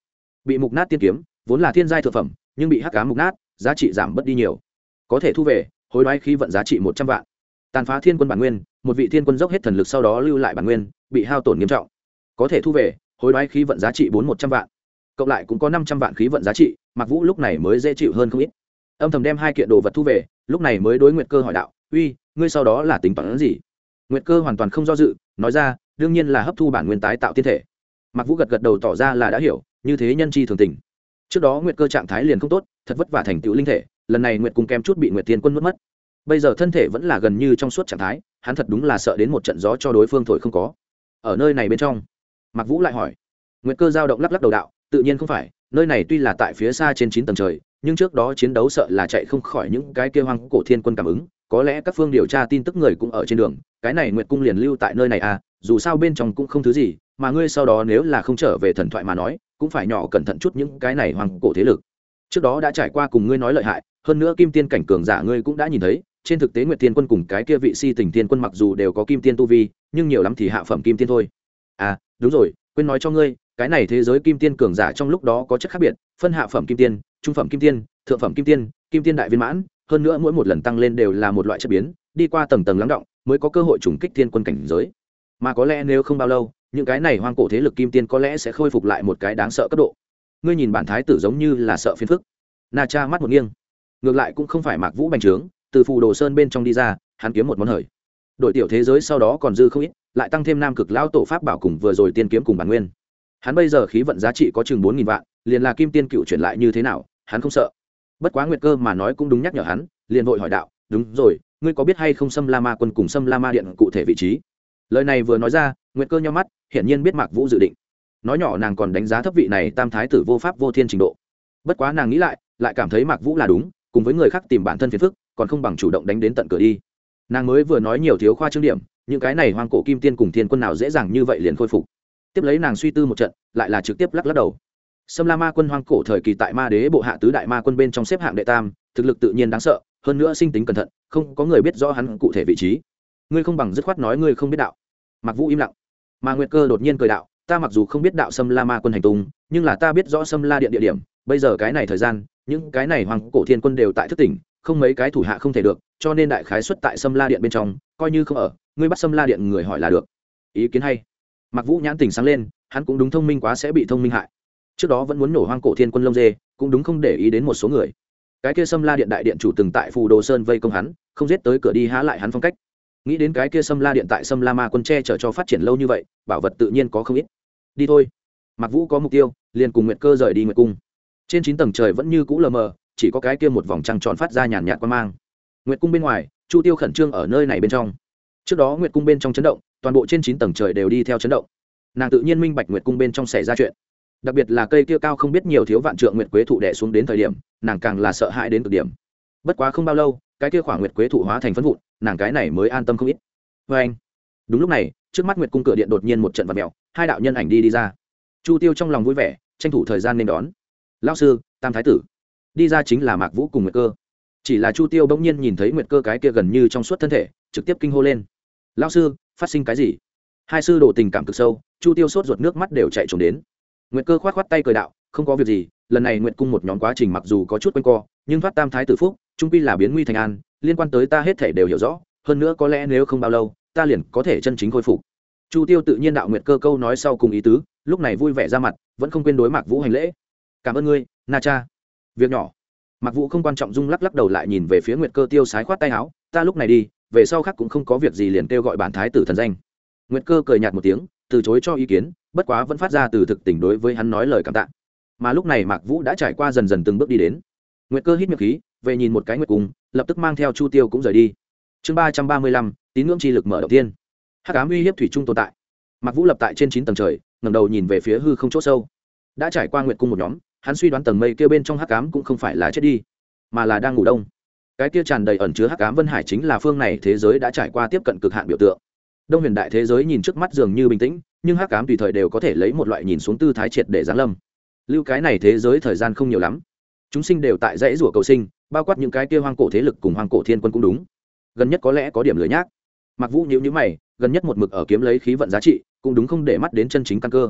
bị mục nát tiên kiếm vốn là thiên giai thượng phẩm nhưng bị hắc ám mục nát giá trị giảm bớt đi nhiều, có thể thu về hối đoái khí vận giá trị 100 vạn. Tàn phá thiên quân bản nguyên, một vị thiên quân dốc hết thần lực sau đó lưu lại bản nguyên bị hao tổn nghiêm trọng, có thể thu về hối đoái khí vận giá trị 100 vạn, cộng lại cũng có 500 vạn khí vận giá trị. Mạc Vũ lúc này mới dễ chịu hơn không ít, âm thầm đem hai kiện đồ vật thu về, lúc này mới đối Nguyệt Cơ hỏi đạo: uy, ngươi sau đó là tính toán gì? Nguyệt Cơ hoàn toàn không do dự, nói ra: đương nhiên là hấp thu bản nguyên tái tạo tiên thể. Mạc Vũ gật gật đầu tỏ ra là đã hiểu, như thế nhân chi thường tình. Trước đó Nguyệt Cơ trạng thái liền không tốt, thật vất vả thành tựu linh thể, lần này Nguyệt cung kem chút bị Nguyệt Thiên Quân nuốt mất. Bây giờ thân thể vẫn là gần như trong suốt trạng thái, hắn thật đúng là sợ đến một trận gió cho đối phương thổi không có. Ở nơi này bên trong, Mạc Vũ lại hỏi. Nguyệt Cơ dao động lắc lắc đầu đạo: tự nhiên không phải, nơi này tuy là tại phía xa trên 9 tầng trời, nhưng trước đó chiến đấu sợ là chạy không khỏi những cái kia hoang cổ thiên quân cảm ứng, có lẽ các phương điều tra tin tức người cũng ở trên đường, cái này Nguyệt cung liền lưu tại nơi này à, dù sao bên trong cũng không thứ gì, mà ngươi sau đó nếu là không trở về thần thoại mà nói, cũng phải nhỏ cẩn thận chút những cái này hoang cổ thế lực. Trước đó đã trải qua cùng ngươi nói lợi hại, hơn nữa kim tiên cảnh cường giả ngươi cũng đã nhìn thấy, trên thực tế Nguyệt Tiên Quân cùng cái kia vị Si Tình Tiên Quân mặc dù đều có kim tiên tu vi, nhưng nhiều lắm thì hạ phẩm kim tiên thôi. À, đúng rồi, quên nói cho ngươi, cái này thế giới kim tiên cường giả trong lúc đó có chất khác biệt, phân hạ phẩm kim tiên, trung phẩm kim tiên, thượng phẩm kim tiên, kim tiên đại viên mãn, hơn nữa mỗi một lần tăng lên đều là một loại chất biến, đi qua tầng tầng lắng động, mới có cơ hội trùng kích thiên quân cảnh giới. Mà có lẽ nếu không bao lâu, những cái này hoang cổ thế lực kim tiên có lẽ sẽ khôi phục lại một cái đáng sợ cấp độ. Ngươi nhìn bản thái tử giống như là sợ phiền phức. Na Cha mắt một nghiêng, ngược lại cũng không phải Mạc Vũ bành trướng, từ Phù Đồ Sơn bên trong đi ra, hắn kiếm một món hời. Đội tiểu thế giới sau đó còn dư không ít, lại tăng thêm Nam Cực lão tổ pháp bảo cùng vừa rồi tiên kiếm cùng bản nguyên. Hắn bây giờ khí vận giá trị có chừng 4000 vạn, liền là kim tiên cựu chuyển lại như thế nào, hắn không sợ. Bất quá Nguyệt Cơ mà nói cũng đúng nhắc nhở hắn, liền vội hỏi đạo: "Đúng rồi, ngươi có biết hay không Sâm La Ma quân cùng Sâm La Ma điện cụ thể vị trí?" Lời này vừa nói ra, Nguyệt Cơ nhíu mắt, hiển nhiên biết Mạc Vũ dự định. Nói nhỏ nàng còn đánh giá thấp vị này tam thái tử vô pháp vô thiên trình độ. Bất quá nàng nghĩ lại cảm thấy Mạc Vũ là đúng, cùng với người khác tìm bản thân phiền phức, còn không bằng chủ động đánh đến tận cửa đi. Nàng mới vừa nói nhiều thiếu khoa trương điểm, những cái này hoang cổ kim tiên cùng thiên quân nào dễ dàng như vậy liền khôi phục. Tiếp lấy nàng suy tư một trận, lại là trực tiếp lắc đầu. Sâm La Ma quân hoang cổ thời kỳ tại Ma Đế bộ hạ tứ đại ma quân bên trong xếp hạng đệ tam, thực lực tự nhiên đáng sợ, hơn nữa sinh tính cẩn thận, không có người biết rõ hắn cụ thể vị trí. Ngươi không bằng dứt khoát nói ngươi không biết đạo. Mạc Vũ im lặng. Mà Nguyệt Cơ đột nhiên cười đạo: "Ta mặc dù không biết đạo Sâm La Ma quân hành tung, nhưng là ta biết rõ Sâm La điện địa điểm, bây giờ cái này thời gian, những cái này hoang cổ thiên quân đều tại thức tỉnh, không mấy cái thủ hạ không thể được, cho nên đại khái xuất tại Sâm La điện bên trong, coi như không ở, ngươi bắt Sâm La điện người hỏi là được." Ý kiến hay. Mạc Vũ nhãn tỉnh sáng lên, hắn cũng đúng thông minh quá sẽ bị thông minh hại. Trước đó vẫn muốn nổ hoang cổ thiên quân lông dê, cũng đúng không để ý đến một số người. Cái kia Sâm La điện đại điện chủ từng tại Phù Đồ Sơn vây công hắn, không giết tới cửa đi há lại hắn phong cách. Nghĩ đến cái kia Sâm La điện tại Sâm La Ma quân che chở cho phát triển lâu như vậy, bảo vật tự nhiên có không ít. Đi thôi. Mạc Vũ có mục tiêu, liền cùng Nguyệt Cơ rời đi Nguyệt cung. Trên 9 tầng trời vẫn như cũ lờ mờ, chỉ có cái kia một vòng trăng tròn phát ra nhàn nhạt quang mang. Nguyệt cung bên ngoài, Chu Tiêu khẩn trương ở nơi này bên trong. Trước đó Nguyệt cung bên trong chấn động, toàn bộ trên 9 tầng trời đều đi theo chấn động. Nàng tự nhiên minh bạch Nguyệt cung bên trong xảy ra chuyện, đặc biệt là cây kia cao không biết nhiều thiếu vạn trượng nguyệt quế thụ đè xuống đến thời điểm, nàng càng là sợ hãi đến cực điểm. Bất quá không bao lâu, cái kia khoảng nguyệt quế thụ hóa thành phấn vụn, nàng cái này mới an tâm không ít. Và anh, đúng lúc này, trước mắt Nguyệt cung cửa điện đột nhiên một trận vặn mèo, hai đạo nhân ảnh đi ra. Chu Tiêu trong lòng vui vẻ, tranh thủ thời gian nên đón. Lão sư, tam thái tử. Đi ra chính là Mạc Vũ cùng Nguyệt Cơ. Chỉ là Chu Tiêu bỗng nhiên nhìn thấy Nguyệt Cơ cái kia gần như trong suốt thân thể, trực tiếp kinh hô lên: "Lão sư, phát sinh cái gì?" Hai sư đồ tình cảm cực sâu, Chu Tiêu sốt ruột nước mắt đều chạy trốn đến. Nguyệt Cơ khoát khoát tay cười đạo: "Không có việc gì, lần này Nguyệt cung một nhóm quá trình mặc dù có chút quanh co, nhưng thoát tam thái tử phúc, trung quy là biến nguy thành an, liên quan tới ta hết thảy đều hiểu rõ, hơn nữa có lẽ nếu không bao lâu, ta liền có thể chân chính khôi phục." Chu Tiêu tự nhiên đạo Nguyệt Cơ câu nói sau cùng ý tứ, lúc này vui vẻ ra mặt, vẫn không quên đối Mạc Vũ hành lễ: "Cảm ơn ngươi, Na Cha." Việc nhỏ. Mạc Vũ không quan trọng rung lắc đầu lại nhìn về phía Nguyệt Cơ tiêu sái khoát tay áo: "Ta lúc này đi, về sau khác cũng không có việc gì liền kêu gọi bản thái tử thần danh." Nguyệt Cơ cười nhạt một tiếng, từ chối cho ý kiến, bất quá vẫn phát ra từ thực tình đối với hắn nói lời cảm tạ. Mà lúc này Mạc Vũ đã trải qua dần dần từng bước đi đến. Nguyệt Cơ hít miệng khí, về nhìn một cái Nguyệt cung, lập tức mang theo Chu Tiêu cũng rời đi. Chương 335, tín ngưỡng chi lực mở đầu tiên. Hắc ám uy hiếp thủy chung tồn tại. Mạc Vũ lập tại trên 9 tầng trời, ngẩng đầu nhìn về phía hư không chỗ sâu. Đã trải qua Nguyệt cung một nhóm, hắn suy đoán tầng mây kia bên trong hắc ám cũng không phải là chết đi, mà là đang ngủ đông. Cái kia tràn đầy ẩn chứa hắc ám vân hải chính là phương này thế giới đã trải qua tiếp cận cực hạn biểu tượng. Đông huyền đại thế giới nhìn trước mắt dường như bình tĩnh, nhưng hắc ám tùy thời đều có thể lấy một loại nhìn xuống tư thái triệt để giáng lâm. Lưu cái này thế giới thời gian không nhiều lắm, chúng sinh đều tại dãy rủa cầu sinh, bao quát những cái kia hoang cổ thế lực cùng hoang cổ thiên quân cũng đúng. Gần nhất có lẽ có điểm lười nhác. Mạc Vũ nhíu nhíu mày, gần nhất một mực ở kiếm lấy khí vận giá trị, cũng đúng không để mắt đến chân chính căn cơ.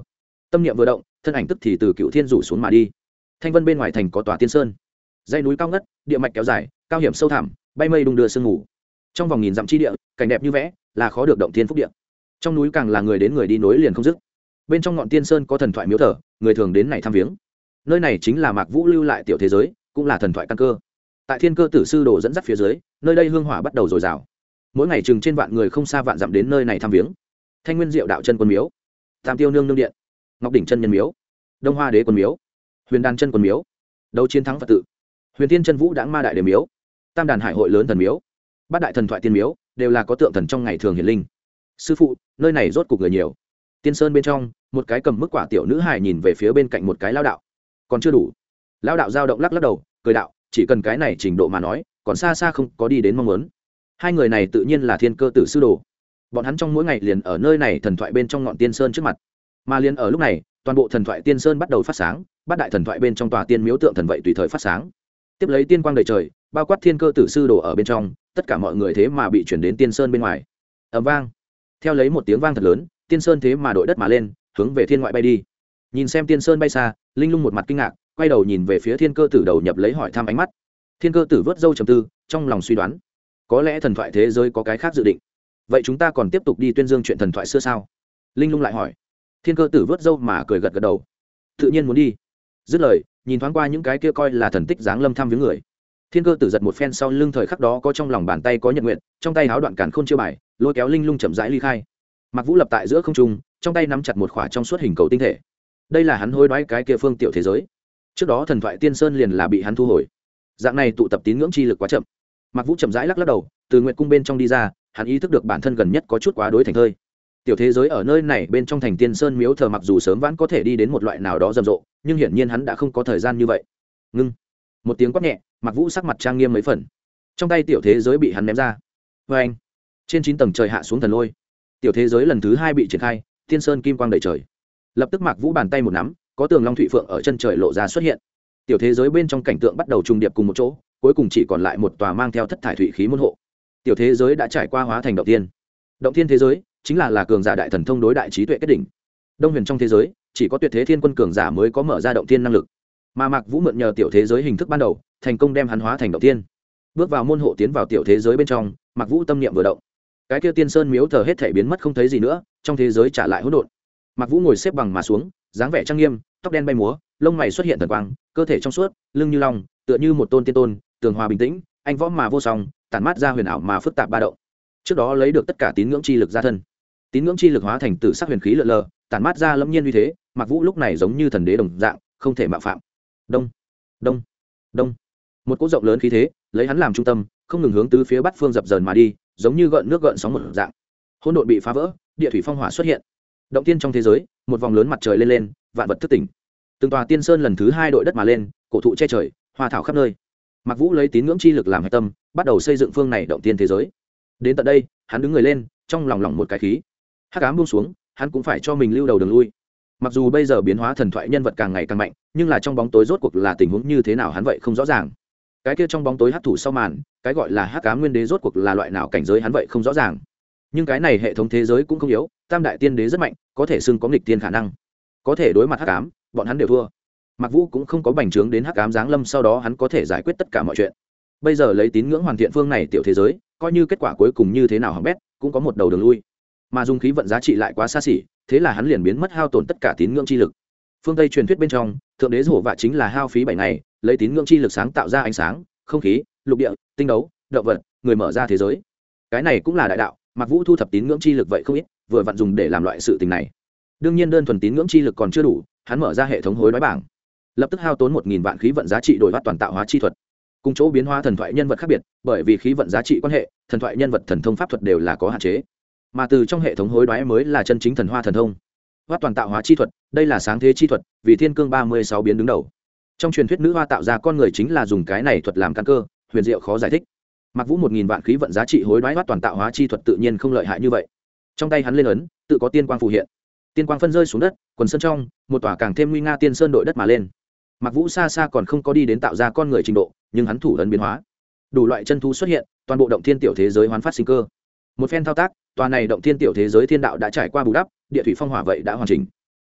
tâm niệm vừa động, thân ảnh tức thì từ Cựu Thiên rủ xuống mà đi. Thanh vân bên ngoài thành có tòa Tiên Sơn, dãy núi cao ngất, địa mạch kéo dài, cao hiểm sâu thẳm, bay mây đung đưa sương mù. Trong vòng nghìn dặm chi địa, cảnh đẹp như vẽ, là khó được động thiên phúc địa. Trong núi càng là người đến người đi nối liền không dứt. Bên trong ngọn Tiên Sơn có thần thoại miếu thờ, người thường đến này thăm viếng. Nơi này chính là Mạc Vũ lưu lại tiểu thế giới, cũng là thần thoại căn cơ. Tại Thiên Cơ Tử sư đồ dẫn dắt phía dưới, nơi đây hương hỏa bắt đầu dồi dào. Mỗi ngày chừng trên vạn người không xa vạn dặm đến nơi này thăm viếng. Thanh Nguyên Diệu đạo chân quân miếu, Tam Tiêu nương nương điện, Ngọc đỉnh chân nhân miếu, Đông Hoa đế quân miếu, Huyền đan chân quân miếu, Đấu chiến thắng Phật tự, Huyền Thiên chân vũ đãng ma đại đế miếu, Tam đàn hải hội lớn thần miếu, bát đại thần thoại tiên miếu, đều là có tượng thần trong ngày thường hiển linh. Sư phụ, nơi này rốt cục người nhiều. Tiên Sơn bên trong, một cái cầm mức quả tiểu nữ hài nhìn về phía bên cạnh một cái lao đạo. Còn chưa đủ. Lao đạo dao động lắc lắc đầu, cười đạo, chỉ cần cái này trình độ mà nói, còn xa xa không có đi đến mong muốn. Hai người này tự nhiên là Thiên Cơ Tử sư đồ. Bọn hắn trong mỗi ngày liền ở nơi này thần thoại bên trong ngọn Tiên Sơn trước mặt. Mà liền ở lúc này, toàn bộ thần thoại Tiên Sơn bắt đầu phát sáng, bát đại thần thoại bên trong tòa tiên miếu tượng thần vậy tùy thời phát sáng. Tiếp lấy tiên quang đầy trời, bao quát Thiên Cơ Tử sư đồ ở bên trong, tất cả mọi người thế mà bị chuyển đến Tiên Sơn bên ngoài. Ầm vang. Theo lấy một tiếng vang thật lớn, Tiên Sơn thế mà đội đất mà lên, hướng về thiên ngoại bay đi. Nhìn xem Tiên Sơn bay xa, Linh Lung một mặt kinh ngạc, quay đầu nhìn về phía Thiên Cơ Tử đầu nhập lấy hỏi thăm ánh mắt. Thiên Cơ Tử vớt râu trầm tư, trong lòng suy đoán, có lẽ thần thoại thế giới có cái khác dự định. Vậy chúng ta còn tiếp tục đi tuyên dương chuyện thần thoại xưa sao? Linh Lung lại hỏi. Thiên Cơ Tử vớt râu mà cười gật gật đầu, tự nhiên muốn đi. Dứt lời, nhìn thoáng qua những cái kia coi là thần tích giáng lâm thăm viếng người. Thiên Cơ Tử giật một phen sau lưng, thời khắc đó có trong lòng bàn tay có nhật nguyện, trong tay háo đoạn cản khôn chiêu bài, lôi kéo Linh Lung chậm rãi ly khai. Mạc Vũ lập tại giữa không trung, trong tay nắm chặt một khỏa trong suốt hình cầu tinh thể. Đây là hắn hối đoái cái kia phương tiểu thế giới. Trước đó thần thoại Tiên Sơn liền là bị hắn thu hồi. Dạng này tụ tập tín ngưỡng chi lực quá chậm. Mạc Vũ chậm rãi lắc lắc đầu, từ nguyệt cung bên trong đi ra, hắn ý thức được bản thân gần nhất có chút quá đối thành thơi. Tiểu thế giới ở nơi này bên trong thành Tiên Sơn miếu thờ mặc dù sớm vãn có thể đi đến một loại nào đó rầm rộ, nhưng hiển nhiên hắn đã không có thời gian như vậy. Ngưng. Một tiếng quát nhẹ, Mạc Vũ sắc mặt trang nghiêm mấy phần. Trong tay tiểu thế giới bị hắn ném ra. Oeng. Trên 9 tầng trời hạ xuống thần lôi. Tiểu thế giới lần thứ 2 bị triển khai, Tiên Sơn kim quang đầy trời. Lập tức Mạc Vũ bàn tay một nắm, có tường long thụy phượng ở chân trời lộ ra xuất hiện. Tiểu thế giới bên trong cảnh tượng bắt đầu trùng điệp cùng một chỗ, cuối cùng chỉ còn lại một tòa mang theo thất thải thủy khí môn hộ. Tiểu thế giới đã trải qua hóa thành động tiên. Động tiên thế giới chính là cường giả đại thần thông đối đại trí tuệ kết đỉnh. Đông huyền trong thế giới, chỉ có tuyệt thế thiên quân cường giả mới có mở ra động tiên năng lực. Mà Mạc Vũ mượn nhờ tiểu thế giới hình thức ban đầu, thành công đem hắn hóa thành động tiên. Bước vào môn hộ tiến vào tiểu thế giới bên trong, Mạc Vũ tâm niệm vừa động. Cái kia Tiên Sơn miếu thờ hết thảy biến mất không thấy gì nữa, trong thế giới trả lại hỗn độn. Mạc Vũ ngồi xếp bằng mà xuống, dáng vẻ trang nghiêm, tóc đen bay múa, lông mày xuất hiện thần quang, cơ thể trong suốt, lưng như long, tựa như một tôn tiên tôn, tường hòa bình tĩnh, anh võ mà vô song, tản mát ra huyền ảo mà phức tạp ba động. Trước đó lấy được tất cả tín ngưỡng chi lực ra thân, tín ngưỡng chi lực hóa thành tử sắc huyền khí lượn lờ, tản mát ra lâm nhiên uy thế. Mạc Vũ lúc này giống như thần đế đồng dạng, không thể mạo phạm. Đông, đông, đông. Một cỗ rộng lớn khí thế, lấy hắn làm trung tâm, không ngừng hướng tứ phía bát phương dập dờn mà đi, giống như gợn nước gợn sóng một dạng. Hỗn độn bị phá vỡ, địa thủy phong hỏa xuất hiện. Động tiên trong thế giới, một vòng lớn mặt trời lên lên, vạn vật thức tỉnh. Từng tòa Tiên Sơn lần thứ 2 đội đất mà lên, cổ thụ che trời, hoa thảo khắp nơi. Mạc Vũ lấy tín ngưỡng chi lực làm hệ tâm, bắt đầu xây dựng phương này động tiên thế giới. Đến tận đây, hắn đứng người lên, trong lòng lỏng một cái khí. Hắc ám buông xuống, hắn cũng phải cho mình lưu đầu đường lui. Mặc dù bây giờ biến hóa thần thoại nhân vật càng ngày càng mạnh, nhưng là trong bóng tối rốt cuộc là tình huống như thế nào hắn vậy không rõ ràng. Cái kia trong bóng tối hắc thủ sau màn, cái gọi là hắc ám nguyên đế rốt cuộc là loại nào cảnh giới hắn vậy không rõ ràng. Nhưng cái này hệ thống thế giới cũng không yếu, tam đại tiên đế rất mạnh, có thể xưng có nghịch tiên khả năng. Có thể đối mặt hắc ám, bọn hắn đều thua. Mạc Vũ cũng không có bành trướng đến hắc ám giáng lâm, sau đó hắn có thể giải quyết tất cả mọi chuyện. Bây giờ lấy tín ngưỡng hoàn thiện phương này tiểu thế giới, coi như kết quả cuối cùng như thế nào hỏng bét, cũng có một đầu đường lui. Mà dùng khí vận giá trị lại quá xa xỉ, thế là hắn liền biến mất hao tổn tất cả tín ngưỡng chi lực. Phương Tây truyền thuyết bên trong, thượng đế hổ vạ chính là hao phí 7 ngày, lấy tín ngưỡng chi lực sáng tạo ra ánh sáng, không khí, lục địa, tinh đấu, động vật, người mở ra thế giới. Cái này cũng là đại đạo, Mạc Vũ thu thập tín ngưỡng chi lực vậy không ít, vừa vặn dùng để làm loại sự tình này. Đương nhiên đơn thuần tín ngưỡng chi lực còn chưa đủ, hắn mở ra hệ thống hối đoái bảng, lập tức hao tốn 1000 vạn khí vận giá trị đổi bắt toàn tạo hóa chi thuật. Cùng chỗ biến hóa thần thoại nhân vật khác biệt, bởi vì khí vận giá trị quan hệ, thần thoại nhân vật thần thông pháp thuật đều là có hạn chế. Mà từ trong hệ thống hối đoái mới là chân chính thần hoa thần thông. Hoát toàn tạo hóa chi thuật, đây là sáng thế chi thuật, vì thiên cương 36 biến đứng đầu. Trong truyền thuyết nữ hoa tạo ra con người chính là dùng cái này thuật làm căn cơ, huyền diệu khó giải thích. Mạc Vũ 1000 vạn khí vận giá trị hối đoái hoát toàn tạo hóa chi thuật tự nhiên không lợi hại như vậy. Trong tay hắn lên ấn, tự có tiên quang phù hiện. Tiên quang phân rơi xuống đất, quần sơn trong, một tòa càng thêm nguy nga tiên sơn đội đất mà lên. Mạc Vũ xa xa còn không có đi đến tạo ra con người trình độ, nhưng hắn thủ ấn biến hóa, đủ loại chân thú xuất hiện, toàn bộ động thiên tiểu thế giới hoán phát sinh cơ. Một phen thao tác, tòa này động thiên tiểu thế giới thiên đạo đã trải qua bù đắp, địa thủy phong hỏa vậy đã hoàn chỉnh.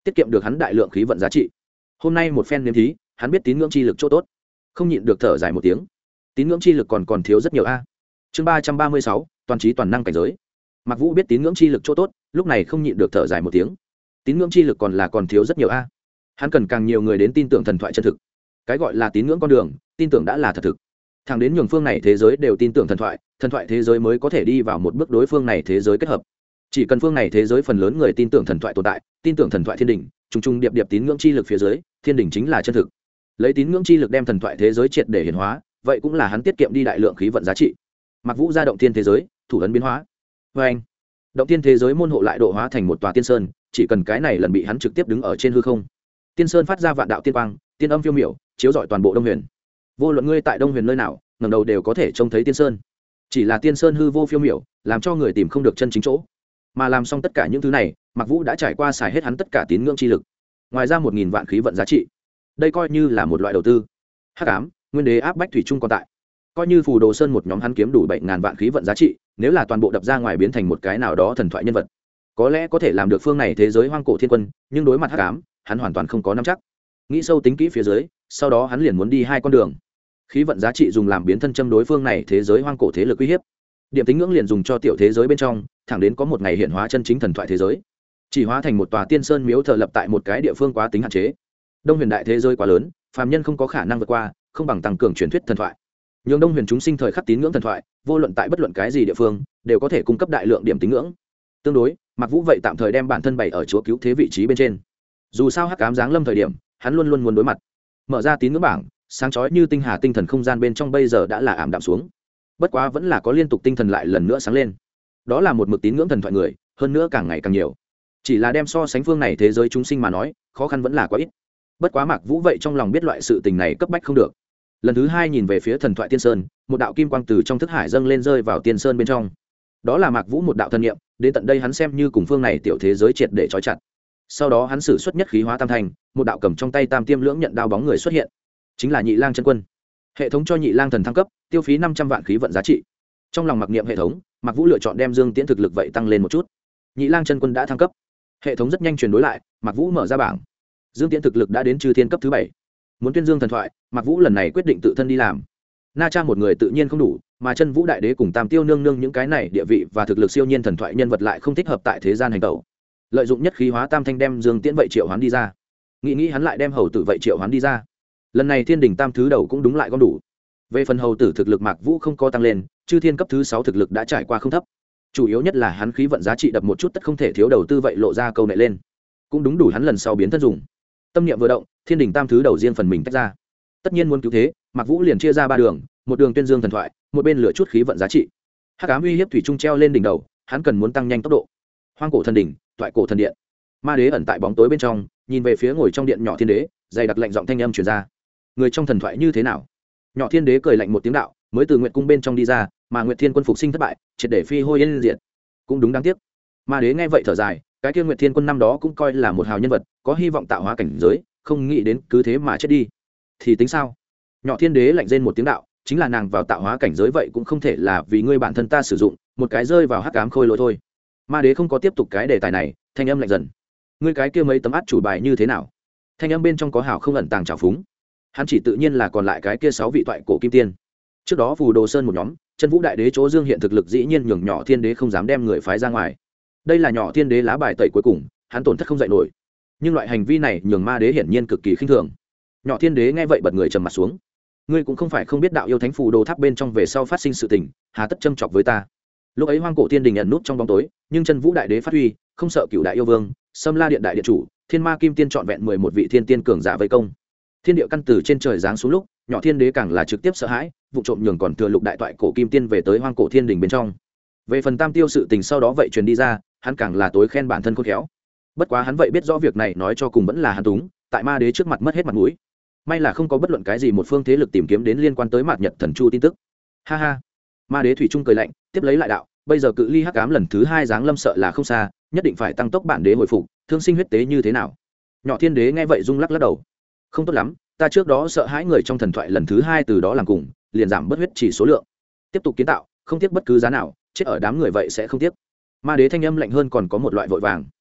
tiết kiệm được hắn đại lượng khí vận giá trị. Hôm nay một phen nếm thí, hắn biết tín ngưỡng chi lực chỗ tốt, không nhịn được thở dài một tiếng. Tín ngưỡng chi lực còn thiếu rất nhiều a. Chương 336, toàn trí toàn năng cảnh giới. Mạc Vũ biết tín ngưỡng chi lực chỗ tốt, lúc này không nhịn được thở dài một tiếng. Tín ngưỡng chi lực còn thiếu rất nhiều a. Hắn cần càng nhiều người đến tin tưởng thần thoại chân thực. Cái gọi là tín ngưỡng con đường, tin tưởng đã là thật thực. Thẳng đến nhường phương này thế giới đều tin tưởng thần thoại thế giới mới có thể đi vào một bước đối phương này thế giới kết hợp. Chỉ cần phương này thế giới phần lớn người tin tưởng thần thoại tồn tại, tin tưởng thần thoại thiên đình, trùng trùng điệp điệp tín ngưỡng chi lực phía dưới, thiên đình chính là chân thực. Lấy tín ngưỡng chi lực đem thần thoại thế giới triệt để hiển hóa, vậy cũng là hắn tiết kiệm đi đại lượng khí vận giá trị. Mạc Vũ ra động thiên thế giới, thủ ấn biến hóa. Và anh, động thiên thế giới môn hộ lại độ hóa thành một tòa tiên sơn, chỉ cần cái này lần bị hắn trực tiếp đứng ở trên hư không. Tiên sơn phát ra vạn đạo tiên quang, tiên âm phiêu miểu, chiếu rọi toàn bộ Đông Huyền. Vô luận ngươi tại Đông Huyền nơi nào, ngẩng đầu đều có thể trông thấy tiên sơn. Chỉ là tiên sơn hư vô phiêu miểu, làm cho người tìm không được chân chính chỗ. Mà làm xong tất cả những thứ này, Mạc Vũ đã trải qua xài hết hắn tất cả tín ngưỡng chi lực. Ngoài ra 1000 vạn khí vận giá trị. Đây coi như là một loại đầu tư. Hắc ám, nguyên đế áp bách thủy chung còn tại. Coi như Phù Đồ Sơn một nhóm hắn kiếm đủ 7000 vạn khí vận giá trị, nếu là toàn bộ đập ra ngoài biến thành một cái nào đó thần thoại nhân vật, có lẽ có thể làm được phương này thế giới hoang cổ thiên quân, nhưng đối mặt hắc ám, hắn hoàn toàn không có nắm chắc. Nghĩ sâu tính kỹ phía dưới, sau đó hắn liền muốn đi hai con đường. Khí vận giá trị dùng làm biến thân châm đối phương này thế giới hoang cổ thế lực uy hiếp. Điểm tín ngưỡng liền dùng cho tiểu thế giới bên trong, thẳng đến có một ngày hiện hóa chân chính thần thoại thế giới. Chỉ hóa thành một tòa tiên sơn miếu thờ lập tại một cái địa phương quá tính hạn chế. Đông Huyền đại thế giới quá lớn, phàm nhân không có khả năng vượt qua, không bằng tăng cường truyền thuyết thần thoại. Nhưng Đông Huyền chúng sinh thời khắc tín ngưỡng thần thoại, vô luận tại bất luận cái gì địa phương, đều có thể cung cấp đại lượng điểm tín ngưỡng. Tương đối, Mạc Vũ vậy tạm thời đem bản thân bày ở chúa cứu thế vị trí bên trên. Dù sao hắc ám giáng lâm thời điểm, hắn luôn luôn muốn đối mặt. Mở ra tín ngưỡng bảng, sáng chói như tinh hà tinh thần không gian bên trong bây giờ đã là ảm đạm xuống. Bất quá vẫn là có liên tục tinh thần lại lần nữa sáng lên. Đó là một mực tín ngưỡng thần thoại người, hơn nữa càng ngày càng nhiều. Chỉ là đem so sánh phương này thế giới chúng sinh mà nói, khó khăn vẫn là quá ít. Bất quá Mạc Vũ vậy trong lòng biết loại sự tình này cấp bách không được. Lần thứ hai nhìn về phía thần thoại tiên sơn, một đạo kim quang từ trong thức hải dâng lên rơi vào tiên sơn bên trong. Đó là Mạc Vũ một đạo thần niệm, đến tận đây hắn xem như cùng phương này tiểu thế giới triệt để trói chặt. Sau đó hắn sử xuất nhất khí hóa tam thành, một đạo cầm trong tay tam tiêm lưỡng nhận đao bóng người xuất hiện, chính là Nhị Lang chân quân. Hệ thống cho Nhị Lang thần thăng cấp, tiêu phí 500 vạn khí vận giá trị. Trong lòng mặc niệm hệ thống, Mạc Vũ lựa chọn đem Dương Tiễn thực lực vậy tăng lên một chút. Nhị Lang chân quân đã thăng cấp. Hệ thống rất nhanh truyền đối lại, Mạc Vũ mở ra bảng. Dương Tiễn thực lực đã đến chư thiên cấp thứ 7. Muốn tuyên dương thần thoại, Mạc Vũ lần này quyết định tự thân đi làm. Na Cha một người tự nhiên không đủ, mà Chân Vũ đại đế cùng Tam Tiêu nương nương những cái này địa vị và thực lực siêu nhiên thần thoại nhân vật lại không thích hợp tại thế gian hành tẩu. Lợi dụng nhất khí hóa tam thanh đem Dương Tiễn vậy triệu hoán đi ra. Nghĩ hắn lại đem hầu tử vậy triệu hoán đi ra. Lần này Thiên Đình tam thứ đầu cũng đúng lại gom đủ. Về phần hầu tử thực lực Mạc Vũ không có tăng lên, chư thiên cấp thứ 6 thực lực đã trải qua không thấp. Chủ yếu nhất là hắn khí vận giá trị đập một chút tất không thể thiếu đầu tư vậy lộ ra câu nệ lên. Cũng đúng đủ hắn lần sau biến thân dùng. Tâm niệm vừa động, Thiên Đình tam thứ đầu riêng phần mình tách ra. Tất nhiên muốn cứu thế, Mạc Vũ liền chia ra 3 đường, một đường tuyên dương thần thoại, một bên lựa chút khí vận giá trị. Hắc ám uy hiếp thủy trung treo lên đỉnh đầu, hắn cần muốn tăng nhanh tốc độ. Hoang cổ thần đỉnh, toại cổ thần điện. Ma đế ẩn tại bóng tối bên trong, nhìn về phía ngồi trong điện nhỏ thiên đế, dày đặc lạnh giọng thanh âm truyền ra. Người trong thần thoại như thế nào? Nhỏ thiên đế cười lạnh một tiếng đạo, mới từ nguyệt cung bên trong đi ra, mà Nguyệt Thiên quân phục sinh thất bại, triệt để phi hôi yên diệt. Cũng đúng đáng tiếc. Ma đế nghe vậy thở dài, cái kia Nguyệt Thiên quân năm đó cũng coi là một hào nhân vật, có hy vọng tạo hóa cảnh giới, không nghĩ đến cứ thế mà chết đi. Thì tính sao? Nhỏ thiên đế lạnh rên một tiếng đạo, chính là nàng vào tạo hóa cảnh giới vậy cũng không thể là vì ngươi bản thân ta sử dụng, một cái rơi vào hắc ám khôi lỗi thôi. Ma đế không có tiếp tục cái đề tài này, thanh âm lạnh dần. Ngươi cái kia mấy tấm át chủ bài như thế nào? Thanh âm bên trong có hào không ẩn tàng trào phúng. Hắn chỉ tự nhiên là còn lại cái kia 6 vị toại cổ kim tiên. Trước đó Phù Đồ Sơn một nhóm, Chân Vũ đại đế chỗ dương hiện thực lực dĩ nhiên nhường nhỏ thiên đế không dám đem người phái ra ngoài. Đây là nhỏ thiên đế lá bài tẩy cuối cùng, hắn tổn thất không dậy nổi. Nhưng loại hành vi này nhường ma đế hiển nhiên cực kỳ khinh thường. Nhỏ thiên đế nghe vậy bật người trầm mặt xuống. Ngươi cũng không phải không biết đạo yêu thánh Phù Đồ tháp bên trong về sau phát sinh sự tình, hà tất châm chọc với ta. Lúc ấy hoang cổ thiên đình ẩn nút trong bóng tối, nhưng Chân Vũ đại đế phát huy, không sợ cửu đại yêu vương, Sâm La điện đại điện chủ, Thiên Ma kim tiên trọn vẹn 11 vị thiên tiên cường giả vây công. Thiên địa căn từ trên trời giáng xuống lúc, nhỏ thiên đế càng là trực tiếp sợ hãi, vụ trộm nhường còn thừa lục đại toại cổ kim tiên về tới hoang cổ thiên đình bên trong. Về phần tam tiêu sự tình sau đó vậy truyền đi ra, hắn càng là tối khen bản thân khôn khéo. Bất quá hắn vậy biết rõ việc này nói cho cùng vẫn là hắn túng, tại ma đế trước mặt mất hết mặt mũi. May là không có bất luận cái gì một phương thế lực tìm kiếm đến liên quan tới Mạt Nhật Thần Chu tin tức. Ha ha. Ma đế thủy trung cười lạnh, tiếp lấy lại đạo, bây giờ cự ly hắc ám lần thứ 2 giáng lâm sợ là không xa, nhất định phải tăng tốc bản đế hồi phục, thương sinh huyết tế như thế nào? Nhỏ thiên đế nghe vậy rung lắc lắc đầu. Không tốt lắm, ta trước đó sợ hãi người trong thần thoại lần thứ 2 từ đó làm cùng, liền giảm bớt huyết chỉ số lượng. Tiếp tục kiến tạo, không tiếc bất cứ giá nào, chết ở đám người vậy sẽ không tiếc. Ma đế thanh âm lạnh hơn còn có một loại vội vàng.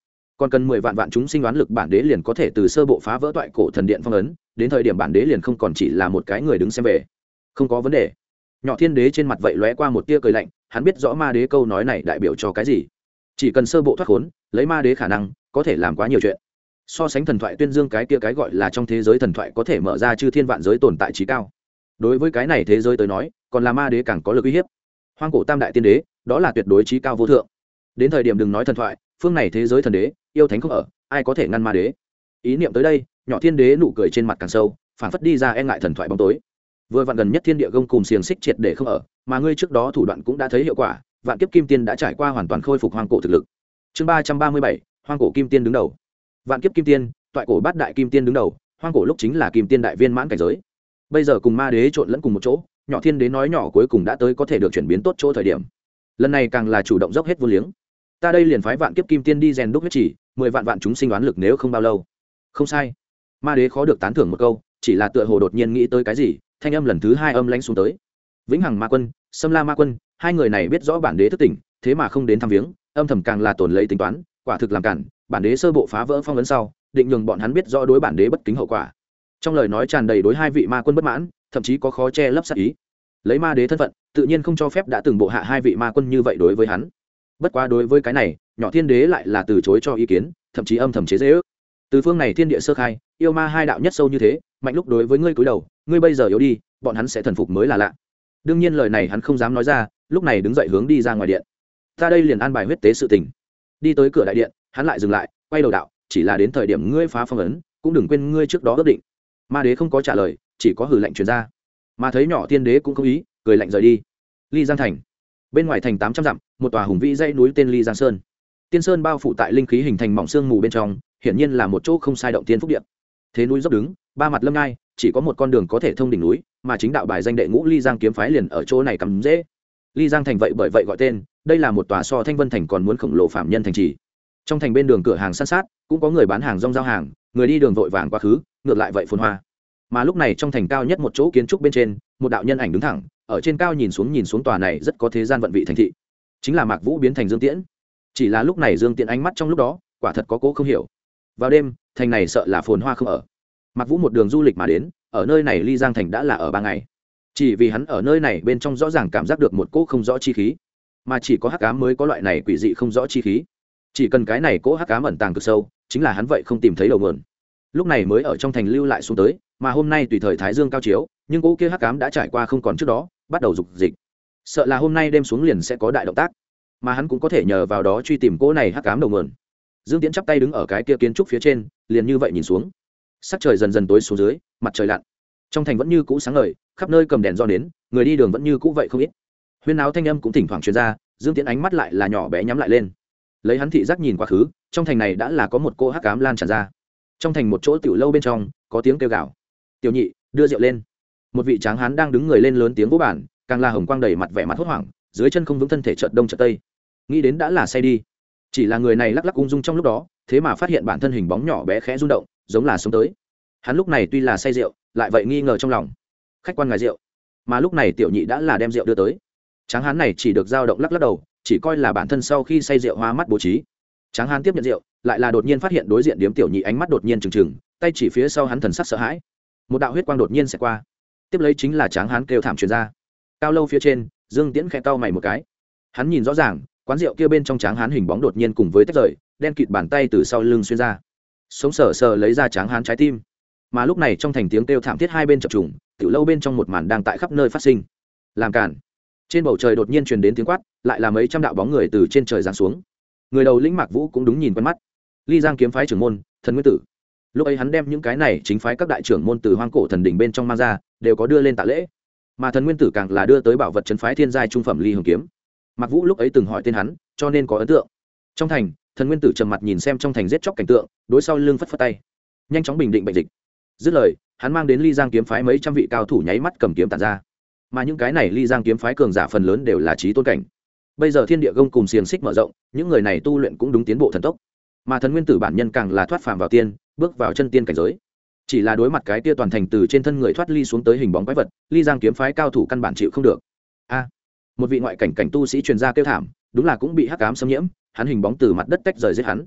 còn cần 10 vạn vạn chúng sinh đoán lực, bản đế liền có thể từ sơ bộ phá vỡ toại cổ thần điện phong ấn, đến thời điểm bản đế liền không còn chỉ là một cái người đứng xem về. Không có vấn đề. Nhỏ Thiên Đế trên mặt vậy lóe qua một tia cười lạnh, hắn biết rõ ma đế câu nói này đại biểu cho cái gì. Chỉ cần sơ bộ thoát khốn, lấy ma đế khả năng có thể làm quá nhiều chuyện. So sánh thần thoại tuyên dương cái kia cái gọi là trong thế giới thần thoại có thể mở ra chư thiên vạn giới tồn tại trí cao. Đối với cái này thế giới tới nói, còn là ma đế càng có lực uy hiếp. Hoang cổ tam đại tiên đế, đó là tuyệt đối trí cao vô thượng. Đến thời điểm đừng nói thần thoại, phương này thế giới thần đế, yêu thánh không ở, ai có thể ngăn ma đế. Ý niệm tới đây, Nhỏ Thiên Đế nụ cười trên mặt càng sâu, phản phất đi ra e ngại thần thoại bóng tối. Vừa vặn gần nhất thiên địa gông cùng xiềng xích triệt để không ở, mà ngươi trước đó thủ đoạn cũng đã thấy hiệu quả, vạn kiếp kim tiên đã trải qua hoàn toàn khôi phục hoang cổ thực lực. Chương 337, hoang cổ kim tiên đứng đầu. Vạn kiếp kim tiên, toại cổ bát đại kim tiên đứng đầu, hoang cổ lúc chính là kim tiên đại viên mãn cảnh giới. Bây giờ cùng ma đế trộn lẫn cùng một chỗ, Nhỏ Thiên Đế nói nhỏ cuối cùng đã tới có thể được chuyển biến tốt chỗ thời điểm. Lần này càng là chủ động dốc hết vô liếng. Ta đây liền phái vạn kiếp kim tiên đi rèn đúc huyết chỉ, 10 vạn vạn chúng sinh đoán lực nếu không bao lâu. Không sai. Ma đế khó được tán thưởng một câu, chỉ là tựa hồ đột nhiên nghĩ tới cái gì, thanh âm lần thứ hai âm lãnh xuống tới. Vĩnh Hằng Ma Quân, Sâm La Ma Quân, hai người này biết rõ bản đế thức tỉnh, thế mà không đến thăm viếng, âm thầm càng là tổn lấy tính toán, quả thực làm cản, bản đế sơ bộ phá vỡ phong ấn sau, định nhường bọn hắn biết rõ đối bản đế bất kính hậu quả. Trong lời nói tràn đầy đối hai vị ma quân bất mãn, thậm chí có khó che lấp sát ý. Lấy ma đế thân phận, tự nhiên không cho phép đã từng bộ hạ hai vị ma quân như vậy đối với hắn. Bất quá đối với cái này, Nhỏ Thiên Đế lại là từ chối cho ý kiến, thậm chí âm thầm chế giễu. Từ phương này thiên địa sơ khai, yêu ma hai đạo nhất sâu như thế, mạnh lúc đối với ngươi cúi đầu, ngươi bây giờ yếu đi, bọn hắn sẽ thần phục mới là lạ. Đương nhiên lời này hắn không dám nói ra, lúc này đứng dậy hướng đi ra ngoài điện. Ta đây liền an bài huyết tế sự tình. Đi tới cửa đại điện, hắn lại dừng lại, quay đầu đạo, chỉ là đến thời điểm ngươi phá phong ấn, cũng đừng quên ngươi trước đó ước định. Ma đế không có trả lời, chỉ có hừ lạnh truyền ra. Mà thấy Nhỏ Thiên Đế cũng không ý, cười lạnh rời đi. Ly Giang thành. Bên ngoài thành 800 dặm, một tòa hùng vĩ dãy núi tên Ly Giang Sơn. Tiên sơn bao phủ tại linh khí hình thành mỏng sương mù bên trong, hiển nhiên là một chỗ không sai động tiên phúc địa. Thế núi dốc đứng, ba mặt lâm ngai, chỉ có một con đường có thể thông đỉnh núi, mà chính đạo bài danh đệ ngũ Ly Giang kiếm phái liền ở chỗ này cắm rễ. Ly Giang thành vậy bởi vậy gọi tên, đây là một tòa so Thanh Vân thành còn muốn khổng lồ phạm nhân thành trì. Trong thành bên đường cửa hàng san sát, cũng có người bán hàng rong giao hàng, người đi đường vội vàng quá khứ, ngược lại vậy phồn hoa. Mà lúc này trong thành cao nhất một chỗ kiến trúc bên trên, một đạo nhân ảnh đứng thẳng, ở trên cao nhìn xuống tòa này rất có thế gian vận vị thành thị, chính là Mạc Vũ biến thành Dương Tiễn. Chỉ là lúc này Dương Tiễn ánh mắt trong lúc đó, quả thật có cố không hiểu. Vào đêm, thành này sợ là phồn hoa không ở. Mạc Vũ một đường du lịch mà đến, ở nơi này Ly Giang thành đã là ở 3 ngày. Chỉ vì hắn ở nơi này bên trong rõ ràng cảm giác được một cỗ không rõ chi khí, mà chỉ có hắc ám mới có loại này quỷ dị không rõ chi khí. Chỉ cần cái này cỗ hắc ám ẩn tàng cực sâu, chính là hắn vậy không tìm thấy đầu nguồn. Lúc này mới ở trong thành lưu lại xuống tới, mà hôm nay tùy thời thái dương cao chiếu, nhưng cỗ kia hắc ám đã trải qua không còn trước đó, bắt đầu dục dịch. Sợ là hôm nay đêm xuống liền sẽ có đại động tác, mà hắn cũng có thể nhờ vào đó truy tìm cỗ này hắc ám đầu nguồn. Dương Tiễn chắp tay đứng ở cái kia kiến trúc phía trên, liền như vậy nhìn xuống. Sắc trời dần dần tối xuống dưới, mặt trời lặn. Trong thành vẫn như cũ sáng ngời, khắp nơi cầm đèn do nến, người đi đường vẫn như cũ vậy không ít. Huyên náo thanh âm cũng thỉnh thoảng truyền ra, Dương Tiễn ánh mắt lại là nhỏ bé nhắm lại lên. Lấy hắn thị giác nhìn quá khứ, trong thành này đã là có một cỗ hắc ám lan tràn ra. Trong thành một chỗ tiểu lâu bên trong, có tiếng kêu gào. "Tiểu nhị, đưa rượu lên." Một vị tráng hán đang đứng người lên lớn tiếng vỗ bản, càng là hồng quang đầy mặt vẻ mặt hốt hoảng, dưới chân không vững thân thể chợt đông chợt tây. Nghĩ đến đã là say đi. Chỉ là người này lắc lắc ung dung trong lúc đó, thế mà phát hiện bản thân hình bóng nhỏ bé khẽ rung động, giống là sống tới. Hắn lúc này tuy là say rượu, lại vậy nghi ngờ trong lòng. Khách quan ngài rượu. Mà lúc này tiểu nhị đã là đem rượu đưa tới. Tráng hán này chỉ được dao động lắc lắc đầu, chỉ coi là bản thân sau khi say rượu hoa mắt bố trí. Tráng hán tiếp nhận rượu, lại là đột nhiên phát hiện đối diện điếm tiểu nhị ánh mắt đột nhiên trừng trừng, tay chỉ phía sau hắn thần sắc sợ hãi. Một đạo huyết quang đột nhiên sẽ qua. Tiếp lấy chính là tráng hán kêu thảm truyền ra. Cao lâu phía trên, Dương Tiễn khẽ cau mày một cái. Hắn nhìn rõ ràng, quán rượu kia bên trong tráng hán hình bóng đột nhiên cùng với tách rời, đen kịt bàn tay từ sau lưng xuyên ra, sống sờ sờ lấy ra tráng hán trái tim. Mà lúc này trong thành tiếng kêu thảm thiết hai bên chập trùng, tiểu lâu bên trong một màn đang tại khắp nơi phát sinh. Làm cản. Trên bầu trời đột nhiên truyền đến tiếng quát, lại là mấy trăm đạo bóng người từ trên trời giáng xuống. Người đầu lĩnh Mạc Vũ cũng đúng nhìn quen mắt. Ly Giang kiếm phái trưởng môn, Thần Nguyên Tử. Lúc ấy hắn đem những cái này chính phái các đại trưởng môn từ hoang cổ thần đỉnh bên trong mang ra, đều có đưa lên tạ lễ. Mà Thần Nguyên Tử càng là đưa tới bảo vật trấn phái thiên giai trung phẩm ly hồng kiếm. Mạc Vũ lúc ấy từng hỏi tên hắn, cho nên có ấn tượng. Trong thành, Thần Nguyên Tử trầm mặt nhìn xem trong thành giết chóc cảnh tượng, đối sau lưng phất phất tay, nhanh chóng bình định bệnh dịch. Dứt lời, hắn mang đến Ly Giang kiếm phái mấy trăm vị cao thủ nháy mắt cầm kiếm tản ra. Mà những cái này Ly Giang kiếm phái cường giả phần lớn đều là chí tôn cảnh. Bây giờ thiên địa gông cùng xiềng xích mở rộng, những người này tu luyện cũng đúng tiến bộ thần tốc. Mà Thần Nguyên Tử bản nhân càng là thoát phàm vào tiên, bước vào chân tiên cảnh giới. Chỉ là đối mặt cái tia toàn thành từ trên thân người thoát ly xuống tới hình bóng quái vật, Ly Giang kiếm phái cao thủ căn bản chịu không được. Một vị ngoại cảnh cảnh tu sĩ truyền ra kêu thảm, đúng là cũng bị hắc ám xâm nhiễm, hắn hình bóng từ mặt đất tách rời giết hắn.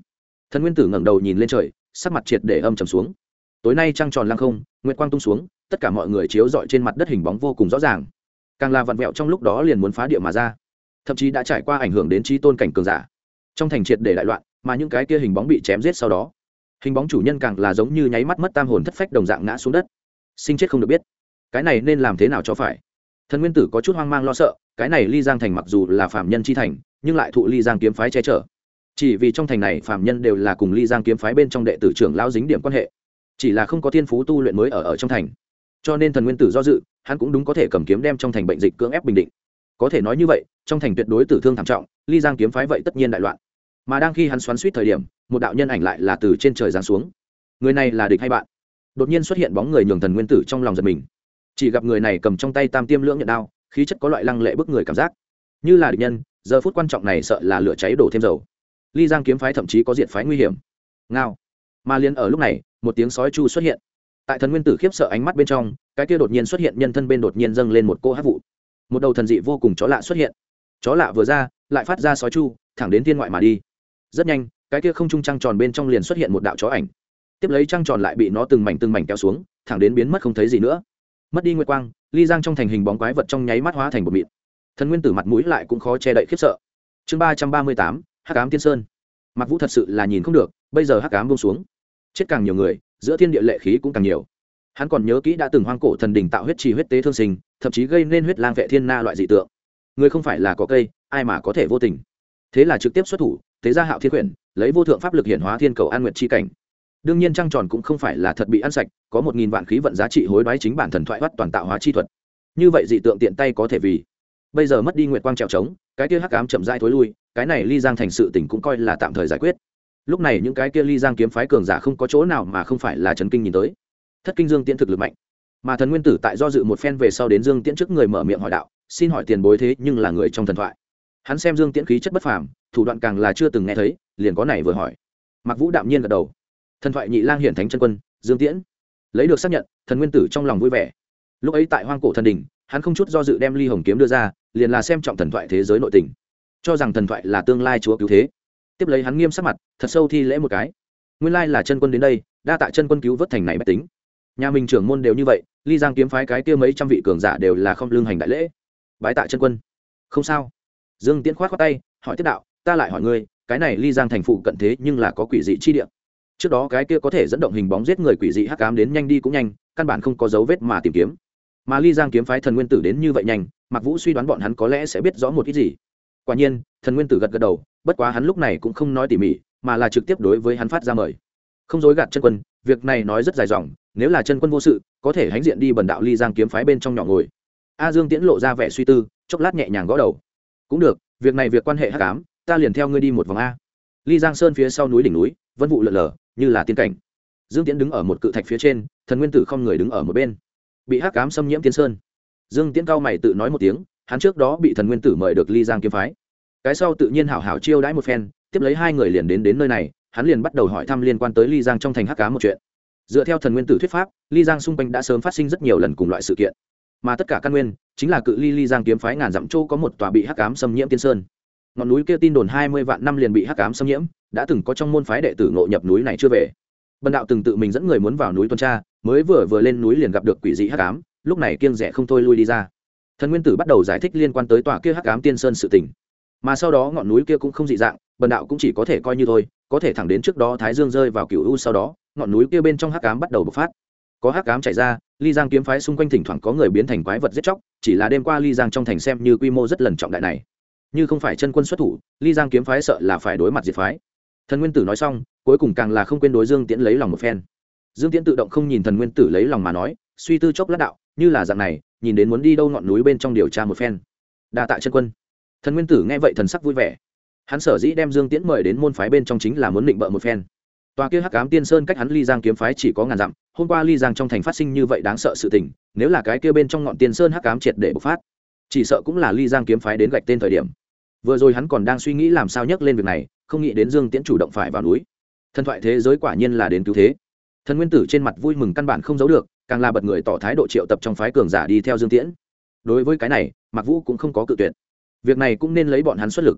Thần Nguyên Tử ngẩng đầu nhìn lên trời, sắc mặt triệt để âm trầm xuống. Tối nay trăng tròn lăng không, nguyệt quang tung xuống, tất cả mọi người chiếu rọi trên mặt đất hình bóng vô cùng rõ ràng, càng là vặn vẹo trong lúc đó liền muốn phá địa mà ra, thậm chí đã trải qua ảnh hưởng đến trí tôn cảnh cường giả. Trong thành triệt để đại loạn, mà những cái kia hình bóng bị chém giết sau đó, hình bóng chủ nhân càng là giống như nháy mắt mất tam hồn thất phách đồng dạng ngã xuống đất, sinh chết không được biết. Cái này nên làm thế nào cho phải? Thần Nguyên Tử có chút hoang mang lo sợ, cái này Ly Giang thành mặc dù là phạm nhân chi thành, nhưng lại thụ Ly Giang kiếm phái che chở. Chỉ vì trong thành này phạm nhân đều là cùng Ly Giang kiếm phái bên trong đệ tử trưởng lão dính điểm quan hệ, chỉ là không có thiên phú tu luyện mới ở trong thành. Cho nên Thần Nguyên Tử do dự, hắn cũng đúng có thể cầm kiếm đem trong thành bệnh dịch cưỡng ép bình định. Có thể nói như vậy, trong thành tuyệt đối tử thương thảm trọng, Ly Giang kiếm phái vậy tất nhiên đại loạn. Mà đang khi hắn xoắn xuýt thời điểm, một đạo nhân ảnh lại là từ trên trời giáng xuống. Người này là địch hay bạn? Đột nhiên xuất hiện bóng người nhường Thần Nguyên Tử trong lòng giật mình. Chỉ gặp người này cầm trong tay tam tiêm lưỡng nhận đao, khí chất có loại lăng lệ bức người cảm giác, như là địch nhân. Giờ phút quan trọng này sợ là lửa cháy đổ thêm dầu. Ly Giang kiếm phái thậm chí có diệt phái nguy hiểm. Ngao. Mà liền ở lúc này, một tiếng sói chu xuất hiện. Tại Thần Nguyên Tử khiếp sợ ánh mắt bên trong, cái kia đột nhiên xuất hiện nhân thân bên đột nhiên dâng lên một cô hắc vụ. Một đầu thần dị vô cùng chó lạ xuất hiện. Chó lạ vừa ra, lại phát ra sói chu, thẳng đến thiên ngoại mà đi. Rất nhanh, cái kia không trung trăng tròn bên trong liền xuất hiện một đạo chó ảnh. Tiếp lấy trăng tròn lại bị nó từng mảnh kéo xuống, thẳng đến biến mất không thấy gì nữa. Mất đi nguyệt quang, Ly Giang trong thành hình bóng quái vật trong nháy mắt hóa thành một mịn. Thần Nguyên Tử mặt mũi lại cũng khó che đậy khiếp sợ. Chương 338, Hắc Ám Tiên Sơn. Mặc Vũ thật sự là nhìn không được, bây giờ hắc ám buông xuống, chết càng nhiều người, giữa thiên địa lệ khí cũng càng nhiều. Hắn còn nhớ kỹ đã từng hoang cổ thần đình tạo huyết trì huyết tế thương sinh, thậm chí gây nên huyết lang vệ thiên na loại dị tượng. Người không phải là có cây, ai mà có thể vô tình. Thế là trực tiếp xuất thủ, tế ra Hạo Thiên Quyển, lấy vô thượng pháp lực hiển hóa thiên cầu an nguyệt chi cảnh. Đương nhiên trăng tròn cũng không phải là thật bị ăn sạch, có 1000 vạn khí vận giá trị hối đoái chính bản thần thoại hoắt toàn tạo hóa chi thuật. Như vậy dị tượng tiện tay có thể vì. Bây giờ mất đi nguyệt quang trèo trống, cái kia hắc ám chậm rãi thối lui, cái này Ly Giang thành sự tình cũng coi là tạm thời giải quyết. Lúc này những cái kia Ly Giang kiếm phái cường giả không có chỗ nào mà không phải là chấn kinh nhìn tới. Thất kinh Dương Tiễn thực lực mạnh, mà Thần Nguyên Tử tại do dự một phen về sau đến Dương Tiễn trước người mở miệng hỏi đạo, xin hỏi tiền bối thế nhưng là người trong thần thoại. Hắn xem Dương Tiễn khí chất bất phàm, thủ đoạn càng là chưa từng nghe thấy, liền có này vừa hỏi. Mạc Vũ đạm nhiên gật đầu. Thần thoại nhị lang hiển thánh chân quân, Dương Tiễn. Lấy được xác nhận, Thần Nguyên Tử trong lòng vui vẻ. Lúc ấy tại Hoang cổ thần đỉnh, hắn không chút do dự đem Ly Hồng kiếm đưa ra, liền là xem trọng thần thoại thế giới nội tình, cho rằng thần thoại là tương lai chúa cứu thế. Tiếp lấy hắn nghiêm sắc mặt, thật sâu thi lễ một cái. Nguyên lai là chân quân đến đây, đa tạ chân quân cứu vớt thành này bách tính. Nhà mình trưởng môn đều như vậy, Ly Giang kiếm phái cái kia mấy trăm vị cường giả đều là không lương hành đại lễ. Bái tạ chân quân. Không sao. Dương Tiễn khoát tay, hỏi tiếp đạo, ta lại hỏi ngươi, cái này Ly Giang thành phụ cận thế nhưng là có quỷ dị chi địa. Trước đó cái kia có thể dẫn động hình bóng giết người quỷ dị hắc ám đến nhanh đi cũng nhanh, căn bản không có dấu vết mà tìm kiếm. Mà Ly Giang kiếm phái Thần Nguyên Tử đến như vậy nhanh, Mạc Vũ suy đoán bọn hắn có lẽ sẽ biết rõ một ít gì. Quả nhiên, Thần Nguyên Tử gật gật đầu, bất quá hắn lúc này cũng không nói tỉ mỉ, mà là trực tiếp đối với hắn phát ra mời. Không dối gạt chân quân, việc này nói rất dài dòng, nếu là chân quân vô sự, có thể hãnh diện đi bần đạo Ly Giang kiếm phái bên trong nhỏ ngồi. A Dương Tiễn lộ ra vẻ suy tư, chốc lát nhẹ nhàng gõ đầu. Cũng được, việc này việc quan hệ hắc ám, ta liền theo ngươi đi một vòng a. Ly Giang Sơn phía sau núi đỉnh núi, vân vụ lượn lờ, như là tiên cảnh. Dương Tiễn đứng ở một cự thạch phía trên, Thần Nguyên Tử không người đứng ở một bên. Bị hắc ám xâm nhiễm tiên sơn. Dương Tiễn cao mày tự nói một tiếng, hắn trước đó bị Thần Nguyên Tử mời được Ly Giang kiếm phái, cái sau tự nhiên hảo hảo chiêu đãi một phen, tiếp lấy hai người liền đến nơi này, hắn liền bắt đầu hỏi thăm liên quan tới Ly Giang trong thành hắc ám một chuyện. Dựa theo Thần Nguyên Tử thuyết pháp, Ly Giang xung quanh đã sớm phát sinh rất nhiều lần cùng loại sự kiện, mà tất cả căn nguyên chính là cự ly Ly Giang kiếm phái ngàn dặm châu có một tòa bị hắc ám xâm nhiễm tiên sơn. Ngọn núi kia tin đồn 20 vạn năm liền bị hắc ám xâm nhiễm, đã từng có trong môn phái đệ tử ngộ nhập núi này chưa về. Bần đạo từng tự mình dẫn người muốn vào núi tuần tra, mới vừa lên núi liền gặp được quỷ dị hắc ám, lúc này kiêng dè không thôi lui đi ra. Thần Nguyên Tử bắt đầu giải thích liên quan tới tòa kia hắc ám tiên sơn sự tình, mà sau đó ngọn núi kia cũng không dị dạng, bần đạo cũng chỉ có thể coi như thôi, có thể thẳng đến trước đó Thái Dương rơi vào Cửu U sau đó, ngọn núi kia bên trong hắc ám bắt đầu bộc phát, có hắc ám chảy ra, Ly Giang kiếm phái xung quanh thỉnh thoảng có người biến thành quái vật giết chóc, chỉ là đêm qua Ly Giang trong thành xem như quy mô rất lần trọng đại này, như không phải chân quân xuất thủ, Ly Giang kiếm phái sợ là phải đối mặt diệt phái. Thần Nguyên Tử nói xong, cuối cùng càng là không quên đối Dương Tiễn lấy lòng một phen. Dương Tiễn tự động không nhìn Thần Nguyên Tử lấy lòng mà nói, suy tư chốc lát đạo, như là dạng này, nhìn đến muốn đi đâu ngọn núi bên trong điều tra một phen. Đa tạ chân quân. Thần Nguyên Tử nghe vậy thần sắc vui vẻ. Hắn sở dĩ đem Dương Tiễn mời đến môn phái bên trong chính là muốn định bợ một phen. Tòa kia hắc ám tiên sơn cách hắn Ly Giang kiếm phái chỉ có ngàn dặm, hôm qua Ly Giang trong thành phát sinh như vậy đáng sợ sự tình, nếu là cái kia bên trong ngọn tiên sơn hắc ám triệt để bộc phát, chỉ sợ cũng là Ly Giang kiếm phái đến gạch tên thời điểm. Vừa rồi hắn còn đang suy nghĩ làm sao nhắc lên việc này, không nghĩ đến Dương Tiễn chủ động phải vào núi. Thần thoại thế giới quả nhiên là đến cứu thế. Thần Nguyên Tử trên mặt vui mừng căn bản không giấu được, càng là bật người tỏ thái độ triệu tập trong phái cường giả đi theo Dương Tiễn. Đối với cái này, Mạc Vũ cũng không có cự tuyệt. Việc này cũng nên lấy bọn hắn xuất lực.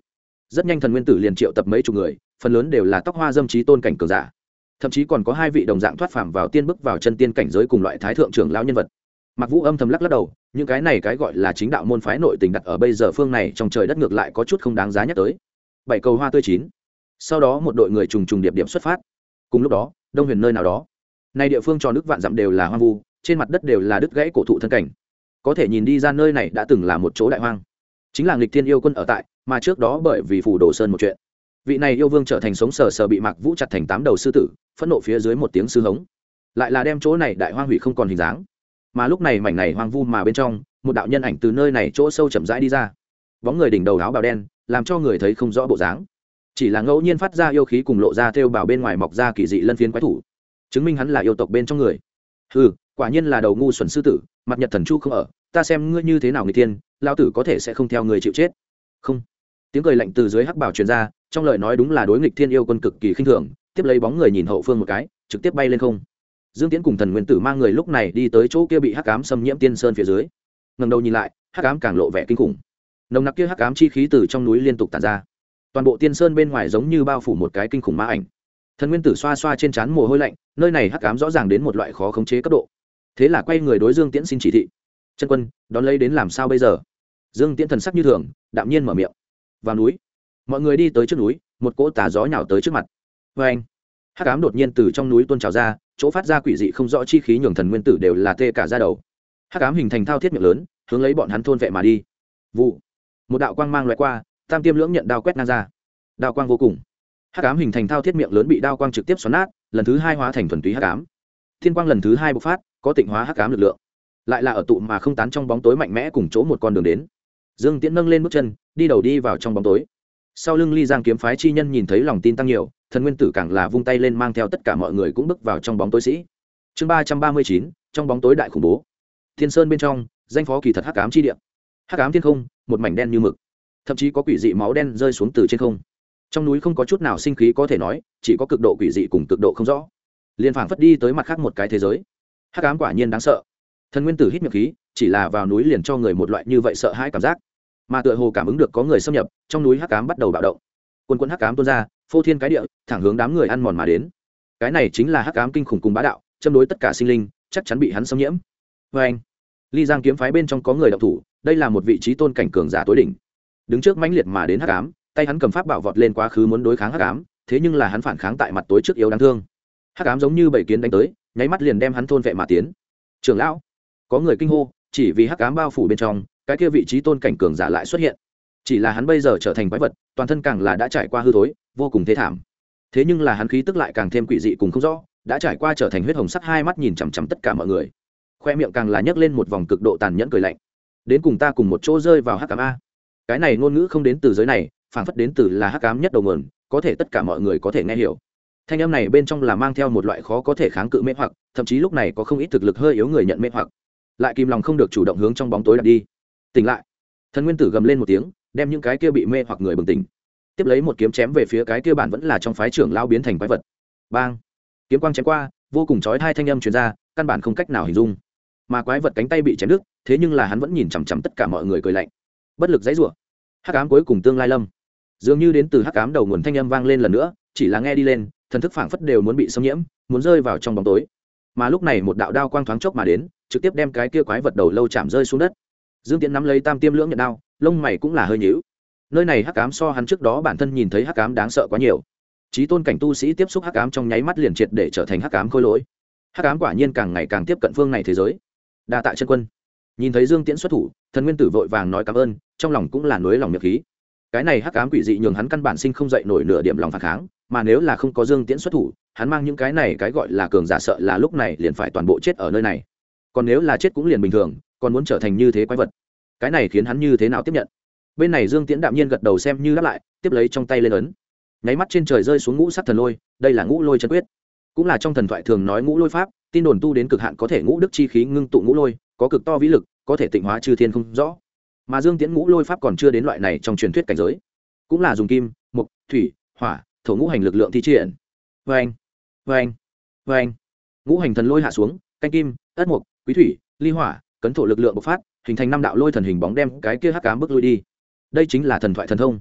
rất nhanh thần nguyên tử liền triệu tập mấy chục người, phần lớn đều là tóc hoa dâm trí tôn cảnh cường giả, thậm chí còn có 2 vị đồng dạng thoát phàm vào tiên bước vào chân tiên cảnh giới cùng loại thái thượng trưởng lão nhân vật. Mạc Vũ âm thầm lắc đầu, những cái này cái gọi là chính đạo môn phái nội tình đặt ở bây giờ phương này trong trời đất ngược lại có chút không đáng giá nhắc tới. 7 cầu hoa tươi chín. Sau đó một đội người trùng trùng điệp điệp xuất phát. Cùng lúc đó, Đông Huyền nơi nào đó, nay địa phương tròn nước vạn dặm đều là hoang vu, trên mặt đất đều là đứt gãy cổ thụ thân cảnh. Có thể nhìn đi ra nơi này đã từng là một chỗ đại hoang. Chính là Nghịch Thiên yêu quân ở tại, mà trước đó bởi vì Phù Đồ Sơn một chuyện, vị này yêu vương trở thành sống sờ sờ bị Mạc Vũ chặt thành 8 đầu sư tử, phẫn nộ phía dưới một tiếng sư hống, lại là đem chỗ này đại hoang hủy không còn hình dáng. Mà lúc này mảnh này hoang vu mà bên trong, một đạo nhân ảnh từ nơi này chỗ sâu chậm rãi đi ra. Bóng người đỉnh đầu áo bào đen, làm cho người thấy không rõ bộ dáng, chỉ là ngẫu nhiên phát ra yêu khí cùng lộ ra theo bảo bên ngoài mọc ra kỳ dị lân phiến quái thủ, chứng minh hắn là yêu tộc bên trong người. Hừ, quả nhiên là đầu ngu xuẩn sư tử, mặt Nhật thần chu không ở, ta xem ngươi như thế nào người tiên, lão tử có thể sẽ không theo người chịu chết. Không. Tiếng cười lạnh từ dưới hắc bảo truyền ra, trong lời nói đúng là đối Nghịch Thiên yêu quân cực kỳ khinh thường, tiếp lấy bóng người nhìn hậu phương một cái, trực tiếp bay lên không. Dương Tiễn cùng Thần Nguyên Tử mang người lúc này đi tới chỗ kia bị hắc ám xâm nhiễm tiên sơn phía dưới. Ngẩng đầu nhìn lại, hắc ám càng lộ vẻ kinh khủng. Nồng nặc kia hắc ám chi khí từ trong núi liên tục tản ra. Toàn bộ tiên sơn bên ngoài giống như bao phủ một cái kinh khủng ma ảnh. Thần Nguyên Tử xoa xoa trên trán mồ hôi lạnh, nơi này hắc ám rõ ràng đến một loại khó khống chế cấp độ. Thế là quay người đối Dương Tiễn xin chỉ thị. Chân quân, đón lấy đến làm sao bây giờ? Dương Tiễn thần sắc như thường, đạm nhiên mở miệng. Vào núi. Mọi người đi tới trước núi, một cỗ tà gió nhào tới trước mặt. Oeng! Hắc ám đột nhiên từ trong núi tuôn trào ra, chỗ phát ra quỷ dị không rõ chi khí nhường Thần Nguyên Tử đều là tê cả da đầu. Hắc ám hình thành thao thiết miệng lớn, hướng lấy bọn hắn thôn vệ mà đi. Vụ! Một đạo quang mang lóe qua, Tam Tiêm Lưỡng nhận đao quét ngang ra. Đao quang vô cùng. Hắc ám hình thành thao thiết miệng lớn bị đao quang trực tiếp xoắn nát, lần thứ 2 hóa thành thuần túy hắc ám. Thiên quang lần thứ 2 bộc phát, có tịnh hóa hắc ám lực lượng. Lại là ở tụ mà không tán trong bóng tối mạnh mẽ cùng chỗ một con đường đến. Dương Tiễn nâng lên bước chân, đi đầu đi vào trong bóng tối. Sau lưng Ly Giang kiếm phái chi nhân nhìn thấy lòng tin tăng nhiều, Thần Nguyên Tử càng là vung tay lên mang theo tất cả mọi người cũng bước vào trong bóng tối sĩ. Chương 339, trong bóng tối đại khủng bố. Thiên Sơn bên trong, danh phó kỳ thật hắc ám chi địa. Hắc ám thiên không, một mảnh đen như mực. Thậm chí có quỷ dị máu đen rơi xuống từ trên không. Trong núi không có chút nào sinh khí có thể nói, chỉ có cực độ quỷ dị cùng cực độ không rõ. Liên phảng phất đi tới mặt khác một cái thế giới. Hắc ám quả nhiên đáng sợ. Thần Nguyên Tử hít miệng khí, chỉ là vào núi liền cho người một loại như vậy sợ hãi cảm giác. Mà tựa hồ cảm ứng được có người xâm nhập, trong núi hắc ám bắt đầu bạo động. Quân quân hắc ám tuôn ra, phô thiên cái địa, thẳng hướng đám người ăn mòn mà đến. Cái này chính là hắc ám kinh khủng cùng bá đạo, châm đối tất cả sinh linh, chắc chắn bị hắn xâm nhiễm. Và anh, Ly Giang kiếm phái bên trong có người động thủ, đây là một vị trí tôn cảnh cường giả tối đỉnh. Đứng trước mãnh liệt mà đến hắc ám, tay hắn cầm pháp bảo vọt lên quá khứ muốn đối kháng hắc ám, thế nhưng là hắn phản kháng tại mặt tối trước yếu đáng thương. Hắc ám giống như bầy kiến đánh tới, nháy mắt liền đem hắn thôn vệ mà tiến. Trưởng lão, có người kinh hô, chỉ vì hắc ám bao phủ bên trong, cái kia vị trí tôn cảnh cường giả lại xuất hiện. Chỉ là hắn bây giờ trở thành quái vật, toàn thân càng là đã trải qua hư thối, vô cùng thê thảm. Thế nhưng là hắn khí tức lại càng thêm quỷ dị cùng không rõ, đã trải qua trở thành huyết hồng sắc, hai mắt nhìn chằm chằm tất cả mọi người. Khoe miệng càng là nhấc lên một vòng cực độ tàn nhẫn cười lạnh. Đến cùng ta cùng một chỗ rơi vào hắc ám a. Cái này ngôn ngữ không đến từ giới này, phảng phất đến từ là hắc ám nhất đầu nguồn, có thể tất cả mọi người có thể nghe hiểu. Thanh âm này bên trong là mang theo một loại khó có thể kháng cự mê hoặc, thậm chí lúc này có không ít thực lực hơi yếu người nhận mê hoặc, lại kìm lòng không được chủ động hướng trong bóng tối đặt đi. Tỉnh lại. Thần Nguyên Tử gầm lên một tiếng, đem những cái kia bị mê hoặc người bừng tỉnh, tiếp lấy một kiếm chém về phía cái kia bản vẫn là trong phái trưởng lao biến thành quái vật. Bang! Kiếm quang chém qua, vô cùng chói hai thanh âm truyền ra, căn bản không cách nào hình dung. Mà quái vật cánh tay bị chém đứt, thế nhưng là hắn vẫn nhìn chằm chằm tất cả mọi người cười lạnh, bất lực dãy rủa. Hắc ám cuối cùng tương lai lâm, dường như đến từ hắc ám đầu nguồn thanh âm vang lên lần nữa, chỉ là nghe đi lên, thần thức phảng phất đều muốn bị xâm nhiễm, muốn rơi vào trong bóng tối. Mà lúc này một đạo đao quang thoáng chốc mà đến, trực tiếp đem cái kia quái vật đầu lâu chạm rơi xuống đất. Dương Tiễn nắm lấy Tam Tiêm Lưỡng nhận đao, lông mày cũng là hơi nhíu. Nơi này hắc ám so hắn trước đó bản thân nhìn thấy hắc ám đáng sợ quá nhiều. Chí tôn cảnh tu sĩ tiếp xúc hắc ám trong nháy mắt liền triệt để trở thành hắc ám khôi lỗi. Hắc ám quả nhiên càng ngày càng tiếp cận phương này thế giới. Đa tạ chân quân. Nhìn thấy Dương Tiễn xuất thủ, Thần Nguyên Tử vội vàng nói cảm ơn, trong lòng cũng là nuối lòng miệng khí. Cái này hắc ám quỷ dị nhường hắn căn bản sinh không dậy nổi nửa điểm lòng phản kháng, mà nếu là không có Dương Tiễn xuất thủ, hắn mang những cái này cái gọi là cường giả sợ là lúc này liền phải toàn bộ chết ở nơi này. Còn nếu là chết cũng liền bình thường, còn muốn trở thành như thế quái vật, cái này khiến hắn như thế nào tiếp nhận? Bên này Dương Tiễn đạm nhiên gật đầu xem như đáp lại, tiếp lấy trong tay lên ấn, nháy mắt trên trời rơi xuống ngũ sắc thần lôi, đây là ngũ lôi chân quyết, cũng là trong thần thoại thường nói ngũ lôi pháp, tin đồn tu đến cực hạn có thể ngũ đức chi khí ngưng tụ ngũ lôi, có cực to vĩ lực, có thể tịnh hóa chư thiên không rõ. Mà Dương Tiễn ngũ lôi pháp còn chưa đến loại này trong truyền thuyết cảnh giới, cũng là dùng kim, mộc, thủy, hỏa, thổ ngũ hành lực lượng thi triển. Oeng, oeng, oeng. Ngũ hành thần lôi hạ xuống, canh kim, ất mộc, quý thủy, ly hỏa, cấn thổ lực lượng bộc phát, hình thành năm đạo lôi thần hình bóng đem cái kia hắc ám bước lui đi. Đây chính là thần thoại thần thông.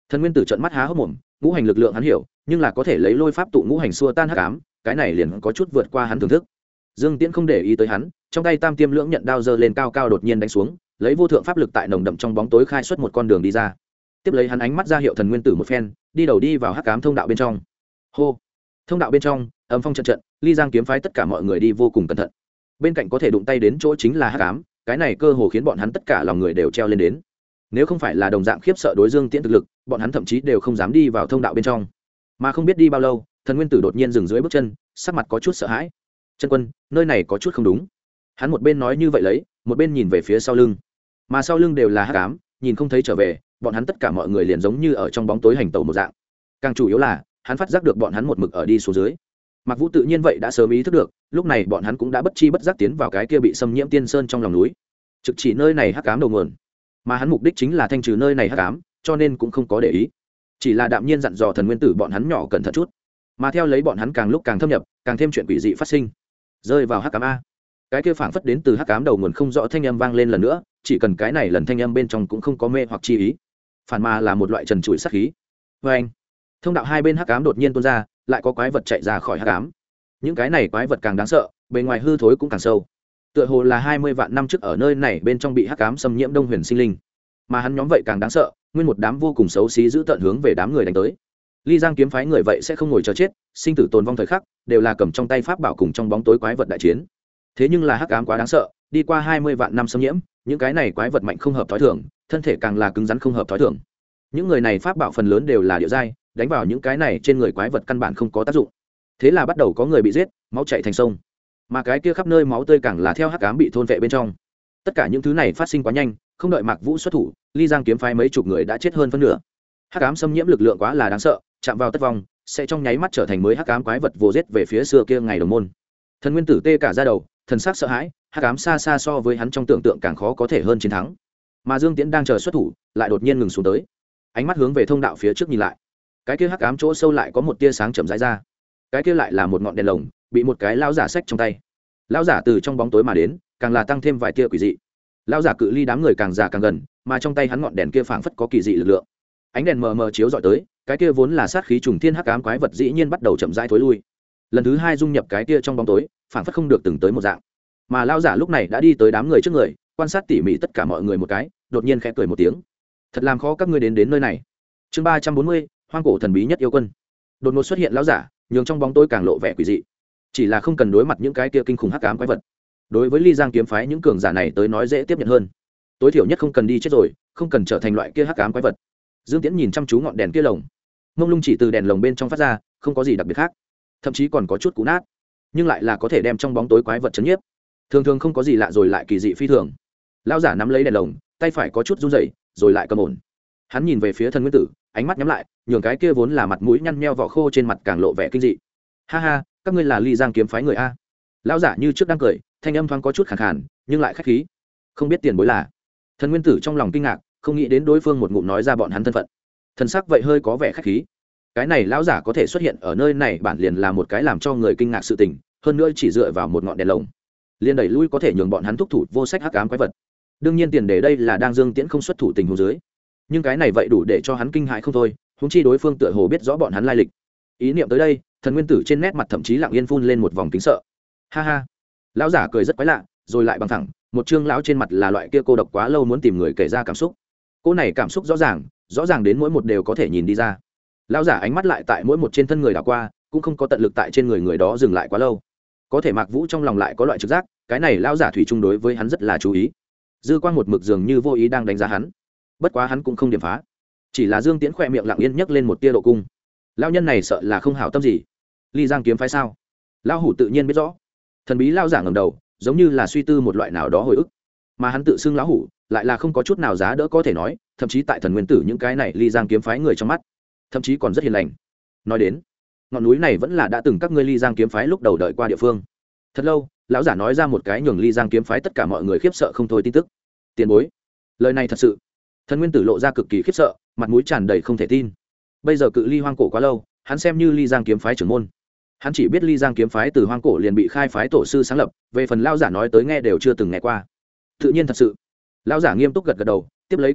Thần Nguyên Tử trợn mắt há hốc mồm, ngũ hành lực lượng hắn hiểu, nhưng là có thể lấy lôi pháp tụ ngũ hành xua tan hắc ám, cái này liền có chút vượt qua hắn thưởng thức. Dương Tiễn không để ý tới hắn, trong tay Tam Tiêm Lưỡng Nhận đao giơ lên cao cao đột nhiên đánh xuống, lấy vô thượng pháp lực tại nồng đậm trong bóng tối khai xuất một con đường đi ra. Tiếp lấy hắn ánh mắt ra hiệu Thần Nguyên Tử một phen, đi đầu đi vào hắc ám thông đạo bên trong. Hô. Thông đạo bên trong, âm phong trận trận, Ly Giang kiếm phái tất cả mọi người đi vô cùng cẩn thận. Bên cạnh có thể đụng tay đến chỗ chính là hắc ám, cái này cơ hồ khiến bọn hắn tất cả lòng người đều treo lên đến. Nếu không phải là đồng dạng khiếp sợ đối Dương Tiễn thực lực, bọn hắn thậm chí đều không dám đi vào thông đạo bên trong. Mà không biết đi bao lâu, Thần Nguyên Tử đột nhiên dừng dưới bước chân, sắc mặt có chút sợ hãi. Chân quân, nơi này có chút không đúng. Hắn một bên nói như vậy lấy, một bên nhìn về phía sau lưng. Mà sau lưng đều là hắc ám, nhìn không thấy trở về, bọn hắn tất cả mọi người liền giống như ở trong bóng tối hành tẩu một dạng. Càng chủ yếu là, hắn phát giác được bọn hắn một mực ở đi xuống dưới. Mạc Vũ tự nhiên vậy đã sớm ý thức được, lúc này bọn hắn cũng đã bất chi bất giác tiến vào cái kia bị xâm nhiễm tiên sơn trong lòng núi. Trực chỉ nơi này hắc ám đầu nguồn, mà hắn mục đích chính là thanh trừ nơi này hắc ám, cho nên cũng không có để ý, chỉ là đạm nhiên dặn dò Thần Nguyên Tử bọn hắn nhỏ cẩn thận chút. Mà theo lấy bọn hắn càng lúc càng thâm nhập, càng thêm chuyện quỷ dị phát sinh. Rơi vào hắc ám a. Cái kia phảng phất đến từ hắc ám đầu nguồn không rõ thanh âm vang lên lần nữa, chỉ cần cái này lần thanh âm bên trong cũng không có mê hoặc chi ý, phản mà là một loại trần trụi sát khí. Oeng. Thông đạo hai bên hắc ám đột nhiên tuôn ra, lại có quái vật chạy ra khỏi hắc ám. Những cái này quái vật càng đáng sợ, bề ngoài hư thối cũng càng sâu. Tựa hồ là 20 vạn năm trước ở nơi này bên trong bị hắc ám xâm nhiễm Đông Huyền sinh linh. Mà hắn nhóm vậy càng đáng sợ, nguyên một đám vô cùng xấu xí giữ tận hướng về đám người đánh tới. Ly Giang kiếm phái người vậy sẽ không ngồi chờ chết, sinh tử tồn vong thời khắc, đều là cầm trong tay pháp bảo cùng trong bóng tối quái vật đại chiến. Thế nhưng là hắc ám quá đáng sợ, đi qua 20 vạn năm xâm nhiễm, những cái này quái vật mạnh không hợp thói thường, thân thể càng là cứng rắn không hợp thói thường. Những người này pháp bảo phần lớn đều là địa giai, đánh vào những cái này trên người quái vật căn bản không có tác dụng. Thế là bắt đầu có người bị giết, máu chảy thành sông. Mà cái kia khắp nơi máu tươi càng là theo hắc ám bị thôn vệ bên trong. Tất cả những thứ này phát sinh quá nhanh, không đợi Mạc Vũ xuất thủ, Ly Giang kiếm phái mấy chục người đã chết hơn phân nửa. Hắc ám xâm nhiễm lực lượng quá là đáng sợ, chạm vào tất vong, sẽ trong nháy mắt trở thành mới hắc ám quái vật vô giết về phía xưa kia ngày đồng môn. Thần Nguyên Tử tê cả da đầu, thần sắc sợ hãi, hắc ám xa xa so với hắn trong tưởng tượng càng khó có thể hơn chiến thắng. Mà Dương Tiễn đang chờ xuất thủ, lại đột nhiên ngừng xuống tới, ánh mắt hướng về thông đạo phía trước nhìn lại. Cái kia hắc ám chỗ sâu lại có một tia sáng chậm rãi ra. Cái kia lại là một ngọn đèn lồng, bị một cái lão giả xách trong tay. Lão giả từ trong bóng tối mà đến, càng là tăng thêm vài tia quỷ dị. Lão giả cự ly đám người càng già càng gần, mà trong tay hắn ngọn đèn kia phảng phất có kỳ dị lực lượng. Ánh đèn mờ mờ chiếu rọi tới, cái kia vốn là sát khí trùng thiên hắc ám quái vật dĩ nhiên bắt đầu chậm rãi thối lui. Lần thứ hai dung nhập cái kia trong bóng tối, phảng phất không được từng tới một dạng. Mà lão giả lúc này đã đi tới đám người trước người, quan sát tỉ mỉ tất cả mọi người một cái, đột nhiên khẽ cười một tiếng. Thật làm khó các ngươi đến nơi này. Chương 340, hoang cổ thần bí nhất yêu quân. Đột ngột xuất hiện lão giả, nhường trong bóng tối càng lộ vẻ quỷ dị. Chỉ là không cần đối mặt những cái kia kinh khủng hắc ám quái vật. Đối với Ly Giang kiếm phái những cường giả này tới nói dễ tiếp nhận hơn. Tối thiểu nhất không cần đi chết rồi, không cần trở thành loại kia hắc ám quái vật. Dương Tiễn nhìn chăm chú ngọn đèn kia lồng, mông lung chỉ từ đèn lồng bên trong phát ra, không có gì đặc biệt khác, thậm chí còn có chút cũ nát, nhưng lại là có thể đem trong bóng tối quái vật chấn nhiếp. Thường thường không có gì lạ rồi lại kỳ dị phi thường. Lão giả nắm lấy đèn lồng, tay phải có chút run rẩy, rồi lại cầm ổn. Hắn nhìn về phía Thần Nguyên Tử, ánh mắt nhắm lại, nhường cái kia vốn là mặt mũi nhăn nheo vỏ khô trên mặt càng lộ vẻ kinh dị. Ha ha, các ngươi là Ly Giang kiếm phái người a? Lão giả như trước đang cười, thanh âm thoáng có chút khàn khàn, nhưng lại khách khí. Không biết tiền bối là? Thần Nguyên Tử trong lòng kinh ngạc, không nghĩ đến đối phương một ngụm nói ra bọn hắn thân phận. Thần sắc vậy hơi có vẻ khách khí. Cái này lão giả có thể xuất hiện ở nơi này bản liền là một cái làm cho người kinh ngạc sự tình, hơn nữa chỉ dựa vào một ngọn đèn lồng, liền đẩy lui có thể nhường bọn hắn thúc thủ vô sách hắc ám quái vật. Đương nhiên tiền đề đây là đang Dương Tiễn không xuất thủ tình huống dưới. Nhưng cái này vậy đủ để cho hắn kinh hãi không thôi, huống chi đối phương tựa hồ biết rõ bọn hắn lai lịch. Ý niệm tới đây, Thần Nguyên Tử trên nét mặt thậm chí lặng yên phun lên một vòng kính sợ. Ha ha. Lão giả cười rất quái lạ, rồi lại bằng thẳng, một trương lão trên mặt là loại kia cô độc quá lâu muốn tìm người kể ra cảm xúc. Cô này cảm xúc rõ ràng đến mỗi một đều có thể nhìn đi ra. Lão giả ánh mắt lại tại mỗi một trên thân người đảo qua, cũng không có tận lực tại trên người đó dừng lại quá lâu. Có thể Mạc Vũ trong lòng lại có loại trực giác, cái này lão giả thủy chung đối với hắn rất là chú ý. Dư quang một mực dường như vô ý đang đánh giá hắn. Bất quá hắn cũng không điểm phá, chỉ là Dương Tiễn khỏe miệng lặng yên nhấc lên một tia độ cung. Lão nhân này sợ là không hảo tâm gì. Ly Giang kiếm phái sao? Lão hủ tự nhiên biết rõ. Thần bí lão giả ngẩng đầu, giống như là suy tư một loại nào đó hồi ức. Mà hắn tự xưng lão hủ, lại là không có chút nào giá đỡ có thể nói, thậm chí tại Thần Nguyên Tử những cái này Ly Giang kiếm phái người trong mắt, thậm chí còn rất hiền lành. Nói đến, ngọn núi này vẫn là đã từng các ngươi Ly Giang kiếm phái lúc đầu đợi qua địa phương. Thật lâu, lão giả nói ra một cái nhường Ly Giang kiếm phái tất cả mọi người khiếp sợ không thôi tin tức. Tiền bối, lời này thật sự? Thần Nguyên Tử lộ ra cực kỳ khiếp sợ, mặt mũi tràn đầy không thể tin. Bây giờ cự ly hoang cổ quá lâu, hắn xem như Ly Giang kiếm phái trưởng môn, hắn chỉ biết Ly Giang kiếm phái từ hoang cổ liền bị khai phái tổ sư sáng lập, về phần lão giả nói tới nghe đều chưa từng nghe qua. Tự nhiên thật sự. Lão giả nghiêm túc gật gật đầu, tiếp lấy cười đạo,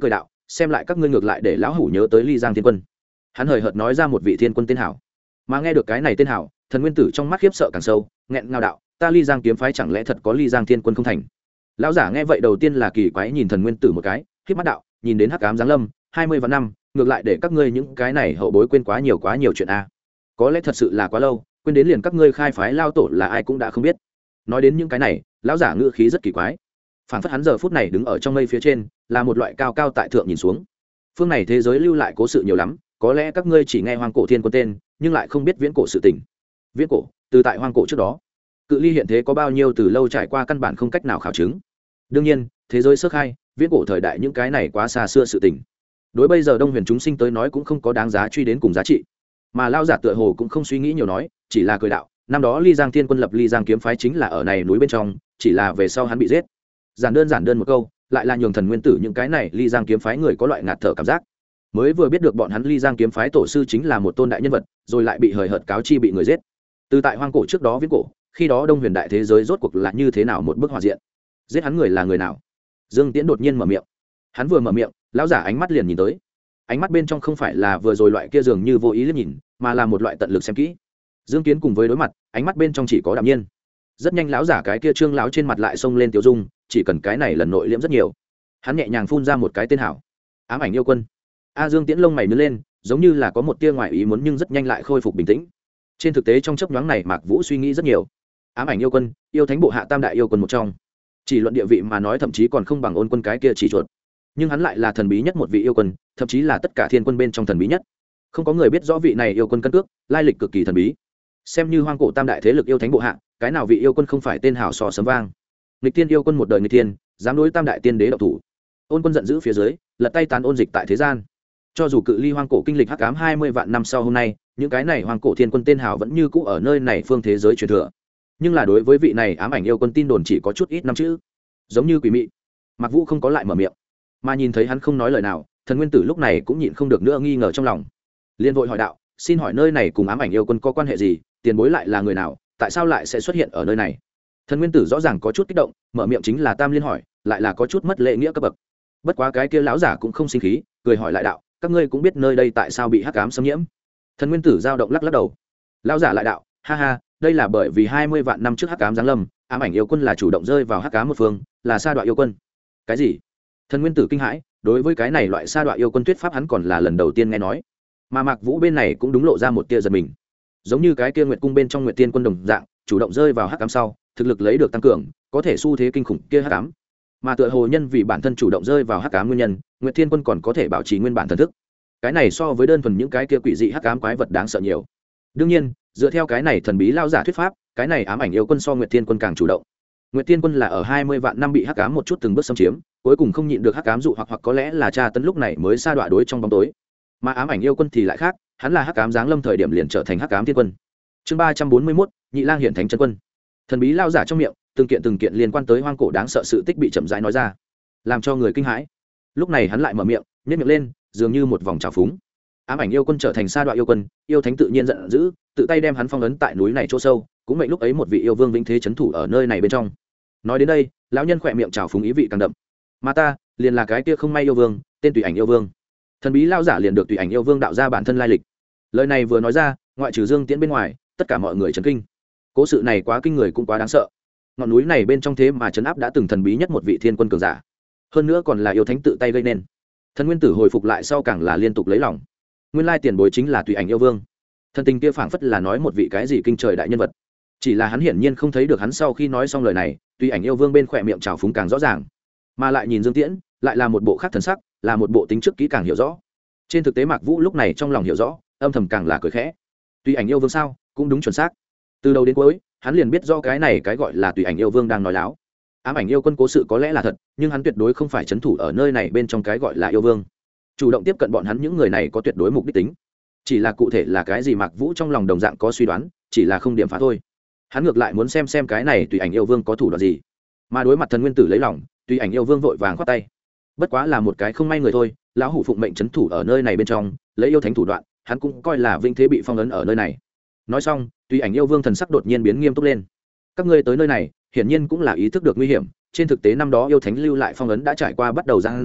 xem lại các ngươi ngược lại để lão hủ nhớ tới ly giang thiên quân. Hắn hời hợt nói ra một vị thiên quân tên hảo. Mà nghe được cái này tên hảo, Thần Nguyên Tử trong mắt khiếp sợ càng sâu, nghẹn ngào đạo, ta ly giang kiếm phái chẳng lẽ thật có ly giang thiên quân không thành? Lão giả nghe vậy đầu tiên là kỳ quái nhìn Thần Nguyên Tử một cái, khiếp mắt đạo, nhìn đến hắc ám giáng lâm 20 vạn năm, ngược lại để các ngươi những cái này hậu bối quên quá nhiều chuyện a. Có lẽ thật sự là quá lâu, quên đến liền các ngươi khai phái lao tổ là ai cũng đã không biết. Nói đến những cái này, lão giả ngữ khí rất kỳ quái, phảng phất hắn giờ phút này đứng ở trong mây phía trên, là một loại cao cao tại thượng nhìn xuống. Phương này thế giới lưu lại cố sự nhiều lắm, có lẽ các ngươi chỉ nghe hoang cổ thiên quân tên, nhưng lại không biết viễn cổ sự tình. Viễn cổ, từ tại hoang cổ trước đó, cự ly hiện thế có bao nhiêu từ lâu trải qua căn bản không cách nào khảo chứng. Đương nhiên, thế giới sơ khai, viễn cổ thời đại những cái này quá xa xưa sự tình, đối bây giờ đông huyền chúng sinh tới nói cũng không có đáng giá truy đến cùng giá trị. Mà lao giả tựa hồ cũng không suy nghĩ nhiều nói, chỉ là cười đạo, năm đó ly giang thiên quân lập ly giang kiếm phái chính là ở này núi bên trong, chỉ là về sau hắn bị giết. Giản đơn một câu, lại là nhường Thần Nguyên Tử những cái này ly giang kiếm phái người có loại ngạt thở cảm giác. Mới vừa biết được bọn hắn ly giang kiếm phái tổ sư chính là một tôn đại nhân vật, rồi lại bị hời hợt cáo chi bị người giết. Từ tại hoang cổ trước đó viễn cổ, khi đó đông huyền đại thế giới rốt cuộc là như thế nào một bức họa diện? Giết hắn người là người nào? Dương Tiễn đột nhiên mở miệng. Hắn vừa mở miệng, lão giả ánh mắt liền nhìn tới. Ánh mắt bên trong không phải là vừa rồi loại kia dường như vô ý liếc nhìn, mà là một loại tận lực xem kỹ. Dương Kiến cùng với đối mặt, ánh mắt bên trong chỉ có đạm nhiên. Rất nhanh lão giả cái kia trương lão trên mặt lại xông lên tiêu dung, chỉ cần cái này lần nội liễm rất nhiều. Hắn nhẹ nhàng phun ra một cái tên hảo. Ám ảnh yêu quân. Dương Tiễn lông mày nhướng lên, giống như là có một tia ngoài ý muốn nhưng rất nhanh lại khôi phục bình tĩnh. Trên thực tế trong chốc nhoáng này Mạc Vũ suy nghĩ rất nhiều. Ám ảnh yêu quân, yêu thánh bộ hạ tam đại yêu quân một trong. Chỉ luận địa vị mà nói thậm chí còn không bằng Ôn quân cái kia chỉ chuột. Nhưng hắn lại là thần bí nhất một vị yêu quân, thậm chí là tất cả thiên quân bên trong thần bí nhất. Không có người biết rõ vị này yêu quân cân cước, lai lịch cực kỳ thần bí. Xem như hoang cổ tam đại thế lực yêu thánh bộ hạ, cái nào vị yêu quân không phải tên hào sò sấm vang. Nghịch tiên yêu quân một đời nghịch tiên, dám đối tam đại tiên đế độc thủ. Ôn quân giận dữ phía dưới, lật tay tán ôn dịch tại thế gian. Cho dù cự ly hoang cổ kinh lịch hắc ám 20 vạn năm sau hôm nay, những cái này hoang cổ thiên quân tên hào vẫn như cũ ở nơi này phương thế giới truyền thừa. Nhưng là đối với vị này ám ảnh yêu quân tin đồn chỉ có chút ít năm chữ, giống như quỷ mị. Mạc Vũ không có lại mở miệng, mà nhìn thấy hắn không nói lời nào, Thần Nguyên Tử lúc này cũng nhịn không được nữa nghi ngờ trong lòng, liền vội hỏi đạo, xin hỏi nơi này cùng ám ảnh yêu quân có quan hệ gì, tiền bối lại là người nào, tại sao lại sẽ xuất hiện ở nơi này? Thần Nguyên Tử rõ ràng có chút kích động, mở miệng chính là Tam Liên hỏi, lại là có chút mất lễ nghĩa cấp bậc. Bất quá cái kia lão giả cũng không sinh khí, cười hỏi lại đạo, các ngươi cũng biết nơi đây tại sao bị hắc ám xâm nhiễm? Thần Nguyên Tử dao động lắc lắc đầu. Lão giả lại đạo, ha ha, đây là bởi vì 20 vạn năm trước hắc ám giáng lâm, ám ảnh yêu quân là chủ động rơi vào hắc ám một phương, là sa đoạ yêu quân. Cái gì? Thần Nguyên Tử kinh hãi, đối với cái này loại sa đoạ yêu quân thuyết pháp hắn còn là lần đầu tiên nghe nói. Mà Mạc Vũ bên này cũng đúng lộ ra một tia giật mình, giống như cái kia Nguyệt cung bên trong Nguyệt Tiên quân đồng dạng, chủ động rơi vào hắc ám sau, thực lực lấy được tăng cường, có thể xu thế kinh khủng kia hắc ám. Mà tựa hồ nhân vì bản thân chủ động rơi vào hắc ám nguyên nhân, Nguyệt Thiên quân còn có thể bảo trì nguyên bản thần thức. Cái này so với đơn thuần những cái kia quỷ dị hắc ám quái vật đáng sợ nhiều. Đương nhiên, dựa theo cái này thần bí lao giả thuyết pháp, cái này ám ảnh yêu quân so Nguyệt Thiên quân càng chủ động. Nguyệt Thiên quân là ở 20 vạn năm bị hắc ám một chút từng bước xâm chiếm, cuối cùng không nhịn được hắc ám dụ hoặc có lẽ là tra tấn lúc này mới sa đọa đối trong bóng tối. Mà ám ảnh yêu quân thì lại khác, hắn là hắc ám giáng lâm thời điểm liền trở thành hắc ám thiên quân. Chương 341, Nhị Lang hiện thánh chân quân. Thần bí lao giả trong miệng, từng kiện liên quan tới hoang cổ đáng sợ sự tích bị chậm rãi nói ra, làm cho người kinh hãi. Lúc này hắn lại mở miệng, nhếch miệng lên, dường như một vòng trào phúng. Ám ảnh yêu quân trở thành sa đọa yêu quân, yêu thánh tự nhiên giận dữ, tự tay đem hắn phong ấn tại núi này chỗ sâu, cũng mệnh lúc ấy một vị yêu vương vĩnh thế chấn thủ ở nơi này bên trong. Nói đến đây, lão nhân khỏe miệng trào phúng ý vị càng đậm. Mà ta, liền là cái kia không may yêu vương, tên Tùy Ảnh yêu vương. Thần bí lao giả liền được Tùy Ảnh yêu vương đạo ra bản thân lai lịch. Lời này vừa nói ra, ngoại trừ Dương Tiễn bên ngoài, tất cả mọi người chấn kinh. Cố sự này quá kinh người cũng quá đáng sợ. Ngọn núi này bên trong thế mà trấn áp đã từng thần bí nhất một vị thiên quân cường giả, hơn nữa còn là yêu thánh tự tay gây nên. Thần Nguyên Tử hồi phục lại sau càng là liên tục lấy lòng. Nguyên lai tiền bối chính là Tùy Ảnh yêu vương. Thần tình kia phảng phất là nói một vị cái gì kinh trời đại nhân vật. Chỉ là hắn hiển nhiên không thấy được hắn sau khi nói xong lời này, Tùy Ảnh yêu vương bên khỏe miệng trào phúng càng rõ ràng, mà lại nhìn Dương Tiễn, lại là một bộ khác thần sắc, là một bộ tính trước kỹ càng hiểu rõ. Trên thực tế Mạc Vũ lúc này trong lòng hiểu rõ, âm thầm càng là cười khẽ. Tùy Ảnh yêu vương sao, cũng đúng chuẩn xác. Từ đầu đến cuối, hắn liền biết do cái này cái gọi là Tùy Ảnh yêu vương đang nói láo. Ám ảnh yêu quân cố sự có lẽ là thật, nhưng hắn tuyệt đối không phải trấn thủ ở nơi này bên trong cái gọi là yêu vương. Chủ động tiếp cận bọn hắn những người này có tuyệt đối mục đích tính. Chỉ là cụ thể là cái gì Mạc Vũ trong lòng đồng dạng có suy đoán, chỉ là không điểm phá thôi. Hắn ngược lại muốn xem cái này Tùy Ảnh yêu vương có thủ đoạn gì. Mà đối mặt Thần Nguyên Tử lấy lòng, Tùy Ảnh yêu vương vội vàng khoát tay. Bất quá là một cái không may người thôi, lão hủ phụng mệnh trấn thủ ở nơi này bên trong, lấy yêu thánh thủ đoạn, hắn cũng coi là vinh thế bị phong ấn ở nơi này. Nói xong, Tùy Ảnh yêu vương thần sắc đột nhiên biến nghiêm túc lên. Các ngươi tới nơi này, hiển nhiên cũng là ý thức được nguy hiểm. Trên thực tế năm đó yêu thánh lưu lại phong ấn đã trải qua bắt đầu giáng ra,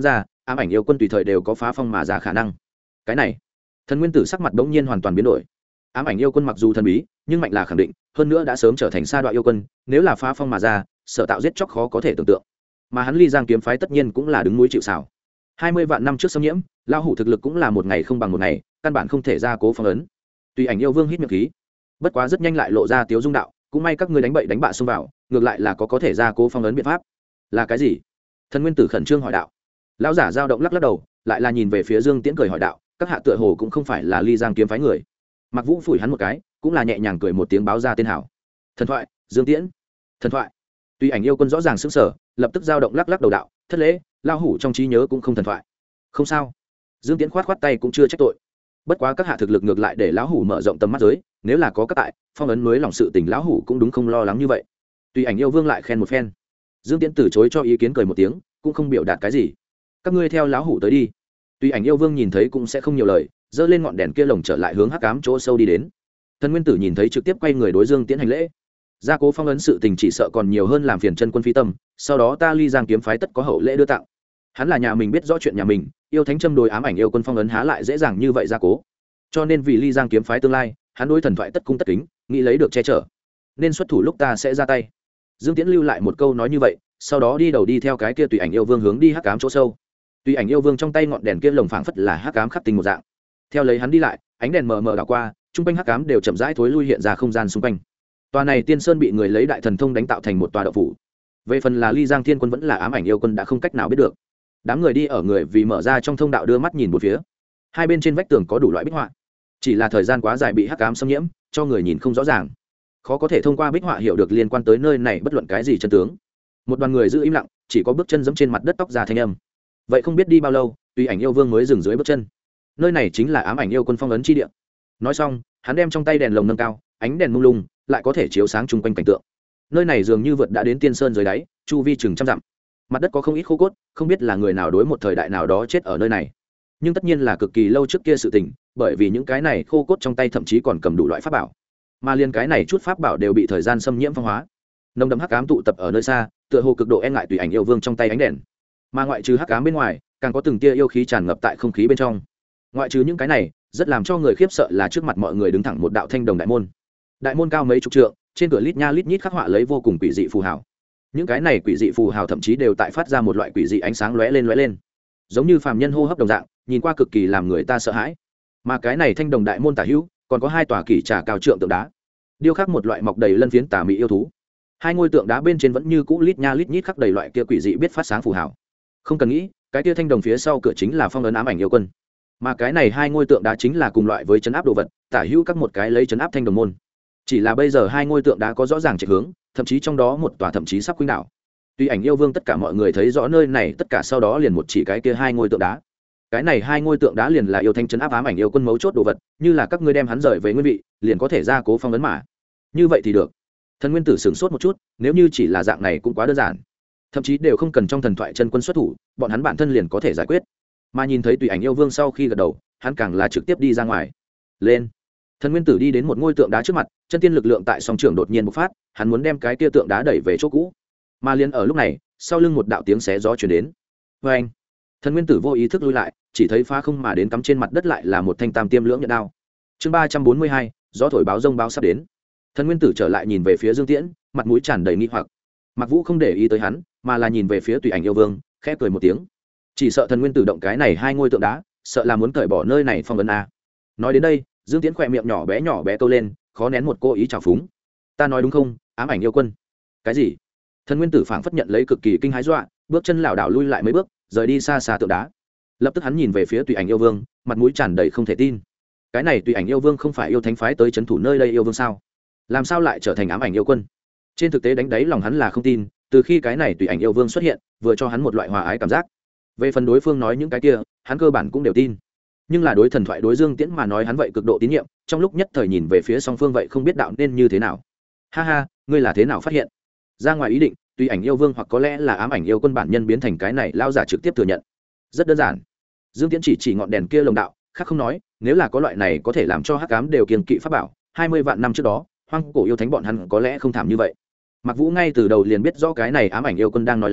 ám ảnh yêu quân tùy thời đều có phá phong mà ra khả năng. Cái này, thần nguyên tử sắc mặt bỗng nhiên hoàn toàn biến đổi. Ám ảnh yêu quân mặc dù thần bí nhưng mạnh là khẳng định, hơn nữa đã sớm trở thành sa đoạn yêu quân, nếu là phá phong mà ra, sở tạo giết chóc khó có thể tưởng tượng. Mà hắn Ly Giang kiếm phái tất nhiên cũng là đứng núi chịu sào. 20 vạn năm trước xâm nhiễm, lão hủ thực lực cũng là một ngày không bằng một ngày, căn bản không thể ra cố phong ấn. Tùy ảnh yêu vương hít miệng khí, bất quá rất nhanh lại lộ ra tiếu dung đạo, cũng may các ngươi đánh bậy đánh bạ xông vào, ngược lại là có thể ra cố phong ấn biện pháp. Là cái gì? Thần nguyên tử khẩn trương hỏi đạo. Lão giả dao động lắc lắc đầu, lại là nhìn về phía Dương Tiễn cười hỏi đạo, các hạ tựa hồ cũng không phải là Ly Giang kiếm phái người. Mặc Vũ phủi hắn một cái, cũng là nhẹ nhàng cười một tiếng báo ra tên hảo. Thần thoại, Dương Tiễn. Thần thoại. Tuy ảnh yêu quân rõ ràng sững sờ, lập tức dao động lắc lắc đầu đạo, thất lễ, lão hủ trong trí nhớ cũng không thần thoại. Không sao. Dương Tiễn khoát khoát tay cũng chưa trách tội. Bất quá các hạ thực lực ngược lại để lão hủ mở rộng tầm mắt giới, nếu là có các tại, phong ấn mới lòng sự tình lão hủ cũng đúng không lo lắng như vậy. Tuy ảnh yêu vương lại khen một phen. Dương Tiễn từ chối cho ý kiến cười một tiếng, cũng không biểu đạt cái gì. Các ngươi theo lão hủ tới đi. Tuy ảnh yêu vương nhìn thấy cũng sẽ không nhiều lời, giơ lên ngọn đèn kia lồng trở lại hướng hắc ám chỗ sâu đi đến. Thần nguyên tử nhìn thấy trực tiếp quay người đối Dương Tiễn hành lễ. Gia cố phong ấn sự tình chỉ sợ còn nhiều hơn làm phiền chân quân phi tâm, sau đó ta Ly Giang kiếm phái tất có hậu lễ đưa tặng. Hắn là nhà mình biết rõ chuyện nhà mình, yêu thánh châm đối ám ảnh yêu quân phong ấn há lại dễ dàng như vậy gia cố. Cho nên vì Ly Giang kiếm phái tương lai, hắn đối thần thoại tất cung tất kính, nghĩ lấy được che chở, nên xuất thủ lúc ta sẽ ra tay. Dương Tiễn lưu lại một câu nói như vậy, sau đó đi đầu đi theo cái kia tùy ảnh yêu vương hướng đi hắc ám chỗ sâu. Tùy ảnh yêu vương trong tay ngọn đèn kia lồng phảng phất là hắc ám khắc tinh một dạng. Theo lấy hắn đi lại, ánh đèn mờ mờ đảo qua, trung quanh hắc ám đều chậm rãi thối lui hiện ra không gian xung quanh. Tòa này tiên sơn bị người lấy đại thần thông đánh tạo thành một tòa động phủ. Về phần là Ly Giang Thiên Quân vẫn là ám ảnh yêu quân đã không cách nào biết được. Đám người đi ở người vì mở ra trong thông đạo đưa mắt nhìn một phía. Hai bên trên vách tường có đủ loại bích họa. Chỉ là thời gian quá dài bị hắc ám xâm nhiễm, cho người nhìn không rõ ràng. Khó có thể thông qua bích họa hiểu được liên quan tới nơi này bất luận cái gì chân tướng. Một đoàn người giữ im lặng, chỉ có bước chân giẫm trên mặt đất tóc ra thanh âm. Vậy không biết đi bao lâu, Tùy ảnh yêu vương mới dừng dưới bước chân. Nơi này chính là ám ảnh yêu quân phong ấn chi địa. Nói xong, hắn đem trong tay đèn lồng nâng cao, ánh đèn mông lung, lại có thể chiếu sáng chung quanh cảnh tượng. Nơi này dường như vượt đã đến tiên sơn dưới đáy, chu vi chừng trăm dặm. Mặt đất có không ít khô cốt, không biết là người nào đối một thời đại nào đó chết ở nơi này. Nhưng tất nhiên là cực kỳ lâu trước kia sự tình, bởi vì những cái này khô cốt trong tay thậm chí còn cầm đủ loại pháp bảo. Mà liên cái này chút pháp bảo đều bị thời gian xâm nhiễm phong hóa. Nồng đậm hắc ám tụ tập ở nơi xa, tựa hồ cực độ e ngại Tùy ảnh yêu vương trong tay ánh đèn. Mà ngoại trừ hắc ám bên ngoài, càng có từng tia yêu khí tràn ngập tại không khí bên trong. Ngoại trừ những cái này, rất làm cho người khiếp sợ là trước mặt mọi người đứng thẳng một đạo thanh đồng đại môn. Đại môn cao mấy chục trượng, trên cửa lít nha lít nhít khắc họa lấy vô cùng quỷ dị phù hào. Những cái này quỷ dị phù hào thậm chí đều tại phát ra một loại quỷ dị ánh sáng lóe lên, giống như phàm nhân hô hấp đồng dạng, nhìn qua cực kỳ làm người ta sợ hãi. Mà cái này thanh đồng đại môn tả hữu, còn có hai tòa kỷ trà cao trượng tượng đá, điêu khắc một loại mọc đầy lân phiến tà mị yêu thú. Hai ngôi tượng đá bên trên vẫn như cũ lít nha lít nhít khắc đầy loại kia quỷ dị biết phát sáng phù hào. Không cần nghĩ, cái kia thanh đồng phía sau cửa chính là phong ấn ám ảnh yêu quân. Mà cái này hai ngôi tượng đá chính là cùng loại với trấn áp đồ vật, tả hữu các một cái lấy trấn áp thanh đồng môn. Chỉ là bây giờ hai ngôi tượng đá có rõ ràng chạy hướng, thậm chí trong đó một tòa thậm chí sắp khuynh đảo. Tuy ảnh yêu vương tất cả mọi người thấy rõ nơi này tất cả, sau đó liền một chỉ cái kia hai ngôi tượng đá. Cái này hai ngôi tượng đá liền là yêu thanh trấn áp ám ảnh yêu quân mấu chốt đồ vật, như là các ngươi đem hắn rời về nguyên vị, liền có thể ra cố phong ấn mà. Như vậy thì được. Thần nguyên tử sửng sốt một chút, nếu như chỉ là dạng này cũng quá đơn giản, thậm chí đều không cần trong thần thoại chân quân xuất thủ, bọn hắn bản thân liền có thể giải quyết. Mà nhìn thấy Tùy ảnh yêu vương sau khi gật đầu, hắn càng là trực tiếp đi ra ngoài. Lên. Thần nguyên tử đi đến một ngôi tượng đá trước mặt, chân tiên lực lượng tại song trường đột nhiên bộc phát, hắn muốn đem cái kia tượng đá đẩy về chỗ cũ. Mà liền ở lúc này, sau lưng một đạo tiếng xé gió truyền đến. Và anh, thần nguyên tử vô ý thức lui lại, chỉ thấy phá không mà đến cắm trên mặt đất lại là một thanh tam tiêm lưỡng nhận đao. Chương 342, gió thổi báo rông báo sắp đến. Thần nguyên tử trở lại nhìn về phía Dương Tiễn, mặt mũi tràn đầy nghi hoặc. Mặc Vũ không để ý tới hắn, mà là nhìn về phía Tùy ảnh yêu vương, khẽ cười một tiếng. Chỉ sợ thần nguyên tử động cái này hai ngôi tượng đá, sợ là muốn cởi bỏ nơi này phong ấn a. Nói đến đây, Dương Tiễn khỏe miệng nhỏ bé câu lên, khó nén một cô ý trào phúng. Ta nói đúng không, ám ảnh yêu quân? Cái gì? Thần nguyên tử phảng phất nhận lấy cực kỳ kinh hãi dọa, bước chân lảo đảo lui lại mấy bước, rời đi xa xa tượng đá. Lập tức hắn nhìn về phía Tùy ảnh yêu vương, mặt mũi tràn đầy không thể tin. Cái này Tùy ảnh yêu vương không phải yêu thánh phái tới trấn thủ nơi đây yêu vương sao? Làm sao lại trở thành ám ảnh yêu quân? Trên thực tế đánh đáy lòng hắn là không tin, từ khi cái này Tùy ảnh yêu vương xuất hiện, vừa cho hắn một loại hòa ái cảm giác. Về phần đối phương nói những cái kia, hắn cơ bản cũng đều tin. Nhưng là đối thần thoại đối Dương Tiễn mà nói hắn vậy cực độ tín nhiệm, trong lúc nhất thời nhìn về phía song phương vậy không biết đạo nên như thế nào. Ha ha, ngươi là thế nào phát hiện? Ra ngoài ý định, Tùy ảnh yêu vương hoặc có lẽ là ám ảnh yêu quân bản nhân biến thành cái này lao giả trực tiếp thừa nhận. Rất đơn giản. Dương Tiễn chỉ ngọn đèn kia lồng đạo, khác không nói, nếu là có loại này có thể làm cho hắc ám đều kiêng kỵ pháp bảo, 20 vạn năm trước đó, hoang cổ yêu thánh bọn hắn có lẽ không thảm như vậy. Mặc Vũ ngay từ đầu liền biết rõ cái này ám ảnh yêu quân đang nói láo,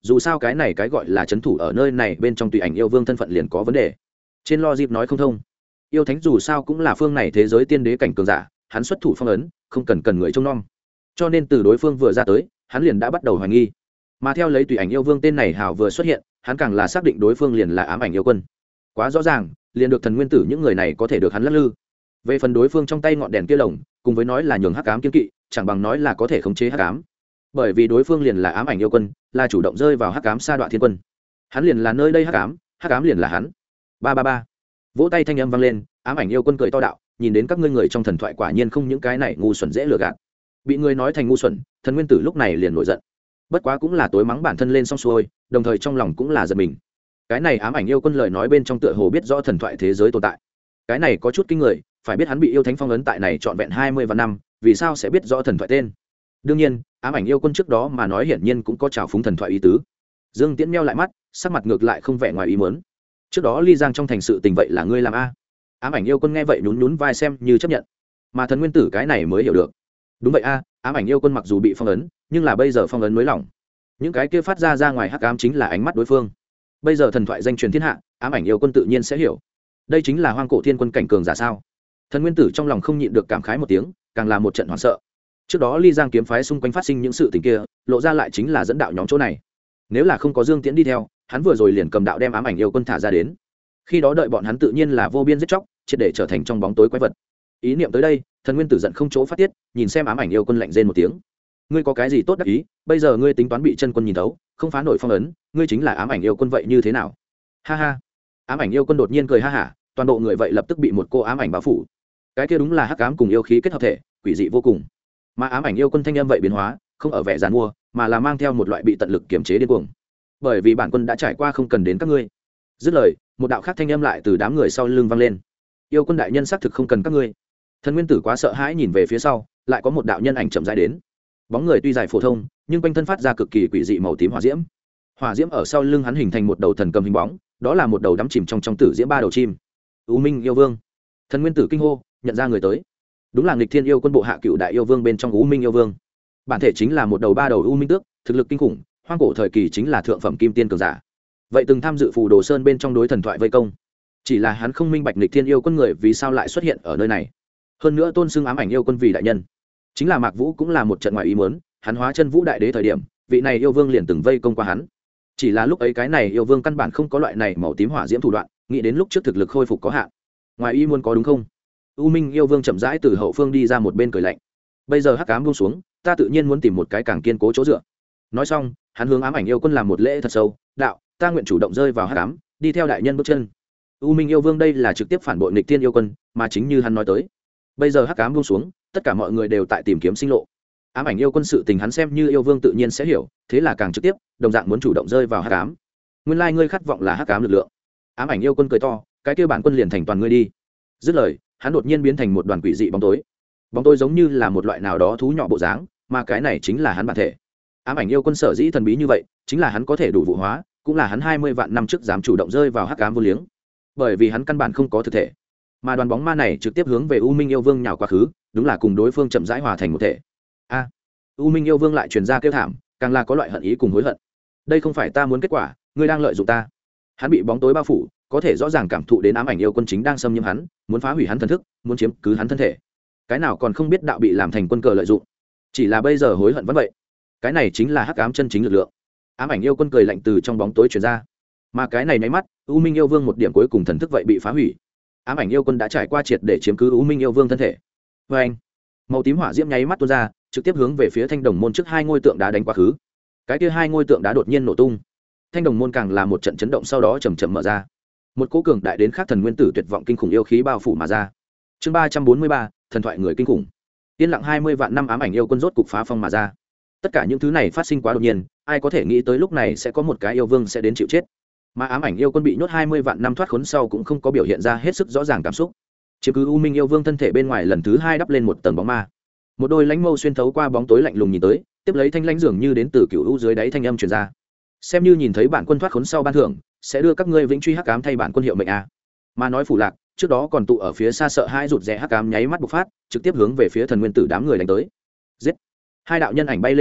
dù sao cái này cái gọi là c h ấ n thủ ở nơi này bên trong tùy ảnh yêu vương thân phận liền có vấn đề. Trên logic nói không thông. Yêu thánh dù sao cũng là phương này thế giới tiên đế cảnh cường giả, hắn xuất thủ phong ấn không cần người trông nom, cho nên từ đối phương vừa ra tới hắn liền đã bắt đầu hoài nghi. Mà theo lấy tùy ảnh yêu vương tên này hào vừa xuất hiện, hắn càng là xác định đối phương liền là ám ảnh yêu quân. Quá rõ ràng, liền được thần nguyên tử những người này có thể được hắn lắc lư. Về phần đối phương trong tay ngọn đèn kia lồng, cùng với nói là nhường hắc ám kiên kỵ, chẳng bằng nói là có thể khống chế hắc ám. Bởi vì đối phương liền là ám ảnh yêu quân, là chủ động rơi vào hắc ám sa đoạn thiên quân, hắn liền là nơi đây hắc ám liền là hắn. Ba ba ba, vỗ tay thanh âm vang lên, ám ảnh yêu quân cười to đạo, nhìn đến các ngươi người trong thần thoại quả nhiên không những cái này ngu xuẩn dễ lừa gạt. Bị người nói thành ngu xuẩn, thần nguyên tử lúc này liền nổi giận, bất quá cũng là tối mắng bản thân lên xong xuôi, đồng thời trong lòng cũng là giận mình. Cái này ám ảnh yêu quân lời nói bên trong tựa hồ biết rõ thần thoại thế giới tồn tại, cái này có chút kinh người. Phải biết hắn bị yêu thánh phong ấn tại này trọn vẹn 20 vạn năm, vì sao sẽ biết rõ thần thoại tên? Đương nhiên, ám ảnh yêu quân trước đó mà nói hiển nhiên cũng có trào phúng thần thoại ý tứ. Dương Tiễn meo lại mắt, sắc mặt ngược lại không vẻ ngoài ý muốn. Trước đó Ly Giang trong thành sự tình vậy là ngươi làm a? Ám ảnh yêu quân nghe vậy nhún nhún vai xem như chấp nhận. Mà thần nguyên tử cái này mới hiểu được. Đúng vậy a, ám ảnh yêu quân mặc dù bị phong ấn, nhưng là bây giờ phong ấn mới lỏng. Những cái kia phát ra ngoài hắc ám chính là ánh mắt đối phương. Bây giờ thần thoại danh truyền thiên hạ, ám ảnh yêu quân tự nhiên sẽ hiểu. Đây chính là hoang cổ thiên quân cảnh cường giả sao? Thần nguyên tử trong lòng không nhịn được cảm khái một tiếng, càng là một trận hoảng sợ. Trước đó Ly Giang kiếm phái xung quanh phát sinh những sự tình kia, lộ ra lại chính là dẫn đạo nhóm chỗ này. Nếu là không có Dương Tiễn đi theo, hắn vừa rồi liền cầm đạo đem ám ảnh yêu quân thả ra đến. Khi đó đợi bọn hắn tự nhiên là vô biên giết chóc, triệt để trở thành trong bóng tối quái vật. Ý niệm tới đây, thần nguyên tử giận không chỗ phát tiết, nhìn xem ám ảnh yêu quân lạnh rên một tiếng. Ngươi có cái gì tốt đắc ý? Bây giờ ngươi tính toán bị chân quân nhìn thấu, không phá nổi phong ấn, ngươi chính là ám ảnh yêu quân vậy như thế nào? Ha ha. Ám ảnh yêu quân đột nhiên cười ha hả, toàn bộ người vậy lập tức bị một cô ám ảnh bao phủ. Cái kia đúng là hắc ám cùng yêu khí kết hợp thể, quỷ dị vô cùng. Mà ám ảnh yêu quân thanh âm vậy biến hóa, không ở vẻ giàn mua, mà là mang theo một loại bị tận lực kiềm chế điên cuồng. Bởi vì bản quân đã trải qua không cần đến các ngươi. Dứt lời, một đạo khác thanh âm lại từ đám người sau lưng vang lên. Yêu quân đại nhân xác thực không cần các ngươi. Thần nguyên tử quá sợ hãi nhìn về phía sau, lại có một đạo nhân ảnh chậm rãi đến. Bóng người tuy dài phổ thông, nhưng quanh thân phát ra cực kỳ quỷ dị màu tím hỏa diễm. Hỏa diễm ở sau lưng hắn hình thành một đầu thần cầm hình bóng, đó là một đầu đắm chìm trong tử diễm ba đầu chim. U Minh yêu vương. Thần nguyên tử kinh hô, nhận ra người tới. Đúng là nghịch thiên yêu quân bộ hạ cựu đại yêu vương bên trong U Minh yêu vương. Bản thể chính là một đầu ba đầu U Minh tước, thực lực kinh khủng, hoang cổ thời kỳ chính là thượng phẩm kim tiên cường giả. Vậy từng tham dự phù đồ sơn bên trong đối thần thoại vây công, chỉ là hắn không minh bạch nghịch thiên yêu quân người vì sao lại xuất hiện ở nơi này. Hơn nữa tôn xưng ám ảnh yêu quân vì đại nhân, chính là Mạc Vũ cũng là một trận ngoại ý muốn, hắn hóa chân vũ đại đế thời điểm, vị này yêu vương liền từng vây công qua hắn. Chỉ là lúc ấy cái này yêu vương căn bản không có loại này màu tím hỏa diễm thủ đoạn, nghĩ đến lúc trước thực lực khôi phục có hạn. Ngoài ý muốn có đúng không? U Minh yêu vương chậm rãi từ hậu phương đi ra một bên cười lạnh. Bây giờ hắc ám buông xuống, ta tự nhiên muốn tìm một cái càng kiên cố chỗ dựa. Nói xong, hắn hướng ám ảnh yêu quân làm một lễ thật sâu, đạo, ta nguyện chủ động rơi vào hắc ám, đi theo đại nhân bước chân. U Minh yêu vương đây là trực tiếp phản bội nghịch thiên yêu quân, mà chính như hắn nói tới. Bây giờ hắc ám buông xuống, tất cả mọi người đều tại tìm kiếm sinh lộ. Ám ảnh yêu quân sự tình hắn xem như yêu vương tự nhiên sẽ hiểu, thế là càng trực tiếp, đồng dạng muốn chủ động rơi vào hắc ám. Nguyên lai ngươi khát vọng là hắc ám lực lượng. Ám ảnh yêu quân cười to, cái kia bản quân liền thành toàn ngươi đi. Dứt lời, hắn đột nhiên biến thành một đoàn quỷ dị bóng tối. Bóng tối giống như là một loại nào đó thú nhỏ bộ dáng, mà cái này chính là hắn bản thể. Ám ảnh yêu quân sở dĩ thần bí như vậy, chính là hắn có thể đủ vụ hóa, cũng là hắn 20 vạn năm trước dám chủ động rơi vào hắc ám vô liếng. Bởi vì hắn căn bản không có thực thể, mà đoàn bóng ma này trực tiếp hướng về U Minh yêu vương nhào quá khứ, đúng là cùng đối phương chậm rãi hòa thành một thể. A, U Minh yêu vương lại truyền ra kêu thảm, càng là có loại hận ý cùng hối hận. Đây không phải ta muốn kết quả, ngươi đang lợi dụng ta. Hắn bị bóng tối bao phủ, có thể rõ ràng cảm thụ đến ám ảnh yêu quân chính đang xâm nhiễm hắn, muốn phá hủy hắn thần thức, muốn chiếm cứ hắn thân thể. Cái nào còn không biết đạo bị làm thành quân cờ lợi dụng, chỉ là bây giờ hối hận vẫn vậy. Cái này chính là hắc ám chân chính lực lượng. Ám ảnh yêu quân cười lạnh từ trong bóng tối truyền ra, mà cái này nháy mắt, U Minh yêu vương một điểm cuối cùng thần thức vậy bị phá hủy. Ám ảnh yêu quân đã trải qua triệt để chiếm cứ U Minh yêu vương thân thể. Và anh, màu tím hỏa diễm nháy mắt tuôn ra, trực tiếp hướng về phía Thanh Đồng môn trước hai ngôi tượng đá đánh quá khứ. Cái kia hai ngôi tượng đá đột nhiên nổ tung. Thanh Đồng môn càng là một trận chấn động, sau đó chậm chậm mở ra. Một cỗ cường đại đến khác thần nguyên tử tuyệt vọng kinh khủng yêu khí bao phủ mà ra. Chương 343, thần thoại người kinh khủng. Yên lặng 20 vạn năm ám ảnh yêu quân rốt cục phá phong mà ra. Tất cả những thứ này phát sinh quá đột nhiên, ai có thể nghĩ tới lúc này sẽ có một cái yêu vương sẽ đến chịu chết. Mà ám ảnh yêu quân bị nhốt 20 vạn năm thoát khốn sau cũng không có biểu hiện ra hết sức rõ ràng cảm xúc. Chỉ cứ U Minh yêu vương thân thể bên ngoài lần thứ hai đắp lên một tầng bóng ma. Một đôi lãnh mâu xuyên thấu qua bóng tối lạnh lùng nhìn tới, tiếp lấy thanh lãnh dường như đến từ cựu u dưới đáy thanh âm truyền ra. Xem như nhìn thấy bản quân thoát khốn sau ban thưởng, sẽ đưa các ngươi vĩnh truy hắc ám thay bản quân hiệu mệnh a. Mà nói phủ lạc, trước đó còn tụ ở phía xa sợ hai rụt rè hắc ám nháy mắt bộc phát, trực tiếp hướng về phía thần nguyên tử đám người đánh tới. Giết! Hai đạo nhân ảnh bay lên không,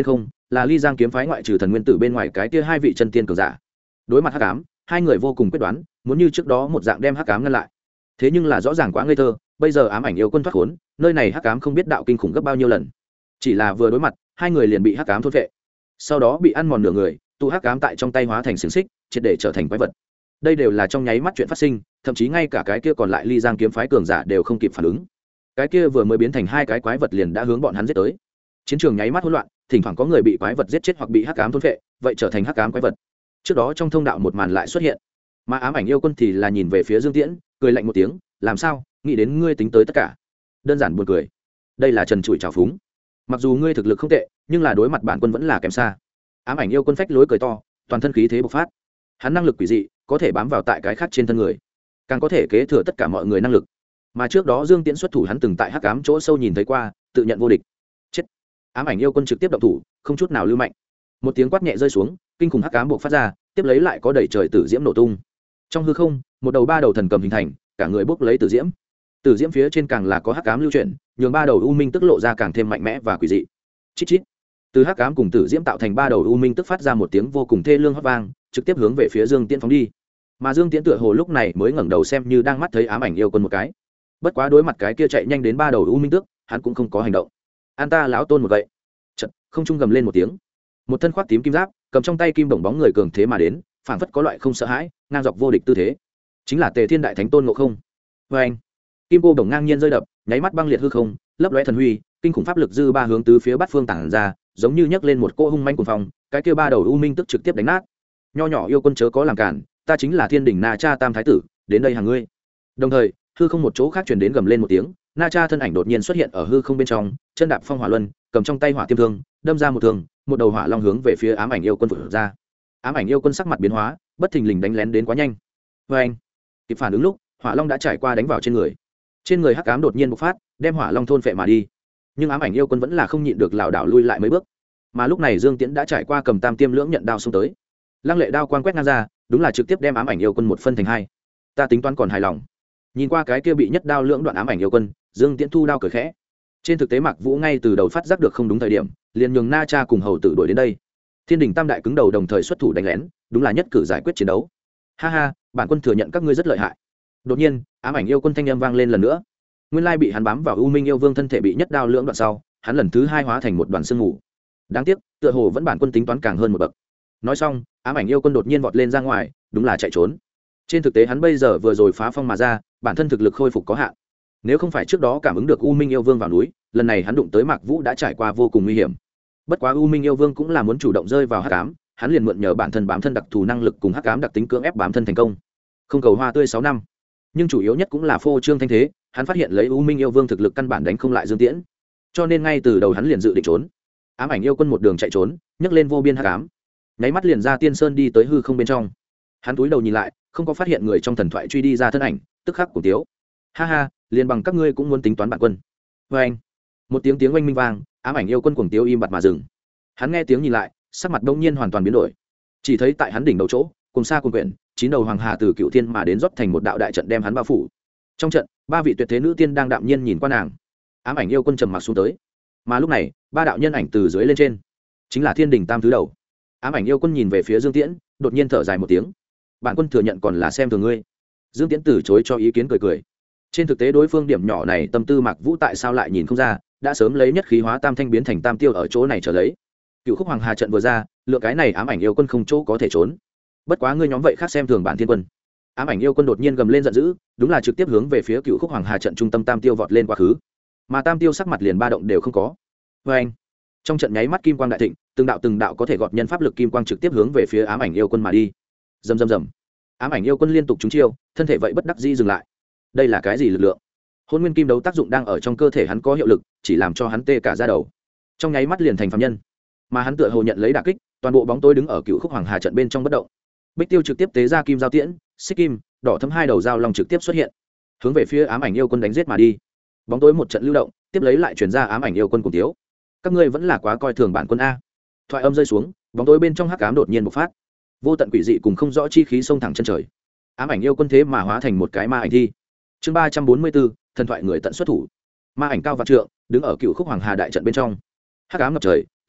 là ly giang kiếm phái ngoại trừ thần nguyên tử bên ngoài cái kia hai vị chân tiên cường giả. Đối mặt hắc ám, hai người vô cùng quyết đoán, muốn như trước đó một dạng đem hắc ám ngăn lại. Thế nhưng là rõ ràng quá ngây thơ, bây giờ ám ảnh yêu quân thoát khốn, nơi này hắc ám không biết đạo kinh khủng gấp bao nhiêu lần. Chỉ là vừa đối mặt, hai người liền bị hắc ám thôn phệ, sau đó bị ăn mòn nửa người, tụ hắc ám tại trong tay hóa thành xiềng xích, triệt để trở thành quái vật. Đây đều là trong nháy mắt chuyện phát sinh, thậm chí ngay cả cái kia còn lại ly giang kiếm phái cường giả đều không kịp phản ứng. Cái kia vừa mới biến thành hai cái quái vật liền đã hướng bọn hắn giết tới. Chiến trường nháy mắt hỗn loạn, thỉnh thoảng có người bị quái vật giết chết hoặc bị hắc ám thôn phệ, vậy trở thành hắc ám quái vật. Trước đó trong thông đạo một màn lại xuất hiện, mà ám ảnh yêu quân thì là nhìn về phía Dương Tiễn, cười lạnh một tiếng, làm sao, nghĩ đến ngươi tính tới tất cả? Đơn giản buồn cười. Đây là trần trụi trào phúng. Mặc dù ngươi thực lực không tệ, nhưng là đối mặt bản quân vẫn là kém xa. Ám ảnh yêu quân phách lối cười to, toàn thân khí thế bộc phát. Hắn năng lực quỷ dị, có thể bám vào tại cái khác trên thân người, càng có thể kế thừa tất cả mọi người năng lực. Mà trước đó Dương Tiễn xuất thủ hắn từng tại hắc ám chỗ sâu nhìn thấy qua, tự nhận vô địch. Chết. Ám ảnh yêu quân trực tiếp động thủ, không chút nào lưu mạnh. Một tiếng quát nhẹ rơi xuống, kinh khủng hắc ám bộc phát ra, tiếp lấy lại có đầy trời tử diễm nổ tung. Trong hư không, một đầu ba đầu thần cầm hình thành, cả người bốc lấy tử diễm. Tử diễm phía trên càng là có hắc ám lưu chuyển, nhường ba đầu u minh tức lộ ra càng thêm mạnh mẽ và quỷ dị. Chít chít. Từ hắc ám cùng tử diễm tạo thành ba đầu u minh tức phát ra một tiếng vô cùng thê lương hót vang, trực tiếp hướng về phía Dương Tiễn phóng đi. Mà Dương Tiễn tựa hồ lúc này mới ngẩng đầu xem như đang mắt thấy ám ảnh yêu quân một cái. Bất quá đối mặt cái kia chạy nhanh đến ba đầu u minh tước, hắn cũng không có hành động. An ta lão tôn một vậy. Chợt, không trung gầm lên một tiếng. Một thân khoác tím kim giáp, cầm trong tay kim đồng bóng người cường thế mà đến, phảng phất có loại không sợ hãi, ngang dọc vô địch tư thế. Chính là Tề Thiên Đại Thánh Tôn Ngộ Không. Oeng! Kim cô đồng ngang nhiên rơi đập, nháy mắt băng liệt hư không, lấp lóe thần huy, kinh khủng pháp lực dư ba hướng tứ phía bát phương tản ra, giống như nhấc lên một cỗ hung manh cuồng phong, cái kia ba đầu u minh tức trực tiếp đánh nát. Nho nhỏ yêu quân chớ có làm cản, ta chính là Thiên Đỉnh Na Cha Tam Thái tử, đến đây hàng ngươi. Đồng thời, hư không một chỗ khác truyền đến gầm lên một tiếng, Na Cha thân ảnh đột nhiên xuất hiện ở hư không bên trong, chân đạp phong hỏa luân, cầm trong tay hỏa tiêm thương, đâm ra một thương, một đầu hỏa long hướng về phía ám ảnh yêu quân vụt ra. Ám ảnh yêu quân sắc mặt biến hóa, bất thình lình đánh lén đến quá nhanh. Oeng! Kịp phản ứng lúc, hỏa long đã trải qua đánh vào trên người hắc ám đột nhiên bộc phát, đem hỏa long thôn phệ mà đi. Nhưng ám ảnh yêu quân vẫn là không nhịn được lảo đảo lui lại mấy bước. Mà lúc này Dương Tiễn đã trải qua cầm tam tiêm lưỡng nhận đao xông tới, lăng lệ đao quang quét ngang ra, đúng là trực tiếp đem ám ảnh yêu quân một phân thành hai. Ta tính toán còn hài lòng. Nhìn qua cái kia bị nhất đao lưỡng đoạn ám ảnh yêu quân, Dương Tiễn thu đao cười khẽ. Trên thực tế Mạc Vũ ngay từ đầu phát giác được không đúng thời điểm, liền nhường Na Cha cùng hầu tử đuổi đến đây. Thiên Đình Tam đại cứng đầu đồng thời xuất thủ đánh lén, đúng là nhất cử giải quyết chiến đấu. Ha ha, bản quân thừa nhận các ngươi rất lợi hại. Đột nhiên, ám ảnh yêu quân thanh âm vang lên lần nữa. Nguyên lai bị hắn bám vào U Minh yêu vương thân thể bị nhất đao lưỡng đoạn sau, hắn lần thứ hai hóa thành một đoàn sương mù. Đáng tiếc, tựa hồ vẫn bản quân tính toán càng hơn một bậc. Nói xong, ám ảnh yêu quân đột nhiên vọt lên ra ngoài, đúng là chạy trốn. Trên thực tế hắn bây giờ vừa rồi phá phong mà ra, bản thân thực lực khôi phục có hạn. Nếu không phải trước đó cảm ứng được U Minh yêu vương vào núi, lần này hắn đụng tới Mạc Vũ đã trải qua vô cùng nguy hiểm. Bất quá U Minh yêu vương cũng là muốn chủ động rơi vào hắc ám, hắn liền mượn nhờ bản thân bám thân đặc thù năng lực cùng hắc ám đặc tính cưỡng ép bám thân thành công. Không cầu hoa tươi 6 năm, nhưng chủ yếu nhất cũng là phô trương thanh thế, hắn phát hiện lấy U Minh yêu vương thực lực căn bản đánh không lại Dương Tiễn, cho nên ngay từ đầu hắn liền dự định trốn. Ám ảnh yêu quân một đường chạy trốn, nhấc lên vô biên hắc ám, nháy mắt liền ra tiên sơn đi tới hư không bên trong. Hắn cúi đầu nhìn lại, không có phát hiện người trong thần thoại truy đi ra thân ảnh, tức khắc cổ tiếu. Ha ha, liền bằng các ngươi cũng muốn tính toán bản quân. Oeng! Một tiếng oanh minh vang, ám ảnh yêu quân cuồng tiếu im bặt mà dừng. Hắn nghe tiếng nhìn lại, sắc mặt đông nhiên hoàn toàn biến đổi. Chỉ thấy tại hắn đỉnh đầu chỗ, cùng xa cùng quyển, 9 đầu hoàng hà từ cựu thiên mà đến rót thành một đạo đại trận đem hắn bao phủ. Trong trận, 3 vị tuyệt thế nữ tiên đang đạm nhiên nhìn qua nàng. Ám ảnh yêu quân trầm mặc xuống tới. Mà lúc này, 3 đạo nhân ảnh từ dưới lên trên, chính là Thiên Đình Tam thứ đầu. Ám ảnh yêu quân nhìn về phía Dương Tiễn, đột nhiên thở dài một tiếng. Bản quân thừa nhận còn là xem thường ngươi. Dương Tiễn từ chối cho ý kiến cười cười. Trên thực tế đối phương điểm nhỏ này tâm tư Mạc Vũ tại sao lại nhìn không ra, đã sớm lấy nhất khí hóa tam thanh biến thành tam tiêu ở chỗ này trở lấy. Cựu khúc hoàng hà trận vừa ra, lượng cái này ám ảnh yêu quân không chỗ có thể trốn. Bất quá ngươi nhóm vậy khác xem thường bản thiên quân. Ám ảnh yêu quân đột nhiên gầm lên giận dữ, đúng là trực tiếp hướng về phía cựu khúc hoàng hà trận trung tâm tam tiêu vọt lên quá khứ. Mà tam tiêu sắc mặt liền ba động đều không có. Và anh, trong trận nháy mắt kim quang đại thịnh, từng đạo có thể gọt nhân pháp lực kim quang trực tiếp hướng về phía ám ảnh yêu quân mà đi. Rầm rầm rầm. Ám ảnh yêu quân liên tục trúng chiêu, thân thể vậy bất đắc dĩ dừng lại. Đây là cái gì lực lượng? Hôn nguyên kim đấu tác dụng đang ở trong cơ thể hắn có hiệu lực, chỉ làm cho hắn tê cả da đầu. Trong nháy mắt liền thành phàm nhân. Mà hắn tựa hồ nhận lấy đả kích, toàn bộ bóng tối đứng ở cựu khúc hoàng hà trận bên trong bất động. Bích Tiêu trực tiếp tế ra kim giao tiễn, xích kim, đỏ thấm 2 đầu dao long trực tiếp xuất hiện, hướng về phía ám ảnh yêu quân đánh giết mà đi. Bóng tối một trận lưu động, tiếp lấy lại truyền ra ám ảnh yêu quân cùng tiếu. Các ngươi vẫn là quá coi thường bản quân a. Thoại âm rơi xuống, bóng tối bên trong hắc ám đột nhiên bộc phát. Vô tận quỷ dị cùng không rõ chi khí xông thẳng chân trời. Ám ảnh yêu quân thế mà hóa thành một cái ma ảnh thi. Chương 344, thần thoại người tận xuất thủ. Ma ảnh cao vạn trượng, đứng ở cựu khúc hoàng hà đại trận bên trong. Hắc ám ngập trời,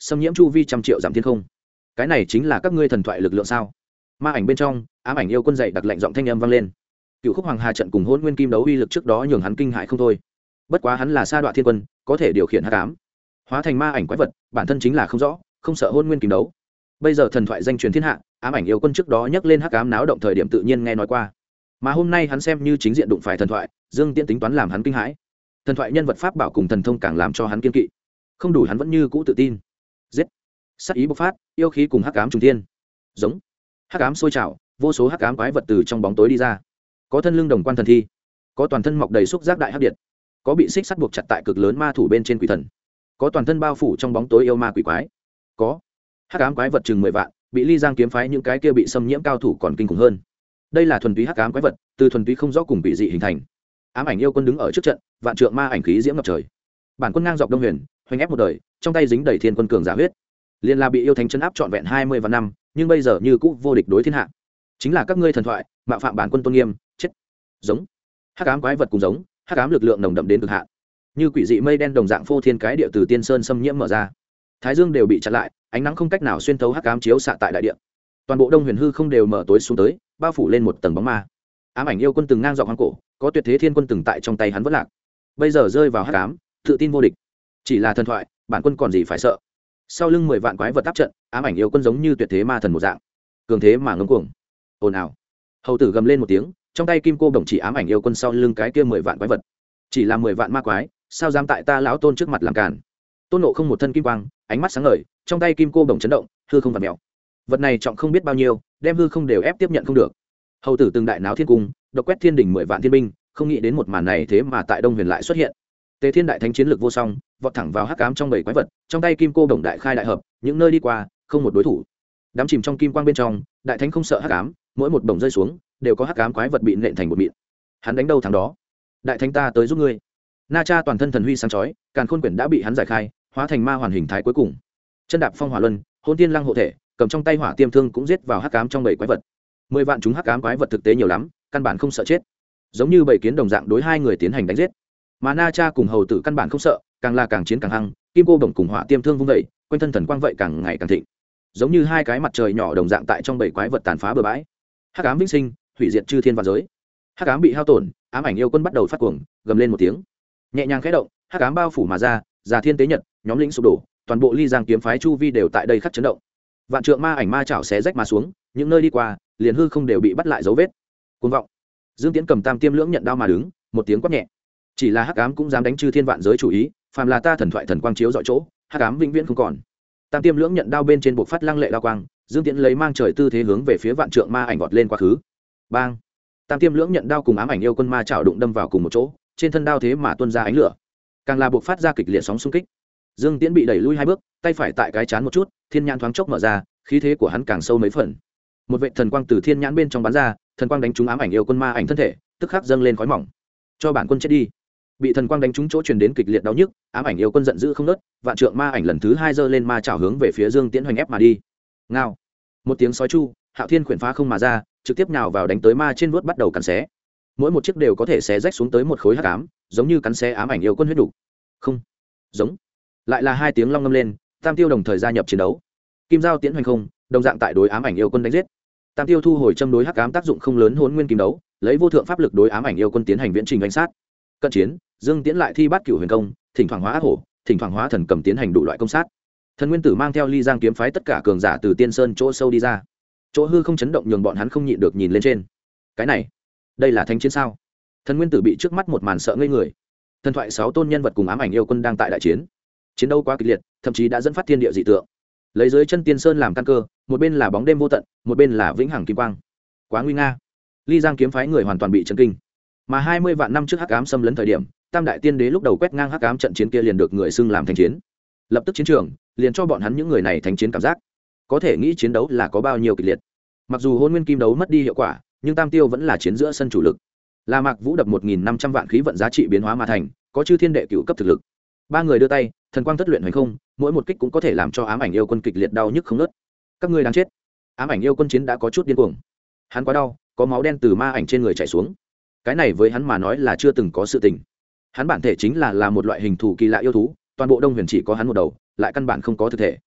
xâm nhiễm chu vi 100 triệu giảm thiên không. Cái này chính là các ngươi thần thoại lực lượng sao? Ma ảnh bên trong, ám ảnh yêu quân dậy đặc lệnh giọng thanh âm vang lên. Cựu khúc hoàng hà trận cùng hôn nguyên kim đấu uy lực trước đó nhường hắn kinh hại không thôi. Bất quá hắn là sa đoạ thiên quân, có thể điều khiển hắc ám, hóa thành ma ảnh quái vật, bản thân chính là không rõ, không sợ hôn nguyên kim đấu. Bây giờ thần thoại danh truyền thiên hạ, ám ảnh yêu quân trước đó nhắc lên hắc ám náo động thời điểm tự nhiên nghe nói qua, mà hôm nay hắn xem như chính diện đụng phải thần thoại, Dương Tiễn tính toán làm hắn kinh hãi. Thần thoại nhân vật pháp bảo cùng thần thông càng làm cho hắn kiên kỵ, không đủ hắn vẫn như cũ tự tin. Giết! Sát ý bộc phát, yêu khí cùng hắc ám trùng thiên. Giống! Hắc ám sôi trào, vô số hắc ám quái vật từ trong bóng tối đi ra. Có thân lưng đồng quan thần thi, có toàn thân mọc đầy xúc giác đại hắc điện, có bị xích sắt buộc chặt tại cực lớn ma thủ bên trên quỷ thần, có toàn thân bao phủ trong bóng tối yêu ma quỷ quái, có hắc ám quái vật chừng 10 vạn, bị Ly Giang kiếm phái những cái kia bị xâm nhiễm cao thủ còn kinh khủng hơn. Đây là thuần túy hắc ám quái vật, từ thuần túy không rõ cùng bị dị hình thành. Ám ảnh yêu quân đứng ở trước trận, vạn trượng ma ảnh khí diễm ngập trời. Bản quân ngang dọc Đông Huyền, hoành ép một đời, trong tay dính đầy thiên quân cường giả huyết. Liên la bị yêu thánh chân áp trọn vẹn 20 vạn năm, nhưng bây giờ như cũ vô địch đối thiên hạ. Chính là các ngươi thần thoại, mạo phạm bản quân tôn nghiêm, chết. Giống. Hắc ám quái vật cùng giống, hắc ám lực lượng nồng đậm đến cực hạn. Như quỷ dị mây đen đồng dạng phô thiên cái địa từ tiên sơn xâm nhiễm mở ra. Thái dương đều bị chặn lại, ánh nắng không cách nào xuyên thấu hắc ám chiếu xạ tại đại địa. Toàn bộ Đông Huyền hư không đều mở tối xuống tới, bao phủ lên một tầng bóng ma. Ám ảnh yêu quân từng ngang dọc hoang cổ, có tuyệt thế thiên quân từng tại trong tay hắn vất lạc, bây giờ rơi vào hắc ám, tự tin vô địch. Chỉ là thần thoại, bản quân còn gì phải sợ? Sau lưng 10 vạn quái vật áp trận, ám ảnh yêu quân giống như tuyệt thế ma thần một dạng, cường thế mà ngông cuồng. Ồn ào. Hầu tử gầm lên một tiếng, trong tay kim cô đồng chỉ ám ảnh yêu quân sau lưng cái kia 10 vạn quái vật. Chỉ là 10 vạn ma quái, sao dám tại ta lão tôn trước mặt làm cản? Tôn Ngộ Không một thân kim quang, ánh mắt sáng ngời, trong tay kim cô đồng chấn động, hư không vặn mèo. Vật này trọng không biết bao nhiêu, đem hư không đều ép tiếp nhận không được. Hầu tử từng đại náo thiên cung, độc quét thiên đỉnh 10 vạn thiên binh, không nghĩ đến một màn này thế mà tại Đông Huyền lại xuất hiện. Tề Thiên đại thánh chiến lược vô song, vọt thẳng vào hắc ám trong bầy quái vật, trong tay kim cô đồng đại khai đại hợp, những nơi đi qua, không một đối thủ. Đám chìm trong kim quang bên trong, đại thánh không sợ hắc ám, mỗi một đồng rơi xuống, đều có hắc ám quái vật bị nện thành một mịn. Hắn đánh đâu thắng đó. Đại thánh ta tới giúp ngươi. Na Cha toàn thân thần huy sáng chói, càn khôn quyển đã bị hắn giải khai, hóa thành ma hoàn hình thái cuối cùng. Chân đạp phong hỏa luân, hôn tiên lăng hộ thể, cầm trong tay hỏa tiêm thương cũng giết vào hắc ám trong bầy quái vật. 10 vạn chúng hắc ám quái vật thực tế nhiều lắm, căn bản không sợ chết, giống như bầy kiến đồng dạng đối hai người tiến hành đánh giết. Mà Na Cha cùng hầu tử căn bản không sợ, càng là càng chiến càng hăng, kim cô đồng cùng hỏa tiêm thương vung dậy, quanh thân thần quang vậy càng ngày càng thịnh, giống như hai cái mặt trời nhỏ đồng dạng tại trong bầy quái vật tàn phá bừa bãi. Hắc ám vĩnh sinh, hủy diệt chư thiên và giới. Hắc ám bị hao tổn, ám ảnh yêu quân bắt đầu phát cuồng, gầm lên một tiếng, nhẹ nhàng khẽ động, hắc ám bao phủ mà ra, già thiên tế nhật, nhóm lĩnh sụp đổ, toàn bộ Ly Giang kiếm phái chu vi đều tại đây khắc chấn động. Vạn trượng ma ảnh ma chảo xé rách mà xuống, những nơi đi qua, liền hư không đều bị bắt lại dấu vết. Cuồng vọng. Dương Tiễn cầm tam tiêm lưỡng nhận đao mà đứng, một tiếng quát nhẹ. Chỉ là hắc ám cũng dám đánh chư thiên vạn giới chủ ý, phàm là ta thần thoại thần quang chiếu dọi chỗ, hắc ám vĩnh viễn không còn. Tam tiêm lưỡng nhận đao bên trên buộc phát lăng lệ đao quang, Dương Tiễn lấy mang trời tư thế hướng về phía vạn trượng ma ảnh vọt lên quá khứ. Bang! Tam tiêm lưỡng nhận đao cùng ám ảnh yêu quân ma chảo đụng đâm vào cùng một chỗ, trên thân đao thế mà tuôn ra ánh lửa, càng là buộc phát ra kịch liệt sóng xung kích. Dương Tiễn bị đẩy lui hai bước, tay phải tại cái chán một chút, thiên nhãn thoáng chốc mở ra, khí thế của hắn càng sâu mấy phần. Một vệt thần quang từ thiên nhãn bên trong bắn ra, thần quang đánh trúng ám ảnh yêu quân ma ảnh thân thể, tức khắc dâng lên khói mỏng. Cho bản quân chết đi! Bị thần quang đánh trúng chỗ truyền đến kịch liệt đau nhức, ám ảnh yêu quân giận dữ không ngớt, vạn trượng ma ảnh lần thứ hai giơ lên ma chảo hướng về phía Dương Tiễn hoành ép mà đi. Ngao! Một tiếng sói chu, Hạo Thiên khuyển phá không mà ra, trực tiếp nhào vào đánh tới ma trên vuốt bắt đầu cắn xé. Mỗi một chiếc đều có thể xé rách xuống tới một khối hắc ám, giống như cắn xé ám ảnh yêu quân huyết đủ. Không! Giống! Lại là hai tiếng long ngâm lên, tam tiêu đồng thời gia nhập chiến đấu. Kim Giao Tiễn hoành không, đồng dạng tại đối ám ảnh yêu quân đánh giết. Tam tiêu thu hồi châm đối hắc ám tác dụng không lớn hỗn nguyên kim đấu, lấy vô thượng pháp lực đối ám ảnh yêu quân tiến hành viễn trình đánh sát. Cận chiến, Dương Tiễn lại thi bát cửu huyền công, thỉnh thoảng hóa ác hổ, thỉnh thoảng hóa thần cầm tiến hành đủ loại công sát. Thần nguyên tử mang theo Ly Giang kiếm phái tất cả cường giả từ Tiên Sơn chỗ sâu đi ra. Chỗ hư không chấn động nhường bọn hắn không nhịn được nhìn lên trên. Cái này, đây là thánh chiến sao? Thần nguyên tử bị trước mắt một màn sợ ngây người. Thần thoại 6 tôn nhân vật cùng ám ảnh yêu quân đang tại đại chiến. Chiến đấu quá kịch liệt, thậm chí đã dẫn phát thiên địa dị tượng. Lấy dưới chân Tiên Sơn làm căn cơ, một bên là bóng đêm vô tận, một bên là vĩnh hằng kim quang. Quá nguy nga. Ly Giang kiếm phái người hoàn toàn bị chấn kinh. Mà 20 vạn năm trước hắc ám xâm lấn thời điểm, Tam đại tiên đế lúc đầu quét ngang hắc ám trận chiến kia liền được người xưng làm thành chiến. Lập tức chiến trường, liền cho bọn hắn những người này thành chiến cảm giác. Có thể nghĩ chiến đấu là có bao nhiêu kịch liệt. Mặc dù Hôn Nguyên Kim đấu mất đi hiệu quả, nhưng Tam Tiêu vẫn là chiến giữa sân chủ lực. La Mạc Vũ đập 1500 vạn khí vận giá trị biến hóa mà thành, có chư thiên đệ cửu cấp thực lực. Ba người đưa tay, thần quang thất luyện hoành không, mỗi một kích cũng có thể làm cho ám ảnh yêu quân kịch liệt đau nhức không ngớt. Các ngươi đáng chết. Ám ảnh yêu quân chiến đã có chút điên cuồng. Hắn quá đau, có máu đen từ ma ảnh trên người chảy xuống. Cái này với hắn mà nói là chưa từng có sự tình. Hắn bản thể chính là một loại hình thù kỳ lạ yêu thú, toàn bộ Đông Huyền chỉ có hắn một đầu, lại căn bản không có thực thể.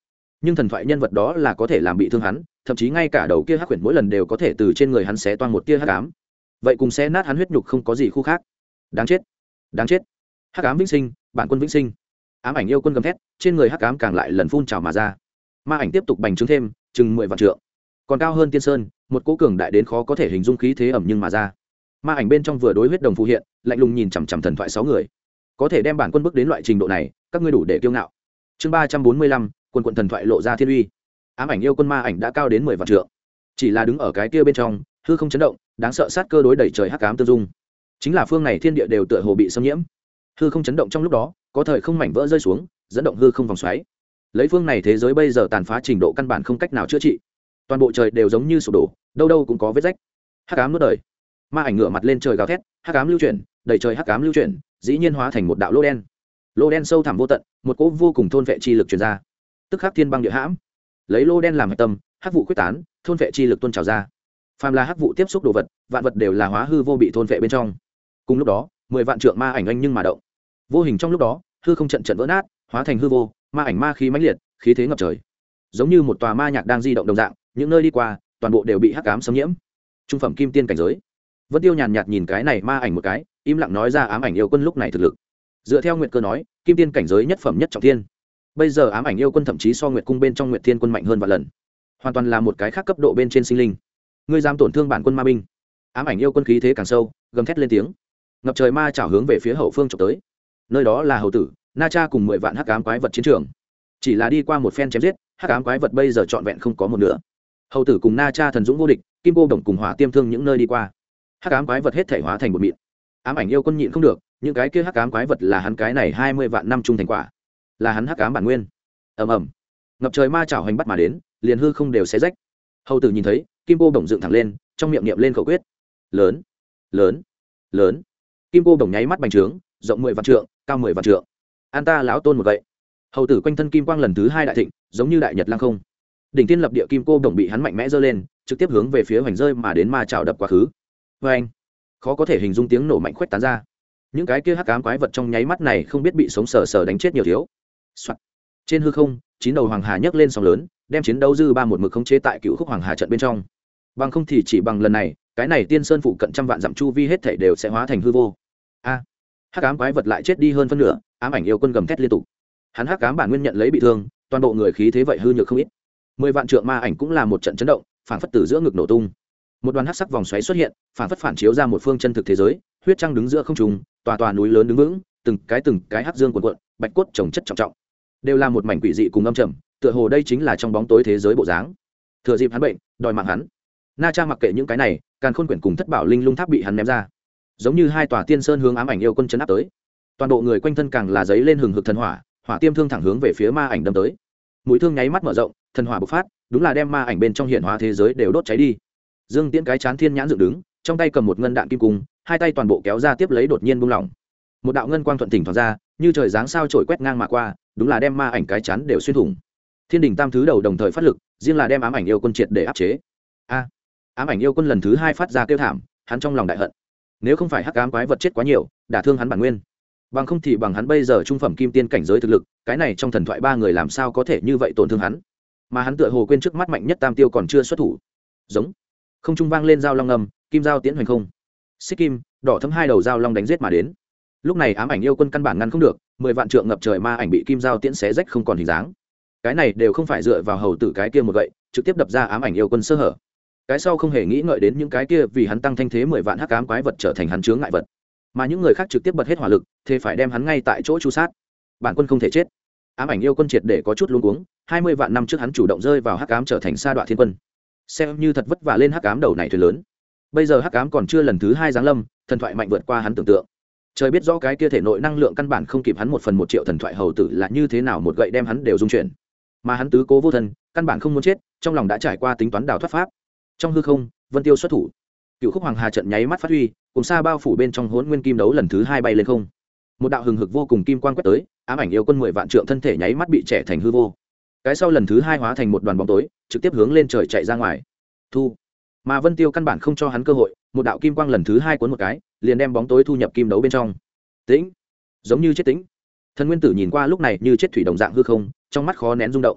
nhưng thần thoại nhân vật đó là có thể làm bị thương hắn, thậm chí ngay cả đầu kia hắc quyển mỗi lần đều có thể từ trên người hắn xé toang một tia hắc ám, vậy cùng xé nát hắn huyết nhục không có gì khu khác. Đáng chết, đáng chết. Hắc ám vĩnh sinh, bản quân vĩnh sinh. Ám ảnh yêu quân gầm thét, trên người hắc ám càng lại lần phun trào mà ra. Ma ảnh tiếp tục bành trướng thêm, chừng 10 vạn trượng, còn cao hơn tiên sơn, một cỗ cường đại đến khó có thể hình dung khí thế ẩm nhưng mà ra. Ma ảnh bên trong vừa đối huyết đồng phù hiện, lạnh lùng nhìn chằm chằm thần thoại 6 người. Có thể đem bản quân bước đến loại trình độ này, các ngươi đủ để kiêu ngạo. Chương 345, quân quận thần thoại lộ ra thiên uy. Ám ảnh yêu quân ma ảnh đã cao đến 10 vạn trượng, chỉ là đứng ở cái kia bên trong, hư không chấn động, đáng sợ sát cơ đối đẩy trời hắc ám tương dung. Chính là phương này thiên địa đều tựa hồ bị xâm nhiễm. Hư không chấn động trong lúc đó, có thời không mảnh vỡ rơi xuống, dẫn động hư không vòng xoáy. Lấy phương này thế giới bây giờ tàn phá trình độ căn bản không cách nào chữa trị, toàn bộ trời đều giống như sụp đổ, đâu đâu cũng có vết rách. Hắc ám nuốt đời. Ma ảnh ngửa mặt lên trời gào thét, hắc ám lưu chuyển, đầy trời hắc ám lưu chuyển, dĩ nhiên hóa thành một đạo lô đen. Lô đen sâu thẳm vô tận, một cỗ vô cùng thôn vệ chi lực truyền ra, tức khắc thiên băng địa hãm. Lấy lô đen làm hạch tâm, hắc vụ quyết tán, thôn vệ chi lực tuôn trào ra. Phàm là hắc vụ tiếp xúc đồ vật, vạn vật đều là hóa hư vô bị thôn vệ bên trong. Cùng lúc đó, 10 vạn trượng ma ảnh anh nhưng mà động. Vô hình trong lúc đó, hư không trận trận vỡ nát, hóa thành hư vô, ma ảnh ma khí mãnh liệt, khí thế ngập trời. Giống như một tòa ma nhạc đang di động đồng dạng, những nơi đi qua, toàn bộ đều bị hắc ám xâm nhiễm. Trung phẩm kim tiên cảnh giới. Vân Tiêu nhàn nhạt nhìn cái này ma ảnh một cái, im lặng nói ra ám ảnh yêu quân lúc này thực lực. Dựa theo Nguyệt Cơ nói, kim tiên cảnh giới nhất phẩm nhất trọng thiên. Bây giờ ám ảnh yêu quân thậm chí so Nguyệt cung bên trong Nguyệt Thiên quân mạnh hơn vạn lần, hoàn toàn là một cái khác cấp độ bên trên sinh linh. Ngươi dám tổn thương bản quân ma binh? Ám ảnh yêu quân khí thế càng sâu, gầm thét lên tiếng. Ngập trời ma chảo hướng về phía hậu phương chụp tới. Nơi đó là hầu tử, Na Cha cùng 10 vạn hắc ám quái vật chiến trường. Chỉ là đi qua một phen chém giết, hắc ám quái vật bây giờ trọn vẹn không có một nửa. Hầu tử cùng Na Cha thần dũng vô địch, kim cô đồng cùng hỏa tiêm thương những nơi đi qua, hắc ám quái vật hết thể hóa thành một mịn. Ám ảnh yêu quân nhịn không được, những cái kia hắc ám quái vật là hắn cái này 20 vạn năm trung thành quả, là hắn hắc ám bản nguyên. Ầm ầm, ngập trời ma chảo hành bắt mà đến, liền hư không đều xé rách. Hầu tử nhìn thấy, kim cô đồng dựng thẳng lên, trong miệng niệm lên khẩu quyết: lớn, lớn, lớn. Kim cô đồng nháy mắt bành trướng, rộng 10 vạn trượng, cao 10 vạn trượng. An ta lão tôn một vậy. Hầu tử quanh thân kim quang lần thứ 2 đại thịnh, giống như đại nhật lăng không. Đỉnh tiên lập địa kim cô đồng bị hắn mạnh mẽ giơ lên, trực tiếp hướng về phía hoành rơi mà đến ma chảo đập quá khứ. Vê anh, khó có thể hình dung tiếng nổ mạnh khuếch tán ra. Những cái kia hắc ám quái vật trong nháy mắt này không biết bị sống sờ sờ đánh chết nhiều thiếu. Soạt. Trên hư không, 9 đầu hoàng hà nhấc lên sóng lớn, đem chiến đấu dư ba một mực khống chế tại Cựu Khúc Hoàng Hà trận bên trong. Bằng không thì chỉ bằng lần này, cái này tiên sơn phụ cận trăm vạn dặm chu vi hết thảy đều sẽ hóa thành hư vô. A, hắc ám quái vật lại chết đi hơn phân nửa, ám ảnh yêu quân gầm thét liên tục. Hắn hắc ám bản nguyên nhận lấy bị thương, toàn bộ người khí thế vậy hư nhược không ít. 10 vạn trượng ma ảnh cũng là một trận chấn động, phảng phất từ giữa ngực nổ tung. Một đoàn hắc sắc vòng xoáy xuất hiện, phảng phất phản chiếu ra một phương chân thực thế giới, huyết trăng đứng giữa không trung, tòa tòa núi lớn đứng vững, từng cái hắc dương cuộn cuộn, bạch cốt chồng chất trọng trọng, đều là một mảnh quỷ dị cùng âm trầm, tựa hồ đây chính là trong bóng tối thế giới bộ dáng. Thừa dịp hắn bệnh, đòi mạng hắn. Na Cha mặc kệ những cái này, càn khôn quyển cùng thất bảo linh lung tháp bị hắn ném ra, giống như hai tòa tiên sơn hướng ám ảnh yêu quân chấn áp tới. Toàn bộ người quanh thân càng là giấy lên hừng hực thần hỏa, hỏa tiêm thương thẳng hướng về phía ma ảnh đâm tới. Mũi thương nháy mắt mở rộng, thần hỏa bộc phát, đúng là đem ma ảnh bên trong hiện hóa thế giới đều đốt cháy đi. Dương Tiễn cái chán thiên nhãn dựng đứng, trong tay cầm một ngân đạn kim cung, hai tay toàn bộ kéo ra tiếp lấy đột nhiên buông lỏng. Một đạo ngân quang thuận thỉnh thoảng ra, như trời giáng sao trổi quét ngang mà qua, đúng là đem ma ảnh cái chán đều xuyên thủng. Thiên đình tam thứ đầu đồng thời phát lực, riêng là đem ám ảnh yêu quân triệt để áp chế. A, ám ảnh yêu quân lần thứ 2 phát ra kêu thảm, hắn trong lòng đại hận. Nếu không phải hắc ám quái vật chết quá nhiều, đả thương hắn bản nguyên, bằng không thì bằng hắn bây giờ trung phẩm kim tiên cảnh giới thực lực, cái này trong thần thoại ba người làm sao có thể như vậy tổn thương hắn. Mà hắn tựa hồ quên trước mắt mạnh nhất tam tiêu còn chưa xuất thủ. Giống, không trung vang lên dao long ngầm, kim dao tiễn hoành không. Xích kim, đỏ thấm hai đầu dao long đánh giết mà đến. Lúc này ám ảnh yêu quân căn bản ngăn không được, 10 vạn trượng ngập trời ma ảnh bị kim dao tiễn xé rách không còn hình dáng. Cái này đều không phải dựa vào hầu tử cái kia một gậy, trực tiếp đập ra ám ảnh yêu quân sơ hở. Cái sau không hề nghĩ ngợi đến những cái kia vì hắn tăng thanh thế 10 vạn hắc ám quái vật trở thành hắn chướng ngại vật, mà những người khác trực tiếp bật hết hỏa lực, thế phải đem hắn ngay tại chỗ chu sát. Bản quân không thể chết. Ám ảnh yêu quân triệt để có chút luống cuống, 20 vạn năm trước hắn chủ động rơi vào hắc ám trở thành sa đọa thiên quân, xem như thật vất vả lên hắc ám đầu này thuyền lớn. Bây giờ hắc ám còn chưa lần thứ 2 giáng lâm, thần thoại mạnh vượt qua hắn tưởng tượng. Trời biết rõ cái kia thể nội năng lượng căn bản không kịp hắn 1/1 triệu thần thoại hầu tử là như thế nào một gậy đem hắn đều dung chuyển. Mà hắn tứ cố vô thân, căn bản không muốn chết, trong lòng đã trải qua tính toán đào thoát pháp. Trong hư không, Vân Tiêu xuất thủ. Cựu Khúc Hoàng Hà trận nháy mắt phát huy, cùng xa bao phủ bên trong Hỗn Nguyên Kim đấu lần thứ 2 bay lên không. Một đạo hừng hực vô cùng kim quang quét tới, ám ảnh yêu quân 10 vạn trượng thân thể nháy mắt bị trẻ thành hư vô. Cái sau lần thứ 2 hóa thành một đoàn bóng tối, trực tiếp hướng lên trời chạy ra ngoài. Thu. Mà Vân Tiêu căn bản không cho hắn cơ hội, một đạo kim quang lần thứ 2 cuốn một cái, liền đem bóng tối thu nhập kim đấu bên trong. Tĩnh, giống như chết tĩnh. Thần Nguyên Tử nhìn qua lúc này như chết thủy đồng dạng hư không, trong mắt khó nén rung động.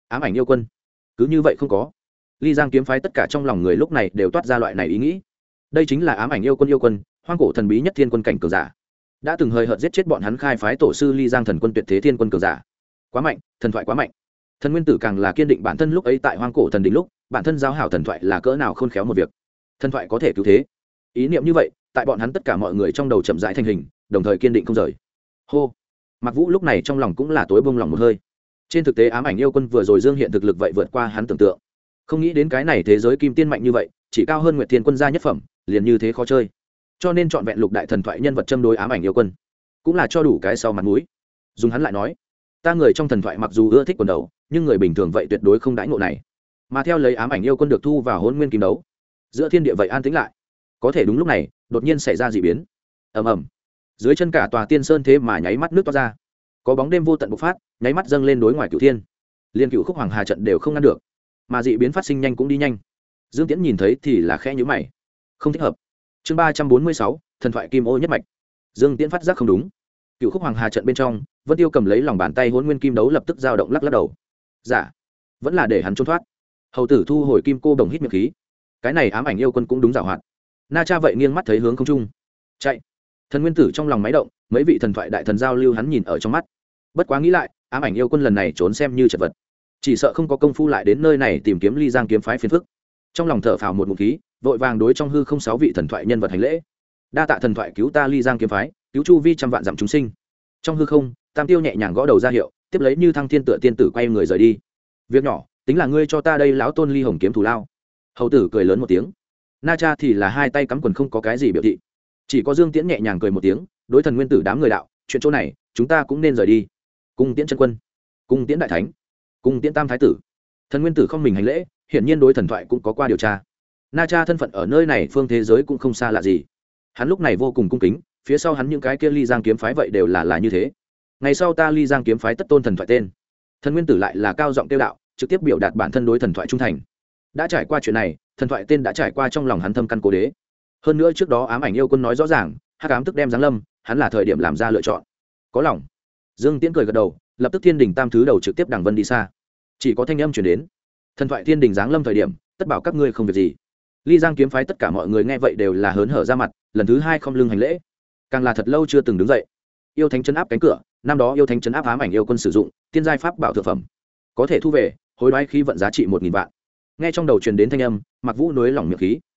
ám ảnh yêu quân cứ như vậy không có. Ly Giang kiếm phái tất cả trong lòng người lúc này đều toát ra loại này ý nghĩ. Đây chính là ám ảnh yêu quân, hoang cổ thần bí nhất thiên quân cảnh cường giả, đã từng hơi hợt giết chết bọn hắn khai phái tổ sư Ly Giang thần quân tuyệt thế thiên quân cường giả. Quá mạnh, thần thoại quá mạnh. Thần Nguyên Tử càng là kiên định bản thân lúc ấy tại hoang cổ thần đỉnh lúc, bản thân giao hảo thần thoại là cỡ nào khôn khéo một việc. Thần thoại có thể cứu thế. Ý niệm như vậy, tại bọn hắn tất cả mọi người trong đầu chậm rãi thành hình, đồng thời kiên định không rời. Hô. Mạc Vũ lúc này trong lòng cũng là tối bông lòng một hơi. Trên thực tế ám ảnh yêu quân vừa rồi dương hiện thực lực vậy vượt qua hắn tưởng tượng. Không nghĩ đến cái này thế giới kim tiên mạnh như vậy, chỉ cao hơn Nguyệt Thiên quân gia nhất phẩm, liền như thế khó chơi. Cho nên chọn vẹn lục đại thần thoại nhân vật châm đối ám ảnh yêu quân, cũng là cho đủ cái sau mặt mũi. Dùng hắn lại nói, ta người trong thần thoại mặc dù ưa thích quần đấu, nhưng người bình thường vậy tuyệt đối không đãi ngộ này. Mà theo lấy ám ảnh yêu quân được thu vào Hỗn Nguyên Kim đấu, giữa thiên địa vậy an tĩnh lại. Có thể đúng lúc này, đột nhiên xảy ra dị biến. Ầm ầm. Dưới chân cả tòa Tiên Sơn thế mà nháy mắt nước toát ra. Có bóng đêm vô tận bộc phát, nháy mắt dâng lên đối ngoài cửu thiên. Liên Cửu Khúc Hoàng Hà trận đều không ngăn được. Mà dị biến phát sinh nhanh cũng đi nhanh. Dương Tiễn nhìn thấy thì là khẽ nhíu mày. Không thích hợp. Chương 346, thần thoại Kim Ô nhất mạch. Dương Tiễn phát giác không đúng. Cửu Khúc Hoàng Hà trận bên trong, Vân Tiêu cầm lấy lòng bàn tay Hỗn Nguyên Kim đấu lập tức dao động lắc lắc đầu. Dạ, vẫn là để hắn trốn thoát. Hầu tử thu hồi kim cô đồng hít miệng khí. Cái này ám ảnh yêu quân cũng đúng giàu hoạt. Na Cha vậy nghiêng mắt thấy hướng không trung. Chạy. Thần Nguyên Tử trong lòng máy động, mấy vị thần thoại đại thần giao lưu hắn nhìn ở trong mắt. Bất quá nghĩ lại, ám ảnh yêu quân lần này trốn xem như chật vật, chỉ sợ không có công phu lại đến nơi này tìm kiếm Ly Giang kiếm phái phiền phức. Trong lòng thở phào một ngụm khí, vội vàng đối trong hư không 6 vị thần thoại nhân vật hành lễ. Đa tạ thần thoại cứu ta Ly Giang kiếm phái, cứu chu vi trăm vạn dặm chúng sinh. Trong hư không, Tam Tiêu nhẹ nhàng gõ đầu ra hiệu, tiếp lấy như thăng thiên tựa tiên tử quay người rời đi. Việc nhỏ, tính là ngươi cho ta đây lão tôn Ly Hồng kiếm thù lao. Hầu tử cười lớn một tiếng. Na Cha thì là hai tay cắm quần không có cái gì biểu thị. Chỉ có Dương Tiễn nhẹ nhàng cười một tiếng, đối Thần Nguyên Tử đám người đạo, chuyện chỗ này, chúng ta cũng nên rời đi. Cung Tiễn chân quân, Cung Tiễn đại thánh, Cung Tiễn tam thái tử. Thần Nguyên Tử không mình hành lễ, hiển nhiên đối thần thoại cũng có qua điều tra. Na Cha thân phận ở nơi này phương thế giới cũng không xa lạ gì. Hắn lúc này vô cùng cung kính, phía sau hắn những cái kia Ly Giang kiếm phái vậy đều là như thế. Ngày sau ta Ly Giang kiếm phái tất tôn thần thoại tên. Thần Nguyên Tử lại là cao giọng tiêu đạo, trực tiếp biểu đạt bản thân đối thần thoại trung thành. Đã trải qua chuyện này, thần thoại tên đã trải qua trong lòng hắn thâm căn cố đế. Hơn nữa trước đó ám ảnh yêu quân nói rõ ràng, hắc ám tức đem giáng lâm, hắn là thời điểm làm ra lựa chọn. Có lòng. Dương Tiễn cười gật đầu, lập tức Thiên Đình tam thứ đầu trực tiếp đằng vân đi xa. Chỉ có thanh âm truyền đến, thần thoại Thiên Đình giáng lâm thời điểm, tất bảo các ngươi không việc gì. Ly Giang kiếm phái tất cả mọi người nghe vậy đều là hớn hở ra mặt, lần thứ hai không lưng hành lễ. Càng là thật lâu chưa từng đứng dậy. Yêu thánh trấn áp cánh cửa, năm đó yêu thánh trấn áp ám ảnh yêu quân sử dụng, tiên giai pháp bảo thượng phẩm, có thể thu về, hối đoái khí vận giá trị 1000 vạn. Nghe trong đầu truyền đến thanh âm, Mạc Vũ nối lỏng miệng khí.